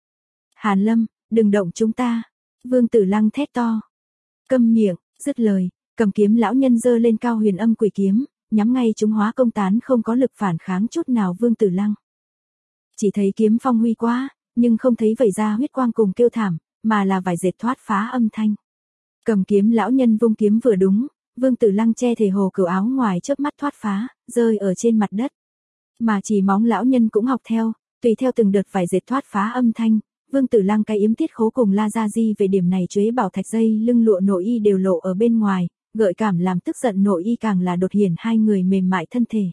Hàn Lâm, đừng động chúng ta. Vương Tử Lăng thét to. Câm miệng, dứt lời, cầm kiếm lão nhân giơ lên cao huyền âm quỷ kiếm, nhắm ngay chúng hóa công tán không có lực phản kháng chút nào Vương Tử Lăng. Chỉ thấy kiếm phong huy quá, nhưng không thấy vẩy ra huyết quang cùng kêu thảm, mà là vải dệt thoát phá âm thanh. Cầm kiếm lão nhân vung kiếm vừa đúng, Vương Tử Lăng che thể hồ cửu áo ngoài chớp mắt thoát phá, rơi ở trên mặt đất. Mà chỉ móng lão nhân cũng học theo, tùy theo từng đợt vải dệt thoát phá âm thanh, Vương Tử Lăng cái yếm tiết khố cùng La Gia Di về điểm này chuế bảo thạch dây lưng lụa nội y đều lộ ở bên ngoài, gợi cảm làm tức giận nội y càng là đột hiển hai người mềm mại thân thể.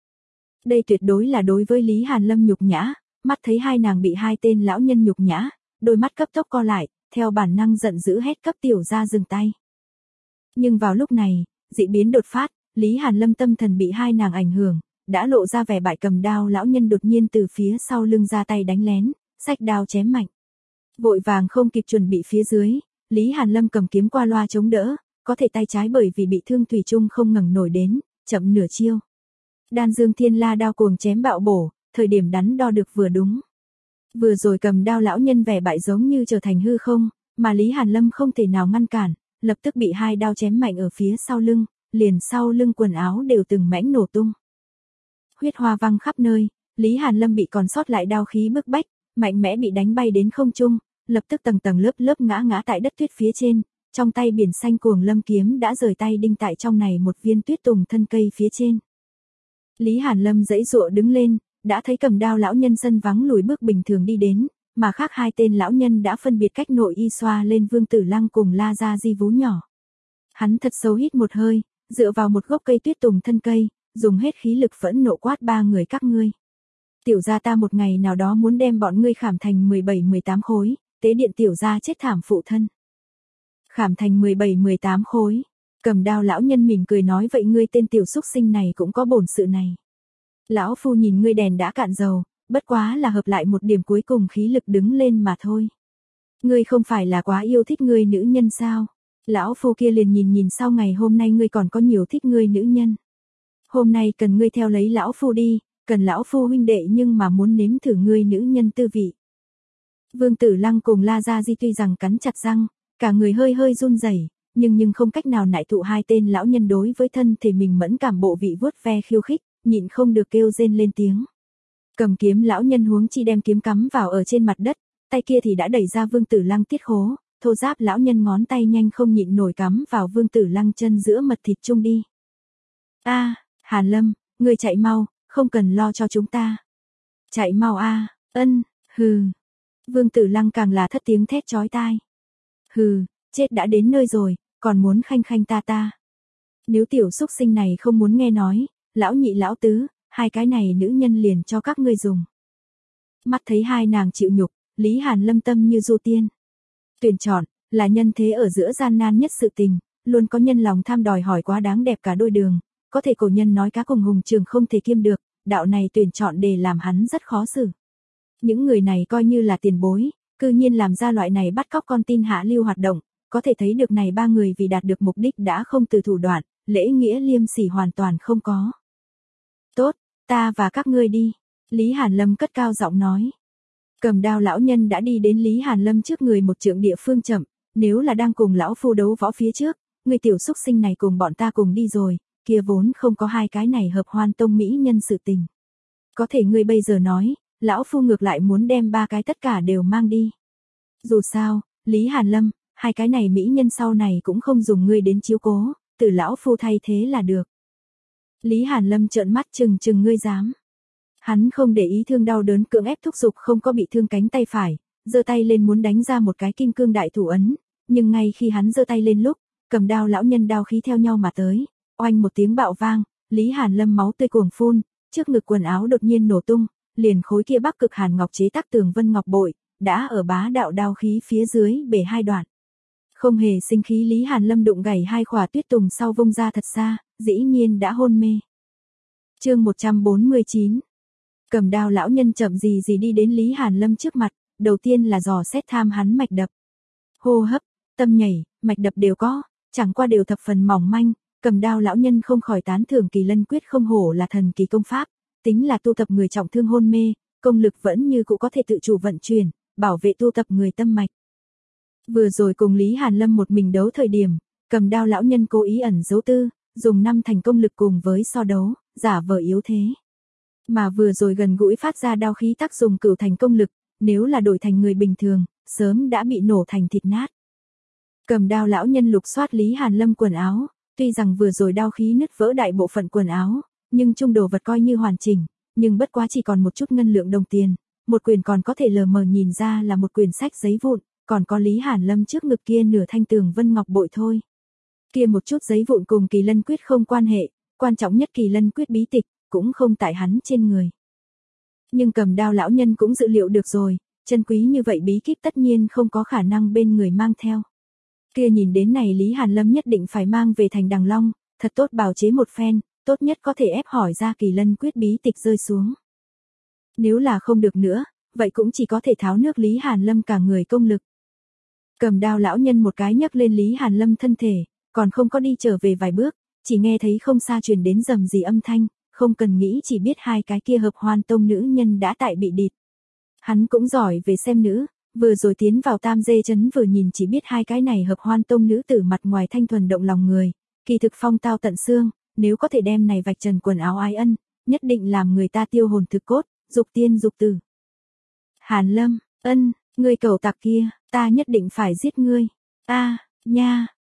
Đây tuyệt đối là đối với Lý Hàn Lâm nhục nhã, mắt thấy hai nàng bị hai tên lão nhân nhục nhã, đôi mắt cấp tốc co lại, theo bản năng giận dữ hét cấp tiểu ra dừng tay. Nhưng vào lúc này, dị biến đột phát, Lý Hàn Lâm tâm thần bị hai nàng ảnh hưởng, đã lộ ra vẻ bại cầm đao lão nhân đột nhiên từ phía sau lưng ra tay đánh lén, xách đao chém mạnh. Vội vàng không kịp chuẩn bị phía dưới, Lý Hàn Lâm cầm kiếm qua loa chống đỡ, có thể tay trái bởi vì bị thương thủy chung không ngẩng nổi đến, chậm nửa chiêu. Đan Dương Thiên La đao cuồng chém bạo bổ, thời điểm đắn đo được vừa đúng. Vừa rồi cầm đao lão nhân vẻ bại giống như trở thành hư không, mà Lý Hàn Lâm không thể nào ngăn cản, lập tức bị hai đao chém mạnh ở phía sau lưng, liền sau lưng quần áo đều từng mảnh nổ tung. Huyết hoa văng khắp nơi, Lý Hàn Lâm bị còn sót lại đao khí bức bách, mạnh mẽ bị đánh bay đến không trung, lập tức tầng tầng lớp lớp ngã ngã tại đất tuyết phía trên, trong tay biển xanh cuồng lâm kiếm đã rời tay đinh tại trong này một viên tuyết tùng thân cây phía trên. Lý Hàn Lâm giãy giụa đứng lên, đã thấy cầm đao lão nhân sân vắng lùi bước bình thường đi đến, mà khác hai tên lão nhân đã phân biệt cách nội y xoa lên Vương Tử Lăng cùng La Gia Di vú nhỏ. Hắn thật sâu hít một hơi, dựa vào một gốc cây tuyết tùng thân cây, dùng hết khí lực phẫn nộ quát ba người các ngươi. Tiểu gia ta một ngày nào đó muốn đem bọn ngươi khảm thành mười bảy mười tám khối, tế điện tiểu gia chết thảm phụ thân. Khảm thành mười bảy mười tám khối. Cầm đao lão nhân mỉm cười nói vậy ngươi tên tiểu xúc sinh này cũng có bổn sự này. Lão phu nhìn ngươi đèn đã cạn dầu, bất quá là hợp lại một điểm cuối cùng khí lực đứng lên mà thôi. Ngươi không phải là quá yêu thích ngươi nữ nhân sao? Lão phu kia liền nhìn nhìn sau ngày hôm nay ngươi còn có nhiều thích ngươi nữ nhân. Hôm nay cần ngươi theo lấy lão phu đi, cần lão phu huynh đệ nhưng mà muốn nếm thử ngươi nữ nhân tư vị. Vương Tử Lăng cùng La Gia Di tuy rằng cắn chặt răng, cả người hơi hơi run rẩy, nhưng nhưng không cách nào nại thụ hai tên lão nhân đối với thân thể mình mẫn cảm bộ vị vuốt ve khiêu khích, nhịn không được kêu rên lên tiếng. Cầm kiếm lão nhân huống chi đem kiếm cắm vào ở trên mặt đất, tay kia thì đã đẩy ra Vương Tử Lăng tiết khố, thô giáp lão nhân ngón tay nhanh không nhịn nổi cắm vào Vương Tử Lăng chân giữa mật thịt chung đi. A, à, Hàn Lâm, ngươi chạy mau, không cần lo cho chúng ta. Chạy mau a, à, ân, hừ. Vương Tử Lăng càng là thất tiếng thét chói tai. Hừ, chết đã đến nơi rồi, còn muốn khanh khanh ta ta. Nếu tiểu xúc sinh này không muốn nghe nói, lão nhị lão tứ, hai cái này nữ nhân liền cho các ngươi dùng. Mắt thấy hai nàng chịu nhục, Lý Hàn Lâm tâm như du tiên. Tuyển chọn, là nhân thế ở giữa gian nan nhất sự tình, luôn có nhân lòng tham đòi hỏi quá đáng đẹp cả đôi đường, có thể cổ nhân nói cá cùng hùng trường không thể kiêm được, đạo này tuyển chọn để làm hắn rất khó xử. Những người này coi như là tiền bối, cư nhiên làm ra loại này bắt cóc con tin hạ lưu hoạt động, có thể thấy được này ba người vì đạt được mục đích đã không từ thủ đoạn, lễ nghĩa liêm sỉ hoàn toàn không có. Tốt, ta và các ngươi đi, Lý Hàn Lâm cất cao giọng nói. Cầm đao lão nhân đã đi đến Lý Hàn Lâm trước người một trượng địa phương chậm, nếu là đang cùng lão phu đấu võ phía trước, người tiểu xúc sinh này cùng bọn ta cùng đi rồi, kia vốn không có hai cái này hợp hoan tông mỹ nhân sự tình. Có thể ngươi bây giờ nói, lão phu ngược lại muốn đem ba cái tất cả đều mang đi. Dù sao, Lý Hàn Lâm, hai cái này mỹ nhân sau này cũng không dùng ngươi đến chiếu cố, từ lão phu thay thế là được. Lý Hàn Lâm trợn mắt chừng chừng ngươi dám. Hắn không để ý thương đau đớn cưỡng ép thúc giục không có bị thương cánh tay phải, giơ tay lên muốn đánh ra một cái kim cương đại thủ ấn, nhưng ngay khi hắn giơ tay lên lúc, cầm đao lão nhân đao khí theo nhau mà tới, oanh một tiếng bạo vang, Lý Hàn Lâm máu tươi cuồng phun, trước ngực quần áo đột nhiên nổ tung, liền khối kia Bắc Cực Hàn ngọc chế tác tường vân ngọc bội, đã ở bá đạo đao khí phía dưới bể hai đoạn. Không hề sinh khí Lý Hàn Lâm đụng gãy hai khỏa tuyết tùng sau vung ra thật xa, dĩ nhiên đã hôn mê. Chương một trăm bốn mươi chín. Cầm đao lão nhân chậm gì gì đi đến Lý Hàn Lâm trước mặt, đầu tiên là dò xét tham hắn mạch đập. Hô hấp, tâm nhảy, mạch đập đều có, chẳng qua đều thập phần mỏng manh, cầm đao lão nhân không khỏi tán thưởng Kỳ Lân quyết không hổ là thần kỳ công pháp, tính là tu tập người trọng thương hôn mê, công lực vẫn như cũ có thể tự chủ vận chuyển, bảo vệ tu tập người tâm mạch. Vừa rồi cùng Lý Hàn Lâm một mình đấu thời điểm, cầm đao lão nhân cố ý ẩn giấu tư, dùng năm thành công lực cùng với so đấu, giả vờ yếu thế. Mà vừa rồi gần gũi phát ra đao khí tác dùng cửu thành công lực, nếu là đổi thành người bình thường, sớm đã bị nổ thành thịt nát. Cầm đao lão nhân lục soát Lý Hàn Lâm quần áo, tuy rằng vừa rồi đao khí nứt vỡ đại bộ phận quần áo, nhưng trung đồ vật coi như hoàn chỉnh, nhưng bất quá chỉ còn một chút ngân lượng đồng tiền, một quyển còn có thể lờ mờ nhìn ra là một quyển sách giấy vụn, còn có Lý Hàn Lâm trước ngực kia nửa thanh tường vân ngọc bội thôi. Kia một chút giấy vụn cùng Kỳ Lân quyết không quan hệ, quan trọng nhất Kỳ Lân quyết bí tịch, cũng không tại hắn trên người. Nhưng cầm đao lão nhân cũng dự liệu được rồi, chân quý như vậy bí kíp tất nhiên không có khả năng bên người mang theo. Kia nhìn đến này Lý Hàn Lâm nhất định phải mang về thành Đằng Long, thật tốt bào chế một phen, tốt nhất có thể ép hỏi ra Kỳ Lân quyết bí tịch rơi xuống. Nếu là không được nữa, vậy cũng chỉ có thể tháo nước Lý Hàn Lâm cả người công lực. Cầm đao lão nhân một cái nhấc lên Lý Hàn Lâm thân thể, còn không có đi trở về vài bước, chỉ nghe thấy không xa truyền đến rầm rì âm thanh, không cần nghĩ chỉ biết hai cái kia hợp hoan tông nữ nhân đã tại bị địt. Hắn cũng giỏi về xem nữ, vừa rồi tiến vào Tam Dê trấn vừa nhìn chỉ biết hai cái này hợp hoan tông nữ tử mặt ngoài thanh thuần động lòng người, kỳ thực phong tao tận xương, nếu có thể đem này vạch trần quần áo ái ân, nhất định làm người ta tiêu hồn thực cốt, dục tiên dục tử. Hàn Lâm, ân, ngươi cầu tặc kia, ta nhất định phải giết ngươi. A, nha,